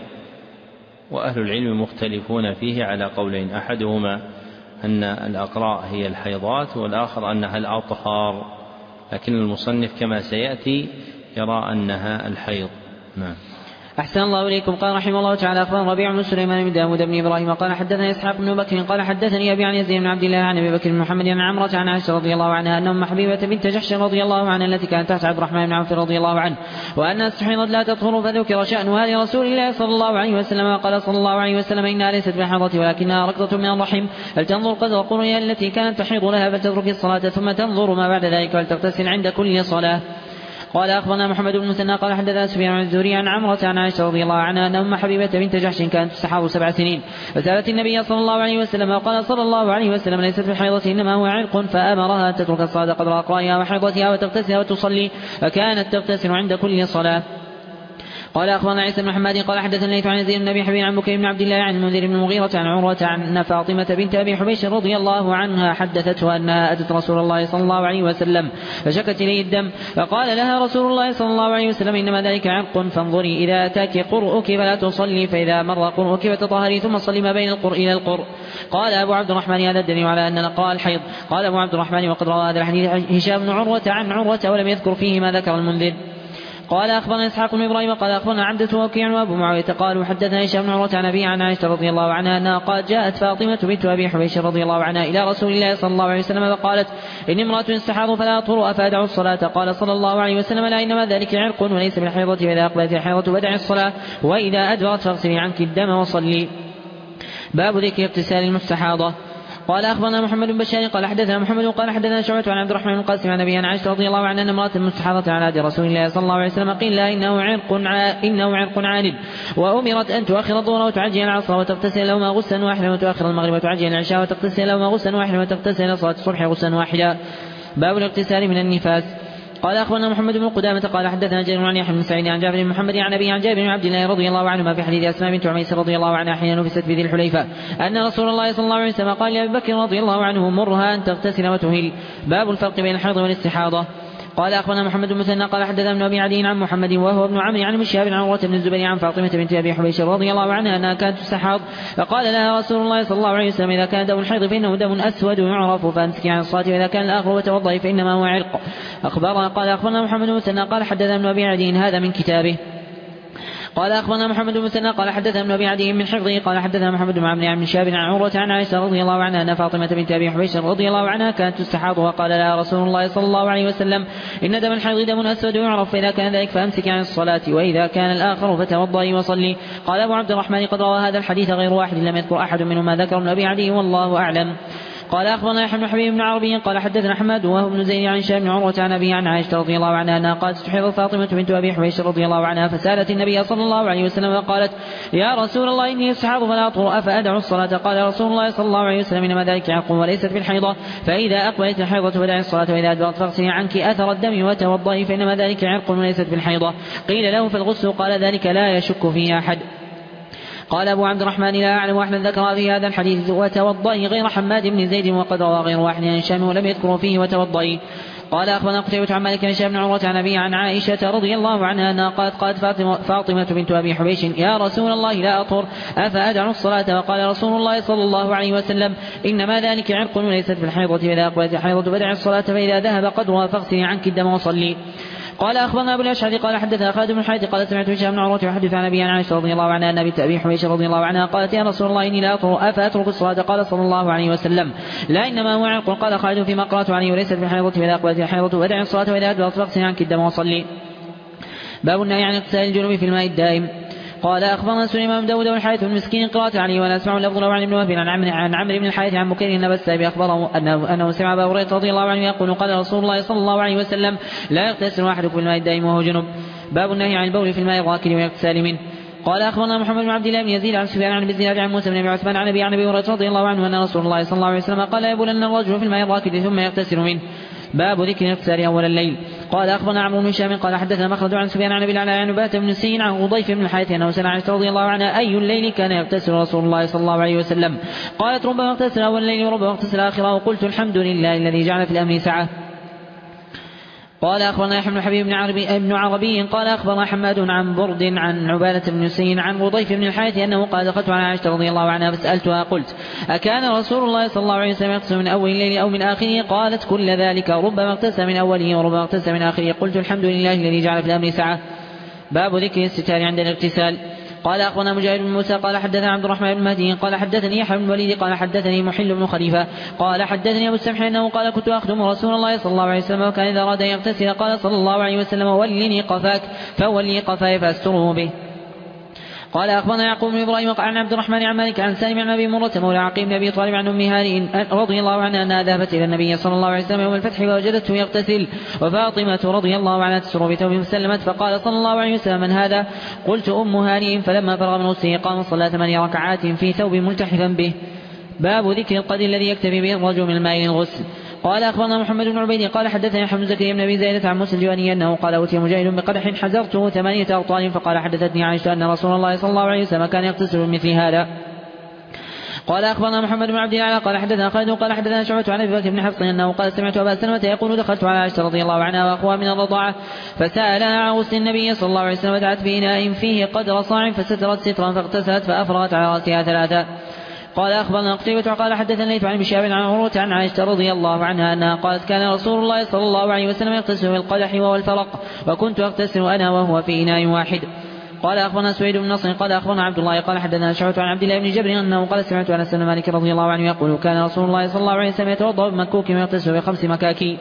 وأهل العلم مختلفون فيه على قولين أحدهما أن الأقراء هي الحيضات والآخر أنها الأطهار لكن المصنف كما سيأتي يرى أنها الحيض. نعم. أحسن الله إليكم. قال رحمه الله تعالى أخبرنا ربيع بن سليمان بن داود بن إبراهيم قال حدثنا إسحاق بن بكر قال حدثني أبي عن يزيد بن عبد الله عن أبي بكر بن محمد عن عمرة عن عائشة رضي الله عنها أن أم حبيبة بنت جحش رضي الله عنها التي كانت تحت عبد الرحمن بن عوف رضي الله عنه وأنها استحيضت لا تطهر فذكر شأنها لرسول الله صلى الله عليه وسلم قال صلى الله عليه وسلم إنها ليست بحيضة ولكنها ركضة من الرحم هل تنظر قدر قرنها التي كانت تحيض لها فتترك الصلاة ثم تنظر ما بعد ذلك ولتغتسل عند كل صلاة. قال أخبرنا محمد بن المثنى قال حدثنا سفيان عن الزهري عن عمرة عن عائشة رضي الله عنها أن أم حبيبة بنت جحش كانت تستحاض 7 سنين فسألت النبي صلى الله عليه وسلم وقال صلى الله عليه وسلم ليست بحيضة إنما هو عرق فأمرها أن تترك الصلاة قدر أقرائها وحيضتها وتغتسل وتصلي فكانت تغتسل عند كل صلاة. قال أخبرنا عيسى بن محمد قال حدثنا الليث عن يزيد بن أبي حبيب عن بكير بن عبد الله عن المنذر بن المغيرة عن عروة عن فاطمة بنت أبي حبيش رضي الله عنها حدثته أنها أتت رسول الله صلى الله عليه وسلم فشكت إليه الدم فقال لها رسول الله صلى الله عليه وسلم إنما ذلك عرق فانظري إذا أتاك قرؤك فلا تصلي فإذا مر قرؤك فتطهري ثم صلي ما بين القرء إلى القرء. قال أبو عبد الرحمن هذا الدليل على أن نقاء الحيض. قال أبو عبد الرحمن وقد روى هذا الحديث هشام بن عروة عن عروة ولم يذكر فيه ما ذكر المنذر. قال أخبرنا إسحاق بن إبراهيم قال أخبرنا عبدة وكيع وأبو معاوية قالوا حدثنا هشام بن عروة عن أبي عن عائشة رضي الله عنها أنها قالت جاءت فاطمة بنت أبي حبيش رضي الله عنها إلى رسول الله صلى الله عليه وسلم فقالت إن امرأة استحاض فلا أطهر أفادع الصلاة قال صلى الله عليه وسلم لا إنما ذلك عرق وليس بالحيضة فإذا أقبلت الحيضة فدع الصلاة وإذا أدبرت فاغسلي عنك الدم وصلي. باب ذكر اغتسال المستحاضة. قال أخبرنا محمد بن بشار قال حدثنا محمد قال حدثنا شعبة عن عبد الرحمن بن القاسم عن أبي عائشة رضي الله عنها أن امرأة مستحاضة على عهد رسول الله صلى الله عليه وسلم قيل لها إنه عرق عاند وأمرت أن تؤخر الظهر وتعجل العصر وتغتسل لهما غسلا واحدا وتؤخر المغرب وتعجل العشاء وتغتسل لهما غسلا واحدا وتغتسل صلاة الصبح غسلا واحدا. باب الاغتسال من النفاس. قال أخبرنا محمد بن قدامة قال حدثنا جرير عن يحيى بن سعيد عن جابر بن محمد عن أبي عن جابر بن عبد الله رضي الله عنهما في حديث أسماء بنت عميس رضي الله عنها حين نفست بذي الحليفة أن رسول الله صلى الله عليه وسلم قال لأبي بكر رضي الله عنه مرها أن تغتسل وتهل. باب الفرق بين الحيض والاستحاضة. قال أخبرنا محمد بن مثنى قال حدثنا ابن أبي عدي عن محمد وهو ابن عمرو عن شهاب عن عروة بن الزبير عن فاطمة بنت أبي حبيش رضي الله عنها أنها كانت تستحاض فقال لها رسول الله صلى الله عليه وسلم إذا كان دم الحيض فإنه دم أسود يعرف فامسكي عن الصلاة وإذا كان الآخر وتوضئي فإنما هو عرق. قال أخبرنا محمد بن مثنى قال حدثنا ابن أبي عدي هذا من كتابه. قال أخبرنا محمد بن مثنى قال حدثنا ابن أبي عدي من حفظه قال حدثنا محمد بن عمرو عن شهاب عن عروة عن عائشة رضي الله عنها أن فاطمة بنت أبي حبيش رضي الله عنها كانت تستحاض وقال لها رسول الله صلى الله عليه وسلم إن دم الحيض دم أسود يعرف فإذا كان ذلك فأمسك عن الصلاة وإذا كان الآخر فتوضئي وصلي. قال أبو عبد الرحمن قد روى هذا الحديث غير واحد لم يذكر أحد منهم ما ذكر ابن أبي عدي والله أعلم. قال أخبرنا يحيى بن حبيب بن عربي قال حدثنا أحمد وهو بن زيد عن هشام بن عروة عن أبي عن عائشة رضي الله عنها أنها قالت استحيضت فاطمة بنت أبي حبيش رضي الله عنها فسألت النبي صلى الله عليه وسلم وقالت يا رسول الله إني استحاض فلا أطهر أفأدع الصلاة؟ قال رسول الله صلى الله عليه وسلم إنما ذلك عرق وليست بالحيضة، فإذا أقبلت الحيضة فدعي الصلاة وإذا أدبرت فاغسلي عنك أثر الدم وتوضئي فإنما ذلك عرق وليست بالحيضة. قيل له فالغسل؟ قال ذلك لا يشك فيه أحد. قال أبو عبد الرحمن لا أعلم أحد ذكر في هذا الحديث وتوضئي غير حماد بن زيد وقد روى غير واحد عن هشام ولم يذكر فيه وتوضئي. قال أخبرنا قتيبة عن مالك عن هشام بن عروة عن أبي عن عائشة رضي الله عنها أنها قالت فاطمة بنت أبي حبيش يا رسول الله لا أطهر أفأدع الصلاة؟ وقال رسول الله صلى الله عليه وسلم إنما ذلك عرق وليست بالحيضة، فإذا أقبلت الحيضة فدع الصلاة فإذا ذهب قدرها فاغسلي عنك الدم وصلي. قال أخبرنا أبو الأشعث قال حدثنا خالد بن الحارث قال سمعت هشام بن عروة يحدث عن أبي عن عائشة رضي الله عنها أن بنت أبي حبيش رضي الله عنها قالت يا رسول الله إني لا أطهر أفأترك الصلاة؟ قال صلى الله عليه وسلم لا إنما هو عرق. قال خالد فيما قرأت عليه وليست بالحيضة، فإذا أقبلت الحيضة فدع الصلاة وإذا أدبرت فاغسلي عنك الدم وصلي. باب النهي عن اغتسال الجنوب في الماء الدائم. قال أخبرنا سليمان بن داود والحارث بن مسكين قراءة عليه ولا أسمع لفظ له عن ابن وهب عن عمرو بن الحارث عن بكير النبي السابي أخبره أنه سمع أبا هريرة رضي الله عنه يقول قال رسول الله صلى الله عليه وسلم لا يغتسل أحدكم في الماء الدائم وهو جنب. باب النهي عن البول في الماء الراكد والاغتسال منه. قال أخبرنا محمد بن عبد الله بن يزيد عن سفيان عن الزناد عن موسى بن أبي عثمان عن أبي هريرة رضي الله عنه أن رسول الله صلى الله عليه وسلم قال يبولن الرجل في الماء الراكد ثم يغتسل منه. باب ذكر الاغتسال أول الليل. قال أخبرنا عمرو بن هشام قال حدثنا مخلد عن سفيان عن أبي العلاء عن عبادة بن سين عن غضيف بن الحارث أنه سمع عائشة رضي الله عنها أي الليل كان يغتسل رسول الله صلى الله عليه وسلم؟ قالت ربما اغتسل أول الليل وربما اغتسل آخره، وقلت الحمد لله الذي جعل في الأمر سعة. قال أخبرنا يحيى بن حبيب بن عربي قال أخبرنا حماد عن برد عن عبادة بن سين عن غضيف بن الحارث أنه قال دخلت على عائشة رضي الله عنها فسألتها قلت أكان رسول الله صلى الله عليه وسلم يغتسل من أول الليل أو من آخره؟ قالت كل ذلك، ربما اغتسل من أوله وربما اغتسل من آخره، قلت الحمد لله الذي جعل في الأمر سعة. باب ذكر الستار عند الاغتسال. قال أخبرنا مجاهد بن موسى قال حدثنا عبد الرحمن بن مهدي قال حدثني يحيى بن الوليد قال حدثني محل بن خليفة قال حدثني أبو السمح أنه قال كنت أخدم رسول الله صلى الله عليه وسلم وكان إذا أراد أن يغتسل قال صلى الله عليه وسلم ولني قفاك، فولي قفاي فأستره به. قال أخبرنا يعقوب بن إبراهيم عن عبد الرحمن عن مالك عن سالم عن أبي مرة مولى عقيل بن أبي طالب عن أم هانئ رضي الله عنها أنها ذهبت إلى النبي صلى الله عليه وسلم يوم الفتح فوجدته يغتسل وفاطمة رضي الله عنها تسر بثوب فسلمت، فقال صلى الله عليه وسلم من هذا؟ قلت أم هانئ، فلما فرغ من غسله قام صلى 8 ركعات في ثوب ملتحفا به. باب ذكر القدر الذي يكتفي به الرجل من الماء للغسل. قال أخبرنا محمد بن عبيد قال حدثني يحيى بن زكريا بن أبي زايدة عن موسى الجواني أنه قال أوتي مجاهد بقدح حزرته 8 أرطال، فقال حدثتني عائشة أن رسول الله صلى الله عليه وسلم كان يغتسل بمثل هذا. قال أخبرنا محمد بن عبد الله قال حدثنا خالد قال حدثنا شعبة عن أبي بكر بن حفص أنه قال سمعت أبا سلمة يقول دخلت على عائشة رضي الله عنها وأخوها من الرضاعة فسألها عن غسل النبي صلى الله عليه وسلم ودعت بإناء فيه قدر صاع فسترت سترا فاغتسلت فأفرغت على رأسها 3. قال أخبرنا قتيبة قال حدثنا ليث عن بشاب عن عروة عن عائشة رضي الله عنها أنها قالت كان رسول الله صلى الله عليه وسلم يغتسل بالقدح وهو الفرق وكنت أغتسل أنا وهو في إناء واحد. قال أخبرنا سويد بن نصر قال أخبرنا عبد الله قال حدثنا شعبة عن عبد الله بن جبر أنه قال سمعت أنس بن مالك رضي الله عنه يقول كان رسول الله صلى الله عليه وسلم يتوضأ بمكوك ويغتسل ب5 مكاكي.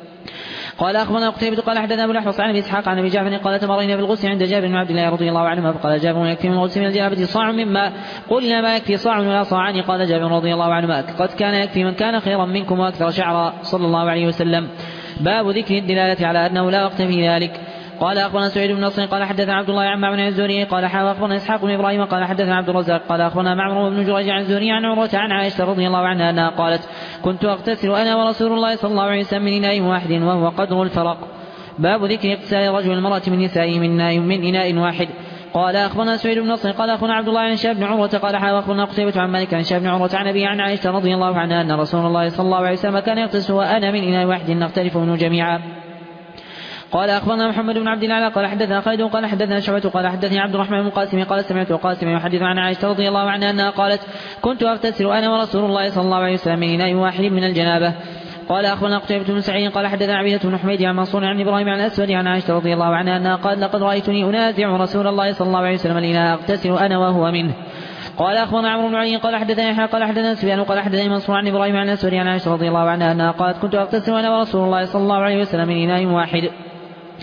قال أخبرنا قتيبة قال حدثنا أبو الأحوص عن أبي إسحاق عن أبي جعفر قال تمرينا في الغسل عند جابر بن عبد الله رضي الله عنهما فقال جابر يكفي من الغسل من الجنابة صاع مما قلنا ما يكفي صاع ولا صاعان. قال جابر رضي الله عنهما قد كان يكفي من كان خيرا منكم وأكثر شعرا صلى الله عليه وسلم. باب ذكر الدلالة على أنه لا وقت في ذلك. قال أخبرنا سعيد بن نصر قال حدثنا عبد الله عن معمر عن الزهري قال أخبرنا إسحاق بن إبراهيم قال حدثنا عبد الرزاق قال أخبرنا معمر بن جريج عن الزهري عن عروة عن عائشة رضي الله عنها أنها قالت كنت أغتسل أنا ورسول الله صلى الله عليه وسلم من إناء واحد وهو قدر الفرق. باب ذكر اغتسال رجل المرأة من نسائه من إناء واحد. قال أخبرنا سعيد بن نصر قال أخبرنا عبد الله عن هشام بن عروة قال أخبرنا قتيبة عن مالك عن هشام بن عروة عن أبي عن عائشة رضي الله عنها أن رسول الله صلى الله عليه وسلم كان يغتسل وأنا من إناء واحد نختلف منه جميعا. قال أخبرنا محمد بن عبد الله قال حدثنا خالد قال حدثنا شعبة قال حدثني عبد الرحمن بن القاسم قال سمعت القاسم يحدث عن عائشة رضي الله عنها أنها قالت كنت أغتسل أنا ورسول الله صلى الله عليه وسلم من إناء واحد من الجنابة. قال أخبرنا قتيبة بن سعيد قال حدثنا عبيدة بن حميد عن منصور عن إبراهيم عن الأسود عن عائشة رضي الله عنها أنها قال لقد رأيتني أنازع رسول الله صلى الله عليه وسلم الإناء أغتسل أنا وهو منه. قال أخبرنا عمرو بن علي قال حدثنا يحيى قال حدثنا سفيان قال حدثني منصور عن إبراهيم عن الأسود عن عائشة رضي الله عنها أنها قالت كنت أغتسل أنا ورسول الله صلى الله عليه وسلم من إناء واحد.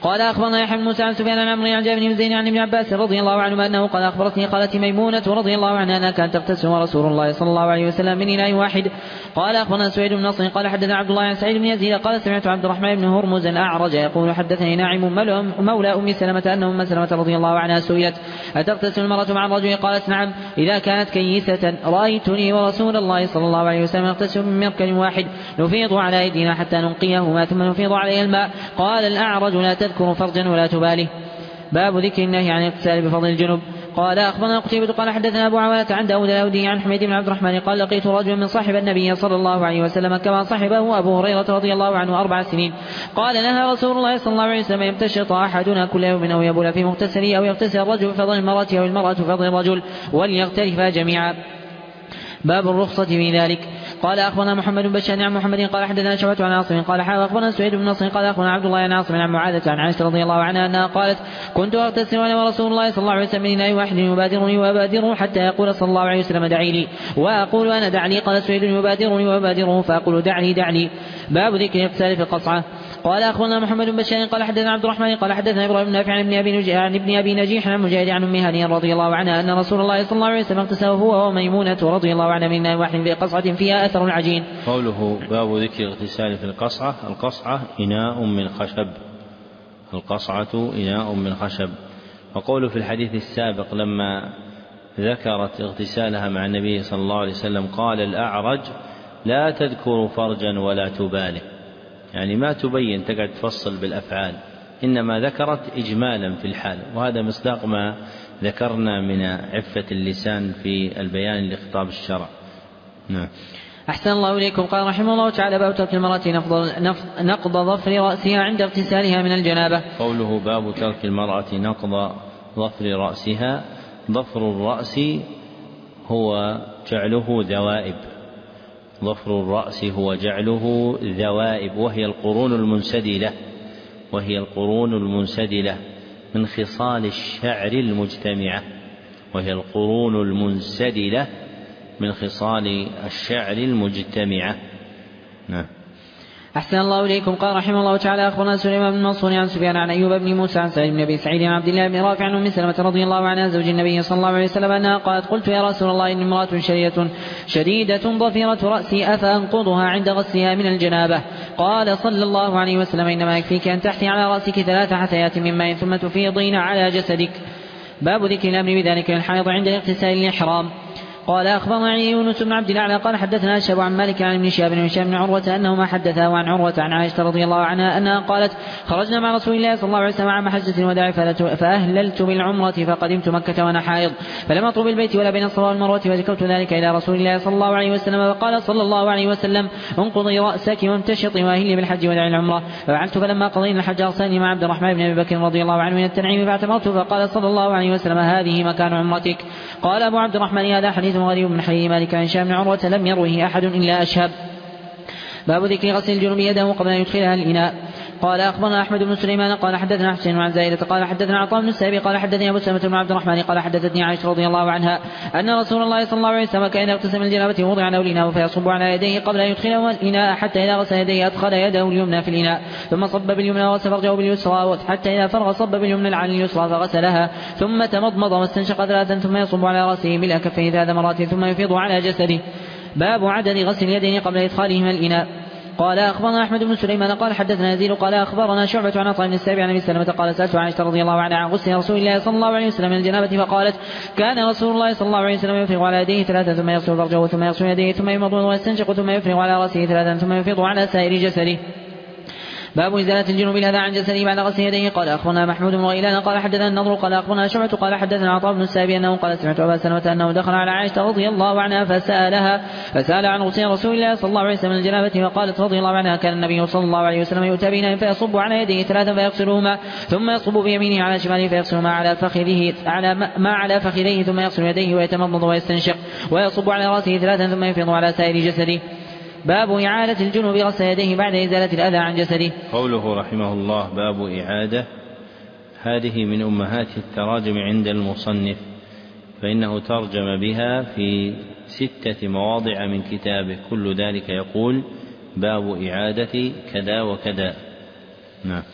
قال أخبرنا يحيى بن موسى عن سفيان عن عمرو عن جابر بن زيد عن ابن عباس رضي الله عنهما أنه قال أخبرتني خالتي ميمونة رضي الله عنها أنها كانت تغتسل ورسول الله صلى الله عليه وسلم من إناء واحد. قال أخبرنا سعيد بن نصر قال حدثنا عبد الله عن سعيد بن يزيد قال سمعت عبد الرحمن بن هرمز الأعرج يقول حدثني ناعم مولى أم سلمة أن أم سلمة رضي الله عنها سئلت أتغتسل المرأة مع الرجل؟ قالت نعم إذا كانت كيسة. رأيتني ورسول الله صلى الله عليه وسلم نغتسل من مركب واحد نفيض على أيدينا حتى ننقيهما ثم نفيض عليه الماء. قال الأعرج لا تذكر فرجا ولا تبالي. باب ذكر النهي عن الاغتسال بفضل الجنب. قال أخبرنا قتيبة قال حدثنا أبو عوانة عن داود الأودي عن حميد بن عبد الرحمن قال لقيت رجلا من صاحب النبي صلى الله عليه وسلم كما صاحبه أبو هريرة رضي الله عنه 4 سنين. قال نهى رسول الله صلى الله عليه وسلم يمتشط أحدنا كل يوم أو يبول في مغتسله أو يغتسل الرجل بفضل المرأة أو المرأة بفضل الرجل وليغترفا جميعا. باب الرخصة في ذلك. قال أخبرنا محمد بن بشار عن محمد قال حدثنا شعبة عن عاصم قال أخبرنا سعيد بن نصر قال أخبرنا عبد الله عن عاصم عن معاذة عن عائشة رضي الله عنها أنها قالت كنت أغتسل وأنا ورسول الله صلى الله عليه وسلم من إناء واحد يبادرني وأبادره حتى يقول صلى الله عليه وسلم دعي لي وأقول أنا دعني. قال سعيد يبادرني وأبادره فأقول دعني. باب ذكر الاغتسال في القصعة. قال أخبرنا محمد بن بشار قال حدثنا عبد الرحمن قال حدثنا إبراهيم بن نافع عن ابن أبي نجيح عن مجاهد عن أم هانئ رضي الله عنها أن رسول الله صلى الله عليه وسلم اغتسل هو وميمونة رضي الله عنها من إناء واحد في قصعة فيها أثر العجين. قوله باب ذكر الاغتسال في القصعة. القصعة إناء من خشب. القصعة إناء من خشب. وقوله في الحديث السابق لما ذكرت اغتسالها مع النبي صلى الله عليه وسلم قال الأعرج لا تذكر فرجا ولا تباله، يعني ما تبين تقعد تفصل بالأفعال، إنما ذكرت إجمالا في الحال، وهذا مصداق ما ذكرنا من عفة اللسان في البيان لخطاب الشرع. نعم. أحسن الله إليكم. قال رحمه الله تعالى باب ترك المرأة نقض ظفر رأسها عند اغتسالها من الجنابة. قوله باب ترك المرأة نقض ظفر رأسها. ظفر الرأس هو جعله ذوائب. ظفر الرأس هو جعله ذوائب، وهي القرون المنسدلة من خصال الشعر المجتمعة. وهي القرون المنسدلة من خصال الشعر المجتمعة. نعم. أحسن الله إليكم. قال رحمه الله تعالى أخبرنا سليمان بن منصور عن سفيان عن أيوب بن موسى عن سعيد بن أبي سعيد عن عبد الله بن رافع عن أم سلمة رضي الله عنها زوج النبي صلى الله عليه وسلم أنها قالت قلت يا رسول الله إن امرأة شديدة ضفيرة رأسي أفأنقضها عند غسلها من الجنابة؟ قال صلى الله عليه وسلم إنما يكفيك أن تحثي على رأسك 3 حثيات من ماء ثم تفيضين على جسدك. باب ذكر الأمر بذلك للحائض عند اغتسال الإحرام. قال أخبرنا يونس بن عبد الأعلى قال حدثنا أشهب عن مالك عن ابن شهاب بن هشام بن عروة أنهما حدثا عن عروة عن عائشة رضي الله عنها أنها قالت خرجنا مع رسول الله صلى الله عليه وسلم عام حجة الوداع فأهللت بالعمرة فقدمت مكة وأنا حائض فلم أطلب البيت ولا بين الصفا والمروة فذكرت ذلك إلى رسول الله صلى الله عليه وسلم فقال صلى الله عليه وسلم انقضي رأسك وامتشطي وأهلي بالحج وداع العمرة. ففعلت فلما قضينا الحج أرسلني مع عبد الرحمن بن أبي بكر رضي الله عنه من التنعيم فاعتمرت فقال صلى الله عليه وسلم هذه مكان عمرتك. قال أبو عبد الرحمن هذا حديث غريب من حديث مالك عن هشام بن عروة لم يروه أحد إلا أشهب. باب ذكر غسل الجنوب يده قبل أن يدخلها الإناء. قال أخبرنا أحمد بن سليمان قال حدثنا حسين عن زائدة قال حدثنا عطاء بن السائب قال حدثني أبو سلمة بن عبد الرحمن قال حدثتني عائشة رضي الله عنها أن رسول الله صلى الله عليه وسلم كان اغتسل من الجنابة وضع له الإناء فيصب على يديه قبل أن يدخله الإناء حتى إذا غسل يديه أدخل يده اليمنى في الإناء ثم صب باليمنى وغسل فرجه باليسرى حتى إذا فرغ صب باليمنى على اليسرى فغسلها ثم تمضمض واستنشق 3 ثم يصب على رأسه ملء كفيه 3 مرات ثم يفيض على جسده. باب عدد غسل اليدين قبل إدخالهما الإناء. قال أخبرنا أحمد بن سليمان قال حدثنا يزيد قال أخبرنا شعبة عن عطاء بن السائب عن أبي سلمة قال سألت عائشة رضي الله عنها عن غسل رسول الله صلى الله عليه وسلم من الجنابة فقالت كان رسول الله صلى الله عليه وسلم يفرغ على يديه 3 ثم يغسل فرجه ثم يغسل يديه ثم يمضمض ويستنشق ثم يفرغ على رأسه 3 ثم يفيض على سائر جسده. باب إزالة الجنوب الأذى عن جسده بعد غسل يديه. قال أخبرنا محمود بن غيلان قال حدثنا النضر قال أخبرنا شعبة قال حدثنا عطاء بن السائب أنه قال سمعت أبا سلمة أنه دخل على عائشة رضي الله عنها فسأل عن غسل رسول الله صلى الله عليه وسلم من الجنابة وقالت رضي الله عنها كان النبي صلى الله عليه وسلم يؤتى بناء فيصب على يديه 3 فيغسلهما ثم يصب بيمينه على شماله فيغسلهما على فخذيه ثم يغسل يديه ويتمضمض ويستنشق ويصب على رأسه 3 ثم يفيض على سائر جسده. باب إعادة الجنوب غسل يديه بعد إزالة الأذى عن جسده. قوله رحمه الله باب إعادة، هذه من أمهات التراجم عند المصنف، فإنه ترجم بها في 6 مواضع من كتابه، كل ذلك يقول باب إعادة كذا وكذا. نعم.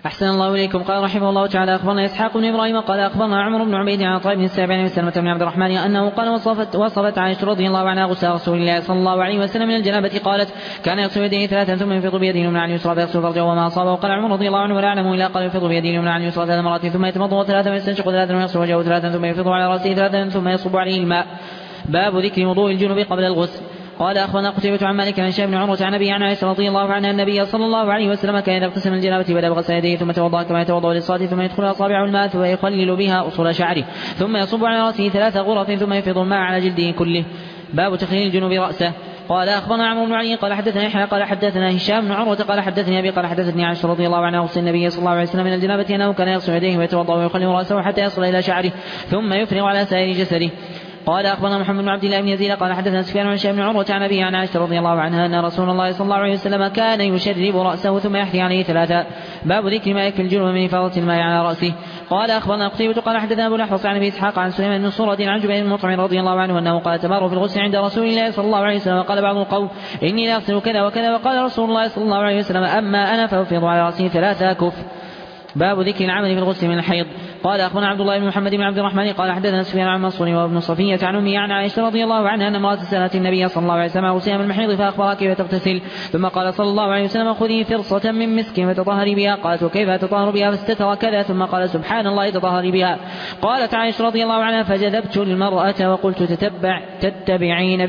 أحسن الله إليكم. قال رحمه الله تعالى أخبرنا إسحاق بن إبراهيم قال أخبرنا عمرو بن عبيد عن طيب بن السابع بن سلمة بن عبد الرحمن أنه قال وصفت عائشة رضي الله عنها غسل رسول الله صلى الله عليه وسلم من الجنابة قالت كان يغسل يديه ثلاثا ثم ينفض بيده اليمنى عن اليسرى فيغسل فرجه وما أصابه. قال عمر رضي الله عنه ولا أعلم إلا قال ينفض بيده اليمنى عن اليسرى ثلاث مرات ثم يتمضمض ثلاثا ويستنشق ثلاثا ويغسل وجهه ثلاثا ثم يفيض على رأسه ثلاثا ثم يصب عليه الماء. باب ذكر وضوء الجنوب قبل الغسل. قال أخبرنا قتيبة عن مالك عن هشام بن عروة عن أبي عن عائشة رضي الله عنها النبي صلى الله عليه وسلم كان إذا اغتسل من الجنابة بدأ بغسل يديه ثم توضأ كما يتوضأ للصلاة ثم يدخل أصابعه الماء ثم يخلل بها أصول شعره ثم يصب على رأسه ثلاث غرف ثم يفيض الماء على جلده كله. باب تخليل الجنوب رأسه. قال أخبرنا عمرو بن علي قال حدثنا يحيى قال حدثنا هشام بن عروة قال حدثني أبي قال حدثني عائشة رضي الله عنها غسل النبي صلى الله عليه وسلم من الجنابة أنه كان يغسل يديه ويتوضأ ويخلل رأسه حتى يصل إلى شعره ثم يفرغ على سائر جسده. قال أخبرنا محمد بن عبد الله بن يزيد قال حدثنا سفيان عن هشام بن عروة عن أبيه عن عائشة رضي الله عنها أن رسول الله صلى الله عليه وسلم كان يشرب رأسه ثم يحثي عليه ثلاثا. باب ذكر ما يكفي الجنوب من إفاضة الماء على رأسه. قال أخبرنا قتيبة قال حدثنا أبو الأحوص عن أبي إسحاق عن سليمان بن صورة عن جبير بن مطعم رضي الله عنه أنه قال تماروا في الغسل عند رسول الله صلى الله عليه وسلم. قال بعض القوم إني لا أغسل كذا وكذا وقال رسول الله صلى الله عليه وسلم أما أنا فأفيض على رأسه ثلاثا كف. باب ذكر العمل في الغسل من الحيض. قال أخبرنا عبد الله بن محمد بن عبد الرحمن قال حدثنا سفيان عن منصور وابن صفية عن أمي عن عائشة رضي الله عنها أن امرأة سألت النبي صلى الله عليه وسلم غسل من المحيض فأخبرها كيف تغتسل ثم قال صلى الله عليه وسلم خذي فرصة من مسك فتطهري بها. قالت وكيف تطهر بها فاستتر كذا ثم قال سبحان الله تطهري بها. قالت عائشة رضي الله عنها فجذبت المرأة وقلت تتبعين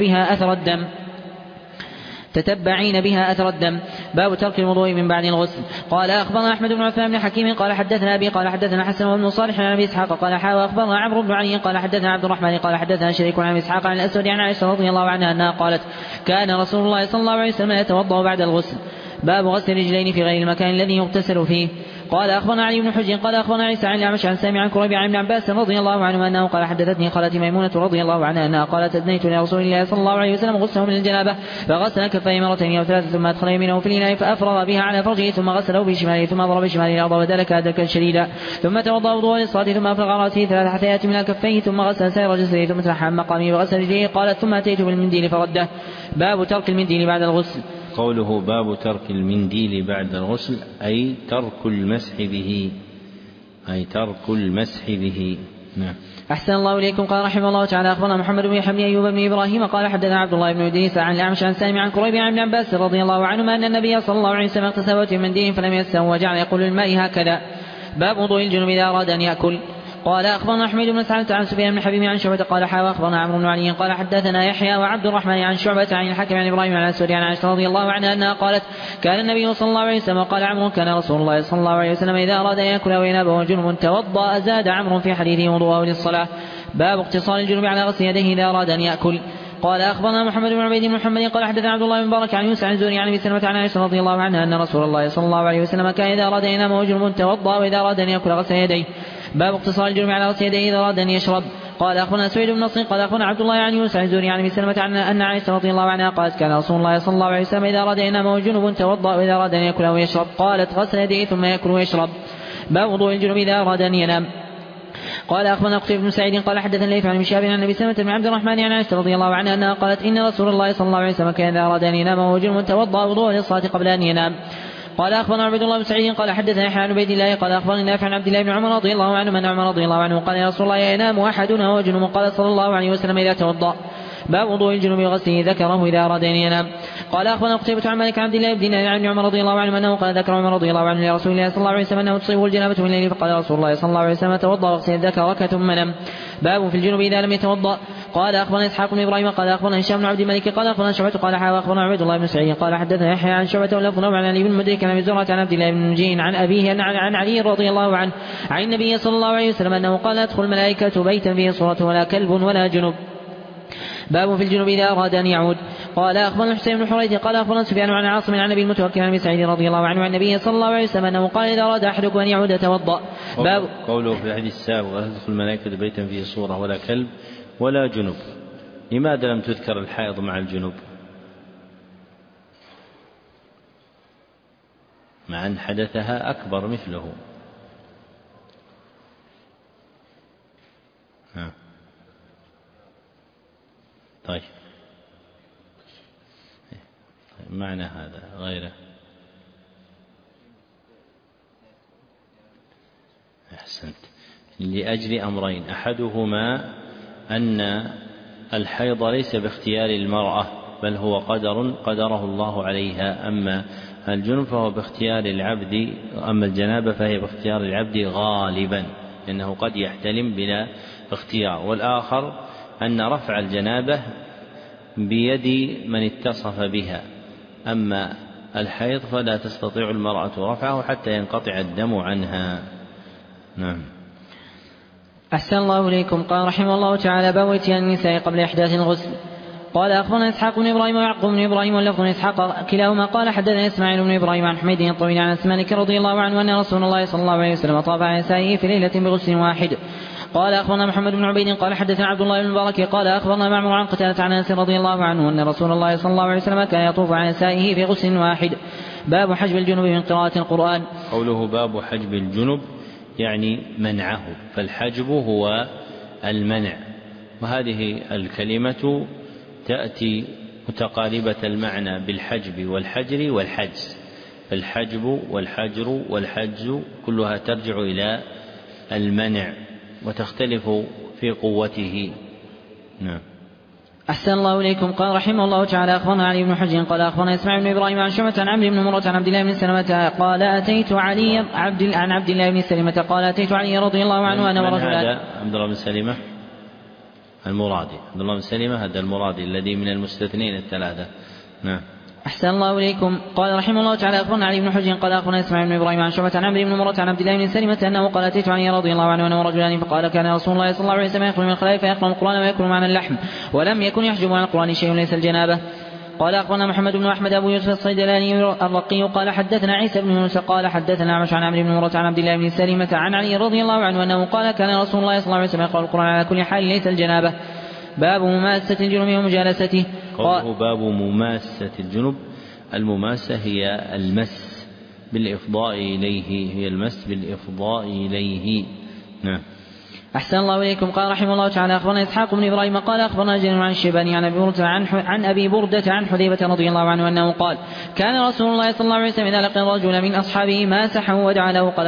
بها أثر الدم. باب ترك الوضوء من بعد الغسل. قال أخبرنا أحمد بن عثمان بن حكيم قال حدثنا أبي قال حدثنا حسن بن صالح عن أبي إسحاق قال أخبرنا عمرو بن علي قال حدثنا عبد الرحمن قال حدثنا شريك عن أبي إسحاق عن الأسود عن عائشة رضي الله عنها أنها قالت كان رسول الله صلى الله عليه وسلم يتوضأ بعد الغسل. باب غسل الرجلين في غير المكان الذي يغتسل فيه. قال أخبرنا علي بن حجر قال أخبرنا عيسى عن الأعمش عن سامع عن كريب عن ابن عباس رضي الله عنه أنه قال حدثتني خالتي ميمونة رضي الله عنها أنها قالت أدنيت لرسول الله صلى الله عليه وسلم غسله من الجنابة فغسل كفيه مرتين أو ثلاثة ثم أدخل يمينه في الإناء فأفرغ بها على فرجه ثم غسله بشماله ثم ضرب بشماله الأرض ودلك دلكا شديدا ثم توضأ وضوءا للصلاة ثم أفرغ رأسه ثلاث حثيات من كفيه ثم غسل سائر جسده ثم تنحى عن مقامه وغسل رجليه. قالت ثم أتيت بالمنديل فرده. باب ترك المنديل بعد الغسل. قوله باب ترك المنديل بعد الغسل أي ترك المسح به. نعم. أحسن الله إليكم. قال رحمه الله تعالى أخبرنا محمد بن يحيى أيوب بن إبراهيم قال حدثنا عبد الله بن إدريس عن الأعمش عن سالم عن كريب عن ابن عباس رضي الله عنهما أن النبي صلى الله عليه وسلم اغتسل بمنديل فلم يمسه وجعل يقول الماء هكذا. باب وضوء الجنوب إذا أراد أن يأكل. قال أخبرنا حميد بن سعد عن سفيان بن حبيب عن شعبة قال أخبرنا عمرو بن علي قال حدثنا يحيى وعبد الرحمن عن شعبة عن الحكم عن إبراهيم عن الأسود عن عائشة رضي الله عنها أنها قالت كان النبي صلى الله عليه وسلم قال عمرو كان رسول الله صلى الله عليه وسلم إذا أراد أن يأكل وينام وهو جنب توضأ زاد عمرو في حديثه وضوءه للصلاة. باب اقتصار الجنوب على غسل يديه إذا أراد أن يأكل. قال أخبرنا محمد بن عبيد بن محمد قال حدثنا عبد الله بن مبارك عن يوسف عن الزهري عن أبي سلمة عن عائشة رضي الله عنها أن رسول الله صلى الله عليه وسلم كان إذا أراد أن ينام وهو جنب توضأ وإذا أراد أن يأكل غسل يديه. باب اقتصار الجنوب على غسل يديه إذا أراد أن يشرب. قال أخبرنا سعيد بن نصر قال أخبرنا عبد الله عن يوسف عن الزهري عن أبي سلمة أن عائشة رضي الله عنها قالت كان رسول الله صلى الله عليه وسلم إذا أراد أن ينام وهو جنب توضأ وإذا أراد أن يأكل أو يشرب. قالت غسل يديه ثم يأكل ويشرب. باب وضوء الجنوب إذا أراد أن ينام. قال أخبرنا قتيبة بن سعيد قال حدثنا الليث عن شهاب عن أبي سلمة بن عبد الرحمن عن عائشة رضي الله عنها أنها قالت إن رسول الله صلى الله عليه وسلم كان إذا أراد أن ينام وهو جنب توضأ وضوءا للصلاة قبل أن ينام. قال أخبرنا عبد الله بن سعيد قال حدثنا يحيى عن عبيد الله قال أخبرني نافع عن عبد الله بن عمر رضي الله عنه أن عمر رضي الله عنه قال يا رسول الله ينام أحدنا وهو جنب. قال صلى الله عليه وسلم إذا توضأ. باب وضوء الجنوب وغسله ذكره إذا أراد أن ينام. قال أخبرنا قتيبة عن مالك عن عبد الله بن دينار عن عمر رضي الله عنه أنه قال ذكر عمر رضي الله عنه لرسول الله صلى الله عليه وسلم أنه تصيبه الجنابة من الليل فقال رسول الله صلى الله عليه وسلم توضأ واغسل ذكرك ثم نم. باب في الجنوب إذا لم يتوضأ. قال أخبرنا إسحاق بن إبراهيم قال أخبرنا هشام بن عبد الملك قال أخبرنا شعبة قال أخبرنا عبد الله بن سعيد قال حدثنا يحيى عن شعبة ولفظ عن علي بن مدرك عن أبي زرعة عن عبد الله بن نجين عن أبيه عن علي رضي الله عنه عن النبي صلى الله عليه وسلم أنه قال ادخل الملائكة بيتا فيه صورة ولا كلب ولا جنب. باب في الجنوب إذا أراد أن يعود. قال أخبرنا حسين بن حريث قال أخبرنا سفيان عن عاصم عن أبي المتوكل عن أبي سعيد رضي الله عنه عن النبي صلى الله عليه وسلم أنه قال إذا أراد أحدكم أن يعود توضأ. باب قوله في الحديث السابق لا تدخل الملائكة بيتا فيه صورة ولا كلب ولا جنب. لماذا لم تذكر الحائض مع الجنوب مع أن حدثها أكبر مثله؟ طيب معنى هذا غيره أحسنت. لأجل أمرين: أحدهما أن الحيض ليس باختيار المرأة بل هو قدره الله عليها، أما الجنب فهو باختيار العبد، أما الجنابة فهي باختيار العبد غالبا لأنه قد يحتلم بلا اختيار. والآخر أن رفع الجنابة بيد من اتصف بها، أما الحيض فلا تستطيع المرأة رفعه حتى ينقطع الدم عنها. نعم. أحسن الله إليكم. قال رحمه الله تعالى: باب اتيان النساء قبل إحداث الغسل. قال أخبرنا إسحاق بن إبراهيم ويعقوب بن إبراهيم واللفظ بن إسحاق كلاهما قال حدثنا إسماعيل بن إبراهيم عن حميد الطويل عن أنس مالك رضي الله عنه أن رسول الله صلى الله عليه وسلم طاف على نسائه في ليلة بغسل واحد. قال أخبرنا محمد بن عبيد قال حدثنا عبد الله بن المبارك قال أخبرنا معمر عن قتادة عن أنس رضي الله عنه أن رسول الله صلى الله عليه وسلم كان يطوف على نسائه في غسل واحد. باب حجب الجنب من قراءة القرآن. قوله باب حجب الجنب يعني منعه، فالحجب هو المنع، وهذه الكلمة تأتي متقاربة المعنى بالحجب والحجر والحجز، فالحجب والحجر والحجز كلها ترجع إلى المنع وتختلف في قوته. نعم. أحسن الله إليكم. قال رحمه الله تعالى: أخبرنا علي بن حجر قال أخبرنا إسماعيل بن إبراهيم عن شعبة عن عمرو بن مرة عن عبد الله بن سلمة قال أتيت علي عن عبد الله بن سلمة قال أتيت علي رضي الله عنه أنا ورجلان. هذا عبد الله بن سلمة المرادي، عبد الله بن سلمة هذا المرادي الذي من المستثنين الثلاثة. نعم. أحسن الله إليكم. قال رحمه الله تعالى: أخبرنا علي بن حجر قال أخبرنا إسماعيل بن إبراهيم عن شعبة عن عمرو بن مرة عن عبد الله بن سلمة أنه قال أتيت علي رضي الله عنه أنا ورجلان فقال: كان رسول الله صلى الله عليه وسلم يخرج من الخلاء فيقرأ القرآن ويأكل معنا اللحم، ولم يكن يحجب عن القرآن شيء ليس الجنابة. قال أخبرنا محمد بن أحمد أبو يوسف الصيدلاني الرقي قال حدثنا عيسى بن يونس قال حدثنا أعمش عن عمرو بن مرة عن عبد الله بن سلمة عن علي رضي الله عنه أنه قال: كان رسول الله صلى الله عليه وسلم يقرأ القرآن على كل حال ليس الجنابة. باب مماسة الجنب ومجالسته. قوله باب مماسة الجنب، المماسة هي المس بالإفضاء إليه، هي المس بالإفضاء إليه. نعم. أحسن الله إليكم. قال رحمه الله تعالى: أخبرنا إسحاق بن إبراهيم قال أخبرنا جرير عن الشيباني عن أبي بردة عن حذيفة رضي الله عنه أنه قال: كان رسول الله صلى الله عليه وسلم إذا لقي الرجل من أصحابه ماسحه ودعا له. قال: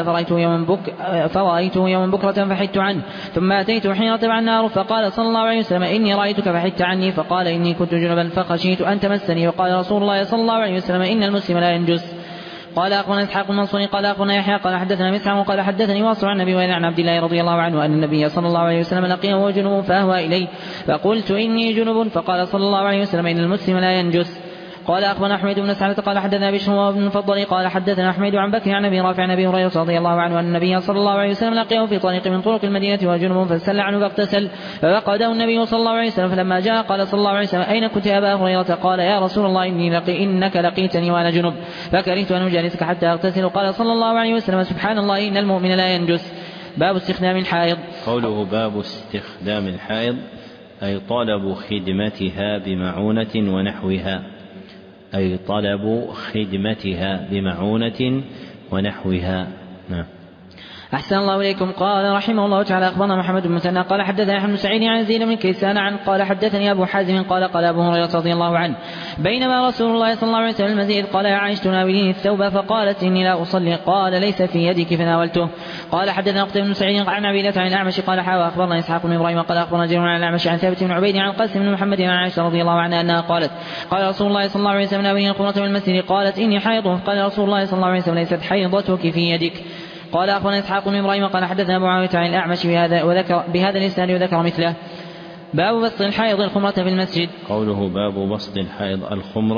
فرأيته يوما بكرة فحدت عنه، ثم أتيته حين طبع النار فقال صلى الله عليه وسلم: إني رأيتك فحدت عني. فقال: إني كنت جنبا فخشيت أن تمسني. وقال رسول الله صلى الله عليه وسلم: إن المسلم لا ينجس. قال أخبرنا إسحاق المنصوري قال أخبرنا يحيى قال حدثنا مسعر قال حدثني واصل عن النبي عن عبد الله رضي الله عنه أن النبي صلى الله عليه وسلم لقيه وهو جنوب فأهوى إليه فقلت: إني جنوب. فقال صلى الله عليه وسلم: إن المسلم لا ينجس. قال أخبرنا حميد بن سعد قال حدثنا بشر بن المفضل قال حدثنا حميد عن بكر عن أبي رافع عن أبي هريرة رضي الله عنه أن النبي صلى الله عليه وسلم لقيه في طريق من طرق المدينة وجنوب فسل عنه فاغتسل ففقده النبي صلى الله عليه وسلم. فلما جاء قال صلى الله عليه وسلم: أين كنت يا أبا هريرة؟ قال: يا رسول الله إنك لقيتني وأنا جنب فكرهت أن أجالسك حتى أغتسل. قال صلى الله عليه وسلم: سبحان الله إن المؤمن لا ينجس. باب استخدام الحائض. قوله باب استخدام الحائض أي طلب خدمتها بمعونة ونحوها، أي طلب خدمتها بمعونة ونحوها. نعم. أحسن الله إليكم. قال رحمه الله تعالى: أخبرنا محمد بن مثنى قال حدثنا أحمد بن سعيد عن زيد بن كيسان عن قال حدثني أبو حازم قال أبو هريرة رضي الله عنه: بينما رسول الله صلى الله عليه وسلم المسجد قال: يا عائشة ناوليني الثوب فقالت: إني لا أصلي. قال: ليس في يدك فناولته. قال حدثنا قتيبة بن سعيد عن عبيدة عن الأعمش قال: أخبرنا إسحاق بن إبراهيم قال أخبرنا جرير عن الأعمش عن ثابت بن عبيد عن القاسم بن محمد عن عائشة رضي الله عنها أنها قالت: قال رسول الله صلى الله عليه وسلم: ناوليني القرة من المسجد. قالت: إني حيض. قال رسول الله صلى الله عليه وسلم: ليست حيضتك في يدك. قال أخبرنا إسحاق بن إبراهيم قال حدثنا أبو معاوية عن الأعمش بهذا الإسناد وذكر مثله. باب بسط الحائض الخمرة في المسجد. قوله باب بسط الحائض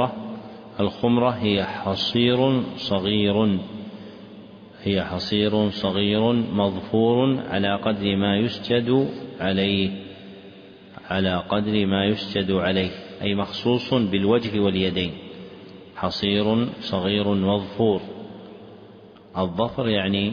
الخمرة هي حصير صغير مظفور على قدر ما يسجد عليه أي مخصوص بالوجه واليدين. حصير صغير مظفور، الظفر يعني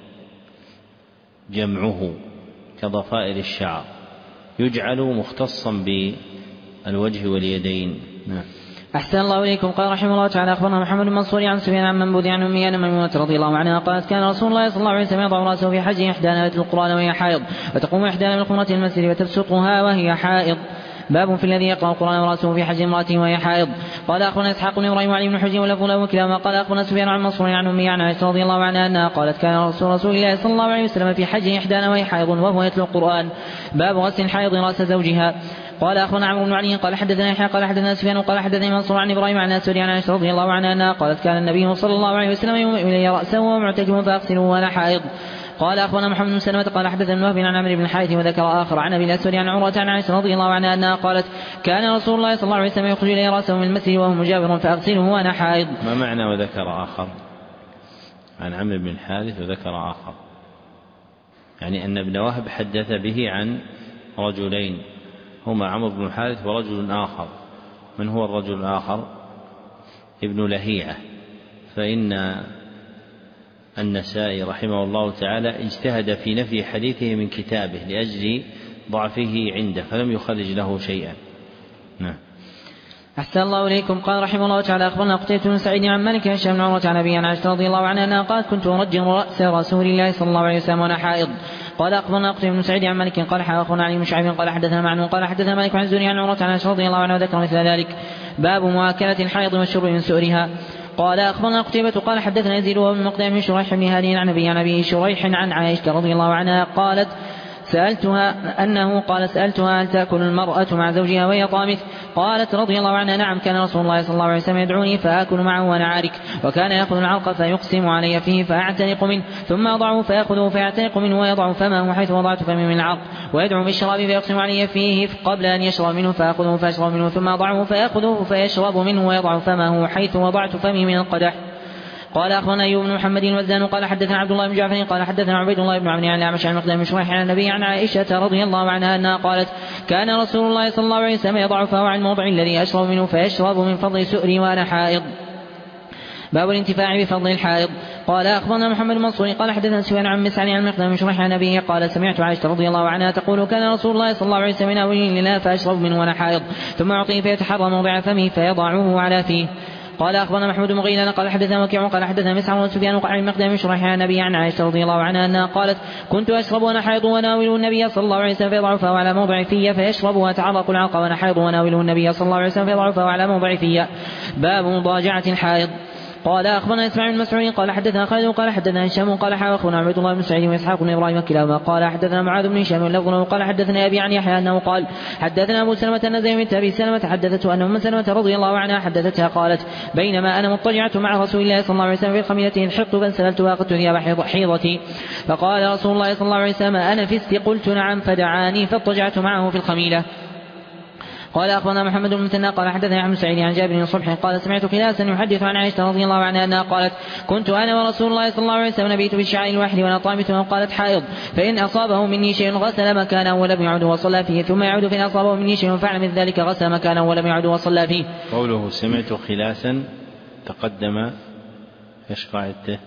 جمعه كضفائر الشعر، يجعل مختصا بالوجه واليدين. نعم. أحسن الله إليكم. قال رحمه الله تعالى: أخبرنا محمد بن منصور عن سفيان عن منبوذ عن أمي أن ميمونة رضي الله عنها قالت: كان رسول الله صلى الله عليه وسلم يضع رأسه في حجه إحدانا يتلو القرآن وهي حائض، وتقوم إحدانا من خمرة المسجد وتبسطها وهي حائض. باب في الذي يقرأ القرآن ورأسه في حج امرأته وهي حائض. قال أخبرنا إسحاق بن إبراهيم وعلي بن حجر ولفظ له وكلاهما قال أخبرنا سفيان عن منصور عن أمي عن عائشة رضي الله عنها أنها قالت كان رسول الله صلى الله عليه وسلم في حج إحدانا وهي حائض وهو يتلو القرآن. باب غسل الحائض رأس زوجها. قال أخبرنا عمرو بن علي قال حدثنا يحيى قال حدثنا سفيان قال حدثني منصور عن إبراهيم عن أسود عن عائشة رضي الله عنها أنها قالت كان النبي صلى الله عليه وسلم يوم إلي رأسه وهو معتكف فأغسله وأنا حائض. قال أخبرنا محمد بن سلمة قال حدثنا وهب عن عمرو بن الحارث وذكر آخر عن أبي الأسود عن عروة عن عائشة رضي الله عنها أنها قالت كان رسول الله صلى الله عليه وسلم يخرج إلي رأسه من المسجد وهو مجاور فأغسله وأنا حائض. ما معنى وذكر آخر؟ عن عمرو بن الحارث وذكر آخر، يعني أن ابن وهب حدث به عن رجلين هما عمرو بن الحارث ورجل آخر. من هو الرجل الآخر؟ ابن لهيعة. فإن النسائي رحمه الله تعالى اجتهد في نفي حديثه من كتابه لأجل ضعفه عنده فلم يخرج له شيئا. نعم. أحسن الله إليكم. قال رحمه الله تعالى أخبرنا قتيبة بن سعيد عن مالك هشام بن عروة عن أبي عن عائشة رضي الله عنها أنها قالت كنت أرجل رأس رسول الله صلى الله عليه وسلم وأنا حائض. قال أخبرنا قتيبة بن سعيد عن مالك قال أخبرنا علي بن شعيب قال حدثنا معن قال حدثنا مالك عن الزهري عن عروة عن عائشة رضي الله عنها وذكر مثل ذلك. باب مواكلة الحائض والشرب من سؤرها. قال أخبرنا قتيبة قال حدثنا يزيد وهو بن مقدام بن شريح بن هادي عن أبي شريح عن عائشة رضي الله عنها قالت سألتها هل تأكل المرأة مع زوجها وهي طامث؟ قالت رضي الله عنها نعم كان رسول الله صلى الله عليه وسلم يدعوني فآكل معه وأنا عارك وكان يأخذ العرق فيقسم علي فيه فأعتنق منه ثم أضعه فيأخذه فيعتنق منه ويضع فمه حيث وضعت فمي من العرق ويدعو بالشراب فيقسم علي فيه قبل أن يشرب منه فأخذه فيشرب منه ثم أضعه فيأخذه فيشرب منه ويضع فمه حيث وضعت فمي من القدح. قال أخبرنا أيوب بن محمد الوزان قال حدثنا عبد الله بن جعفر قال حدثنا عبيد الله بن عمرو عن الأعمش عن مقدام بن شريح عن النبي عن عائشة رضي الله عنها أنها قالت كان رسول الله صلى الله عليه وسلم يضع فاه عن الموضع الذي أشرب منه فيشرب من فضل سؤري وأنا حائض. باب الانتفاع بفضل الحائض. قال أخبرنا محمد منصور قال حدثنا سفيان عن مسعر عن مقدام بن شريح عن النبي قال سمعت عائشة رضي الله عنها تقول كان رسول الله صلى الله عليه وسلم يناولني لنا فأشرب منه وأنا حائض ثم أعطيه فيتحرى موضع فمه فيضعه على فيه. قال أخبرنا محمود بن غيلان قال حدثنا وكيع قال حدثنا مسعر وسفيان قال عن مقدام بن شريح عن النبي عن عائشة رضي الله عنها أنها قالت كنت أشرب وأنا حائض وناوله النبي صلى الله عليه وسلم فيضع فاه على موضع في فيشرب وأتعرق العرق وأنا حائض وناوله النبي صلى الله عليه وسلم فيضع فاه على موضع في. باب مضاجعة الحائض. قال أخبرنا إسماعيل بن مسعود قال حدثنا خالد قال حدثنا هشام قال أخونا عبد الله بن سعيد وإسحاق بن إبراهيم كلاهما قال حدثنا معاذ بن هشام لفظه قال حدثنا أبي عن يحيى أنه قال حدثنا أبو سلمة أن زينب بنت أبي سلمة حدثته أن أم سلمة رضي الله عنها حدثتها قالت بينما أنا مضطجعة مع رسول الله صلى الله عليه وسلم في الخميلة انحقت فانسللت وأخذت ثياب حيضتي فقال رسول الله صلى الله عليه وسلم أنا فست قلت نعم فدعاني فاضطجعت معه في الخميلة. قال أخبرنا محمد بن المثنى قال حدثنا عن سعيد عن جابر بن صبح قال سمعت خلاسا يحدث عن عائشة رضي الله عنها أنها قالت كنت أنا ورسول الله صلى الله عليه وسلم نبيت بالشعر الواحد وأنا طامث قالت حائض فإن أصابه مني شيء غسل مكانه ولم يعد وصلى فيه ثم يعود فإن أصابه مني شيء فعل من ذلك غسل مكانه ولم يعد وصلى فيه. قوله سمعت خلاسا تقدم ايش قاعدته؟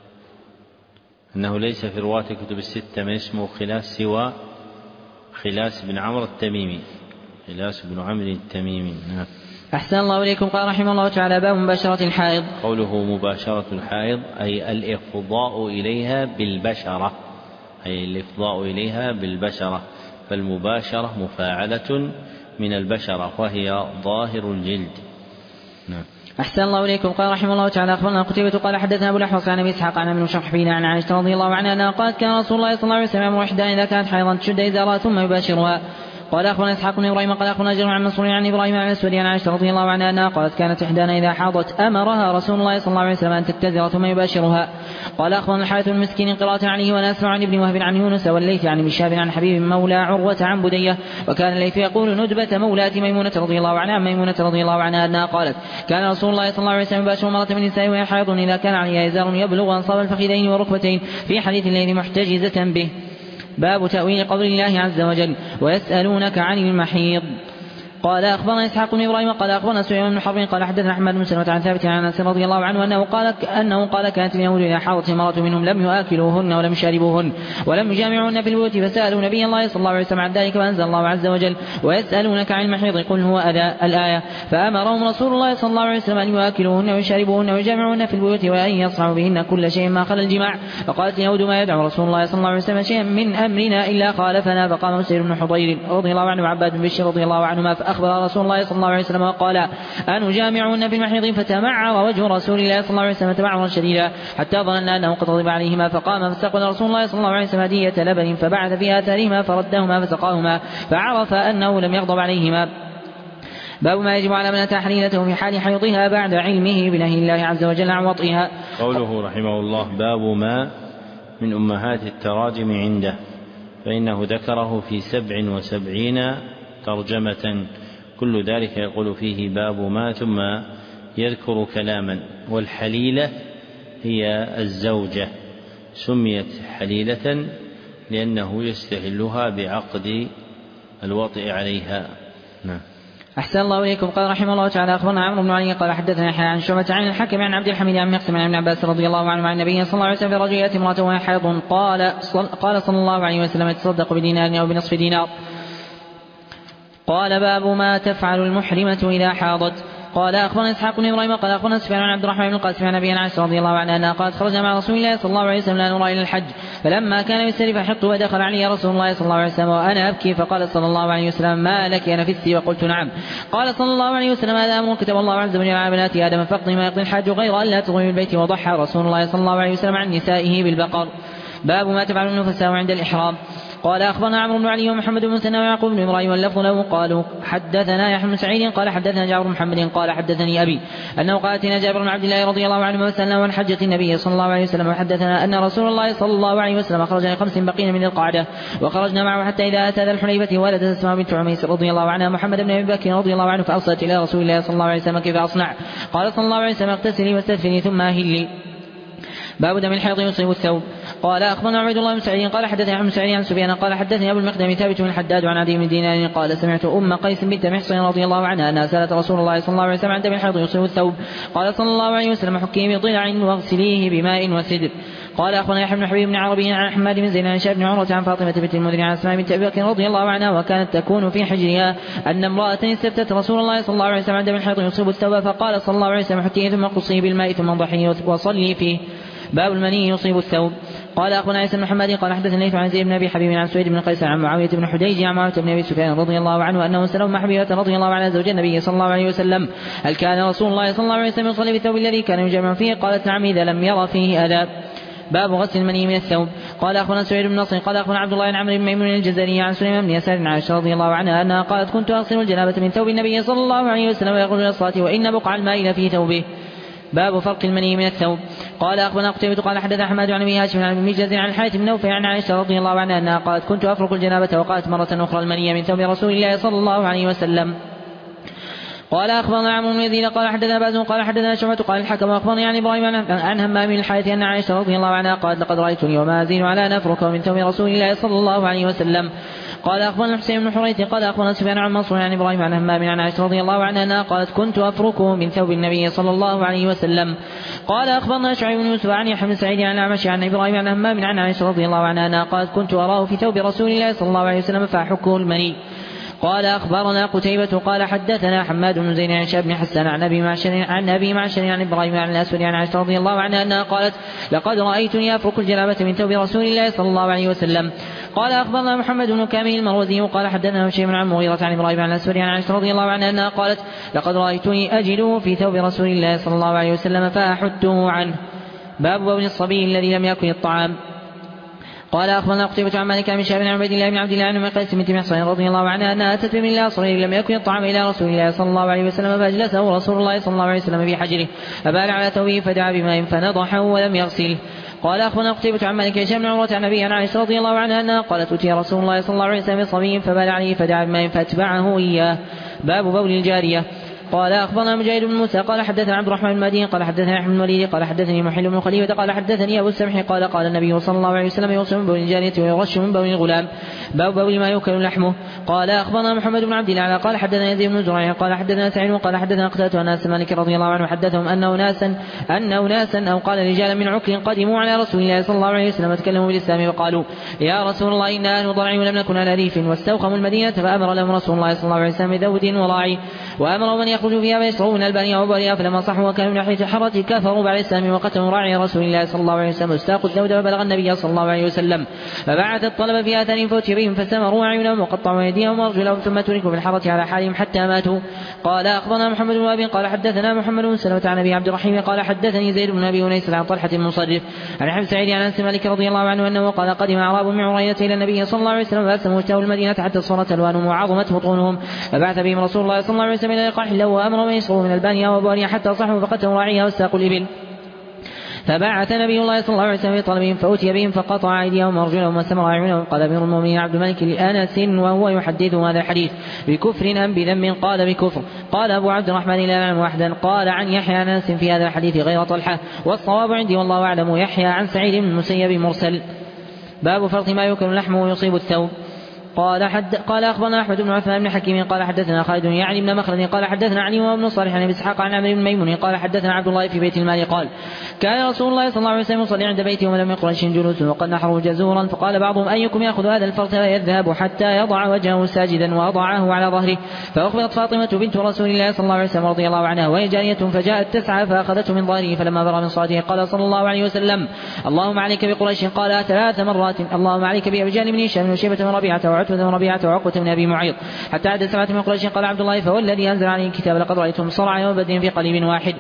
أنه ليس في رواة الكتب الستة من اسمه خلاس سوى خلاس بن عمرو التميمي خلاس بن عمرو التميمي. أحسن الله إليكم. قال رحمه الله تعالى باب مباشرة الحائض. قوله مباشرة الحائض أي الإفضاء إليها بالبشرة أي الإفضاء إليها بالبشرة فالمباشرة مفاعلة من البشرة وهي ظاهر الجلد. أحسن الله إليكم. قال رحمه الله تعالى أخبرنا قتيبة قال حدثنا أبو الأحوص عن أبي إسحاق عن ابن شرحبيل عن عائشة رضي الله عنها أنها قالت كان رسول الله صلى الله عليه وسلم إحدانا إذا كانت حائضا تشد إزارها ثم يباشرها. قال أخبرنا إسحاق بن إبراهيم قال أخبرنا جرير عن منصور عن إبراهيم عن الأسود عن عائشة رضي الله عنها أنها قالت كانت إحدانا إذا حاضت أمرها رسول الله صلى الله عليه وسلم أن تتزر ثم يباشرها. قال أخبرنا الحارث بن مسكين قراءة عليه وناسع عن ابن وهب عن يونس والليث عن ابن شهاب عن حبيب مولى عروة عن بدية وكان الليث يقول ندبة مولاة ميمونة رضي الله عنها ميمونة رضي الله عنها أنها قالت كان رسول الله صلى الله عليه وسلم يباشر مرة من النساء وهي حائض إذا كان عليها إزار يبلغ أنصاب الفخذين والركبتين في حديث الليل محتجزة به. باب تأويل قول الله عز وجل ويسألونك عن المحيض. قال أخبرنا إسحاق بن إبراهيم قال أخبرنا سليمان بن حرب قال حدثنا أحمد بن سلمة عن ثابت عن أنس رضي الله عنه أنه قال كانت اليهود إذا حاضت امرأة منهم لم يؤكلوهن ولم يشاربوهن ولم يجامعوهن في البيوت فسألوا نبي الله صلى الله عليه وسلم عن ذلك فأنزل الله عز وجل ويسألونك عن المحيض قل هو أذى الآية فأمرهم رسول الله صلى الله عليه وسلم أن يؤكلوهن ويشاربوهن ويجامعوهن في البيوت وأن يصنعوا بهن كل شيء ما خلا الجماع. فقالت اليهود ما يدعو رسول الله صلى الله عليه وسلم شيئا من أمرنا إلا خالفنا. فقام مسير بن حضير رضي الله عنه وعباد بن بشر رضي الله عنهما فأخبر رسول الله صلى الله عليه وسلم وقال أن جامعون في المحيض فتمعر وجه رسول الله صلى الله عليه وسلم تمعرا شديدا حتى ظننا أنه قد غضب عليهما. فقام فاستقبل رسول الله صلى الله عليه وسلم هدية لبن فبعث في آثارهما فردهما فسقاهما فعرف أنه لم يغضب عليهما. باب ما يجب على من أتى حليلته في حال حيضها بعد علمه بنهي الله عز وجل عن وطئها. قوله رحمه الله باب ما من أمهات التراجم عنده فإنه ذكره في 77 ترجمة كل ذلك يقول فيه باب ما ثم يذكر كلاما. والحليلة هي الزوجة سميت حليلة لأنه يستهلها بعقد الوطئ عليها. نعم. أحسن الله إليكم. قال رحمه الله تعالى أخبرنا عمرو بن علي قال حدثنا يحيى عن شعبة عن الحكم عن عبد الحميد عن مقسم عن ابن عباس رضي الله عنه عن النبي صلى الله عليه وسلم في رجل يأتي امرأته وهي حائض قال صلى الله عليه وسلم يتصدق بدينار أو بنصف دينار. قال باب ما تفعل المحرمة إذا حاضت. قال أخبرنا إسحاق بن إبراهيم قال أخبرنا سفيان عن عبد الرحمن بن القاسم عن أبي عائشة رضي الله عنها أنها قالت خرجنا مع رسول الله صلى الله عليه وسلم لا نرى إلى الحج فلما كان يستلف حط ودخل علي رسول الله صلى الله عليه وسلم وأنا أبكي فقال صلى الله عليه وسلم ما لك نفستي وقلت نعم. قال صلى الله عليه وسلم هذا أمر كتب الله عز وجل على بنات آدم فاقضي ما يقضي الحاج غير أن لا تغوي البيت. وضحى رسول الله صلى الله عليه وسلم عن نسائه بالبقر. باب ما تفعل النفساء عند الإحرام. قال أخبرنا عمرو بن علي ومحمد بن مسنى ويعقوب بن إبراهيم واللفظ له قالوا حدثنا يحيى بن سعيد قال حدثنا جابر بن محمد قال حدثني أبي أنه قال أتينا جابر بن عبد الله رضي الله عنه وسلم عن حجة النبي صلى الله عليه وسلم وحدثنا أن رسول الله صلى الله عليه وسلم خرج ل5 بقين من القعدة وخرجنا معه حتى إذا أتى ذا الحليفة ولدت أسماء بنت عميس رضي الله عنها محمد بن أبي بكر رضي الله عنه فأرسلت إلى رسول الله صلى الله عليه وسلم كيف أصنع. قال صلى الله عليه وسلم اغتسلي واستدفني ثم أهلي. باب دم الحيض يصيب الثوب. قال أخبرنا عبد الله بن سعيد قال حدثني ابن سعيد عن سفيان قال حدثني أبو المقدم ثابت بن الحداد عن عدي بن دينار قال سمعت أم قيس بنت محصن رضي الله عنها أنها سألت رسول الله صلى الله عليه وسلم عن دم الحيض يصيب الثوب. قال صلى الله عليه وسلم حكيه بضلع واغسليه بماء وسدر. قال أخبرنا يحيى بن حبيب بن عربي عن حماد بن زيد عن هشام بن عروة عن فاطمة بنت المنذر عن أسماء بنت أبي بكر رضي الله عنها وكانت تكون في حجرها أن امرأة استفتت رسول الله صلى الله عليه وسلم عن دم الحيض يصيب الثوب فقال صلى الله عليه وسلم حكيه ثم قصيه بالماء ثم انضحيه وصلي فيه. باب المني يصيب الثوب. قال أخبرنا عيسى بن محمد قال حدثني الليث عن زيد بن أبي حبيب عن سويد بن قيس عن معاوية بن حديج عن معاوية بن أبي سفيان رضي الله عنه أنه سأل أم حبيبة رضي الله عنها زوج النبي صلى الله عليه وسلم هل كان رسول الله صلى الله عليه وسلم يصلي بالثوب الذي كان يجمع فيه؟ قالت نعم إذا لم ير فيه أذى. باب غسل المني من الثوب. قال أخبرنا سعيد بن نصر قال أخبرنا عبد الله بن عمرو بن ميمون الجزري عن سليمان بن يسار عن عائشة رضي الله عنها أنها قالت كنت أغسل الجنابة من ثوب النبي صلى الله عليه وسلم ويخرج إلى الصلاة وإن بقع الماء في ثوبه. باب فرق المني من الثوب. قال أخبرنا قتيبة قال حدثنا حماد عن أبي هاشم عن ابن مجلس عن الحارث بن نوفل عن عائشة رضي الله عنها أنها قالت كنت أفرق الجنابة وقالت مرة أخرى المني من ثوب رسول الله صلى الله عليه وسلم. قال أخبرنا عمرو بن يزيد قال حدثنا باز قال حدثنا شعبة قال الحكم أخبرني عن إبراهيم عن همام بن الحارث أن عائشة رضي الله عنها قالت لقد رأيتني وما أزين على نفرك من ثوب رسول الله صلى الله عليه وسلم. قال أخبرنا الحسين بن حريث قال أخبرنا سفيان عن منصور عن إبراهيم عن همام عن عائشة رضي الله عنها أنها قالت كنت أفركه من ثوب النبي صلى الله عليه وسلم. قال أخبرنا شعيب بن يوسف عن يحيى بن سعيد عن الأعمش عن إبراهيم عن همام عن عائشة رضي الله عنها أنها قالت كنت أراه في ثوب رسول الله صلى الله عليه وسلم فأحكه المني. قال أخبرنا قتيبة قال حدثنا حماد بن زيد عن شاب بن حسان عن أبي معشر عن إبراهيم عن الأسود عن عائشة رضي الله عنها أنها قالت لقد رأيتني أفرك الجنابة من ثوب رسول الله صلى الله عليه وسلم. قال أخبرنا محمد بن كامل المروزي قال حدثنا هشيم عن مغيرة عن إبراهيم عن الأسود عن عائشة رضي الله عنها أنها قالت لقد رأيتني أجده في ثوب رسول الله صلى الله عليه وسلم فأحته عنه. باب بول الصبي الذي لم يأكل الطعام. قال أخبرنا قتيبة عن مالك عن شهاب بن عبيد الله بن عبد الله عن قيس بنت محصن رضي الله عنها أنها أتت بمن الله صغير لم يكن الطعام إلى رسول الله صلى الله عليه وسلم فأجلسه رسول الله صلى الله عليه وسلم في حجره فبال على ثوبه فدعا بماء فنضحه ولم يغسله. قال أخبرنا قتيبة عن مالك هشام بن عروة عن أبي عن عائشة رضي الله عنها أنها قالت أتي رسول الله صلى الله عليه وسلم بصبي فبال عليه فدعا بماء فاتبعه إياه. باب بول الجارية. قال أخبرنا مجاهد بن موسى قال حدثنا عبد الرحمن المهدي قال حدثنا أحمد بن الوليد قال حدثني محل بن خليفة قال حدثني أبو السمح قال قال النبي صلى الله عليه وسلم يغسل من بول الجارية ويرش من بول الغلام باب بول ما يؤكل لحمه. قال أخبرنا محمد بن عبد الله قال حدثنا يزيد بن زريع قال حدثنا سعيد قال حدثنا قتادة عن أنس مالك رضي الله عنه حدثهم أن أناسا أو قال رجالا من عكر قدموا على رسول الله صلى الله عليه وسلم وتكلموا بالإسلام وقالوا يا رسول الله إنا أهل ضرع ولم نكن على ريف واستوخموا المدينة فأمر لهم رسول الله صلى الله عليه وسلم بذود وراعي وأمر من يخرج فيها فيشربون البانية وبريها فلما صحوا وكانوا من ناحية الحرة كفروا بعد الإسلام وقتلوا راعي رسول الله صلى الله عليه وسلم واستاقوا الذود فبلغ النبي صلى الله عليه وسلم فبعث الطلب في آثار فأتي بهم فاستمروا أعينهم وقطعوا أيديهم وأرجلهم ثم تركوا في الحرة على حالهم حتى ماتوا. قال أخبرنا محمد بن وهب قال حدثنا محمد بن سلمة عن أبي عبد الرحيم قال حدثني زيد بن أبي أنيس عن طلحة المصرف عن أبي سعيد عن أنس مالك رضي الله عنه أنه قال قدم أعراب من عرينة إلى النبي صلى الله عليه وسلم فأسلموا واجتاحوا المدينة حتى صارت ألوانهم وعظمت بطونهم فبعث بهم رسول الله صلى الله عليه وسلم إلى لقاح له وأمر من يشربوا من البانية وبوانية حتى صحوا فقتلوا راعيها واستاقوا الإبل فبعث نبي الله صلى الله عليه وسلم بطلبهم فأتي بهم فقطع أيديهم وأرجلهم واستمر أعينهم. قال أمير المؤمنين عبد الملك لأنس وهو يحدث هذا الحديث بكفر أم بذنب قال بكفر. قال أبو عبد الرحمن لا أعلم أحدا قال عن يحيى عن أنس في هذا الحديث غير طلحة والصواب عندي والله أعلم يحيى عن سعيد بن المسيب مرسل. باب فرط ما يؤكل لحمه ويصيب الثوب. قال أخبرنا أحمد بن عثمان بن حكيم قال حدثنا خالد يعني بن مخلد قال حدثنا علي وابن صالح عن إسحاق عن عمرو بن ميمون قال حدثنا عبد الله في بيت المال قال كان رسول الله صلى الله عليه وسلم يصلي عند بيته ولم يقرش جلوس وقد نحروا جزورا فقال بعضهم أيكم يأخذ هذا الفرط فيذهب حتى يضع وجهه ساجدا وأضعه على ظهره. فأخبرت فاطمة بنت رسول الله صلى الله عليه وسلم رضي الله عنها وهي جارية فجاءت تسعى فأخذته من ظهره فلما برأ من صلاته قال صلى الله عليه وسلم اللهم عليك بقريش قال 3 مرات اللهم عليك بأبجال بن هشام وشيبة بن ربيعة وعتبة بن ربيعة وعقبة بن أبي معيط حتى عد 7 من قريش. قال عبد الله فوالذي أنزل عليه الكتاب لقد رأيتهم صرعا يوم بدر في قليب واحد.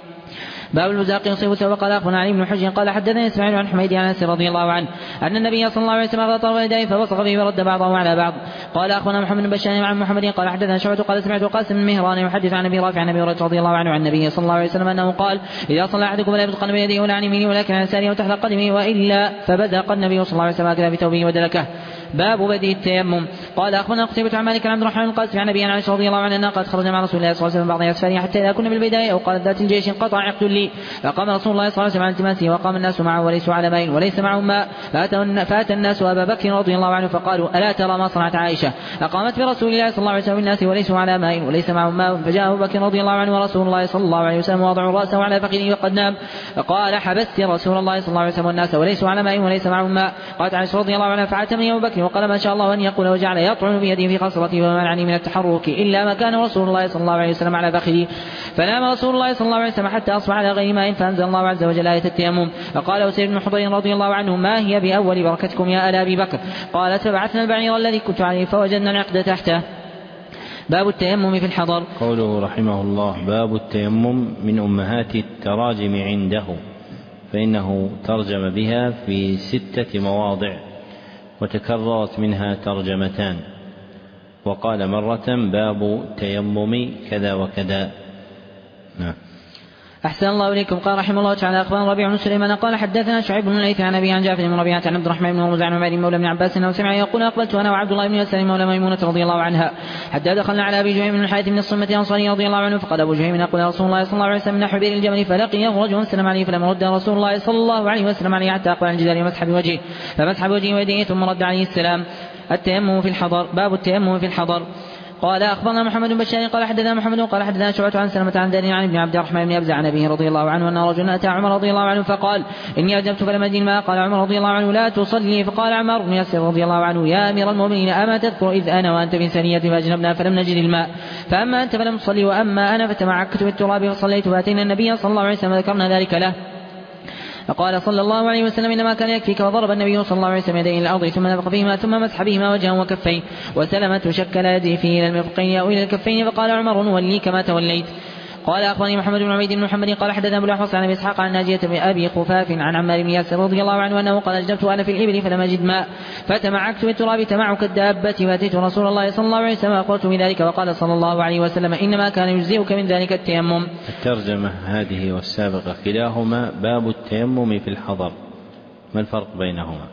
باب البزاق يصيب الثوب. قال أخبرنا علي بن حجر قال حدثنا إسماعيل عن حميد عن أنس رضي الله عنه أن النبي صلى الله عليه وسلم أخذ طرف يديه فبصق به ورد بعضه على بعض. قال أخبرنا محمد بن بشار عن محمد قال حدثنا شعبة قال سمعت قاسم بن مهران يحدث عن أبي رافع عن أبي هريرة رضي الله عنه عن النبي صلى الله عليه وسلم أنه قال إذا صلى أحدكم فلا يبصق بين يديه ولا عن يمينه ولكن عن يساره وتحت قدمه وإلا فبزق النبي صلى الله عليه وسلم هكذا بثوبه ودلكه. باب بدء التيمم. قال أخبرنا قتيبة عن مالك عن عبد الرحمن القاسم عن أبي عائشة رضي الله عنها قد خرجنا مع رسول الله صلى الله عليه وسلم بعض أسفاره حتى إذا كنا بالبداية أو قالت ذات الجيش انقطع عقد لي فقام رسول الله صلى الله عليه وسلم على التماسه وقام الناس معه وليسوا على ماء وليس معهم ماء فأتى الناس أبا بكر رضي الله عنه فقالوا ألا ترى ما صنعت عائشة أقامت برسول الله صلى الله عليه وسلم الناس وليسوا على ماء وليس معهم ماء فجاء أبو بكر رضي الله عنه ورسول الله صلى الله عليه وسلم وضع رأسه على فخذه وقد نام فقال حبست رسول الله صلى الله عليه وسلم الناس وليسوا على ماء وليس معهم ماء. قالت عائشة رضي الله عنها فعتمني أبو بكر وقال ما شاء الله أن يقول وجعل يطعن بيده في خصرته ومنعني من التحرك إلا ما كان رسول الله صلى الله عليه وسلم على فخذه. فنام رسول الله صلى الله عليه وسلم حتى أصبح على غير ماء فأنزل الله عز وجل آية التيمم. فقال أسيد بن حضير رضي الله عنه ما هي بأول بركتكم يا آل أبي بكر؟ قالت فبعثنا البعير الذي كنت عليه فوجدنا العقد تحته. باب التيمم في الحضر. قوله رحمه الله باب التيمم من أمهات التراجم عنده فإنه ترجم بها في 6 مواضع وتكررت منها ترجمتان وقال مرة باب تيمم كذا وكذا. نعم. أحسن الله إليكم. قال رحمه الله تعالى أخبرنا ربيع بن سليمان قال حدثنا شعيب بن الليث عن أبي عن جعفر بن ربيعة عن عبد الرحمن بن هرمز عن عمير مولى بن عباس أنه سمع يقول أقبلت أنا وعبد الله بن يسار مولى ميمونة رضي الله عنها حتى دخلنا على أبي جهيم بن الحارث بن الصمة الأنصاري رضي الله عنه فقال أبو جهيم أقول رسول الله صلى الله عليه وسلم نحو بئر الجمل فلقيه رجل سلم عليه فلم رد رسول الله صلى الله عليه وسلم عليه حتى أقبل عن الجدار ومسح بوجهه فمسح بوجهه ويديه ثم رد عليه السلام. التيمم في الحضر. باب التيمم في الحضر. قال أخبرنا محمد بن بشار قال حدثنا محمد قال حدثنا شعبة عن سلمة عن داني عن ابن عبد الرحمن بن أبزع عن أبيه رضي الله عنه أن رجلا أتى عمر رضي الله عنه فقال إني أجبت فلم أجد الماء. قال عمر رضي الله عنه لا تصلي. فقال عمار بن ياسر رضي الله عنه يا أمير المؤمنين أما تذكر إذ أنا وأنت في ثنية فأجنبنا فلم نجد الماء فأما أنت فلم تصلي وأما أنا فتمعكت بالتراب فصليت فأتينا النبي صلى الله عليه وسلم ذكرنا ذلك له فقال صلى الله عليه وسلم إنما كان يكفيك. وضرب النبي صلى الله عليه وسلم يديه إلى الأرض ثم نفخ فيهما ثم مسح بهما وجهه وكفيه وسلمة شكل يديه فيه إلى المرفقين أو إلى الكفين فقال عمر وليك ما توليت. قال أخبرني محمد بن عبيد بن محمد قال حدثنا أبو الأحوص عن أبي إسحاق عن ناجية بن أبي خفاف عن عمار بن ياسر رضي الله عنه أنه قال أجدبت أنا في الإبل فلم أجد ماء فتمعكت بالتراب تمعك الدابة فأتيت رسول الله صلى الله عليه وسلم أخبرته بذلك وقال صلى الله عليه وسلم إنما كان يجزئك من ذلك التيمم. الترجمة هذه والسابقة كلاهما باب التيمم في الحضر. ما الفرق بينهما؟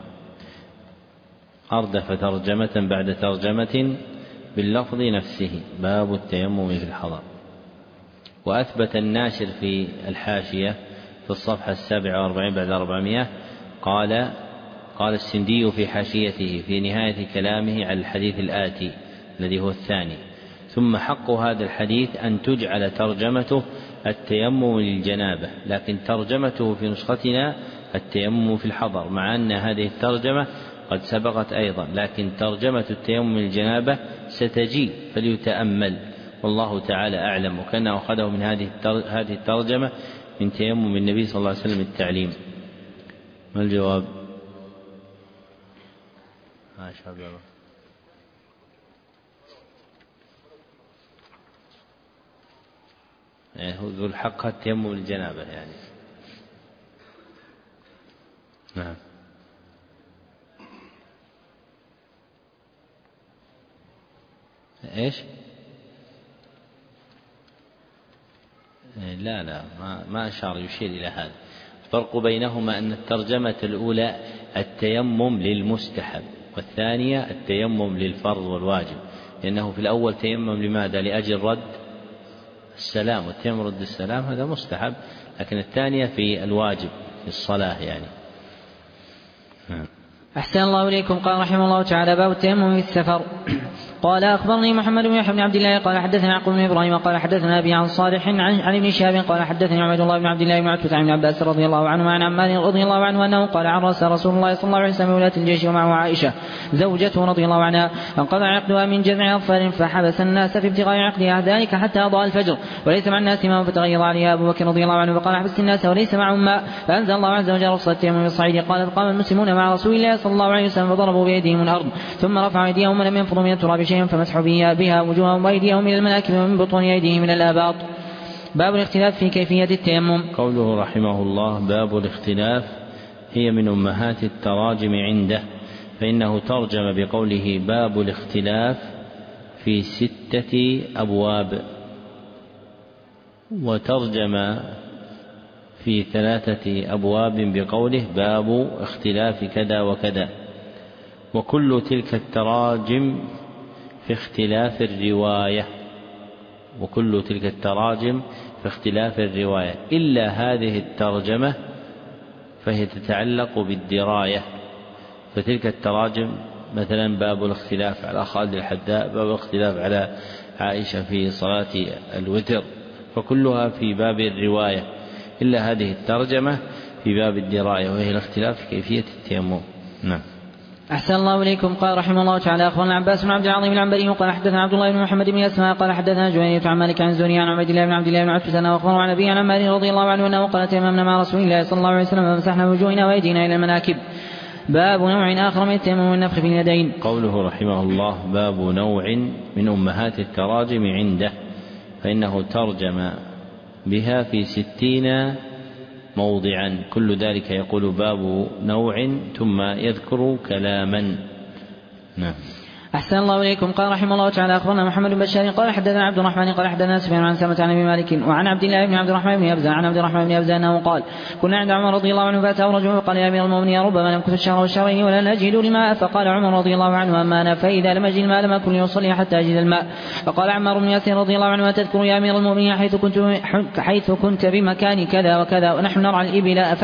أردف ترجمة بعد ترجمة باللفظ نفسه باب التيمم في الحضر. وأثبت الناشر في الحاشية في الصفحة 47 بعد 400 قال السندي في حاشيته في نهاية كلامه على الحديث الآتي الذي هو الثاني: ثم حق هذا الحديث أن تجعل ترجمته التيمم للجنابة، لكن ترجمته في نسختنا التيمم في الحضر، مع أن هذه الترجمة قد سبقت أيضا، لكن ترجمة التيمم للجنابة ستجي فليتأمل، والله تعالى أعلم. وكان أخذه من هذه الترجمة من تيمم النبي صلى الله عليه وسلم التعليم. ما الجواب؟ ما شاء الله. هو ذو الحق التيمم للجنابة يعني. نعم. ايش؟ لا ما أشار يشير إلى هذا. الفرق بينهما أن الترجمة الأولى التيمم للمستحب، والثانية التيمم للفرض والواجب، لأنه في الأول تيمم لماذا؟ لأجل رد السلام، والتيمم رد السلام هذا مستحب، لكن الثانية في الواجب في الصلاة يعني. أحسن الله إليكم. قال رحمه الله تعالى: باب التيمم في السفر. قال أخبرني محمد بن يحيى بن عبد الله قال حدثنا يعقوب بن إبراهيم قال حدثنا أبي عن صالح عن ابن شهاب قال حدثني عبد الله بن عبد الله بن عتبة عن عباس رضي الله عنه عن عمار رضي الله عنه أنه قال: عرس رسول الله صلى الله عليه وسلم ولاة الجيش ومعه عائشة زوجته رضي الله عنها، فانقضى عقدها من جذع أظفار فحبس الناس في ابتغاء عقدها ذلك حتى أضاء الفجر، وليس مع الناس ماء، فتغيظ عليها أبو بكر رضي الله عنه فقال: حبست الناس وليس معهم ماء، فأنزل الله عز وجل رخصة التيمم في الصعيد. قال: فقام المسلمون مع رسول الله صلى الله عليه وسلم فضربوا بأيديهم الأرض، ثم رفعوا أيديهم ولم ينفضوا من التراب شيئا فمسحوا بها وجوههم وأيديهم إلى المناكب ومن بطون أيديهم إلى الآباط. باب الاختلاف في كيفية التيمم. قوله رحمه الله: باب الاختلاف، هي من أمهات التراجم عنده، فإنه ترجم بقوله باب الاختلاف في 6 أبواب، وترجم في 3 أبواب بقوله باب اختلاف كذا وكذا، وكل تلك التراجم في اختلاف الرواية، وكل تلك التراجم في اختلاف الرواية إلا هذه الترجمة فهي تتعلق بالدراية. فتلك التراجم مثلا باب الاختلاف على خالد الحذاء، باب الاختلاف على عائشة في صلاة الوتر، فكلها في باب الرواية إلا هذه الترجمة في باب الدراية، وهي الاختلاف في كيفية التيمم. نعم. أحسن الله إليكم. قال رحمه الله تعالى: أخبرنا عباس بن عبد العظيم العنبري قال حدثنا عبد الله بن محمد بن أسماء قال حدثنا جويرية عن مالك عن زهري عن عبد الله بن عبد الله بن عتبة وأخبره عن أبي عن عمار رضي الله عنه أنه قال: تيممنا مع رسول الله صلى الله عليه وسلم فمسحنا وجوهنا وأيدينا إلى المناكب. باب نوع آخر من التيمم والنفخ في اليدين. قوله رحمه الله: باب نوع من أمهات التراجم عنده، فإنه ترجم بها في 60 موضعا، كل ذلك يقول باب نوع ثم يذكر كلاما. نعم. أحسن الله إليكم. قال رحمه الله تعالى: أخبرنا محمد بن بشار قال حدثنا عبد الرحمن قال حدثنا سفيان عن سلمة عن أبي مالك وعن عبد الله بن عبد الرحمن بن أبزة عن عبد الرحمن بن أبزة أنه قال: كنا عند عمر رضي الله عنه فأتاه رجل فقال: يا أمير المؤمنين ربما نمكث الشهر والشهرين ولا نجد الماء. فقال عمر رضي الله عنه: أما أنا فإذا لم أجد الماء لم أكن لأصلي حتى أجد الماء. فقال عمار بن ياسر رضي الله عنه: أتذكر يا أمير المؤمنين حيث كنت بمكان كذا وكذا ونحن نرعى الإبل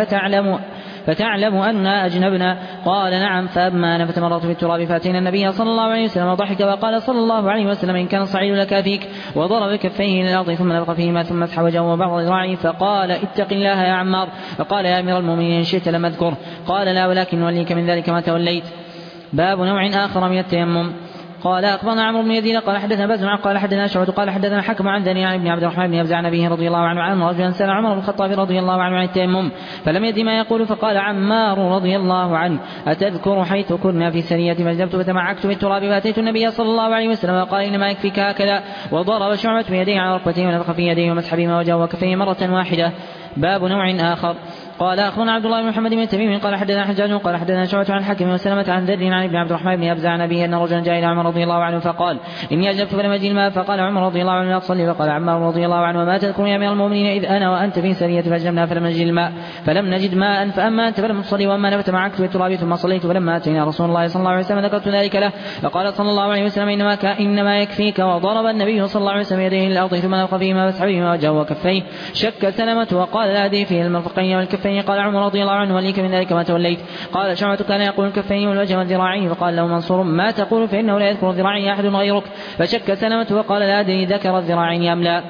فتعلم أننا أجنبنا؟ قال: نعم. فأما أنا فتمررت في التراب فأتينا النبي صلى الله عليه وسلم وضحك وقال صلى الله عليه وسلم: إن كان الصعيد لك فيك، وضرب كفيه إلى الأرض ثم نفخ فيهما ثم مسح وجهه وبعض ذراعه فقال: اتق الله يا عمار. فقال: يا أمير المؤمنين إن شئت لم أذكره. قال: لا، ولكن وليك من ذلك ما توليت. باب نوع آخر من التيمم. قال: أخبرنا عمرو بن يزيد قال حدثنا بزع قال حدثنا شعبة قال حدثنا حكم عن ذني عن ابن عبد الرحمن بن أبزة عن أبيه رضي الله عنه عن رجلا سأل عمر بن الخطاب رضي الله عنه عن التيمم فلم يدري ما يقول، فقال عمار رضي الله عنه: أتذكر حيث كنا في سرية فاجتبت فتمعكت بالتراب فأتيت النبي صلى الله عليه وسلم وقال: إنما يكفيك هكذا، وضرب شعبة بيديه على ركبتيه ونفخ في يديه ومسح بهما وجهه وكفيه مرة واحدة. باب نوع آخر. قال أخبرنا عبد الله بن محمد بن تميم قال حدثنا حجاج قال حدثنا شعبة عن الحكم وسلمة عن ذر عن ابن عبد الرحمن بن أبزة عن أبيه أن رجلا جاء إلى عمر رضي الله عنه فقال إني أجلبت فلم أجد الماء فقال عمر رضي الله عنه لا تصلي فقال عمار رضي الله عنه وما تذكر يا أمير المؤمنين إذ أنا وأنت في سرية فأجلبنا فلم نجد ماء فأما أنت فلم تصلي وأما أنا فتمعكت بالتراب ثم صليت فلما أتينا رسول الله صلى الله عليه وسلم ذكرت ذلك له فقال صلى الله عليه وسلم إنما يكفيك وضرب النبي صلى الله عليه وسلم يديه إلى الأرض ثم نفخ فيهما ومسح بهما وجهه وكفيه شك سلمة وقال لا أدري فيه المرفقين والكفين قال عمر رضي الله عنه وليك من ذلك ما توليت قال شعبة كان يقول الكفين والوجه والذراعين فقال له منصور ما تقول فإنه لا يذكر الذراعين أحد غيرك فشك سلمة وقال لا أدري ذكر الذراعين أم لا.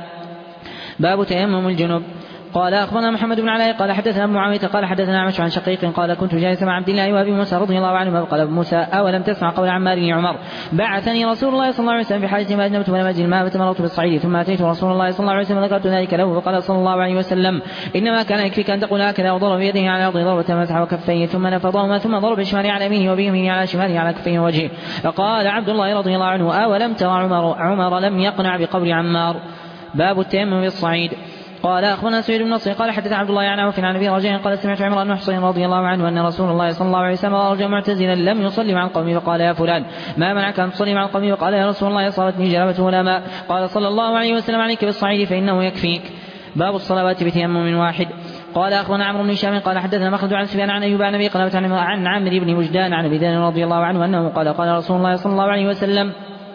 باب تيمم الجنب. قال أخبرنا محمد بن علاء قال حدثنا أبو معاوية قال حدثنا عمش عن شقيق قال كنت جالسا مع عبد الله وأبي موسى رضي الله عنهما فقال أبو موسى أولم تسمع قول عمار بن عمر بعثني رسول الله صلى الله عليه وسلم في حاجة ما أجنبت ولم أجد الماء فتمرت بالصعيد ثم أتيت رسول الله صلى الله عليه وسلم ذكرت ذلك له فقال صلى الله عليه وسلم إنما كان يكفيك أن تقول هكذا وضرب بيده على الأرض ضربة مسح وكفيه ثم نفضهما ثم ضرب بشماله على يمينه وبيمينه على شماله على كفيه ووجهه. فقال عبد الله رضي الله عنه أولم ترى عمر لم يقنع بقول عمار. باب التيمم بالصعيد. قال أخبرنا سعيد بن نصر قال حدث عبد الله عن عوف عن أبي رجاء قال سمعت عمران بن حصين رضي الله عنه أن رسول الله صلى الله عليه وسلم رجع معتزلا لم يصلي مع القوم فقال يا فلان ما منعك أن تصلي مع القوم فقال يا رسول الله أصابتني جنابة ولا ماء قال صلى الله عليه وسلم عليك بالصعيد فإنه يكفيك. باب الصلوات بتيمم واحد. قال أخبرنا عمرو بن هشام قال حدثنا مخلد عن سفيان عن أيوب عن أبي قلابة عن عمرو بن وجدان عن أبي ذر رضي الله عنه أنه قال رسول الله صلى الله عليه وسلم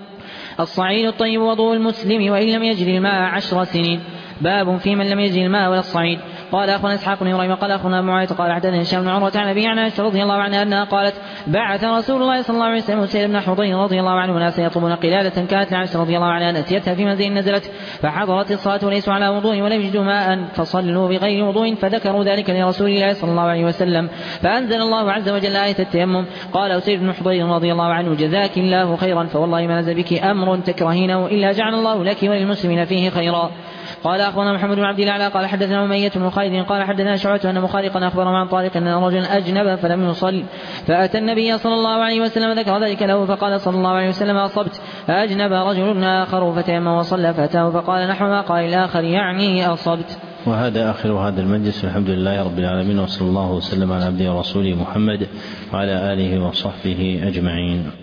الصعيد الطيب وضوء المسلم وإن لم يجد الماء 10 سنين. باب في من لم يجد الماء ولا الصعيد. قال أخونا إسحاق بن إبراهيم قال أخونا معاوية قال حدثنا هشام بن عروة عن أبي عائشة رضي الله عنها أنها قالت بعث رسول الله صلى الله عليه وسلم أسيد بن حضير رضي الله عنه ناسا يطلبون قلادة كانت لعائشة رضي الله عنها نسيتها في منزل نزلت فحضرت الصلاة وليسوا على وضوء ولم يجدوا ماء فصلوا بغير وضوء فذكروا ذلك لرسول الله صلى الله عليه وسلم فأنزل الله عز وجل آية التيمم. قال أسيد بن حضير رضي الله عنه جزاك الله خيرا فوالله ما نزل بك أمر تكرهينه إلا جعل الله لك وللمسلمين فيه خيرا. قال أخبرنا محمد بن عبد الله قال حدثنا أمية بن خالد قال حدثنا شعبة أن مخارقا أخبر عن طارق أن رجلا أجنب فلم يصل فأتى النبي صلى الله عليه وسلم ذكر ذلك له فقال صلى الله عليه وسلم أصبت فأجنب رجل آخر فتيمم وصلى فأتاه فقال نحو ما قال الآخر يعني أصبت. وهذا آخر هذا المجلس الحمد لله رب العالمين وصلى الله وسلم على عبده ورسوله محمد وعلى آله وصحبه أجمعين.